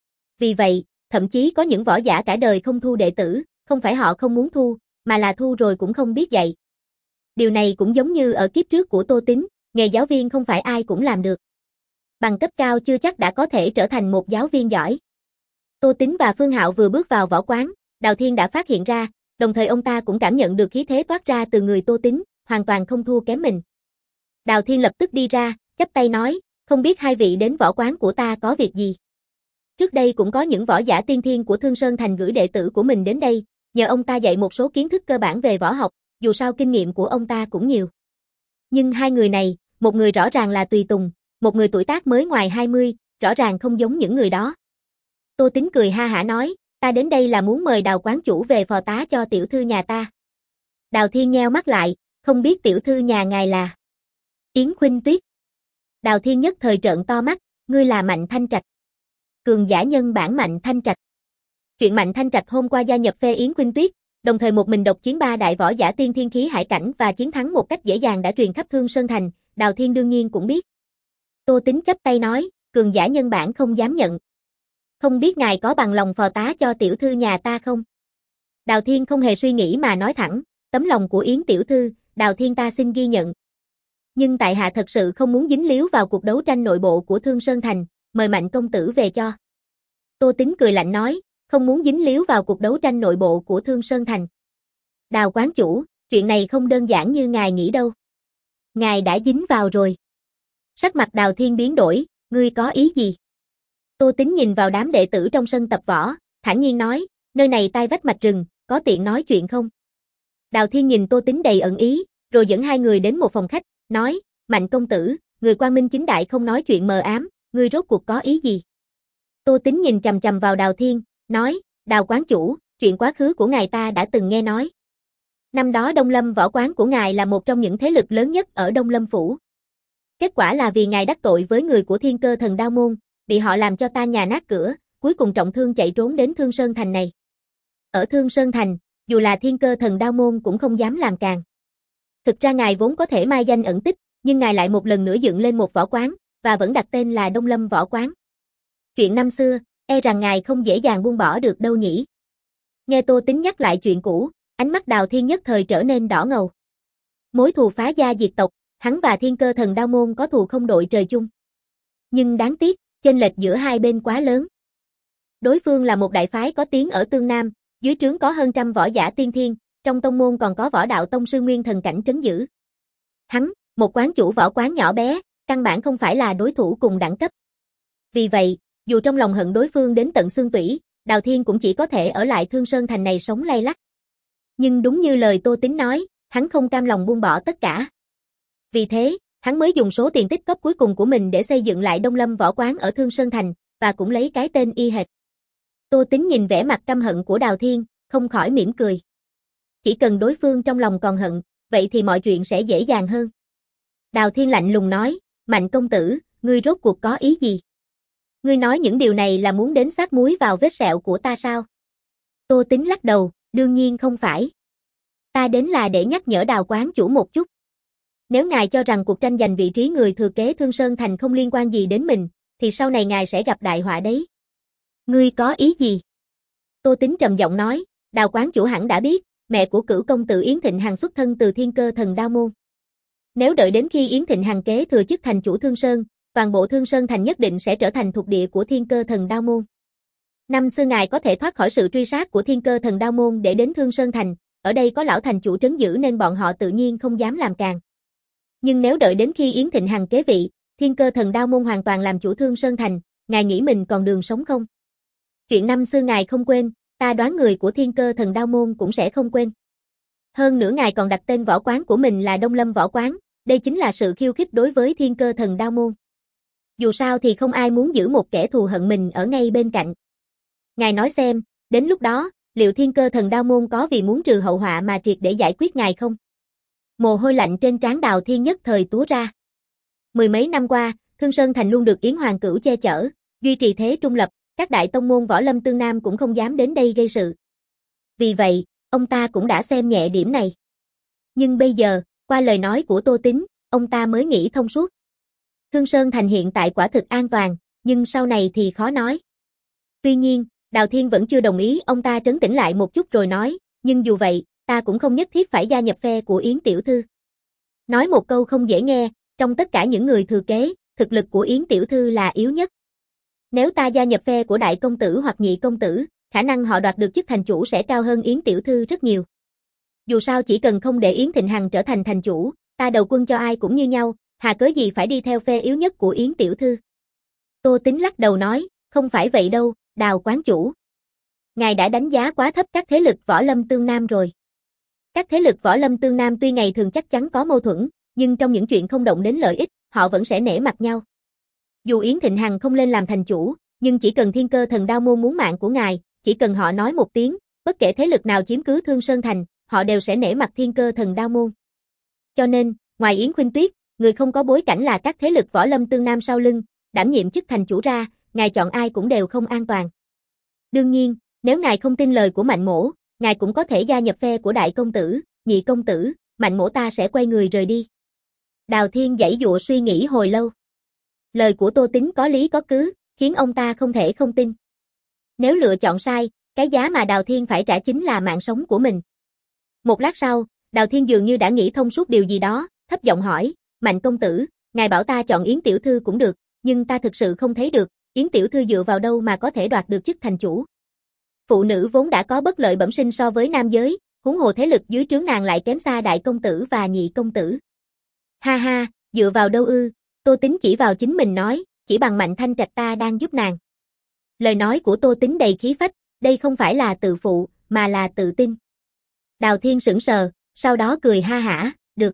Vì vậy, thậm chí có những võ giả cả đời không thu đệ tử, không phải họ không muốn thu, mà là thu rồi cũng không biết dạy. Điều này cũng giống như ở kiếp trước của Tô Tính, nghề giáo viên không phải ai cũng làm được. Bằng cấp cao chưa chắc đã có thể trở thành một giáo viên giỏi. Tô Tính và Phương Hạo vừa bước vào võ quán, Đào Thiên đã phát hiện ra, đồng thời ông ta cũng cảm nhận được khí thế toát ra từ người Tô Tính, hoàn toàn không thua kém mình. Đào Thiên lập tức đi ra, chắp tay nói, không biết hai vị đến võ quán của ta có việc gì. Trước đây cũng có những võ giả tiên thiên của Thương Sơn Thành gửi đệ tử của mình đến đây, nhờ ông ta dạy một số kiến thức cơ bản về võ học, dù sao kinh nghiệm của ông ta cũng nhiều. Nhưng hai người này, một người rõ ràng là tùy tùng, một người tuổi tác mới ngoài hai mươi, rõ ràng không giống những người đó. Tô Tính cười ha hả nói, ta đến đây là muốn mời Đào quán chủ về phò tá cho tiểu thư nhà ta. Đào Thiên nheo mắt lại, không biết tiểu thư nhà ngài là. Yến Khuynh Tuyết. Đào Thiên nhất thời trợn to mắt, ngươi là Mạnh Thanh Trạch. Cường giả nhân bản Mạnh Thanh Trạch. Chuyện Mạnh Thanh Trạch hôm qua gia nhập phe Yến Khuynh Tuyết, đồng thời một mình độc chiến ba đại võ giả tiên thiên khí hải cảnh và chiến thắng một cách dễ dàng đã truyền khắp Thương Sơn Thành, Đào Thiên đương nhiên cũng biết. Tô Tính chắp tay nói, cường giả nhân bản không dám nhận. Không biết ngài có bằng lòng phò tá cho tiểu thư nhà ta không? Đào Thiên không hề suy nghĩ mà nói thẳng, tấm lòng của Yến tiểu thư, Đào Thiên ta xin ghi nhận. Nhưng tại hạ thật sự không muốn dính líu vào cuộc đấu tranh nội bộ của Thương Sơn Thành, mời Mạnh công tử về cho. Tô Tính cười lạnh nói, không muốn dính líu vào cuộc đấu tranh nội bộ của Thương Sơn Thành. Đào quán chủ, chuyện này không đơn giản như ngài nghĩ đâu. Ngài đã dính vào rồi. Sắc mặt Đào Thiên biến đổi, ngươi có ý gì? Tô Tính nhìn vào đám đệ tử trong sân tập võ, thản nhiên nói, nơi này tai vách mạch rừng, có tiện nói chuyện không? Đào Thiên nhìn Tô Tính đầy ẩn ý, rồi dẫn hai người đến một phòng khách, nói, Mạnh công tử, người quang minh chính đại không nói chuyện mờ ám, ngươi rốt cuộc có ý gì? Tô Tính nhìn chằm chằm vào Đào Thiên, nói, Đào quán chủ, chuyện quá khứ của ngài ta đã từng nghe nói. Năm đó Đông Lâm võ quán của ngài là một trong những thế lực lớn nhất ở Đông Lâm Phủ. Kết quả là vì ngài đắc tội với người của Thiên Cơ Thần Đao Môn, bị họ làm cho tan nhà nát cửa, cuối cùng trọng thương chạy trốn đến Thương Sơn Thành này. Ở Thương Sơn Thành, dù là Thiên Cơ Thần Đao Môn cũng không dám làm càng. Thực ra ngài vốn có thể mai danh ẩn tích, nhưng ngài lại một lần nữa dựng lên một võ quán, và vẫn đặt tên là Đông Lâm Võ Quán. Chuyện năm xưa, e rằng ngài không dễ dàng buông bỏ được đâu nhỉ. Nghe Tô Tính nhắc lại chuyện cũ, ánh mắt Đào Thiên nhất thời trở nên đỏ ngầu. Mối thù phá gia diệt tộc, hắn và Thiên Cơ Thần Đao Môn có thù không đội trời chung. Nhưng đáng tiếc, chênh lệch giữa hai bên quá lớn. Đối phương là một đại phái có tiếng ở Tương Nam, dưới trướng có hơn trăm võ giả tiên thiên, trong tông môn còn có võ đạo tông sư nguyên thần cảnh trấn giữ. Hắn, một quán chủ võ quán nhỏ bé, căn bản không phải là đối thủ cùng đẳng cấp. Vì vậy, dù trong lòng hận đối phương đến tận xương tủy, Đào Thiên cũng chỉ có thể ở lại Thương Sơn Thành này sống lay lắt. Nhưng đúng như lời Tô Tính nói, hắn không cam lòng buông bỏ tất cả. Vì thế, hắn mới dùng số tiền tích cóp cuối cùng của mình để xây dựng lại Đông Lâm võ quán ở Thương Sơn Thành, và cũng lấy cái tên y hệt. Tô Tính nhìn vẻ mặt căm hận của Đào Thiên, không khỏi mỉm cười. Chỉ cần đối phương trong lòng còn hận, vậy thì mọi chuyện sẽ dễ dàng hơn. Đào Thiên lạnh lùng nói, Mạnh công tử, ngươi rốt cuộc có ý gì? Ngươi nói những điều này là muốn đến sát muối vào vết sẹo của ta sao? Tô Tính lắc đầu, đương nhiên không phải. Ta đến là để nhắc nhở Đào quán chủ một chút. Nếu ngài cho rằng cuộc tranh giành vị trí người thừa kế Thương Sơn Thành không liên quan gì đến mình, thì sau này ngài sẽ gặp đại họa đấy. Ngươi có ý gì? Tô Tính trầm giọng nói, Đào quán chủ hẳn đã biết, mẹ của cửu công tử Yến Thịnh Hằng xuất thân từ Thiên Cơ Thần Đao Môn. Nếu đợi đến khi Yến Thịnh Hằng kế thừa chức thành chủ Thương Sơn, toàn bộ Thương Sơn Thành nhất định sẽ trở thành thuộc địa của Thiên Cơ Thần Đao Môn. Năm xưa ngài có thể thoát khỏi sự truy sát của Thiên Cơ Thần Đao Môn để đến Thương Sơn Thành, ở đây có lão thành chủ trấn giữ nên bọn họ tự nhiên không dám làm càng. Nhưng nếu đợi đến khi Yến Thịnh Hằng kế vị, Thiên Cơ Thần Đao Môn hoàn toàn làm chủ Thương Sơn Thành, ngài nghĩ mình còn đường sống không? Chuyện năm xưa ngài không quên, ta đoán người của Thiên Cơ Thần Đao Môn cũng sẽ không quên. Hơn nữa ngài còn đặt tên võ quán của mình là Đông Lâm Võ Quán, đây chính là sự khiêu khích đối với Thiên Cơ Thần Đao Môn. Dù sao thì không ai muốn giữ một kẻ thù hận mình ở ngay bên cạnh. Ngài nói xem, đến lúc đó, liệu Thiên Cơ Thần Đao Môn có vì muốn trừ hậu họa mà triệt để giải quyết ngài không? Mồ hôi lạnh trên trán Đào Thiên nhất thời túa ra. Mười mấy năm qua, Thương Sơn Thành luôn được Yến Hoàng Cửu che chở, duy trì thế trung lập, các đại tông môn võ lâm tương nam cũng không dám đến đây gây sự. Vì vậy, ông ta cũng đã xem nhẹ điểm này. Nhưng bây giờ, qua lời nói của Tô Tính, ông ta mới nghĩ thông suốt. Thương Sơn Thành hiện tại quả thực an toàn, nhưng sau này thì khó nói. Tuy nhiên, Đào Thiên vẫn chưa đồng ý, ông ta trấn tĩnh lại một chút rồi nói, nhưng dù vậy, ta cũng không nhất thiết phải gia nhập phe của Yến tiểu thư. Nói một câu không dễ nghe, trong tất cả những người thừa kế, thực lực của Yến tiểu thư là yếu nhất. Nếu ta gia nhập phe của đại công tử hoặc nhị công tử, khả năng họ đoạt được chức thành chủ sẽ cao hơn Yến tiểu thư rất nhiều. Dù sao chỉ cần không để Yến Thịnh Hằng trở thành thành chủ, ta đầu quân cho ai cũng như nhau, hà cớ gì phải đi theo phe yếu nhất của Yến tiểu thư. Tô Tính lắc đầu nói, không phải vậy đâu, Đào quán chủ. Ngài đã đánh giá quá thấp các thế lực võ lâm tương nam rồi. Các thế lực võ lâm tương nam tuy ngày thường chắc chắn có mâu thuẫn, nhưng trong những chuyện không động đến lợi ích, họ vẫn sẽ nể mặt nhau. Dù Yến Thịnh Hằng không lên làm thành chủ, nhưng chỉ cần Thiên Cơ Thần Đao Môn muốn mạng của ngài, chỉ cần họ nói một tiếng, bất kể thế lực nào chiếm cứ Thương Sơn Thành, họ đều sẽ nể mặt Thiên Cơ Thần Đao Môn. Cho nên, ngoài Yến Khuynh Tuyết, người không có bối cảnh là các thế lực võ lâm tương nam sau lưng, đảm nhiệm chức thành chủ ra, ngài chọn ai cũng đều không an toàn. Đương nhiên, nếu ngài không tin lời của Mạnh Mỗ, ngài cũng có thể gia nhập phe của đại công tử, nhị công tử, Mạnh Mỗ ta sẽ quay người rời đi. Đào Thiên giãy giụa suy nghĩ hồi lâu. Lời của Tô Tín có lý có cứ, khiến ông ta không thể không tin. Nếu lựa chọn sai, cái giá mà Đào Thiên phải trả chính là mạng sống của mình. Một lát sau, Đào Thiên dường như đã nghĩ thông suốt điều gì đó, thấp giọng hỏi, Mạnh công tử, ngài bảo ta chọn Yến tiểu thư cũng được, nhưng ta thực sự không thấy được, Yến tiểu thư dựa vào đâu mà có thể đoạt được chức thành chủ. Phụ nữ vốn đã có bất lợi bẩm sinh so với nam giới, huống hồ thế lực dưới trướng nàng lại kém xa đại công tử và nhị công tử. Ha ha, dựa vào đâu ư, Tô Tín chỉ vào chính mình nói, chỉ bằng Mạnh Thanh Trạch ta đang giúp nàng. Lời nói của Tô Tín đầy khí phách, đây không phải là tự phụ, mà là tự tin. Đào Thiên sững sờ, sau đó cười ha hả, được.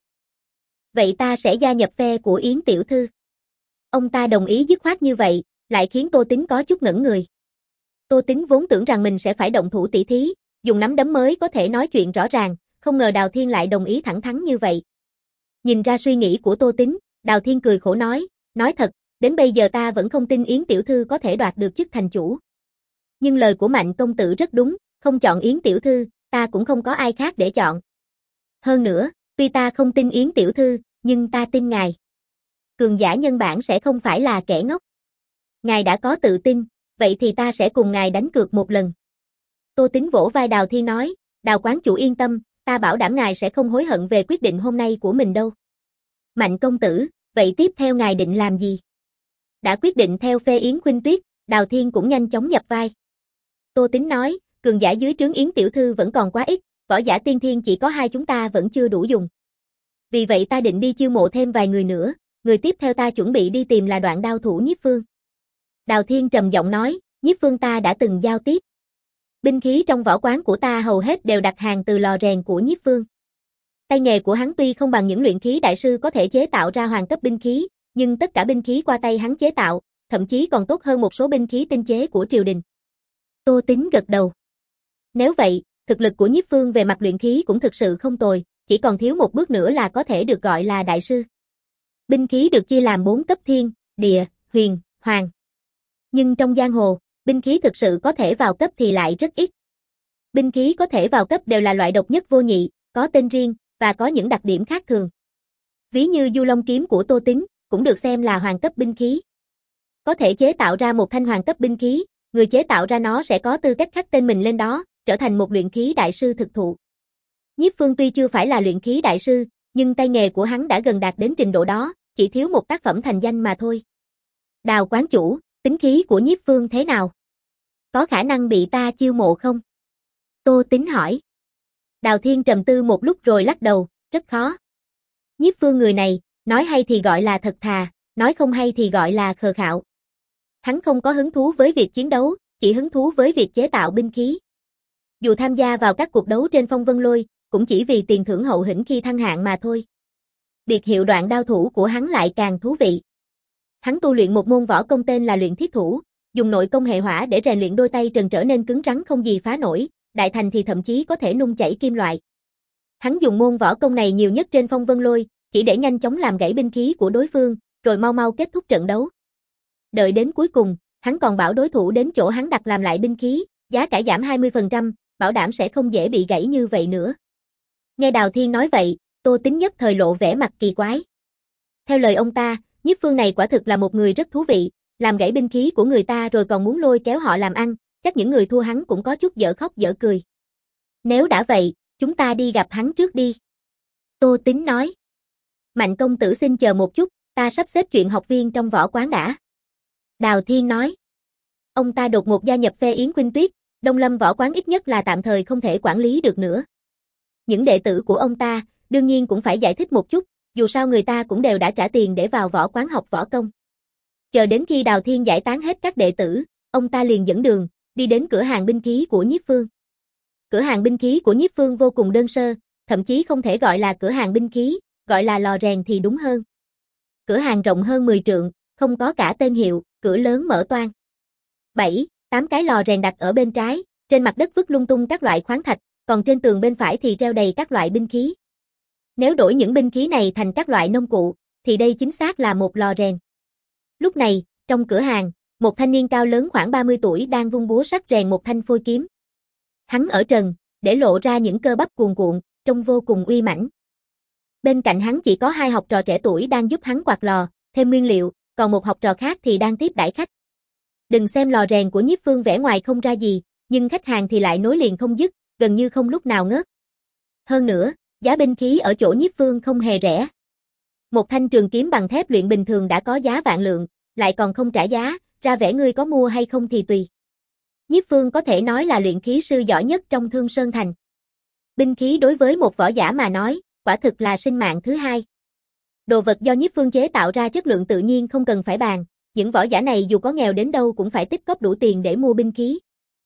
Vậy ta sẽ gia nhập phe của Yến tiểu thư. Ông ta đồng ý dứt khoát như vậy, lại khiến Tô Tín có chút ngẩn người. Tô Tín vốn tưởng rằng mình sẽ phải động thủ tỉ thí, dùng nắm đấm mới có thể nói chuyện rõ ràng, không ngờ Đào Thiên lại đồng ý thẳng thắn như vậy. Nhìn ra suy nghĩ của Tô Tín, Đào Thiên cười khổ nói, nói thật, đến bây giờ ta vẫn không tin Yến tiểu thư có thể đoạt được chức thành chủ. Nhưng lời của Mạnh công tử rất đúng, không chọn Yến tiểu thư, ta cũng không có ai khác để chọn. Hơn nữa, tuy ta không tin Yến tiểu thư, nhưng ta tin ngài. Cường giả nhân bản sẽ không phải là kẻ ngốc. Ngài đã có tự tin, vậy thì ta sẽ cùng ngài đánh cược một lần. Tô Tín vỗ vai Đào Thiên nói, Đào quán chủ yên tâm, ta bảo đảm ngài sẽ không hối hận về quyết định hôm nay của mình đâu. Mạnh công tử, vậy tiếp theo ngài định làm gì? Đã quyết định theo phe Yến Khuynh Tuyết, Đào Thiên cũng nhanh chóng nhập vai. Tô Tín nói, cường giả dưới trướng Yến tiểu thư vẫn còn quá ít, võ giả tiên thiên chỉ có hai chúng ta vẫn chưa đủ dùng. Vì vậy ta định đi chiêu mộ thêm vài người nữa, người tiếp theo ta chuẩn bị đi tìm là Đoạn Đao thủ Nhiếp Phương. Đào Thiên trầm giọng nói, Nhiếp Phương ta đã từng giao tiếp. Binh khí trong võ quán của ta hầu hết đều đặt hàng từ lò rèn của Nhiếp Phương. Tay nghề của hắn tuy không bằng những luyện khí đại sư có thể chế tạo ra hoàng cấp binh khí, nhưng tất cả binh khí qua tay hắn chế tạo, thậm chí còn tốt hơn một số binh khí tinh chế của triều đình. Tô Tín gật đầu. Nếu vậy, thực lực của Nhiếp Phương về mặt luyện khí cũng thực sự không tồi, chỉ còn thiếu một bước nữa là có thể được gọi là đại sư. Binh khí được chia làm bốn cấp thiên, địa, huyền, hoàng. Nhưng trong giang hồ, binh khí thực sự có thể vào cấp thì lại rất ít. Binh khí có thể vào cấp đều là loại độc nhất vô nhị, có tên riêng, và có những đặc điểm khác thường. Ví như Du Long kiếm của Tô Tín, cũng được xem là hoàng cấp binh khí. Có thể chế tạo ra một thanh hoàng cấp binh khí, người chế tạo ra nó sẽ có tư cách khắc tên mình lên đó, trở thành một luyện khí đại sư thực thụ. Nhiếp Phương tuy chưa phải là luyện khí đại sư, nhưng tay nghề của hắn đã gần đạt đến trình độ đó, chỉ thiếu một tác phẩm thành danh mà thôi. Đào quán chủ, tính khí của Nhiếp Phương thế nào? Có khả năng bị ta chiêu mộ không? Tô Tín hỏi. Đào Thiên trầm tư một lúc rồi lắc đầu, rất khó. Nhiếp Phương người này, nói hay thì gọi là thật thà, nói không hay thì gọi là khờ khạo. Hắn không có hứng thú với việc chiến đấu, chỉ hứng thú với việc chế tạo binh khí. Dù tham gia vào các cuộc đấu trên Phong Vân Lôi, cũng chỉ vì tiền thưởng hậu hĩnh khi thăng hạng mà thôi. Biệt hiệu Đoạn Đao thủ của hắn lại càng thú vị. Hắn tu luyện một môn võ công tên là luyện thiết thủ, dùng nội công hệ hỏa để rèn luyện đôi tay trần trở nên cứng rắn không gì phá nổi, đại thành thì thậm chí có thể nung chảy kim loại. Hắn dùng môn võ công này nhiều nhất trên Phong Vân Lôi, chỉ để nhanh chóng làm gãy binh khí của đối phương, rồi mau mau kết thúc trận đấu. Đợi đến cuối cùng, hắn còn bảo đối thủ đến chỗ hắn đặt làm lại binh khí, giá cả giảm hai mươi phần trăm, bảo đảm sẽ không dễ bị gãy như vậy nữa. Nghe Đào Thiên nói vậy, Tô Tín nhất thời lộ vẻ mặt kỳ quái. Theo lời ông ta, Nhiếp Phương này quả thực là một người rất thú vị, làm gãy binh khí của người ta rồi còn muốn lôi kéo họ làm ăn, chắc những người thua hắn cũng có chút dở khóc dở cười. Nếu đã vậy, chúng ta đi gặp hắn trước đi. Tô Tín nói. Mạnh công tử xin chờ một chút, ta sắp xếp chuyện học viên trong võ quán đã. Đào Thiên nói. Ông ta đột ngột gia nhập phe Yến Khuynh Tuyết, Đông Lâm võ quán ít nhất là tạm thời không thể quản lý được nữa. Những đệ tử của ông ta, đương nhiên cũng phải giải thích một chút, dù sao người ta cũng đều đã trả tiền để vào võ quán học võ công. Chờ đến khi Đào Thiên giải tán hết các đệ tử, ông ta liền dẫn đường, đi đến cửa hàng binh khí của Nhiếp Phương. Cửa hàng binh khí của Nhiếp Phương vô cùng đơn sơ, thậm chí không thể gọi là cửa hàng binh khí, gọi là lò rèn thì đúng hơn. Cửa hàng rộng hơn mười trượng, không có cả tên hiệu, cửa lớn mở toang. bảy, tám cái lò rèn đặt ở bên trái, trên mặt đất vứt lung tung các loại khoáng thạch, còn trên tường bên phải thì treo đầy các loại binh khí. Nếu đổi những binh khí này thành các loại nông cụ, thì đây chính xác là một lò rèn. Lúc này, trong cửa hàng, một thanh niên cao lớn khoảng ba mươi tuổi đang vung búa sắt rèn một thanh phôi kiếm. Hắn ở trần, để lộ ra những cơ bắp cuồn cuộn, trông vô cùng uy mãnh. Bên cạnh hắn chỉ có hai học trò trẻ tuổi đang giúp hắn quạt lò, thêm nguyên liệu, còn một học trò khác thì đang tiếp đãi khách. Đừng xem lò rèn của Nhiếp Phương vẻ ngoài không ra gì, nhưng khách hàng thì lại nối liền không dứt, gần như không lúc nào ngớt. Hơn nữa, giá binh khí ở chỗ Nhiếp Phương không hề rẻ. Một thanh trường kiếm bằng thép luyện bình thường đã có giá vạn lượng, lại còn không trả giá, ra vẻ ngươi có mua hay không thì tùy. Nhiếp Phương có thể nói là luyện khí sư giỏi nhất trong Thương Sơn Thành. Binh khí đối với một võ giả mà nói, quả thực là sinh mạng thứ hai. Đồ vật do Nhiếp Phương chế tạo ra chất lượng tự nhiên không cần phải bàn, những võ giả này dù có nghèo đến đâu cũng phải tích góp đủ tiền để mua binh khí.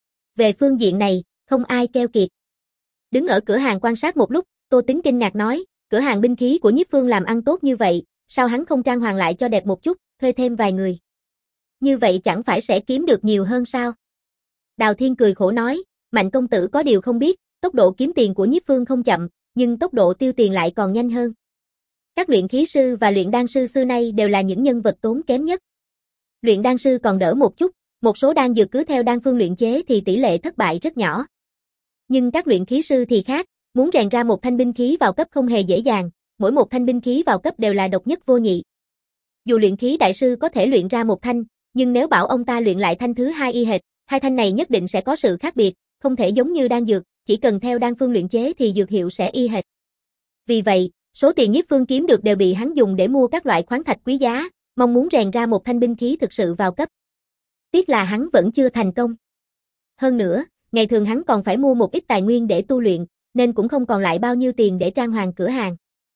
Về phương diện này, không ai keo kiệt. Đứng ở cửa hàng quan sát một lúc, Tô Tính kinh ngạc nói, cửa hàng binh khí của Nhiếp Phương làm ăn tốt như vậy, sao hắn không trang hoàng lại cho đẹp một chút, thuê thêm vài người. Như vậy chẳng phải sẽ kiếm được nhiều hơn sao? Đào Thiên cười khổ nói, Mạnh công tử có điều không biết, tốc độ kiếm tiền của Nhiếp Phương không chậm, nhưng tốc độ tiêu tiền lại còn nhanh hơn. Các luyện khí sư và luyện đan sư xưa nay đều là những nhân vật tốn kém nhất. Luyện đan sư còn đỡ một chút, một số đan dược cứ theo đan phương luyện chế thì tỷ lệ thất bại rất nhỏ. Nhưng các luyện khí sư thì khác, muốn rèn ra một thanh binh khí vào cấp không hề dễ dàng, mỗi một thanh binh khí vào cấp đều là độc nhất vô nhị. Dù luyện khí đại sư có thể luyện ra một thanh, nhưng nếu bảo ông ta luyện lại thanh thứ hai y hệt, hai thanh này nhất định sẽ có sự khác biệt, không thể giống như đan dược, chỉ cần theo đan phương luyện chế thì dược hiệu sẽ y hệt. Vì vậy, số tiền Nhiếp Phương kiếm được đều bị hắn dùng để mua các loại khoáng thạch quý giá, mong muốn rèn ra một thanh binh khí thực sự vào cấp. Tiếc là hắn vẫn chưa thành công. Hơn nữa, ngày thường hắn còn phải mua một ít tài nguyên để tu luyện, nên cũng không còn lại bao nhiêu tiền để trang hoàng cửa hàng.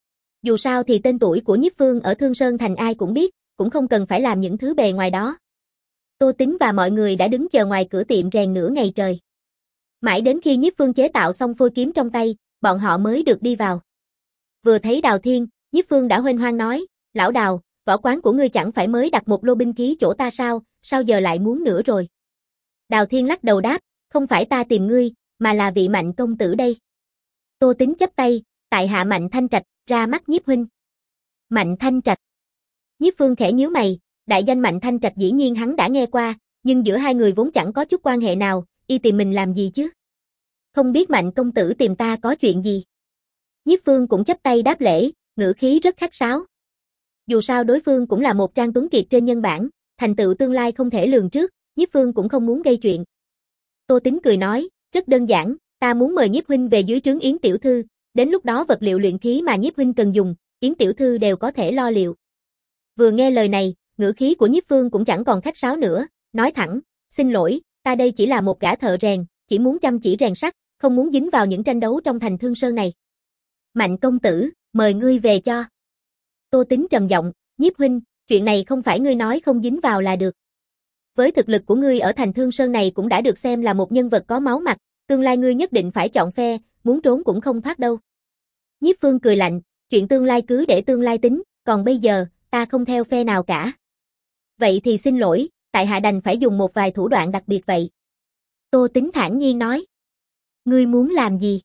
Dù sao thì tên tuổi của Nhiếp Phương ở Thương Sơn Thành ai cũng biết, cũng không cần phải làm những thứ bề ngoài đó. Tô Tính và mọi người đã đứng chờ ngoài cửa tiệm rèn nửa ngày trời. Mãi đến khi Nhiếp Phương chế tạo xong phôi kiếm trong tay, bọn họ mới được đi vào. Vừa thấy Đào Thiên, Nhiếp Phương đã huênh hoang nói, lão Đào, võ quán của ngươi chẳng phải mới đặt một lô binh khí chỗ ta sao, sao giờ lại muốn nữa rồi? Đào Thiên lắc đầu đáp, không phải ta tìm ngươi, mà là vị Mạnh công tử đây. Tô Tính chắp tay, tại hạ Mạnh Thanh Trạch, ra mắt Nhiếp huynh. Mạnh Thanh Trạch. Nhiếp Phương khẽ nhíu mày, đại danh Mạnh Thanh Trạch dĩ nhiên hắn đã nghe qua, nhưng giữa hai người vốn chẳng có chút quan hệ nào, y tìm mình làm gì chứ? Không biết Mạnh công tử tìm ta có chuyện gì? Nhiếp Phương cũng chắp tay đáp lễ, ngữ khí rất khách sáo. Dù sao đối phương cũng là một trang tuấn kiệt trên nhân bản, thành tựu tương lai không thể lường trước, Nhiếp Phương cũng không muốn gây chuyện. Tô Tính cười nói, rất đơn giản, ta muốn mời Nhiếp huynh về dưới trướng Yến tiểu thư, đến lúc đó vật liệu luyện khí mà Nhiếp huynh cần dùng, Yến tiểu thư đều có thể lo liệu. Vừa nghe lời này, ngữ khí của Nhiếp Phương cũng chẳng còn khách sáo nữa, nói thẳng, xin lỗi, ta đây chỉ là một gã thợ rèn, chỉ muốn chăm chỉ rèn sắt, không muốn dính vào những tranh đấu trong thành Thương Sơn này. Mạnh công tử, mời ngươi về cho. Tô Tính trầm giọng, Nhiếp huynh, chuyện này không phải ngươi nói không dính vào là được. Với thực lực của ngươi ở thành Thương Sơn này cũng đã được xem là một nhân vật có máu mặt, tương lai ngươi nhất định phải chọn phe, muốn trốn cũng không thoát đâu. Nhiếp Phương cười lạnh, chuyện tương lai cứ để tương lai tính, còn bây giờ, ta không theo phe nào cả. Vậy thì xin lỗi, tại hạ đành phải dùng một vài thủ đoạn đặc biệt vậy. Tô Tính thản nhiên nói. Ngươi muốn làm gì?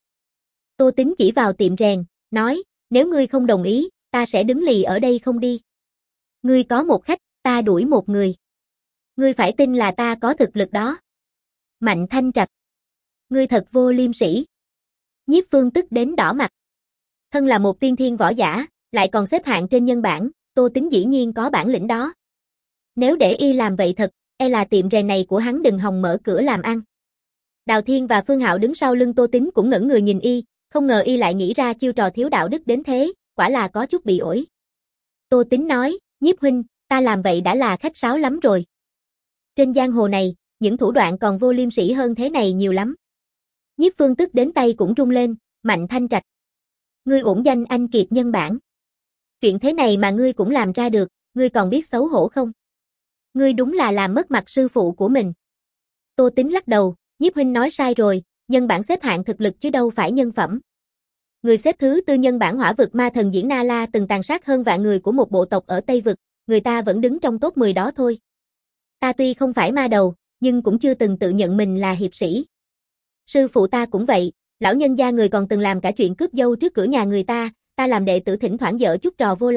Tô Tính chỉ vào tiệm rèn, nói, nếu ngươi không đồng ý, ta sẽ đứng lì ở đây không đi. Ngươi có một khách, ta đuổi một người. Ngươi phải tin là ta có thực lực đó. Mạnh Thanh Trạch. Ngươi thật vô liêm sỉ. Nhiếp Phương tức đến đỏ mặt. Thân là một tiên thiên võ giả, lại còn xếp hạng trên nhân bản, Tô Tính dĩ nhiên có bản lĩnh đó. Nếu để y làm vậy thật, e là tiệm rèn này của hắn đừng hòng mở cửa làm ăn. Đào Thiên và Phương Hạo đứng sau lưng Tô Tính cũng ngẩn người nhìn y, không ngờ y lại nghĩ ra chiêu trò thiếu đạo đức đến thế, quả là có chút bị ổi. Tô Tính nói, Nhiếp huynh, ta làm vậy đã là khách sáo lắm rồi. Trên giang hồ này, những thủ đoạn còn vô liêm sỉ hơn thế này nhiều lắm. Nhiếp Phương tức đến tay cũng rung lên, Mạnh Thanh Trạch. Ngươi uổng danh anh kiệt nhân bản. Chuyện thế này mà ngươi cũng làm ra được, ngươi còn biết xấu hổ không? Ngươi đúng là làm mất mặt sư phụ của mình. Tô Tính lắc đầu, Nhiếp huynh nói sai rồi, nhân bản xếp hạng thực lực chứ đâu phải nhân phẩm. Người xếp thứ tư nhân bản hỏa vực ma thần Diễn Na La từng tàn sát hơn vạn người của một bộ tộc ở Tây Vực, người ta vẫn đứng trong top mười đó thôi. Ta tuy không phải ma đầu, nhưng cũng chưa từng tự nhận mình là hiệp sĩ. Sư phụ ta cũng vậy, lão nhân gia người còn từng làm cả chuyện cướp dâu trước cửa nhà người ta, ta làm đệ tử thỉnh thoảng dở chút trò vô lại,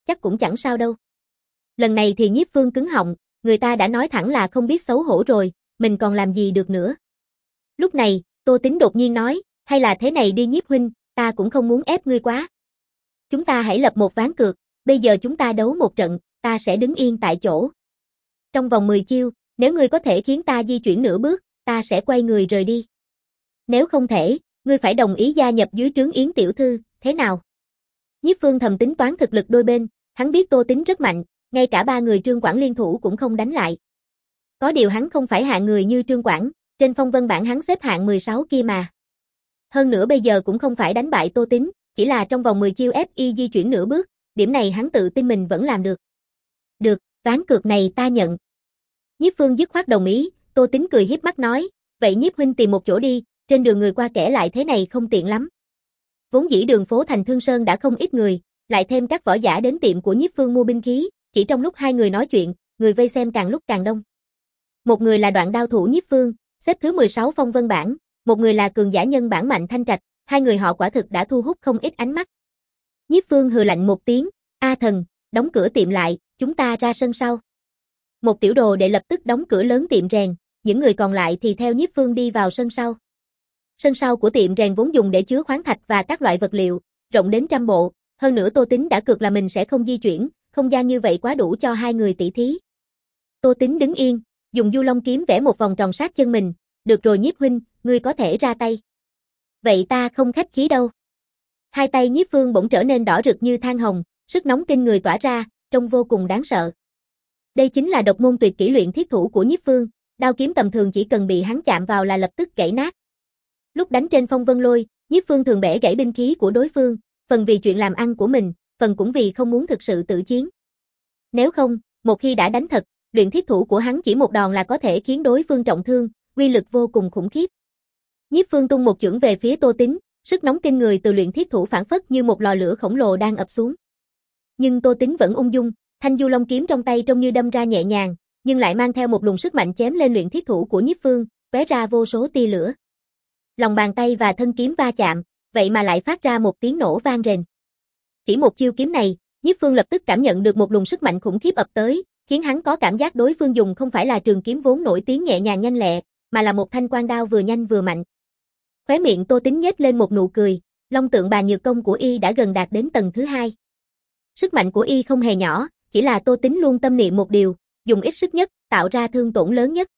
chắc cũng chẳng sao đâu. Lần này thì Nhiếp Phương cứng họng, người ta đã nói thẳng là không biết xấu hổ rồi, mình còn làm gì được nữa. Lúc này, Tô Tính đột nhiên nói, hay là thế này đi Nhiếp huynh, ta cũng không muốn ép ngươi quá. Chúng ta hãy lập một ván cược, bây giờ chúng ta đấu một trận, ta sẽ đứng yên tại chỗ. Trong vòng mười chiêu, nếu ngươi có thể khiến ta di chuyển nửa bước, ta sẽ quay người rời đi. Nếu không thể, ngươi phải đồng ý gia nhập dưới trướng Yến tiểu thư, thế nào? Nhiếp Phương thầm tính toán thực lực đôi bên, hắn biết Tô Tính rất mạnh, ngay cả ba người Trương Quảng liên thủ cũng không đánh lại. Có điều hắn không phải hạng người như Trương Quảng, trên phong vân bảng hắn xếp hạng mười sáu kia mà. Hơn nữa bây giờ cũng không phải đánh bại Tô Tính, chỉ là trong vòng mười chiêu ép y di chuyển nửa bước, điểm này hắn tự tin mình vẫn làm được. Được, ván cược này ta nhận. Nhiếp Phương dứt khoát đồng ý, Tô Tính cười hiếp mắt nói, vậy Nhiếp huynh tìm một chỗ đi, trên đường người qua kẻ lại thế này không tiện lắm. Vốn dĩ đường phố thành Thương Sơn đã không ít người, lại thêm các võ giả đến tiệm của Nhiếp Phương mua binh khí, chỉ trong lúc hai người nói chuyện, người vây xem càng lúc càng đông. Một người là đoạn đao thủ Nhiếp Phương, xếp thứ mười sáu phong vân bảng, một người là cường giả nhân bản Mạnh Thanh Trạch, hai người họ quả thực đã thu hút không ít ánh mắt. Nhiếp Phương hừ lạnh một tiếng, "A thần, đóng cửa tiệm lại, chúng ta ra sân sau." Một tiểu đồ đệ lập tức đóng cửa lớn tiệm rèn, những người còn lại thì theo Nhiếp Phương đi vào sân sau. Sân sau của tiệm rèn vốn dùng để chứa khoáng thạch và các loại vật liệu, rộng đến trăm bộ, hơn nữa Tô Tính đã cược là mình sẽ không di chuyển, không gian như vậy quá đủ cho hai người tỷ thí. Tô Tính đứng yên, dùng Du Long kiếm vẽ một vòng tròn sát chân mình, "Được rồi Nhiếp huynh, ngươi có thể ra tay." "Vậy ta không khách khí đâu." Hai tay Nhiếp Phương bỗng trở nên đỏ rực như than hồng, sức nóng kinh người tỏa ra, trông vô cùng đáng sợ. Đây chính là độc môn tuyệt kỹ luyện thiết thủ của Nhiếp Phương, đao kiếm tầm thường chỉ cần bị hắn chạm vào là lập tức gãy nát. Lúc đánh trên phong vân lôi, Nhiếp Phương thường bẻ gãy binh khí của đối phương, phần vì chuyện làm ăn của mình, phần cũng vì không muốn thực sự tự chiến. Nếu không, một khi đã đánh thật, luyện thiết thủ của hắn chỉ một đòn là có thể khiến đối phương trọng thương, uy lực vô cùng khủng khiếp. Nhiếp Phương tung một chưởng về phía Tô Tính, sức nóng kinh người từ luyện thiết thủ phản phất như một lò lửa khổng lồ đang ập xuống. Nhưng Tô Tính vẫn ung dung, thanh Du Long kiếm trong tay trông như đâm ra nhẹ nhàng, nhưng lại mang theo một luồng sức mạnh chém lên luyện thiết thủ của Nhiếp Phương, tóe ra vô số tia lửa. Lòng bàn tay và thân kiếm va chạm, vậy mà lại phát ra một tiếng nổ vang rền. Chỉ một chiêu kiếm này, Nhiếp Phương lập tức cảm nhận được một luồng sức mạnh khủng khiếp ập tới, khiến hắn có cảm giác đối phương dùng không phải là trường kiếm vốn nổi tiếng nhẹ nhàng nhanh lẹ, mà là một thanh quan đao vừa nhanh vừa mạnh. Khóe miệng Tô Tính nhếch lên một nụ cười, Long Tượng Bàn Nhược Công của y đã gần đạt đến tầng thứ hai. Sức mạnh của y không hề nhỏ, chỉ là Tô Tính luôn tâm niệm một điều, dùng ít sức nhất, tạo ra thương tổn lớn nhất.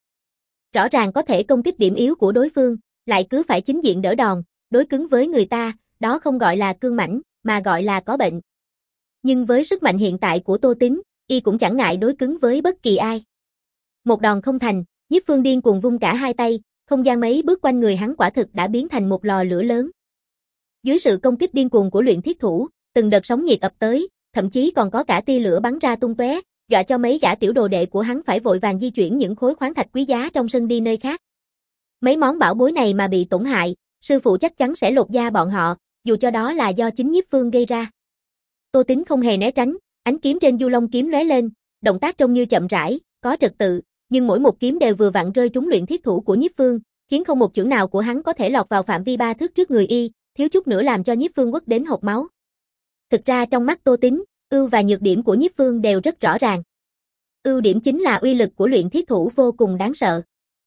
Rõ ràng có thể công kích điểm yếu của đối phương, lại cứ phải chính diện đỡ đòn, đối cứng với người ta, đó không gọi là cương mãnh, mà gọi là có bệnh. Nhưng với sức mạnh hiện tại của Tô Tính, y cũng chẳng ngại đối cứng với bất kỳ ai. Một đòn không thành, Nhiếp Phương điên cuồng vung cả hai tay, không gian mấy bước quanh người hắn quả thực đã biến thành một lò lửa lớn. Dưới sự công kích điên cuồng của luyện thiết thủ, từng đợt sóng nhiệt ập tới, thậm chí còn có cả tia lửa bắn ra tung tóe, dọa cho mấy gã tiểu đồ đệ của hắn phải vội vàng di chuyển những khối khoáng thạch quý giá trong sân đi nơi khác. Mấy món bảo bối này mà bị tổn hại, sư phụ chắc chắn sẽ lột da bọn họ, dù cho đó là do chính Nhiếp Phương gây ra. Tô Tính không hề né tránh, ánh kiếm trên Du Long kiếm lóe lên, động tác trông như chậm rãi, có trật tự, nhưng mỗi một kiếm đều vừa vặn rơi trúng luyện thiết thủ của Nhiếp Phương, khiến không một chưởng nào của hắn có thể lọt vào phạm vi ba thước trước người y, thiếu chút nữa làm cho Nhiếp Phương quất đến hộc máu. Thực ra trong mắt Tô Tính, ưu và nhược điểm của Nhiếp Phương đều rất rõ ràng. Ưu điểm chính là uy lực của luyện thiết thủ vô cùng đáng sợ.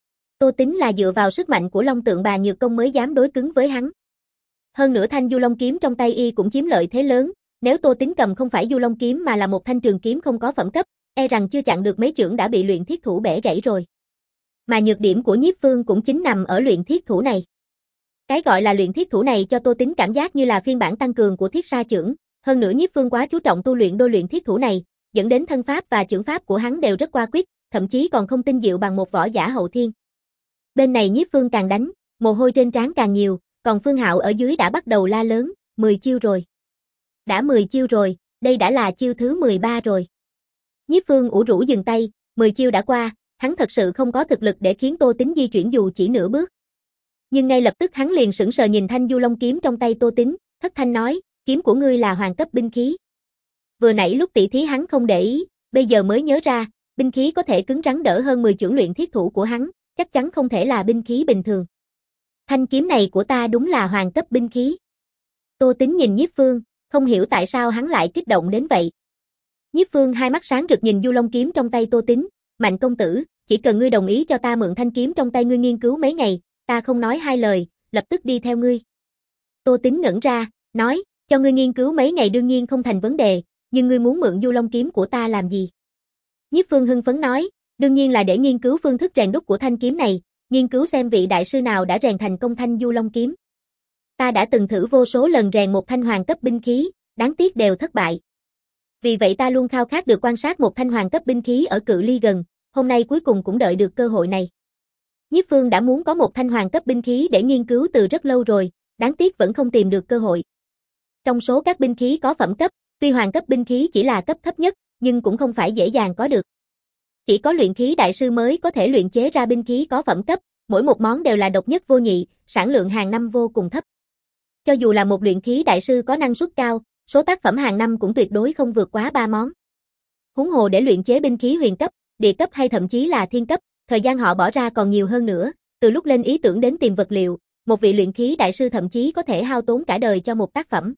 Tô Tính là dựa vào sức mạnh của Long Tượng Bàn Nhược Công mới dám đối cứng với hắn. Hơn nữa thanh Du Long kiếm trong tay y cũng chiếm lợi thế lớn, nếu Tô Tính cầm không phải Du Long kiếm mà là một thanh trường kiếm không có phẩm cấp, e rằng chưa chặn được mấy chưởng đã bị luyện thiết thủ bẻ gãy rồi. Mà nhược điểm của Nhiếp Phương cũng chính nằm ở luyện thiết thủ này. Cái gọi là luyện thiết thủ này cho Tô Tính cảm giác như là phiên bản tăng cường của thiết sa chưởng, hơn nữa Nhiếp Phương quá chú trọng tu luyện đôi luyện thiết thủ này, dẫn đến thân pháp và chưởng pháp của hắn đều rất qua quyết, thậm chí còn không tinh diệu bằng một võ giả hậu thiên. Bên này Nhiếp Phương càng đánh, mồ hôi trên trán càng nhiều, còn Phương Hạo ở dưới đã bắt đầu la lớn, mười chiêu rồi. Đã mười chiêu rồi, đây đã là chiêu thứ mười ba rồi. Nhiếp Phương ủ rũ dừng tay, mười chiêu đã qua, hắn thật sự không có thực lực để khiến Tô Tính di chuyển dù chỉ nửa bước. Nhưng ngay lập tức hắn liền sững sờ nhìn thanh Du Long kiếm trong tay Tô Tính, thất thanh nói, kiếm của ngươi là hoàng cấp binh khí. Vừa nãy lúc tỷ thí hắn không để ý, bây giờ mới nhớ ra, binh khí có thể cứng rắn đỡ hơn mười chưởng luyện thiết thủ của hắn, chắc chắn không thể là binh khí bình thường. Thanh kiếm này của ta đúng là hoàng cấp binh khí. Tô Tính nhìn Nhiếp Phương, không hiểu tại sao hắn lại kích động đến vậy. Nhiếp Phương hai mắt sáng rực nhìn Du Long kiếm trong tay Tô Tín, Mạnh công tử, chỉ cần ngươi đồng ý cho ta mượn thanh kiếm trong tay ngươi nghiên cứu mấy ngày, ta không nói hai lời, lập tức đi theo ngươi. Tô Tín ngẩn ra, nói, cho ngươi nghiên cứu mấy ngày đương nhiên không thành vấn đề, nhưng ngươi muốn mượn Du Long kiếm của ta làm gì? Nhiếp Phương hưng phấn nói, đương nhiên là để nghiên cứu phương thức rèn đúc của thanh kiếm này, nghiên cứu xem vị đại sư nào đã rèn thành công thanh Du Long kiếm. Ta đã từng thử vô số lần rèn một thanh hoàng cấp binh khí, đáng tiếc đều thất bại. Vì vậy ta luôn khao khát được quan sát một thanh hoàng cấp binh khí ở cự ly gần, hôm nay cuối cùng cũng đợi được cơ hội này. Nhiếp Phương đã muốn có một thanh hoàng cấp binh khí để nghiên cứu từ rất lâu rồi, đáng tiếc vẫn không tìm được cơ hội. Trong số các binh khí có phẩm cấp, tuy hoàng cấp binh khí chỉ là cấp thấp nhất, nhưng cũng không phải dễ dàng có được. Chỉ có luyện khí đại sư mới có thể luyện chế ra binh khí có phẩm cấp, mỗi một món đều là độc nhất vô nhị, sản lượng hàng năm vô cùng thấp. Cho dù là một luyện khí đại sư có năng suất cao, số tác phẩm hàng năm cũng tuyệt đối không vượt quá ba món. Huống hồ để luyện chế binh khí huyền cấp, địa cấp hay thậm chí là thiên cấp, thời gian họ bỏ ra còn nhiều hơn nữa, từ lúc lên ý tưởng đến tìm vật liệu, một vị luyện khí đại sư thậm chí có thể hao tốn cả đời cho một tác phẩm.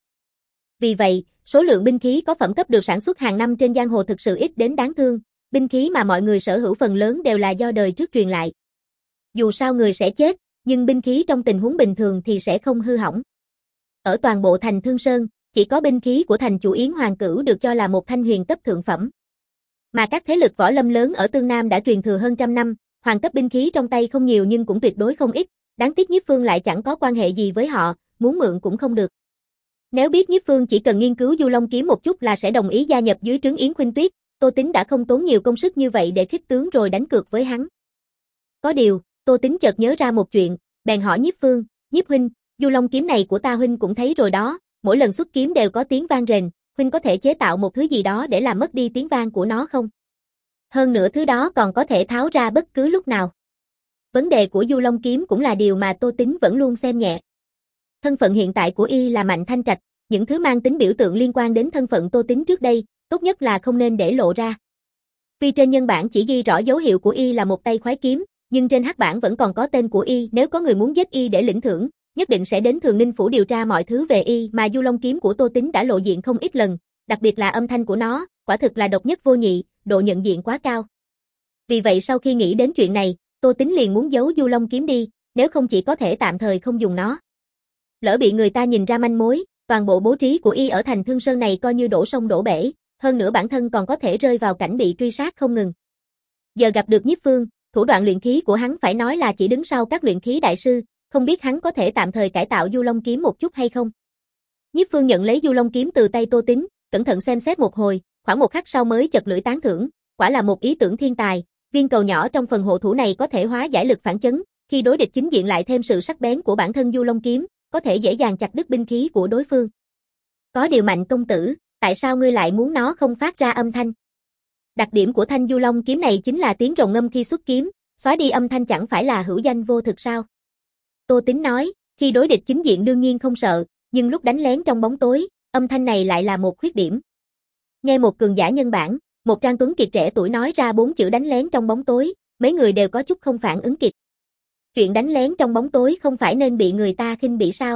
Vì vậy, số lượng binh khí có phẩm cấp được sản xuất hàng năm trên giang hồ thực sự ít đến đáng thương, binh khí mà mọi người sở hữu phần lớn đều là do đời trước truyền lại. Dù sao người sẽ chết, nhưng binh khí trong tình huống bình thường thì sẽ không hư hỏng. Ở toàn bộ thành Thương Sơn, chỉ có binh khí của thành chủ Yến Hoàng Cửu được cho là một thanh huyền cấp thượng phẩm. Mà các thế lực võ lâm lớn ở Tương Nam đã truyền thừa hơn trăm năm, hoàng cấp binh khí trong tay không nhiều nhưng cũng tuyệt đối không ít, đáng tiếc Nhiếp Phương lại chẳng có quan hệ gì với họ, muốn mượn cũng không được. Nếu biết Nhiếp Phương chỉ cần nghiên cứu Du Long kiếm một chút là sẽ đồng ý gia nhập dưới trướng Yến Khuynh Tuyết, Tô Tín đã không tốn nhiều công sức như vậy để khích tướng rồi đánh cược với hắn. Có điều, Tô Tín chợt nhớ ra một chuyện, bèn hỏi Nhiếp Phương, Nhiếp huynh, Du Long kiếm này của ta huynh cũng thấy rồi đó, mỗi lần xuất kiếm đều có tiếng vang rền, huynh có thể chế tạo một thứ gì đó để làm mất đi tiếng vang của nó không? Hơn nữa thứ đó còn có thể tháo ra bất cứ lúc nào. Vấn đề của Du Long kiếm cũng là điều mà Tô Tín vẫn luôn xem nhẹ. Thân phận hiện tại của y là Mạnh Thanh Trạch, những thứ mang tính biểu tượng liên quan đến thân phận Tô Tín trước đây, tốt nhất là không nên để lộ ra. Tuy trên nhân bản chỉ ghi rõ dấu hiệu của y là một tay khoái kiếm, nhưng trên hắc bản vẫn còn có tên của y, nếu có người muốn giết y để lĩnh thưởng, nhất định sẽ đến Thường Ninh phủ điều tra mọi thứ về y, mà Du Long kiếm của Tô Tín đã lộ diện không ít lần, đặc biệt là âm thanh của nó, quả thực là độc nhất vô nhị, độ nhận diện quá cao. Vì vậy sau khi nghĩ đến chuyện này, Tô Tín liền muốn giấu Du Long kiếm đi, nếu không chỉ có thể tạm thời không dùng nó. Lỡ bị người ta nhìn ra manh mối, toàn bộ bố trí của y ở thành Thương Sơn này coi như đổ sông đổ bể, hơn nữa bản thân còn có thể rơi vào cảnh bị truy sát không ngừng. Giờ gặp được Nhiếp Phương, thủ đoạn luyện khí của hắn phải nói là chỉ đứng sau các luyện khí đại sư, không biết hắn có thể tạm thời cải tạo Du Long kiếm một chút hay không. Nhiếp Phương nhận lấy Du Long kiếm từ tay Tô Tín, cẩn thận xem xét một hồi, khoảng một khắc sau mới chật lưỡi tán thưởng, quả là một ý tưởng thiên tài, viên cầu nhỏ trong phần hộ thủ này có thể hóa giải lực phản chấn, khi đối địch chính diện lại thêm sự sắc bén của bản thân Du Long kiếm, có thể dễ dàng chặt đứt binh khí của đối phương. Có điều Mạnh công tử, tại sao ngươi lại muốn nó không phát ra âm thanh? Đặc điểm của thanh Du Long kiếm này chính là tiếng rồng ngâm khi xuất kiếm, xóa đi âm thanh chẳng phải là hữu danh vô thực sao? Tô Tín nói, khi đối địch chính diện đương nhiên không sợ, nhưng lúc đánh lén trong bóng tối, âm thanh này lại là một khuyết điểm. Nghe một cường giả nhân bản, một trang tuấn kiệt trẻ tuổi nói ra bốn chữ đánh lén trong bóng tối, mấy người đều có chút không phản ứng kịp. Chuyện đánh lén trong bóng tối không phải nên bị người ta khinh bỉ sao?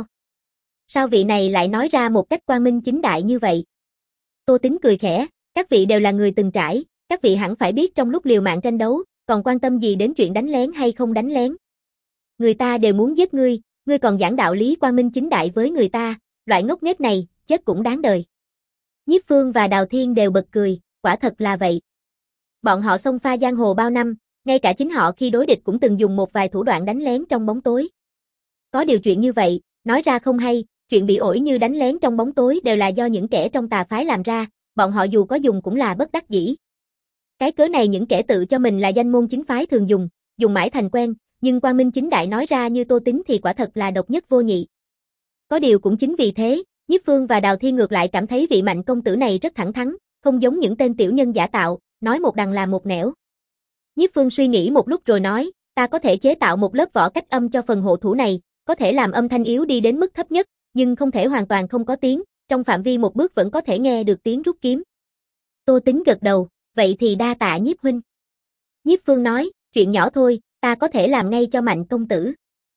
Sao vị này lại nói ra một cách quang minh chính đại như vậy? Tô Tín cười khẽ, các vị đều là người từng trải, các vị hẳn phải biết trong lúc liều mạng tranh đấu, còn quan tâm gì đến chuyện đánh lén hay không đánh lén. Người ta đều muốn giết ngươi, ngươi còn giảng đạo lý quang minh chính đại với người ta, loại ngốc nghếch này, chết cũng đáng đời. Nhiếp Phương và Đào Thiên đều bật cười, quả thật là vậy. Bọn họ xông pha giang hồ bao năm, ngay cả chính họ khi đối địch cũng từng dùng một vài thủ đoạn đánh lén trong bóng tối. Có điều chuyện như vậy, nói ra không hay, chuyện bị ổi như đánh lén trong bóng tối đều là do những kẻ trong tà phái làm ra, bọn họ dù có dùng cũng là bất đắc dĩ. Cái cớ này những kẻ tự cho mình là danh môn chính phái thường dùng, dùng mãi thành quen, nhưng quang minh chính đại nói ra như Tô Tín thì quả thật là độc nhất vô nhị. Có điều cũng chính vì thế, Nhiếp Phương và Đào Thiên ngược lại cảm thấy vị Mạnh công tử này rất thẳng thắn, không giống những tên tiểu nhân giả tạo, nói một đằng làm một nẻo. Nhiếp Phương suy nghĩ một lúc rồi nói, ta có thể chế tạo một lớp vỏ cách âm cho phần hộ thủ này, có thể làm âm thanh yếu đi đến mức thấp nhất, nhưng không thể hoàn toàn không có tiếng, trong phạm vi một bước vẫn có thể nghe được tiếng rút kiếm. Tô Tín gật đầu, vậy thì đa tạ Nhiếp huynh. Nhiếp Phương nói, chuyện nhỏ thôi, ta có thể làm ngay cho Mạnh công tử.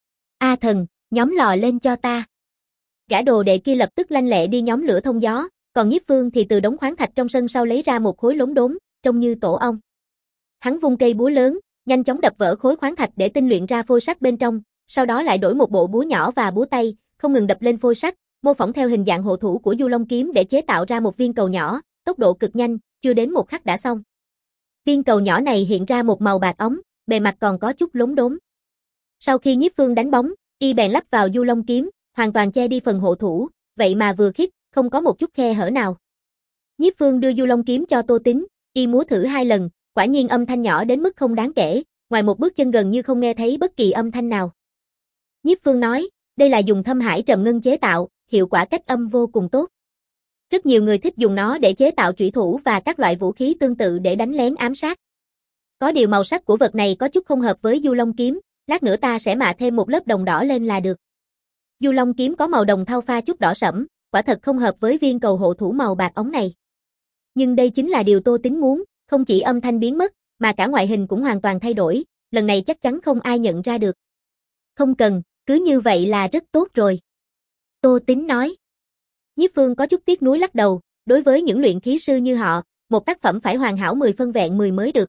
A Thần, nhóm lò lên cho ta. Gã đồ đệ kia lập tức lanh lẹ đi nhóm lửa thông gió, còn còn Nhiếp Phương thì từ đống khoáng thạch trong sân sau lấy ra một khối lốm đốm, trông như tổ ong. Hắn vung cây búa lớn, nhanh chóng đập vỡ khối khoáng thạch để tinh luyện ra phôi sắt bên trong, sau đó lại đổi một bộ búa nhỏ và búa tay, không ngừng đập lên phôi sắt, mô phỏng theo hình dạng hộ thủ của Du Long kiếm để chế tạo ra một viên cầu nhỏ, tốc độ cực nhanh, chưa đến một khắc đã xong. Viên cầu nhỏ này hiện ra một màu bạc óng, bề mặt còn có chút lốm đốm. Sau khi Nhiếp Phương đánh bóng, y bèn lắp vào Du Long kiếm, hoàn toàn che đi phần hộ thủ, vậy mà vừa khít, không có một chút khe hở nào. Nhiếp Phương đưa Du Long kiếm cho Tô Tín, y múa thử hai lần, quả nhiên âm thanh nhỏ đến mức không đáng kể, ngoài một bước chân gần như không nghe thấy bất kỳ âm thanh nào. Nhiếp Phương nói, đây là dùng thâm hải trầm ngân chế tạo, hiệu quả cách âm vô cùng tốt. Rất nhiều người thích dùng nó để chế tạo trụy thủ và các loại vũ khí tương tự để đánh lén ám sát. Có điều màu sắc của vật này có chút không hợp với Du Long kiếm, lát nữa ta sẽ mạ thêm một lớp đồng đỏ lên là được. Du Long kiếm có màu đồng thau pha chút đỏ sẫm, quả thật không hợp với viên cầu hộ thủ màu bạc óng này. Nhưng đây chính là điều Tô Tín muốn, không chỉ âm thanh biến mất, mà cả ngoại hình cũng hoàn toàn thay đổi, lần này chắc chắn không ai nhận ra được. Không cần, cứ như vậy là rất tốt rồi. Tô Tín nói. Nhiếp Phương có chút tiếc nuối lắc đầu, đối với những luyện khí sư như họ, một tác phẩm phải hoàn hảo mười phân vẹn mười mới được.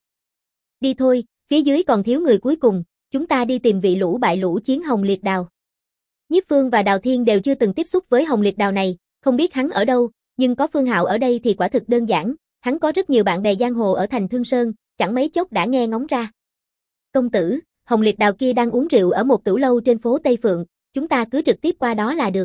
Đi thôi, phía dưới còn thiếu người cuối cùng, chúng ta đi tìm vị lũ bại lũ chiến Hồng Liệt Đào. Nhiếp Phương và Đào Thiên đều chưa từng tiếp xúc với Hồng Liệt Đào này, không biết hắn ở đâu, nhưng có Phương Hạo ở đây thì quả thực đơn giản, hắn có rất nhiều bạn bè giang hồ ở thành Thương Sơn, chẳng mấy chốc đã nghe ngóng ra. Công tử, Hồng Liệt Đào kia đang uống rượu ở một tửu lâu trên phố Tây Phượng, chúng ta cứ trực tiếp qua đó là được.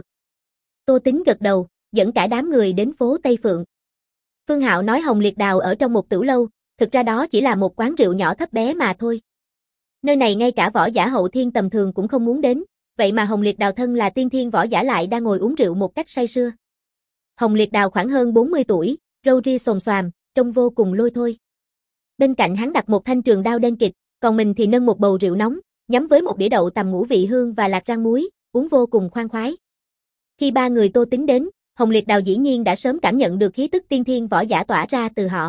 Tô Tín gật đầu, dẫn cả đám người đến phố Tây Phượng. Phương Hạo nói Hồng Liệt Đào ở trong một tửu lâu, thực ra đó chỉ là một quán rượu nhỏ thấp bé mà thôi. Nơi này ngay cả võ giả hậu thiên tầm thường cũng không muốn đến, vậy mà Hồng Liệt Đào thân là tiên thiên võ giả lại đang ngồi uống rượu một cách say sưa. Hồng Liệt Đào khoảng hơn bốn mươi tuổi, râu ria xồm xoàm, trông vô cùng lôi thôi. Bên cạnh hắn đặt một thanh trường đao đen kịt, còn mình thì nâng một bầu rượu nóng, nhắm với một đĩa đậu tằm ngũ vị hương và lạc rang muối, uống vô cùng khoan khoái. Khi ba người Tô Tín đến, Hồng Liệt Đào dĩ nhiên đã sớm cảm nhận được khí tức tiên thiên võ giả tỏa ra từ họ.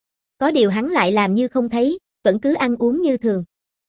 Có điều hắn lại làm như không thấy, vẫn cứ ăn uống như thường.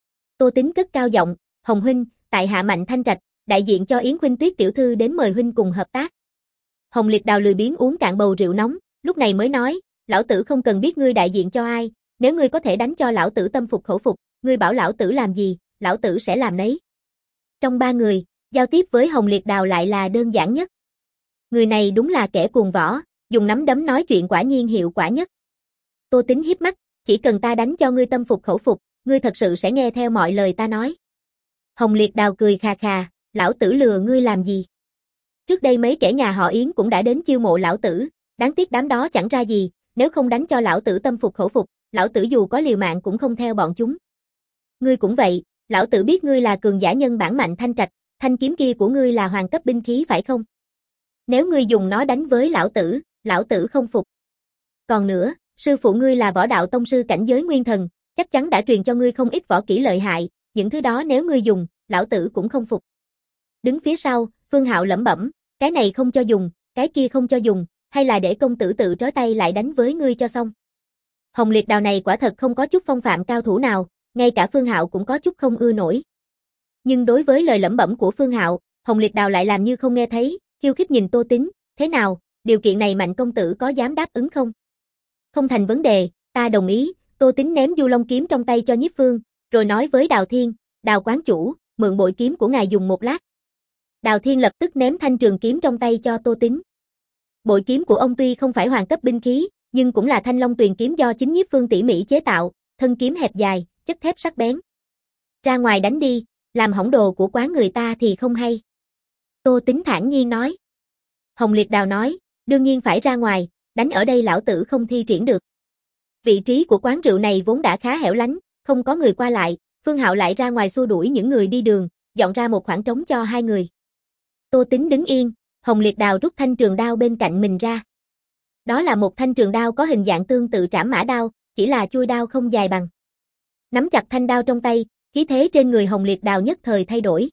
Tô Tín cất cao giọng, Hồng huynh, tại hạ Mạnh Thanh Trạch, đại diện cho Yến Khuynh Tuyết tiểu thư đến mời huynh cùng hợp tác. Hồng Liệt Đào lười biếng uống cạn bầu rượu nóng, lúc này mới nói, lão tử không cần biết ngươi đại diện cho ai, nếu ngươi có thể đánh cho lão tử tâm phục khẩu phục, ngươi bảo lão tử làm gì, lão tử sẽ làm nấy. Trong ba người, giao tiếp với Hồng Liệt Đào lại là đơn giản nhất. Người này đúng là kẻ cuồng võ, dùng nắm đấm nói chuyện quả nhiên hiệu quả nhất. Tô Tín hiếp mắt, chỉ cần ta đánh cho ngươi tâm phục khẩu phục, ngươi thật sự sẽ nghe theo mọi lời ta nói. Hồng Liệt Đào cười khà khà, lão tử lừa ngươi làm gì? Trước đây mấy kẻ nhà họ Yến cũng đã đến chiêu mộ lão tử, đáng tiếc đám đó chẳng ra gì, nếu không đánh cho lão tử tâm phục khẩu phục, lão tử dù có liều mạng cũng không theo bọn chúng. Ngươi cũng vậy, lão tử biết ngươi là cường giả nhân bản Mạnh Thanh Trạch, thanh kiếm kia của ngươi là hoàng cấp binh khí phải không? Nếu ngươi dùng nó đánh với lão tử, lão tử không phục. Còn nữa, sư phụ ngươi là võ đạo tông sư cảnh giới nguyên thần, chắc chắn đã truyền cho ngươi không ít võ kỹ lợi hại, những thứ đó nếu ngươi dùng, lão tử cũng không phục. Đứng phía sau, Phương Hạo lẩm bẩm, cái này không cho dùng, cái kia không cho dùng, hay là để công tử tự trói tay lại đánh với ngươi cho xong. Hồng Liệt Đào này quả thật không có chút phong phạm cao thủ nào, ngay cả Phương Hạo cũng có chút không ưa nổi. Nhưng đối với lời lẩm bẩm của Phương Hạo, Hồng Liệt Đào lại làm như không nghe thấy, khiêu khích nhìn Tô Tín, thế nào, điều kiện này Mạnh công tử có dám đáp ứng không? Không thành vấn đề, ta đồng ý. Tô Tín ném Du Long kiếm trong tay cho Nhiếp Phương, rồi nói với Đào Thiên, Đào quán chủ, mượn bội kiếm của ngài dùng một lát. Đào Thiên lập tức ném thanh trường kiếm trong tay cho Tô Tín. Bội kiếm của ông tuy không phải hoàng cấp binh khí, nhưng cũng là thanh long tuyền kiếm do chính Nhiếp Phương tỉ mỉ chế tạo, thân kiếm hẹp dài, chất thép sắc bén. Ra ngoài đánh đi, làm hỏng đồ của quán người ta thì không hay. Tô Tín thản nhiên nói. Hồng Liệt Đào nói, đương nhiên phải ra ngoài, đánh ở đây lão tử không thi triển được. Vị trí của quán rượu này vốn đã khá hẻo lánh, không có người qua lại, Phương Hạo lại ra ngoài xua đuổi những người đi đường, dọn ra một khoảng trống cho hai người. Tô Tín đứng yên, Hồng Liệt Đào rút thanh trường đao bên cạnh mình ra. Đó là một thanh trường đao có hình dạng tương tự trảm mã đao, chỉ là chuôi đao không dài bằng. Nắm chặt thanh đao trong tay, khí thế trên người Hồng Liệt Đào nhất thời thay đổi.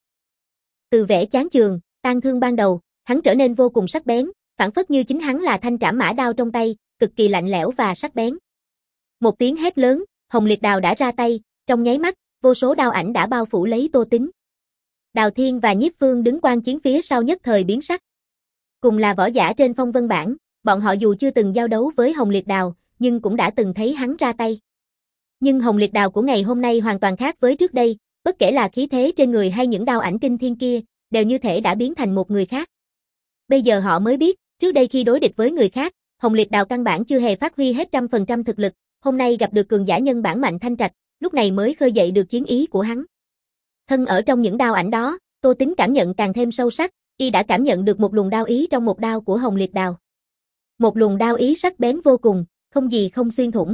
Từ vẻ chán chường, tan thương ban đầu, hắn trở nên vô cùng sắc bén, phảng phất như chính hắn là thanh trảm mã đao trong tay, cực kỳ lạnh lẽo và sắc bén. Một tiếng hét lớn, Hồng Liệt Đào đã ra tay, trong nháy mắt, vô số đao ảnh đã bao phủ lấy Tô Tín. Đào Thiên và Nhiếp Phương đứng quan chiến phía sau nhất thời biến sắc. Cùng là võ giả trên phong vân bảng, bọn họ dù chưa từng giao đấu với Hồng Liệt Đào, nhưng cũng đã từng thấy hắn ra tay. Nhưng Hồng Liệt Đào của ngày hôm nay hoàn toàn khác với trước đây, bất kể là khí thế trên người hay những đao ảnh kinh thiên kia, đều như thể đã biến thành một người khác. Bây giờ họ mới biết, trước đây khi đối địch với người khác, Hồng Liệt Đào căn bản chưa hề phát huy hết trăm phần trăm thực lực, hôm nay gặp được cường giả nhân bản Mạnh Thanh Trạch, lúc này mới khơi dậy được chiến ý của hắn. Thân ở trong những đao ảnh đó, Tô Tính cảm nhận càng thêm sâu sắc, y đã cảm nhận được một luồng đao ý trong một đao của Hồng Liệt Đào. Một luồng đao ý sắc bén vô cùng, không gì không xuyên thủng.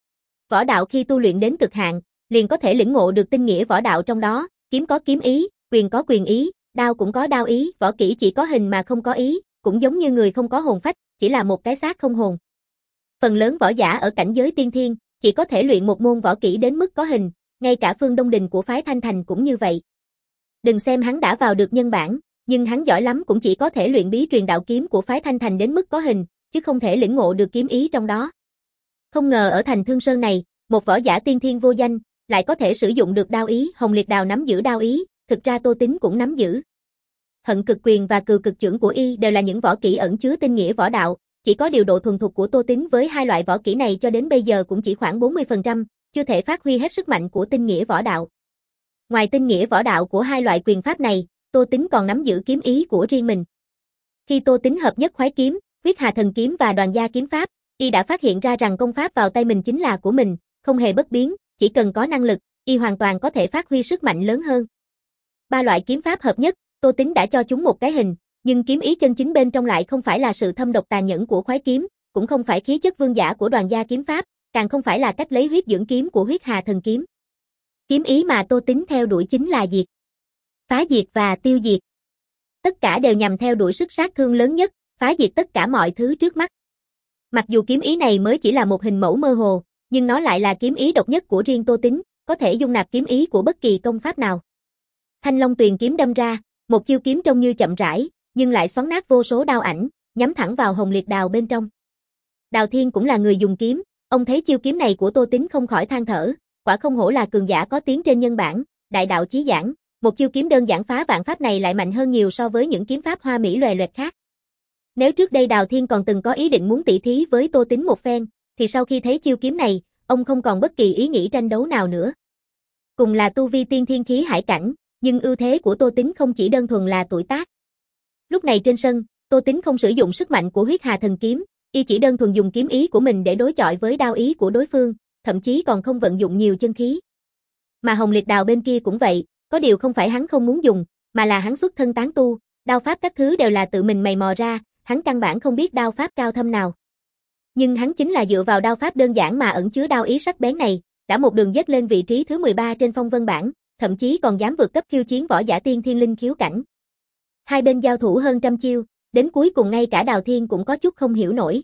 Võ đạo khi tu luyện đến cực hạn, liền có thể lĩnh ngộ được tinh nghĩa võ đạo trong đó, kiếm có kiếm ý, quyền có quyền ý, đao cũng có đao ý, võ kỹ chỉ có hình mà không có ý, cũng giống như người không có hồn phách, chỉ là một cái xác không hồn. Phần lớn võ giả ở cảnh giới tiên thiên, chỉ có thể luyện một môn võ kỹ đến mức có hình, ngay cả Phương Đông Đình của phái Thanh Thành cũng như vậy. Đừng xem hắn đã vào được nhân bản, nhưng hắn giỏi lắm cũng chỉ có thể luyện bí truyền đạo kiếm của phái Thanh Thành đến mức có hình, chứ không thể lĩnh ngộ được kiếm ý trong đó. Không ngờ ở thành Thương Sơn này, một võ giả tiên thiên vô danh, lại có thể sử dụng được đao ý. Hồng Liệt Đào nắm giữ đao ý, thực ra Tô Tính cũng nắm giữ. Hận cực quyền và cừu cực chưởng của y đều là những võ kỹ ẩn chứa tinh nghĩa võ đạo, chỉ có điều độ thuần thục của Tô Tính với hai loại võ kỹ này cho đến bây giờ cũng chỉ khoảng bốn mươi phần trăm, chưa thể phát huy hết sức mạnh của tinh nghĩa võ đạo. Ngoài tinh nghĩa võ đạo của hai loại quyền pháp này, Tô Tính còn nắm giữ kiếm ý của riêng mình. Khi Tô Tính hợp nhất khoái kiếm, huyết hà thần kiếm và đoàn gia kiếm pháp, y đã phát hiện ra rằng công pháp vào tay mình chính là của mình, không hề bất biến, chỉ cần có năng lực, y hoàn toàn có thể phát huy sức mạnh lớn hơn. Ba loại kiếm pháp hợp nhất, Tô Tính đã cho chúng một cái hình, nhưng kiếm ý chân chính bên trong lại không phải là sự thâm độc tàn nhẫn của khoái kiếm, cũng không phải khí chất vương giả của đoàn gia kiếm pháp, càng không phải là cách lấy huyết dưỡng kiếm của huyết hà thần kiếm. Kiếm ý mà Tô Tính theo đuổi chính là diệt, phá diệt và tiêu diệt. Tất cả đều nhằm theo đuổi sức sát thương lớn nhất, phá diệt tất cả mọi thứ trước mắt. Mặc dù kiếm ý này mới chỉ là một hình mẫu mơ hồ, nhưng nó lại là kiếm ý độc nhất của riêng Tô Tính, có thể dung nạp kiếm ý của bất kỳ công pháp nào. Thanh Long Tuyền kiếm đâm ra, một chiêu kiếm trông như chậm rãi, nhưng lại xoắn nát vô số đao ảnh, nhắm thẳng vào Hồng Liệt Đào bên trong. Đào Thiên cũng là người dùng kiếm, ông thấy chiêu kiếm này của Tô Tính không khỏi than thở, quả không hổ là cường giả có tiếng trên nhân bản, đại đạo chí giảng, một chiêu kiếm đơn giản phá vạn pháp này lại mạnh hơn nhiều so với những kiếm pháp hoa mỹ loè loẹt khác. Nếu trước đây Đào Thiên còn từng có ý định muốn tỉ thí với Tô Tính một phen, thì sau khi thấy chiêu kiếm này, ông không còn bất kỳ ý nghĩ tranh đấu nào nữa. Cùng là tu vi tiên thiên khí hải cảnh, nhưng ưu thế của Tô Tính không chỉ đơn thuần là tuổi tác. Lúc này trên sân, Tô Tính không sử dụng sức mạnh của huyết hà thần kiếm, y chỉ đơn thuần dùng kiếm ý của mình để đối chọi với đao ý của đối phương, thậm chí còn không vận dụng nhiều chân khí. Mà Hồng Liệt Đào bên kia cũng vậy, có điều không phải hắn không muốn dùng, mà là hắn xuất thân tán tu, đao pháp các thứ đều là tự mình mày mò ra, hắn căn bản không biết đao pháp cao thâm nào. Nhưng hắn chính là dựa vào đao pháp đơn giản mà ẩn chứa đao ý sắc bén này, đã một đường dết lên vị trí thứ mười ba trên phong vân bảng, thậm chí còn dám vượt cấp khiêu chiến võ giả tiên thiên linh khiếu cảnh. Hai bên giao thủ hơn trăm chiêu, đến cuối cùng ngay cả Đào Thiên cũng có chút không hiểu nổi.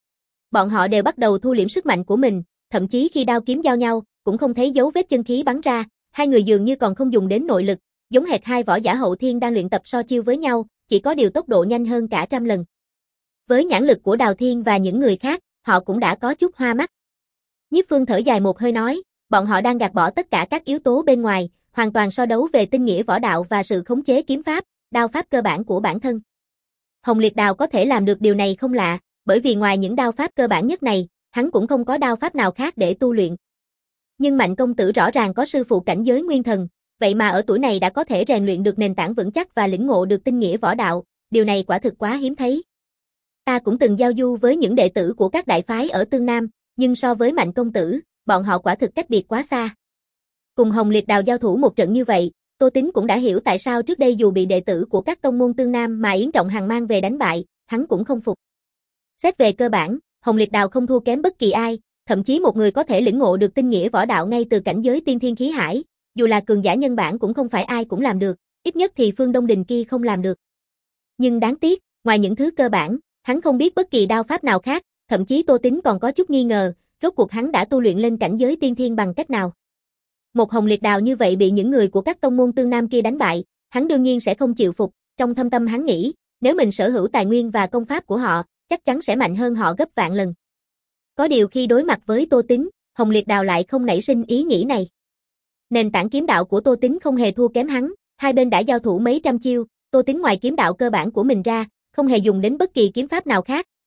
Bọn họ đều bắt đầu thu liễm sức mạnh của mình, thậm chí khi đao kiếm giao nhau, cũng không thấy dấu vết chân khí bắn ra, hai người dường như còn không dùng đến nội lực, giống hệt hai võ giả hậu thiên đang luyện tập so chiêu với nhau, chỉ có điều tốc độ nhanh hơn cả trăm lần. Với nhãn lực của Đào Thiên và những người khác, họ cũng đã có chút hoa mắt. Nhiếp Phương thở dài một hơi nói, bọn họ đang gạt bỏ tất cả các yếu tố bên ngoài, hoàn toàn so đấu về tinh nghĩa võ đạo và sự khống chế kiếm pháp, đao pháp cơ bản của bản thân. Hồng Liệt Đào có thể làm được điều này không lạ, bởi vì ngoài những đao pháp cơ bản nhất này, hắn cũng không có đao pháp nào khác để tu luyện. Nhưng Mạnh công tử rõ ràng có sư phụ cảnh giới nguyên thần, vậy mà ở tuổi này đã có thể rèn luyện được nền tảng vững chắc và lĩnh ngộ được tinh nghĩa võ đạo, điều này quả thực quá hiếm thấy. Ta cũng từng giao du với những đệ tử của các đại phái ở Tương Nam, nhưng so với Mạnh công tử, bọn họ quả thực cách biệt quá xa. Cùng Hồng Liệt Đào giao thủ một trận như vậy, Tô Tính cũng đã hiểu tại sao trước đây dù bị đệ tử của các tông môn Tương Nam mà Yến Trọng Hằng mang về đánh bại, hắn cũng không phục. Xét về cơ bản, Hồng Liệt Đào không thua kém bất kỳ ai, thậm chí một người có thể lĩnh ngộ được tinh nghĩa võ đạo ngay từ cảnh giới tiên thiên khí hải, dù là cường giả nhân bản cũng không phải ai cũng làm được, ít nhất thì Phương Đông Đình kia không làm được. Nhưng đáng tiếc, ngoài những thứ cơ bản, hắn không biết bất kỳ đao pháp nào khác, thậm chí Tô Tính còn có chút nghi ngờ, rốt cuộc hắn đã tu luyện lên cảnh giới tiên thiên bằng cách nào. Một Hồng Liệt Đào như vậy bị những người của các tông môn Tương Nam kia đánh bại, hắn đương nhiên sẽ không chịu phục, trong thâm tâm hắn nghĩ, nếu mình sở hữu tài nguyên và công pháp của họ, chắc chắn sẽ mạnh hơn họ gấp vạn lần. Có điều khi đối mặt với Tô Tính, Hồng Liệt Đào lại không nảy sinh ý nghĩ này. Nền tảng kiếm đạo của Tô Tính không hề thua kém hắn, hai bên đã giao thủ mấy trăm chiêu, Tô Tính ngoài kiếm đạo cơ bản của mình ra, không hề dùng đến bất kỳ kiếm pháp nào khác,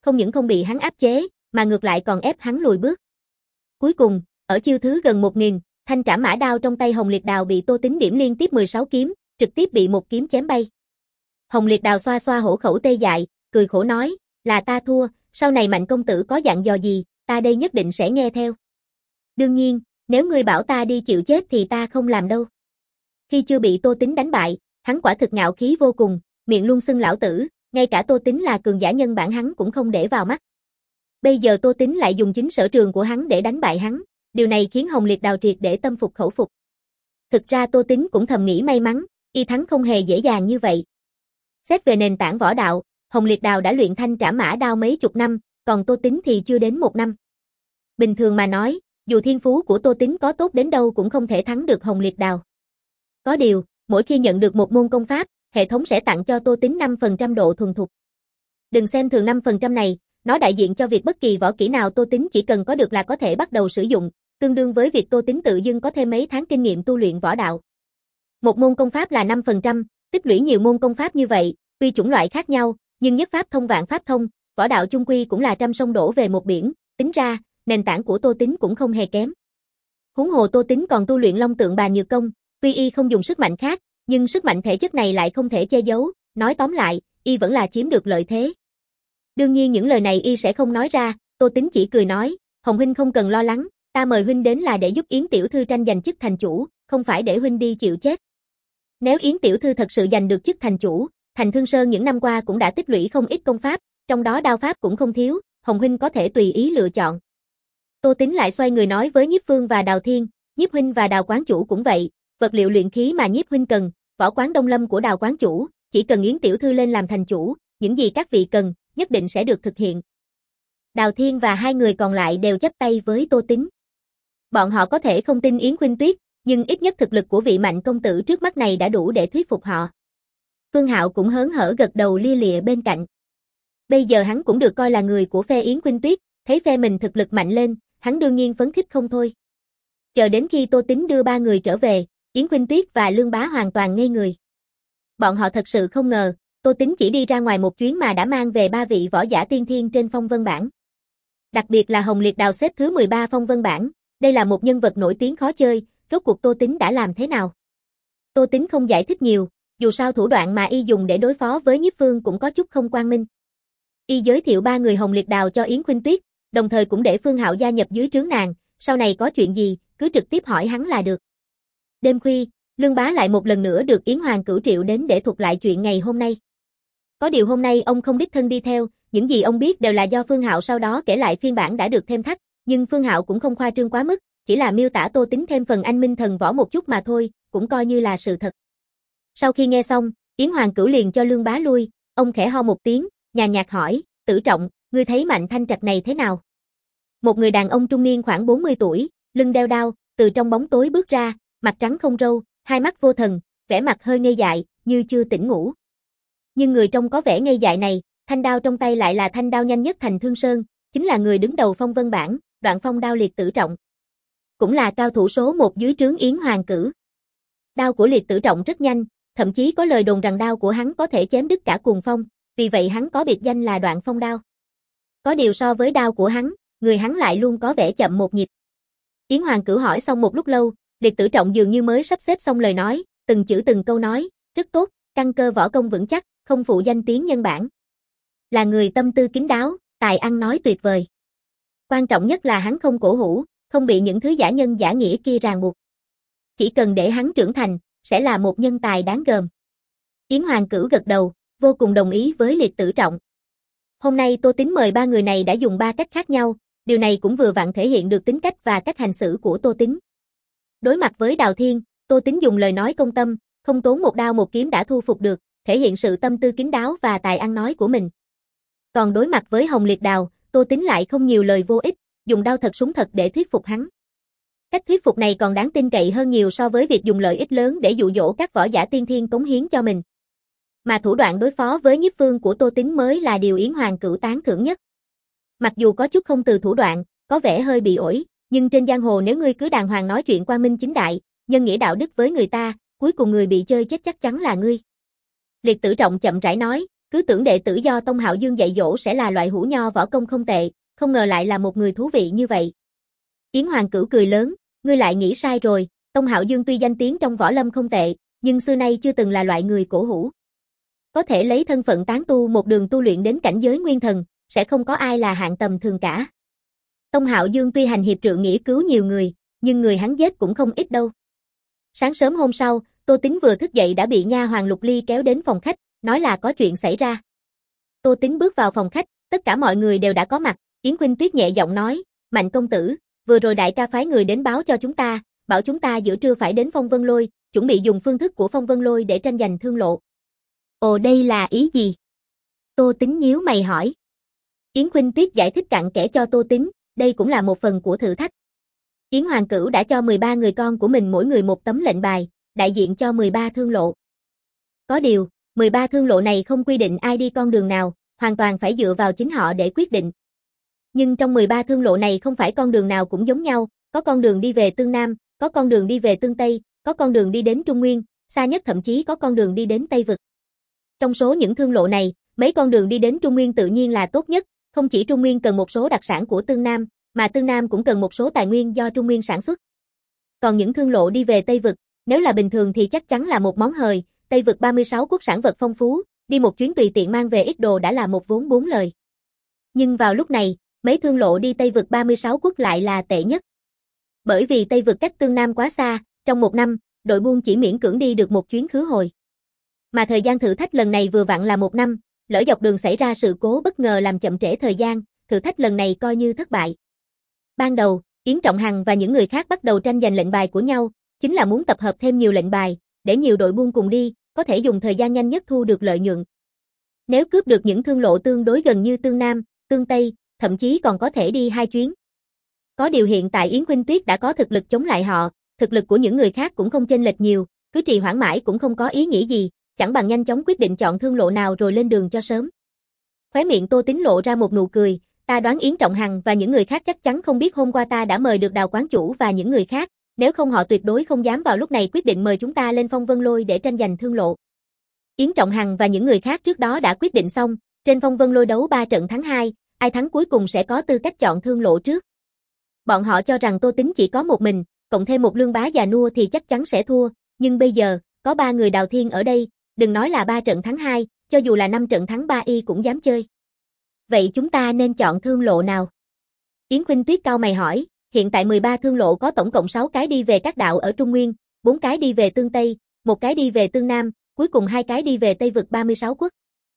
không những không bị hắn áp chế, mà ngược lại còn ép hắn lùi bước. Cuối cùng, ở chiêu thứ gần một nghìn, thanh trảm mã đao trong tay Hồng Liệt Đào bị Tô Tính điểm liên tiếp mười sáu kiếm, trực tiếp bị một kiếm chém bay. Hồng Liệt Đào xoa xoa hổ khẩu tê dại, cười khổ nói, là ta thua, sau này Mạnh công tử có dặn dò gì, ta đây nhất định sẽ nghe theo. Đương nhiên, nếu ngươi bảo ta đi chịu chết thì ta không làm đâu. Khi chưa bị Tô Tính đánh bại, hắn quả thực ngạo khí vô cùng, miệng luôn xưng lão tử, ngay cả Tô Tính là cường giả nhân bản hắn cũng không để vào mắt. Bây giờ Tô Tính lại dùng chính sở trường của hắn để đánh bại hắn, điều này khiến Hồng Liệt Đào triệt để tâm phục khẩu phục. Thực ra Tô Tính cũng thầm nghĩ may mắn, y thắng không hề dễ dàng như vậy. Xét về nền tảng võ đạo, Hồng Liệt Đào đã luyện thanh trảm mã đao mấy chục năm, còn Tô Tính thì chưa đến một năm. Bình thường mà nói, dù thiên phú của Tô Tính có tốt đến đâu cũng không thể thắng được Hồng Liệt Đào. Có điều, mỗi khi nhận được một môn công pháp, hệ thống sẽ tặng cho Tô Tính năm phần trăm độ thuần thục. Đừng xem thường năm phần trăm này, nó đại diện cho việc bất kỳ võ kỹ nào Tô Tính chỉ cần có được là có thể bắt đầu sử dụng, tương đương với việc Tô Tính tự dưng có thêm mấy tháng kinh nghiệm tu luyện võ đạo. Một môn công pháp là năm phần trăm, tích lũy nhiều môn công pháp như vậy, tuy chủng loại khác nhau, nhưng nhất pháp thông vạn pháp thông, võ đạo chung quy cũng là trăm sông đổ về một biển, tính ra, nền tảng của Tô Tính cũng không hề kém. Huống hồ Tô Tính còn tu luyện Long Tượng Bà Nhược Công, tuy y không dùng sức mạnh khác, nhưng sức mạnh thể chất này lại không thể che giấu, nói tóm lại, y vẫn là chiếm được lợi thế. Đương nhiên những lời này y sẽ không nói ra, Tô Tính chỉ cười nói, Hồng huynh không cần lo lắng, ta mời huynh đến là để giúp Yến tiểu thư tranh giành chức thành chủ, không phải để huynh đi chịu chết. Nếu Yến tiểu thư thật sự giành được chức thành chủ, Thành Thương Sơn những năm qua cũng đã tích lũy không ít công pháp, trong đó đao pháp cũng không thiếu, Hồng huynh có thể tùy ý lựa chọn. Tô Tính lại xoay người nói với Nhiếp Phương và Đào Thiên, Nhiếp huynh và Đào quán chủ cũng vậy, vật liệu luyện khí mà Nhiếp huynh cần, võ quán Đông Lâm của Đào quán chủ, chỉ cần Yến tiểu thư lên làm thành chủ, những gì các vị cần, nhất định sẽ được thực hiện. Đào Thiên và hai người còn lại đều chắp tay với Tô Tính. Bọn họ có thể không tin Yến Khuynh Tuyết, nhưng ít nhất thực lực của vị Mạnh công tử trước mắt này đã đủ để thuyết phục họ. Phương Hạo cũng hớn hở gật đầu lia lịa bên cạnh. Bây giờ hắn cũng được coi là người của phe Yến Khuynh Tuyết, thấy phe mình thực lực mạnh lên, hắn đương nhiên phấn khích không thôi. Chờ đến khi Tô Tính đưa ba người trở về, Yến Khuynh Tuyết và Lương Bá hoàn toàn ngây người. Bọn họ thật sự không ngờ, Tô Tính chỉ đi ra ngoài một chuyến mà đã mang về ba vị võ giả tiên thiên trên phong vân bảng. Đặc biệt là Hồng Liệt Đào xếp thứ mười ba phong vân bảng, đây là một nhân vật nổi tiếng khó chơi, rốt cuộc Tô Tính đã làm thế nào? Tô Tính không giải thích nhiều, dù sao thủ đoạn mà y dùng để đối phó với Nhiếp Phương cũng có chút không quang minh. Y giới thiệu ba người Hồng Liệt Đào cho Yến Khuynh Tuyết, đồng thời cũng để Phương Hạo gia nhập dưới trướng nàng, sau này có chuyện gì, cứ trực tiếp hỏi hắn là được. Đêm khuya, Lương Bá lại một lần nữa được Yến Hoàng cửu triệu đến để thuật lại chuyện ngày hôm nay. Có điều hôm nay ông không đích thân đi theo, những gì ông biết đều là do Phương Hạo sau đó kể lại phiên bản đã được thêm thắt, nhưng Phương Hạo cũng không khoa trương quá mức, chỉ là miêu tả Tô Tính thêm phần anh minh thần võ một chút mà thôi, cũng coi như là sự thật. Sau khi nghe xong, Yến Hoàng cửu liền cho Lương Bá lui, ông khẽ ho một tiếng, nhàn nhạt hỏi, Tử Trọng, ngươi thấy Mạnh Thanh Trạch này thế nào? Một người đàn ông trung niên khoảng bốn mươi tuổi, lưng đeo đao, từ trong bóng tối bước ra, mặt trắng không râu, hai mắt vô thần, vẻ mặt hơi ngây dại, như chưa tỉnh ngủ. Nhưng người trông có vẻ ngây dại này, thanh đao trong tay lại là thanh đao nhanh nhất Thành Thương Sơn, chính là người đứng đầu phong vân bảng, Đoạn Phong đao Liệt Tử Trọng. Cũng là cao thủ số một dưới trướng Yến Hoàng cử. Đao của Liệt Tử Trọng rất nhanh, thậm chí có lời đồn rằng đao của hắn có thể chém đứt cả cuồng phong, vì vậy hắn có biệt danh là Đoạn Phong đao. Có điều so với đao của hắn, người hắn lại luôn có vẻ chậm một nhịp. Yến Hoàng cử hỏi xong một lúc lâu, Liệt Tử Trọng dường như mới sắp xếp xong lời nói, từng chữ từng câu nói, rất tốt, căn cơ võ công vững chắc, không phụ danh tiếng nhân bản. Là người tâm tư kín đáo, tài ăn nói tuyệt vời. Quan trọng nhất là hắn không cổ hủ, không bị những thứ giả nhân giả nghĩa kia ràng buộc. Chỉ cần để hắn trưởng thành, sẽ là một nhân tài đáng gờm. Yến Hoàng cử gật đầu, vô cùng đồng ý với Liệt Tử Trọng. Hôm nay Tô Tính mời ba người này đã dùng ba cách khác nhau, điều này cũng vừa vặn thể hiện được tính cách và cách hành xử của Tô Tính. Đối mặt với Đào Thiên, Tô Tính dùng lời nói công tâm, không tốn một đao một kiếm đã thu phục được, thể hiện sự tâm tư kín đáo và tài ăn nói của mình. Còn đối mặt với Hồng Liệt Đào, Tô Tính lại không nhiều lời vô ích, dùng đao thật súng thật để thuyết phục hắn. Cách thuyết phục này còn đáng tin cậy hơn nhiều so với việc dùng lợi ích lớn để dụ dỗ các võ giả tiên thiên cống hiến cho mình. Mà thủ đoạn đối phó với Nhiếp Phương của Tô Tính mới là điều Yến Hoàng cửu tán thưởng nhất. Mặc dù có chút không từ thủ đoạn, có vẻ hơi bị ổi, nhưng trên giang hồ nếu ngươi cứ đàng hoàng nói chuyện quang minh chính đại, nhân nghĩa đạo đức với người ta, cuối cùng người bị chơi chết chắc chắn là ngươi. Liệt Tử Trọng chậm rãi nói, cứ tưởng đệ tử do Tông Hạo Dương dạy dỗ sẽ là loại hũ nho võ công không tệ, không ngờ lại là một người thú vị như vậy. Yến Hoàng Cửu cười lớn, ngươi lại nghĩ sai rồi, Tông Hạo Dương tuy danh tiếng trong võ lâm không tệ, nhưng xưa nay chưa từng là loại người cổ hủ. Có thể lấy thân phận tán tu một đường tu luyện đến cảnh giới nguyên thần, sẽ không có ai là hạng tầm thường cả. Tông Hạo Dương tuy hành hiệp trượng nghĩa cứu nhiều người, nhưng người hắn giết cũng không ít đâu. Sáng sớm hôm sau, Tô Tính vừa thức dậy đã bị nha hoàn Lục Ly kéo đến phòng khách, nói là có chuyện xảy ra. Tô Tính bước vào phòng khách, tất cả mọi người đều đã có mặt, Yến Khuynh Tuyết nhẹ giọng nói, Mạnh công tử, vừa rồi đại ca phái người đến báo cho chúng ta, bảo chúng ta giữa trưa phải đến Phong Vân Lôi, chuẩn bị dùng phương thức của Phong Vân Lôi để tranh giành thương lộ. Ồ, đây là ý gì? Tô Tính nhíu mày hỏi. Yến Khuynh Tuyết giải thích cặn kẽ cho Tô Tính, đây cũng là một phần của thử thách. Yến Hoàng Cửu đã cho mười ba người con của mình mỗi người một tấm lệnh bài, đại diện cho mười ba thương lộ. Có điều, mười ba thương lộ này không quy định ai đi con đường nào, hoàn toàn phải dựa vào chính họ để quyết định. Nhưng trong mười ba thương lộ này không phải con đường nào cũng giống nhau, có con đường đi về Tương Nam, có con đường đi về Tương Tây, có con đường đi đến Trung Nguyên, xa nhất thậm chí có con đường đi đến Tây Vực. Trong số những thương lộ này, mấy con đường đi đến Trung Nguyên tự nhiên là tốt nhất, không chỉ Trung Nguyên cần một số đặc sản của Tương Nam, mà Tương Nam cũng cần một số tài nguyên do Trung Nguyên sản xuất. Còn những thương lộ đi về Tây Vực, nếu là bình thường thì chắc chắn là một món hời, Tây Vực ba mươi sáu quốc sản vật phong phú, đi một chuyến tùy tiện mang về ít đồ đã là một vốn bốn lời. Nhưng vào lúc này, mấy thương lộ đi Tây Vực ba mươi sáu quốc lại là tệ nhất. Bởi vì Tây Vực cách Tương Nam quá xa, trong một năm, đội buôn chỉ miễn cưỡng đi được một chuyến khứ hồi. Mà thời gian thử thách lần này vừa vặn là một năm, lỡ dọc đường xảy ra sự cố bất ngờ làm chậm trễ thời gian, thử thách lần này coi như thất bại. Ban đầu, Yến Trọng Hằng và những người khác bắt đầu tranh giành lệnh bài của nhau, chính là muốn tập hợp thêm nhiều lệnh bài, để nhiều đội buôn cùng đi, có thể dùng thời gian nhanh nhất thu được lợi nhuận. Nếu cướp được những thương lộ tương đối gần như Tương Nam, Tương Tây, thậm chí còn có thể đi hai chuyến. Có điều hiện tại Yến Khuynh Tuyết đã có thực lực chống lại họ, thực lực của những người khác cũng không chênh lệch nhiều, cứ trì hoãn mãi cũng không có ý nghĩa gì, chẳng bằng nhanh chóng quyết định chọn thương lộ nào rồi lên đường cho sớm. Khóe miệng Tô Tính lộ ra một nụ cười, ta đoán Yến Trọng Hằng và những người khác chắc chắn không biết hôm qua ta đã mời được Đào quán chủ và những người khác, nếu không họ tuyệt đối không dám vào lúc này quyết định mời chúng ta lên Phong Vân Lôi để tranh giành thương lộ. Yến Trọng Hằng và những người khác trước đó đã quyết định xong, trên Phong Vân Lôi đấu ba trận thắng hai, ai thắng cuối cùng sẽ có tư cách chọn thương lộ trước. Bọn họ cho rằng Tô Tính chỉ có một mình, cộng thêm một lương bá già nua thì chắc chắn sẽ thua, nhưng bây giờ, có ba người Đào Thiên ở đây, đừng nói là ba trận thắng hai, cho dù là năm trận thắng ba y cũng dám chơi. Vậy chúng ta nên chọn thương lộ nào? Yến Khuynh Tuyết cau mày hỏi, hiện tại mười ba thương lộ có tổng cộng sáu cái đi về các đạo ở Trung Nguyên, bốn cái đi về Tương Tây, một cái đi về Tương Nam, cuối cùng hai cái đi về Tây Vực ba mươi sáu quốc.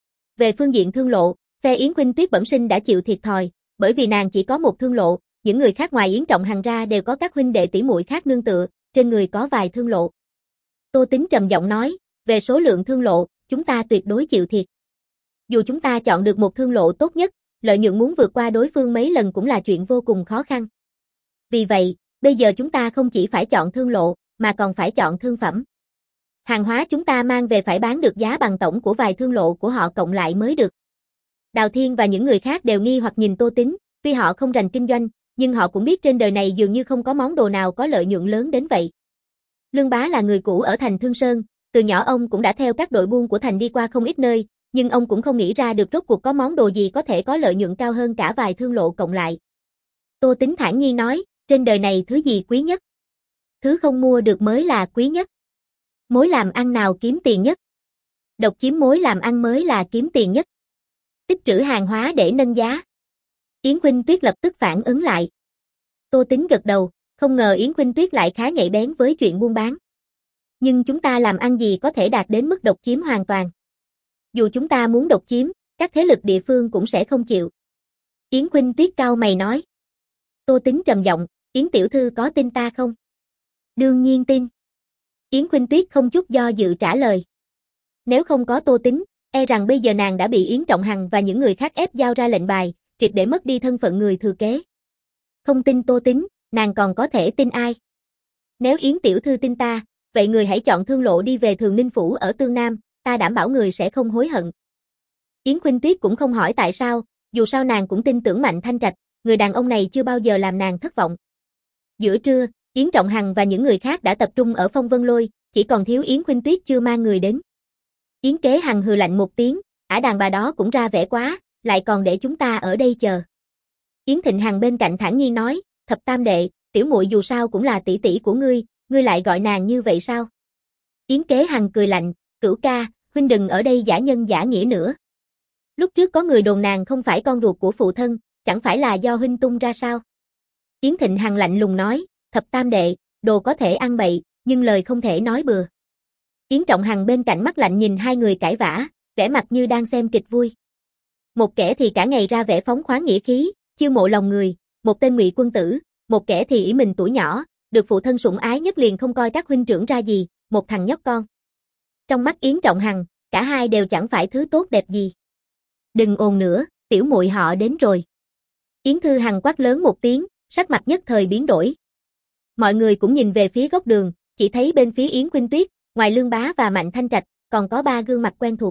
Về phương diện thương lộ, phe Yến Khuynh Tuyết bẩm sinh đã chịu thiệt thòi, bởi vì nàng chỉ có một thương lộ, những người khác ngoài Yến Trọng Hằng ra đều có các huynh đệ tỷ muội khác nương tựa, trên người có vài thương lộ. Tô Tính trầm giọng nói, về số lượng thương lộ, chúng ta tuyệt đối chịu thiệt. Dù chúng ta chọn được một thương lộ tốt nhất, lợi nhuận muốn vượt qua đối phương mấy lần cũng là chuyện vô cùng khó khăn. Vì vậy, bây giờ chúng ta không chỉ phải chọn thương lộ, mà còn phải chọn thương phẩm. Hàng hóa chúng ta mang về phải bán được giá bằng tổng của vài thương lộ của họ cộng lại mới được. Đào Thiên và những người khác đều nghi hoặc nhìn Tô Tính, tuy họ không rành kinh doanh, nhưng họ cũng biết trên đời này dường như không có món đồ nào có lợi nhuận lớn đến vậy. Lương Bá là người cũ ở thành Thương Sơn, từ nhỏ ông cũng đã theo các đội buôn của thành đi qua không ít nơi, nhưng ông cũng không nghĩ ra được rốt cuộc có món đồ gì có thể có lợi nhuận cao hơn cả vài thương lộ cộng lại. Tô Tính thản nhiên nói, trên đời này thứ gì quý nhất? Thứ không mua được mới là quý nhất. Mối làm ăn nào kiếm tiền nhất? Độc chiếm mối làm ăn mới là kiếm tiền nhất. Tích trữ hàng hóa để nâng giá. Yến Khuynh Tuyết lập tức phản ứng lại. Tô Tính gật đầu, không ngờ Yến Khuynh Tuyết lại khá nhạy bén với chuyện buôn bán. Nhưng chúng ta làm ăn gì có thể đạt đến mức độc chiếm hoàn toàn. Dù chúng ta muốn độc chiếm, các thế lực địa phương cũng sẽ không chịu. Yến Khuynh Tuyết cau mày nói. Tô Tính trầm giọng, Yến tiểu thư có tin ta không? Đương nhiên tin. Yến Khuynh Tuyết không chút do dự trả lời. Nếu không có Tô Tính, e rằng bây giờ nàng đã bị Yến Trọng Hằng và những người khác ép giao ra lệnh bài, triệt để mất đi thân phận người thừa kế. Không tin Tô Tính, nàng còn có thể tin ai? Nếu Yến tiểu thư tin ta, vậy người hãy chọn thương lộ đi về Thường Ninh Phủ ở Tương Nam, ta đảm bảo người sẽ không hối hận. Yến Khuynh Tuyết cũng không hỏi tại sao, dù sao nàng cũng tin tưởng Mạnh Thanh Trạch, người đàn ông này chưa bao giờ làm nàng thất vọng. Giữa trưa, Yến Trọng Hằng và những người khác đã tập trung ở Phong Vân Lôi, chỉ còn thiếu Yến Khuynh Tuyết chưa mang người đến. Yến Kế Hằng hừ lạnh một tiếng, ả đàn bà đó cũng ra vẻ quá, lại còn để chúng ta ở đây chờ. Yến Thịnh Hằng bên cạnh thản nhiên nói, thập tam đệ, tiểu muội dù sao cũng là tỷ tỷ của ngươi, ngươi lại gọi nàng như vậy sao? Yến Kế Hằng cười lạnh, Cửu ca, huynh đừng ở đây giả nhân giả nghĩa nữa. Lúc trước có người đồn nàng không phải con ruột của phụ thân, chẳng phải là do huynh tung ra sao? Yến Thịnh Hằng lạnh lùng nói, thập tam đệ, đồ có thể ăn bậy, nhưng lời không thể nói bừa. Yến Trọng Hằng bên cạnh mắt lạnh nhìn hai người cãi vã, vẻ mặt như đang xem kịch vui. Một kẻ thì cả ngày ra vẻ phóng khoáng nghĩa khí, chiêu mộ lòng người, một tên ngụy quân tử, một kẻ thì ỷ mình tuổi nhỏ, được phụ thân sủng ái nhất liền không coi các huynh trưởng ra gì, một thằng nhóc con. Trong mắt Yến Trọng Hằng, cả hai đều chẳng phải thứ tốt đẹp gì. Đừng ồn nữa, tiểu muội họ đến rồi. Yến Thư Hằng quát lớn một tiếng, sắc mặt nhất thời biến đổi. Mọi người cũng nhìn về phía góc đường, chỉ thấy bên phía Yến Khuynh Tuyết, ngoài Lương Bá và Mạnh Thanh Trạch, còn có ba gương mặt quen thuộc.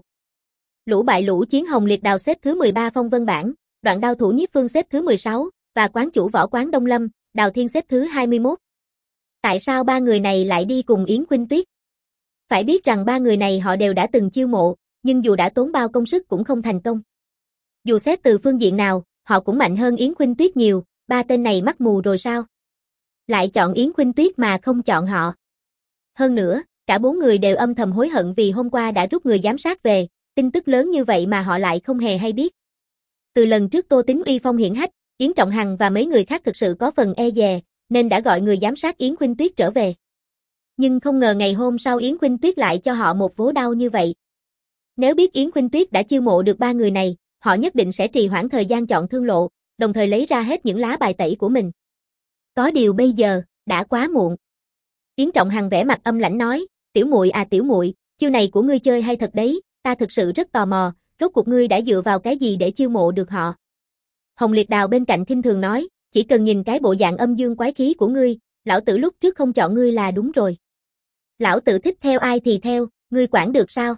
Lũ bại lũ chiến Hồng Liệt Đào xếp thứ mười ba phong vân bảng, Đoạn Đao thủ Nhiếp Phương xếp thứ mười sáu, và quán chủ võ quán Đông Lâm, Đào Thiên xếp thứ hai mươi mốt. Tại sao ba người này lại đi cùng Yến Khuynh Tuyết? Phải biết rằng ba người này họ đều đã từng chiêu mộ, nhưng dù đã tốn bao công sức cũng không thành công. Dù xét từ phương diện nào, họ cũng mạnh hơn Yến Khuynh Tuyết nhiều, ba tên này mắc mù rồi sao? Lại chọn Yến Khuynh Tuyết mà không chọn họ. Hơn nữa, cả bốn người đều âm thầm hối hận vì hôm qua đã rút người giám sát về, tin tức lớn như vậy mà họ lại không hề hay biết. Từ lần trước Tô Tính uy phong hiển hách, Yến Trọng Hằng và mấy người khác thực sự có phần e dè, nên đã gọi người giám sát Yến Khuynh Tuyết trở về. Nhưng không ngờ ngày hôm sau Yến Khuynh Tuyết lại cho họ một vố đau như vậy. Nếu biết Yến Khuynh Tuyết đã chiêu mộ được ba người này, họ nhất định sẽ trì hoãn thời gian chọn thương lộ, đồng thời lấy ra hết những lá bài tẩy của mình. Có điều bây giờ, đã quá muộn. Yến Trọng Hằng vẻ mặt âm lãnh nói, tiểu muội à tiểu muội, chiêu này của ngươi chơi hay thật đấy, ta thực sự rất tò mò, rốt cuộc ngươi đã dựa vào cái gì để chiêu mộ được họ. Hồng Liệt Đào bên cạnh khinh thường nói, chỉ cần nhìn cái bộ dạng âm dương quái khí của ngươi, lão tử lúc trước không chọn ngươi là đúng rồi. Lão tử thích theo ai thì theo, ngươi quản được sao?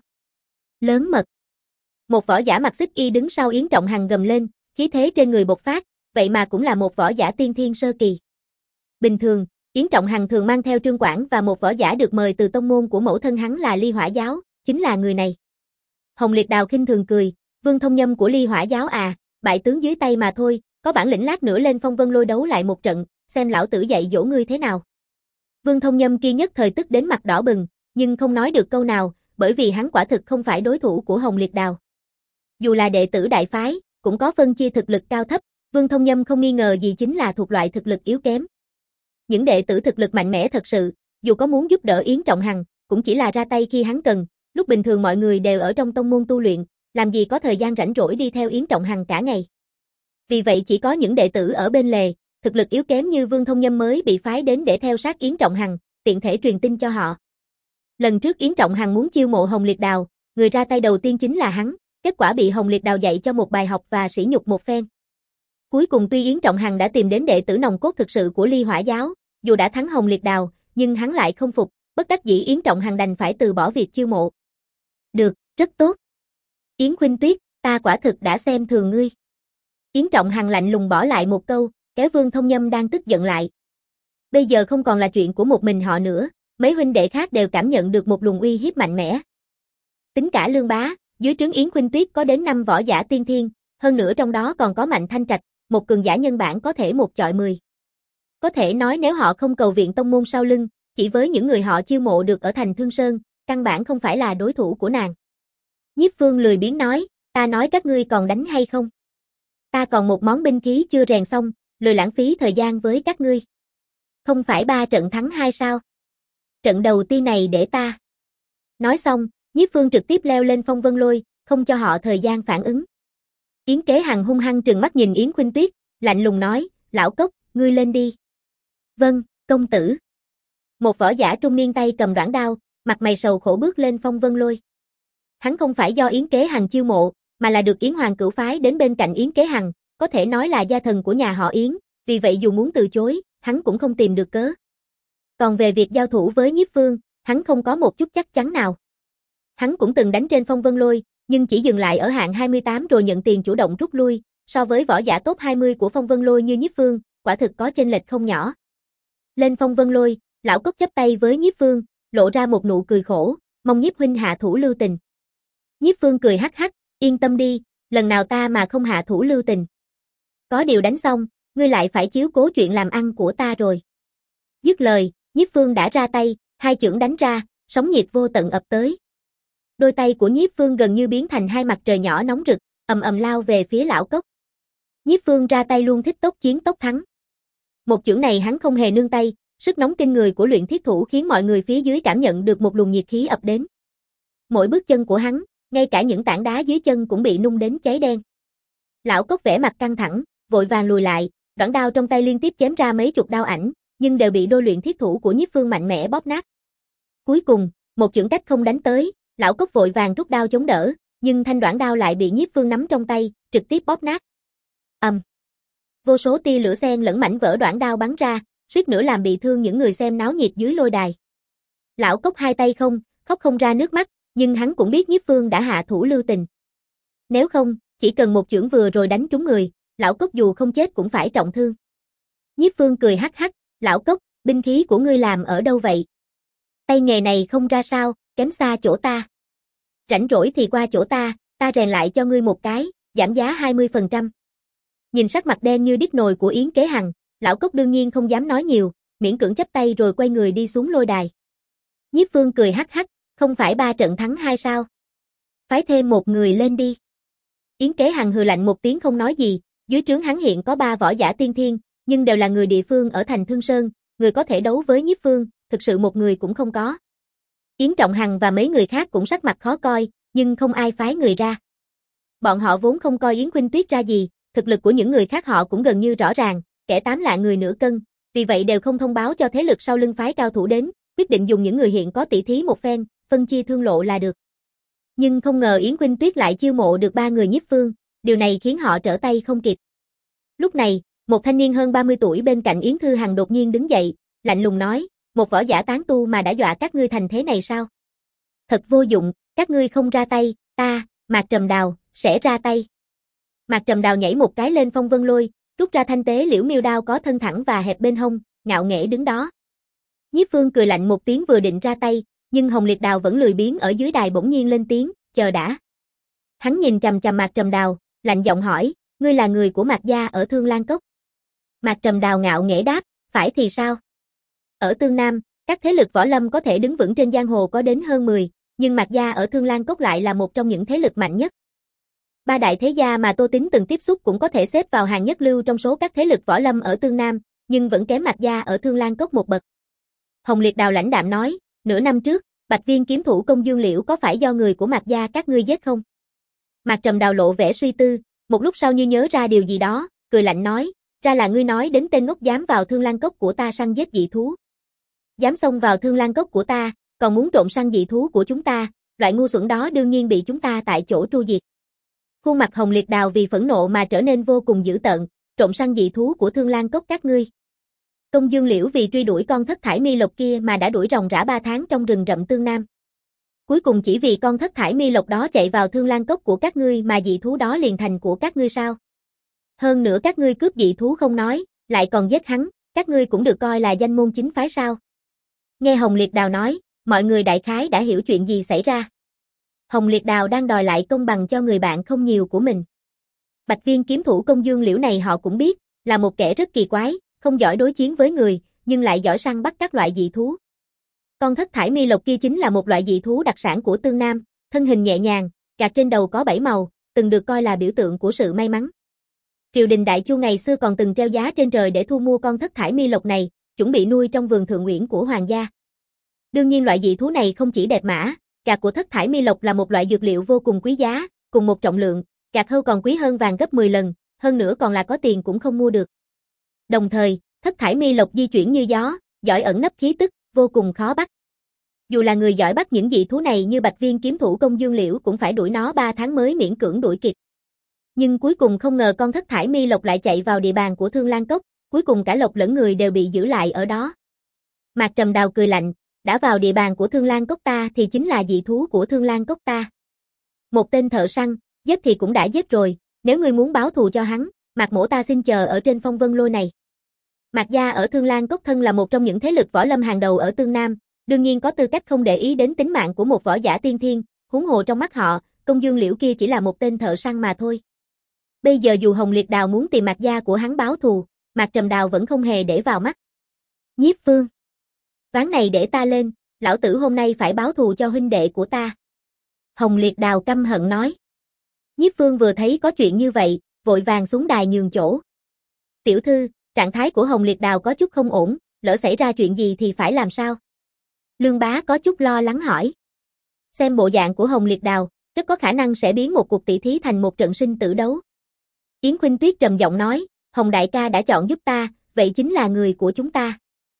Lớn mật. Một võ giả mặc xích y đứng sau Yến Trọng Hằng gầm lên, khí thế trên người bộc phát, vậy mà cũng là một võ giả tiên thiên sơ kỳ. Bình thường, Yến Trọng Hằng thường mang theo Trương Quảng và một võ giả được mời từ tông môn của mẫu thân hắn là Ly Hỏa Giáo, chính là người này. Hồng Liệt Đào khinh thường cười, Vương Thông Nhâm của Ly Hỏa Giáo à, bại tướng dưới tay mà thôi, có bản lĩnh lát nữa lên Phong Vân Lôi đấu lại một trận, xem lão tử dạy dỗ ngươi thế nào. Vương Thông Nhâm kia nhất thời tức đến mặt đỏ bừng, nhưng không nói được câu nào, bởi vì hắn quả thực không phải đối thủ của Hồng Liệt Đào. Dù là đệ tử đại phái, cũng có phân chia thực lực cao thấp, Vương Thông Nhâm không nghi ngờ gì chính là thuộc loại thực lực yếu kém. Những đệ tử thực lực mạnh mẽ thật sự, dù có muốn giúp đỡ Yến Trọng Hằng, cũng chỉ là ra tay khi hắn cần, lúc bình thường mọi người đều ở trong tông môn tu luyện, làm gì có thời gian rảnh rỗi đi theo Yến Trọng Hằng cả ngày. Vì vậy chỉ có những đệ tử ở bên lề, thực lực yếu kém như Vương Thông Nhâm mới bị phái đến để theo sát Yến Trọng Hằng, tiện thể truyền tin cho họ. Lần trước Yến Trọng Hằng muốn chiêu mộ Hồng Liệt Đào, người ra tay đầu tiên chính là hắn, kết quả bị Hồng Liệt Đào dạy cho một bài học và sỉ nhục một phen. Cuối cùng tuy Yến Trọng Hằng đã tìm đến đệ tử nòng cốt thực sự của Ly Hỏa Giáo, dù đã thắng Hồng Liệt Đào, nhưng hắn lại không phục, bất đắc dĩ Yến Trọng Hằng đành phải từ bỏ việc chiêu mộ. Được, rất tốt. Yến Khuynh Tuyết, ta quả thực đã xem thường ngươi. Yến Trọng Hằng lạnh lùng bỏ lại một câu, kéo Vương Thông Nhâm đang tức giận lại. Bây giờ không còn là chuyện của một mình họ nữa, mấy huynh đệ khác đều cảm nhận được một luồng uy hiếp mạnh mẽ. Tính cả Lương Bá, dưới trướng Yến Khuynh Tuyết có đến năm võ giả tiên thiên, hơn nữa trong đó còn có Mạnh Thanh Trạch, một cường giả nhân bản có thể một chọi mười. Có thể nói nếu họ không cầu viện tông môn sau lưng, chỉ với những người họ chiêu mộ được ở thành Thương Sơn, căn bản không phải là đối thủ của nàng. Nhiếp Phương lười biếng nói, ta nói các ngươi còn đánh hay không? Ta còn một món binh khí chưa rèn xong, lười lãng phí thời gian với các ngươi. Không phải ba trận thắng hai sao? Trận đầu tiên này để ta. Nói xong, Nhiếp Phương trực tiếp leo lên Phong Vân Lôi, không cho họ thời gian phản ứng. Yến Kế Hằng hung hăng trừng mắt nhìn Yến Khuynh Tuyết, lạnh lùng nói, lão cốc, ngươi lên đi. Vâng, công tử. Một võ giả trung niên tay cầm đoạn đao, mặt mày sầu khổ bước lên Phong Vân Lôi. Hắn không phải do Yến Kế Hằng chiêu mộ, mà là được Yến Hoàng cửu phái đến bên cạnh Yến Kế Hằng, có thể nói là gia thần của nhà họ Yến, vì vậy dù muốn từ chối, hắn cũng không tìm được cớ. Còn về việc giao thủ với Nhiếp Phương, hắn không có một chút chắc chắn nào. Hắn cũng từng đánh trên Phong Vân Lôi, nhưng chỉ dừng lại ở hạng hai mươi tám rồi nhận tiền chủ động rút lui, so với võ giả top hai mươi của Phong Vân Lôi như Nhiếp Phương, quả thực có chênh lệch không nhỏ. Lên Phong Vân Lôi, lão cốc chắp tay với Nhiếp Phương, lộ ra một nụ cười khổ, mong Nhiếp huynh hạ thủ lưu tình. Nhiếp Phương cười hắc hắc, Yên tâm đi, lần nào ta mà không hạ thủ lưu tình. Có điều đánh xong, ngươi lại phải chiếu cố chuyện làm ăn của ta rồi. Dứt lời, Nhiếp Phương đã ra tay, hai chưởng đánh ra, sóng nhiệt vô tận ập tới. Đôi tay của Nhiếp Phương gần như biến thành hai mặt trời nhỏ nóng rực, ầm ầm lao về phía lão cốc. Nhiếp Phương ra tay luôn thích tốc chiến tốc thắng. Một chưởng này hắn không hề nương tay, sức nóng kinh người của luyện thiết thủ khiến mọi người phía dưới cảm nhận được một luồng nhiệt khí ập đến. Mỗi bước chân của hắn, ngay cả những tảng đá dưới chân cũng bị nung đến cháy đen. Lão cốc vẻ mặt căng thẳng, vội vàng lùi lại, đoạn đao trong tay liên tiếp chém ra mấy chục đao ảnh, nhưng đều bị đôi luyện thiết thủ của Nhiếp Phương mạnh mẽ bóp nát. Cuối cùng, một chưởng cách không đánh tới, lão cốc vội vàng rút đao chống đỡ, nhưng thanh đoạn đao lại bị Nhiếp Phương nắm trong tay, trực tiếp bóp nát. Ầm. Um. Vô số tia lửa xen lẫn mảnh vỡ đoạn đao bắn ra, suýt nữa làm bị thương những người xem náo nhiệt dưới lôi đài. Lão cốc hai tay không, khóc không ra nước mắt, nhưng hắn cũng biết Nhiếp Phương đã hạ thủ lưu tình. Nếu không, chỉ cần một chưởng vừa rồi đánh trúng người, lão cốc dù không chết cũng phải trọng thương. Nhiếp Phương cười hắc hắc, lão cốc, binh khí của ngươi làm ở đâu vậy? Tay nghề này không ra sao, kém xa chỗ ta. Rảnh rỗi thì qua chỗ ta, ta rèn lại cho ngươi một cái, giảm giá hai mươi phần trăm. Nhìn sắc mặt đen như đít nồi của Yến Kế Hằng, lão cốc đương nhiên không dám nói nhiều, miễn cưỡng chắp tay rồi quay người đi xuống lôi đài. Nhiếp Phương cười hắc hắc, không phải ba trận thắng hai sao? Phái thêm một người lên đi. Yến Kế Hằng hừ lạnh một tiếng không nói gì, dưới trướng hắn hiện có ba võ giả tiên thiên, nhưng đều là người địa phương ở thành Thương Sơn, người có thể đấu với Nhiếp Phương, thực sự một người cũng không có. Yến Trọng Hằng và mấy người khác cũng sắc mặt khó coi, nhưng không ai phái người ra. Bọn họ vốn không coi Yến Khuynh Tuyết ra gì, thực lực của những người khác họ cũng gần như rõ ràng, kẻ tám lạng người nửa cân, vì vậy đều không thông báo cho thế lực sau lưng phái cao thủ đến, quyết định dùng những người hiện có tỷ thí một phen, phân chia thương lộ là được. Nhưng không ngờ Yến Khuynh Tuyết lại chiêu mộ được ba người Nhiếp Phương, điều này khiến họ trở tay không kịp. Lúc này, một thanh niên hơn ba mươi tuổi bên cạnh Yến Thư Hằng đột nhiên đứng dậy, lạnh lùng nói, một võ giả tán tu mà đã dọa các ngươi thành thế này sao? Thật vô dụng, các ngươi không ra tay, ta, Mạc Trầm Đào, sẽ ra tay. Mạc Trầm Đào nhảy một cái lên phong vân lôi, rút ra thanh tế liễu miêu đao có thân thẳng và hẹp bên hông, ngạo nghễ đứng đó. Nhiếp Phương cười lạnh một tiếng vừa định ra tay, nhưng Hồng Liệt Đào vẫn lười biếng ở dưới đài bỗng nhiên lên tiếng, chờ đã. Hắn nhìn chằm chằm Mạc Trầm Đào, lạnh giọng hỏi, ngươi là người của Mạc gia ở Thương Lan Cốc. Mạc Trầm Đào ngạo nghễ đáp, phải thì sao? Ở Tương Nam, các thế lực võ lâm có thể đứng vững trên giang hồ có đến hơn mười, nhưng Mạc gia ở Thương Lan Cốc lại là một trong những thế lực mạnh nhất. Ba đại thế gia mà Tô Tín từng tiếp xúc cũng có thể xếp vào hàng nhất lưu trong số các thế lực võ lâm ở Tương Nam, nhưng vẫn kém Mạc gia ở Thương Lan Cốc một bậc. Hồng Liệt Đào lãnh đạm nói, nửa năm trước, Bạch Viên kiếm thủ Công Dương Liễu có phải do người của Mạc gia các ngươi giết không? Mạc Trầm Đào lộ vẻ suy tư, một lúc sau như nhớ ra điều gì đó, cười lạnh nói, ra là ngươi nói đến tên ngốc dám vào Thương Lan Cốc của ta săn giết dị thú. Dám xông vào Thương Lan Cốc của ta, còn muốn trộm săn dị thú của chúng ta, loại ngu xuẩn đó đương nhiên bị chúng ta tại chỗ tru diệt. Khuôn mặt Hồng Liệt Đào vì phẫn nộ mà trở nên vô cùng dữ tợn, trộm săn dị thú của Thương Lan Cốc các ngươi. Công Dương Liễu vì truy đuổi con thất thải mi lộc kia mà đã đuổi ròng rã ba tháng trong rừng rậm Tương Nam. Cuối cùng chỉ vì con thất thải mi lộc đó chạy vào Thương Lan Cốc của các ngươi mà dị thú đó liền thành của các ngươi sao? Hơn nữa các ngươi cướp dị thú không nói, lại còn giết hắn, các ngươi cũng được coi là danh môn chính phái sao? Nghe Hồng Liệt Đào nói, mọi người đại khái đã hiểu chuyện gì xảy ra. Hồng Liệt Đào đang đòi lại công bằng cho người bạn không nhiều của mình. Bạch Viên kiếm thủ Công Dương Liễu này họ cũng biết, là một kẻ rất kỳ quái, không giỏi đối chiến với người, nhưng lại giỏi săn bắt các loại dị thú. Con thất thải mi lộc kia chính là một loại dị thú đặc sản của Tương Nam, thân hình nhẹ nhàng, gạc trên đầu có bảy màu, từng được coi là biểu tượng của sự may mắn. Triều đình Đại Chu ngày xưa còn từng treo giá trên trời để thu mua con thất thải mi lộc này, chuẩn bị nuôi trong vườn thượng uyển của hoàng gia. Đương nhiên loại dị thú này không chỉ đẹp mã, gạc của thất thải mi lộc là một loại dược liệu vô cùng quý giá, cùng một trọng lượng, gạc hươu còn quý hơn vàng gấp mười lần, hơn nữa còn là có tiền cũng không mua được. Đồng thời, thất thải mi lộc di chuyển như gió, giỏi ẩn nấp khí tức, vô cùng khó bắt. Dù là người giỏi bắt những dị thú này như Bạch Viên kiếm thủ Công Dương Liễu cũng phải đuổi nó ba tháng mới miễn cưỡng đuổi kịp. Nhưng cuối cùng không ngờ con thất thải mi lộc lại chạy vào địa bàn của Thương Lan Cốc, cuối cùng cả lộc lẫn người đều bị giữ lại ở đó. Mạc Trầm Đào cười lạnh, đã vào địa bàn của Thương Lan Cốc ta thì chính là dị thú của Thương Lan Cốc ta. Một tên thợ săn, giết thì cũng đã giết rồi, nếu ngươi muốn báo thù cho hắn, Mạc mỗ ta xin chờ ở trên phong vân lôi này. Mạc gia ở Thương Lan Cốc thân là một trong những thế lực võ lâm hàng đầu ở Tương Nam, đương nhiên có tư cách không để ý đến tính mạng của một võ giả tiên thiên, huống hồ trong mắt họ, Công Dương Liễu kia chỉ là một tên thợ săn mà thôi. Bây giờ dù Hồng Liệt Đào muốn tìm Mạc gia của hắn báo thù, Mạc Trầm Đào vẫn không hề để vào mắt. Nhiếp Phương, ván này để ta lên, lão tử hôm nay phải báo thù cho huynh đệ của ta. Hồng Liệt Đào căm hận nói. Nhiếp Phương vừa thấy có chuyện như vậy, vội vàng xuống đài nhường chỗ. Tiểu thư, trạng thái của Hồng Liệt Đào có chút không ổn, lỡ xảy ra chuyện gì thì phải làm sao? Lương Bá có chút lo lắng hỏi. Xem bộ dạng của Hồng Liệt Đào, rất có khả năng sẽ biến một cuộc tỷ thí thành một trận sinh tử đấu. Yến Khuynh Tuyết trầm giọng nói, Hồng đại ca đã chọn giúp ta, vậy chính là người của chúng ta.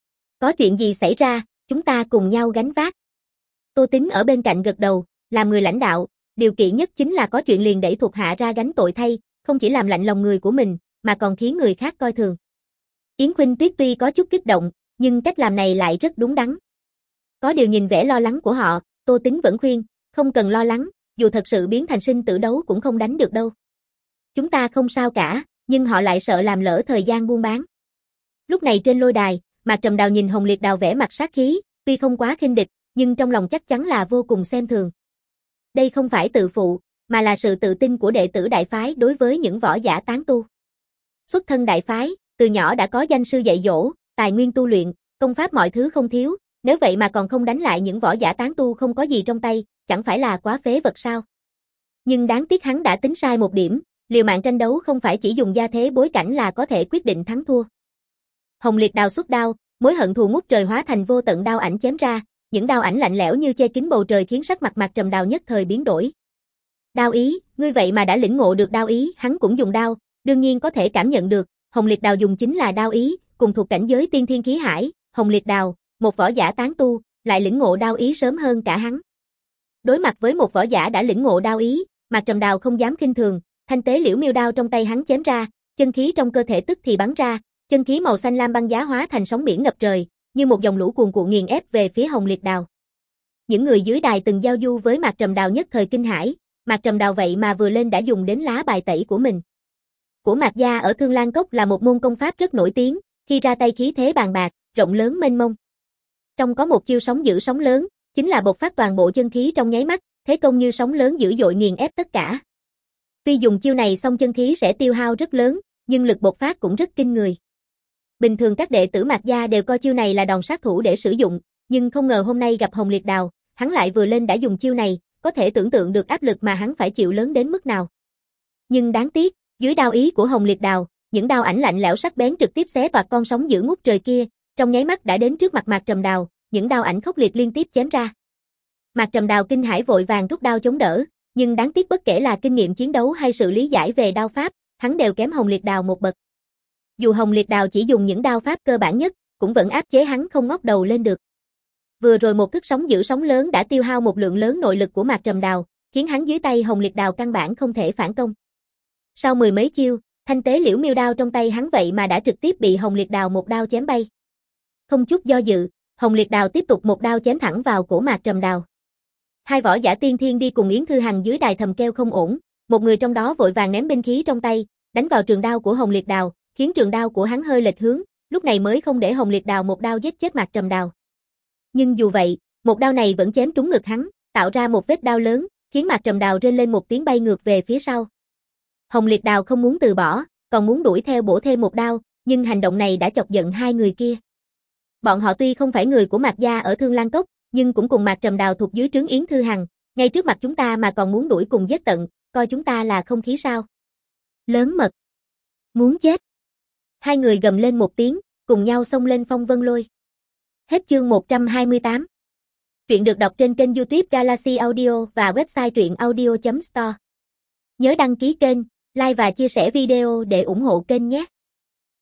Có chuyện gì xảy ra, chúng ta cùng nhau gánh vác. Tô Tính ở bên cạnh gật đầu, làm người lãnh đạo, điều kiện nhất chính là có chuyện liền đẩy thuộc hạ ra gánh tội thay, không chỉ làm lạnh lòng người của mình, mà còn khiến người khác coi thường. Yến Khuynh Tuyết tuy có chút kích động, nhưng cách làm này lại rất đúng đắn. Có điều nhìn vẻ lo lắng của họ, Tô Tính vẫn khuyên, không cần lo lắng, dù thật sự biến thành sinh tử đấu cũng không đánh được đâu. Chúng ta không sao cả, nhưng họ lại sợ làm lỡ thời gian buôn bán. Lúc này trên lôi đài, Mạc Trầm Đào nhìn Hồng Liệt Đào vẻ mặt sát khí, tuy không quá khinh địch, nhưng trong lòng chắc chắn là vô cùng xem thường. Đây không phải tự phụ, mà là sự tự tin của đệ tử đại phái đối với những võ giả tán tu. Xuất thân đại phái, từ nhỏ đã có danh sư dạy dỗ, tài nguyên tu luyện, công pháp mọi thứ không thiếu, nếu vậy mà còn không đánh lại những võ giả tán tu không có gì trong tay, chẳng phải là quá phế vật sao? Nhưng đáng tiếc hắn đã tính sai một điểm, liều mạng tranh đấu không phải chỉ dùng gia thế bối cảnh là có thể quyết định thắng thua. Hồng Liệt Đào xuất đao, mối hận thù ngút trời hóa thành vô tận đao ảnh chém ra, những đao ảnh lạnh lẽo như che kín bầu trời khiến sắc mặt Mạc Trầm Đào nhất thời biến đổi. Đao ý, ngươi vậy mà đã lĩnh ngộ được đao ý, hắn cũng dùng đao, đương nhiên có thể cảm nhận được, Hồng Liệt Đào dùng chính là đao ý, cùng thuộc cảnh giới tiên thiên khí hải, Hồng Liệt Đào, một võ giả tán tu, lại lĩnh ngộ đao ý sớm hơn cả hắn. Đối mặt với một võ giả đã lĩnh ngộ đao ý, Mạc Trầm Đào không dám khinh thường, thanh tế liễu miêu đao trong tay hắn chém ra, chân khí trong cơ thể tức thì bắn ra, chân khí màu xanh lam băng giá hóa thành sóng biển ngập trời, như một dòng lũ cuồn cuộn nghiền ép về phía Hồng Liệt Đào. Những người dưới đài từng giao du với Mạc Trầm Đào nhất thời kinh hãi, Mạc Trầm Đào vậy mà vừa lên đã dùng đến lá bài tẩy của mình. Của Mạc gia ở Thương Lan Cốc là một môn công pháp rất nổi tiếng, khi ra tay khí thế bàn bạc, rộng lớn mênh mông. Trong có một chiêu sóng giữ sóng lớn, chính là bộc phát toàn bộ chân khí trong nháy mắt, thế công như sóng lớn dữ dội nghiền ép tất cả. Tuy dùng chiêu này xong chân khí sẽ tiêu hao rất lớn, nhưng lực bộc phát cũng rất kinh người. Bình thường các đệ tử Mạc gia đều coi chiêu này là đòn sát thủ để sử dụng, nhưng không ngờ hôm nay gặp Hồng Liệt Đào, hắn lại vừa lên đã dùng chiêu này, có thể tưởng tượng được áp lực mà hắn phải chịu lớn đến mức nào. Nhưng đáng tiếc, dưới đao ý của Hồng Liệt Đào, những đao ảnh lạnh lẽo sắc bén trực tiếp xé toạc con sóng dữ ngút trời kia, trong nháy mắt đã đến trước mặt Mạc Trầm Đào, những đao ảnh khốc liệt liên tiếp chém ra. Mạc Trầm Đào kinh hãi vội vàng rút đao chống đỡ, nhưng đáng tiếc bất kể là kinh nghiệm chiến đấu hay sự lý giải về đao pháp, hắn đều kém Hồng Liệt Đào một bậc. Dù Hồng Liệt Đào chỉ dùng những đao pháp cơ bản nhất, cũng vẫn áp chế hắn không ngóc đầu lên được. Vừa rồi một thức sóng giữ sóng lớn đã tiêu hao một lượng lớn nội lực của Mạc Trầm Đào, khiến hắn dưới tay Hồng Liệt Đào căn bản không thể phản công. Sau mười mấy chiêu, thanh tế liễu miêu đao trong tay hắn vậy mà đã trực tiếp bị Hồng Liệt Đào một đao chém bay. Không chút do dự, Hồng Liệt Đào tiếp tục một đao chém thẳng vào cổ Mạc Trầm Đào. Hai võ giả tiên thiên đi cùng Yến Thư Hằng dưới đài thầm kêu không ổn, một người trong đó vội vàng ném binh khí trong tay, đánh vào trường đao của Hồng Liệt Đào, khiến trường đao của hắn hơi lệch hướng, lúc này mới không để Hồng Liệt Đào một đao giết chết Mạc Trầm Đào. Nhưng dù vậy, một đao này vẫn chém trúng ngực hắn, tạo ra một vết đao lớn, khiến Mạc Trầm Đào rên lên một tiếng bay ngược về phía sau. Hồng Liệt Đào không muốn từ bỏ, còn muốn đuổi theo bổ thêm một đao, nhưng hành động này đã chọc giận hai người kia. Bọn họ tuy không phải người của Mạc gia ở Thương Lan Cốc, nhưng cũng cùng Mạc Trầm Đào thuộc dưới trướng Yến Thư Hằng, ngay trước mặt chúng ta mà còn muốn đuổi cùng giết tận, coi chúng ta là không khí sao? Lớn mật, muốn chết. Hai người gầm lên một tiếng, cùng nhau xông lên phong vân lôi. Hết chương một trăm hai mươi tám. Truyện được đọc trên kênh YouTube Galaxy Audio và website truyện audio chấm store. Nhớ đăng ký kênh, like và chia sẻ video để ủng hộ kênh nhé.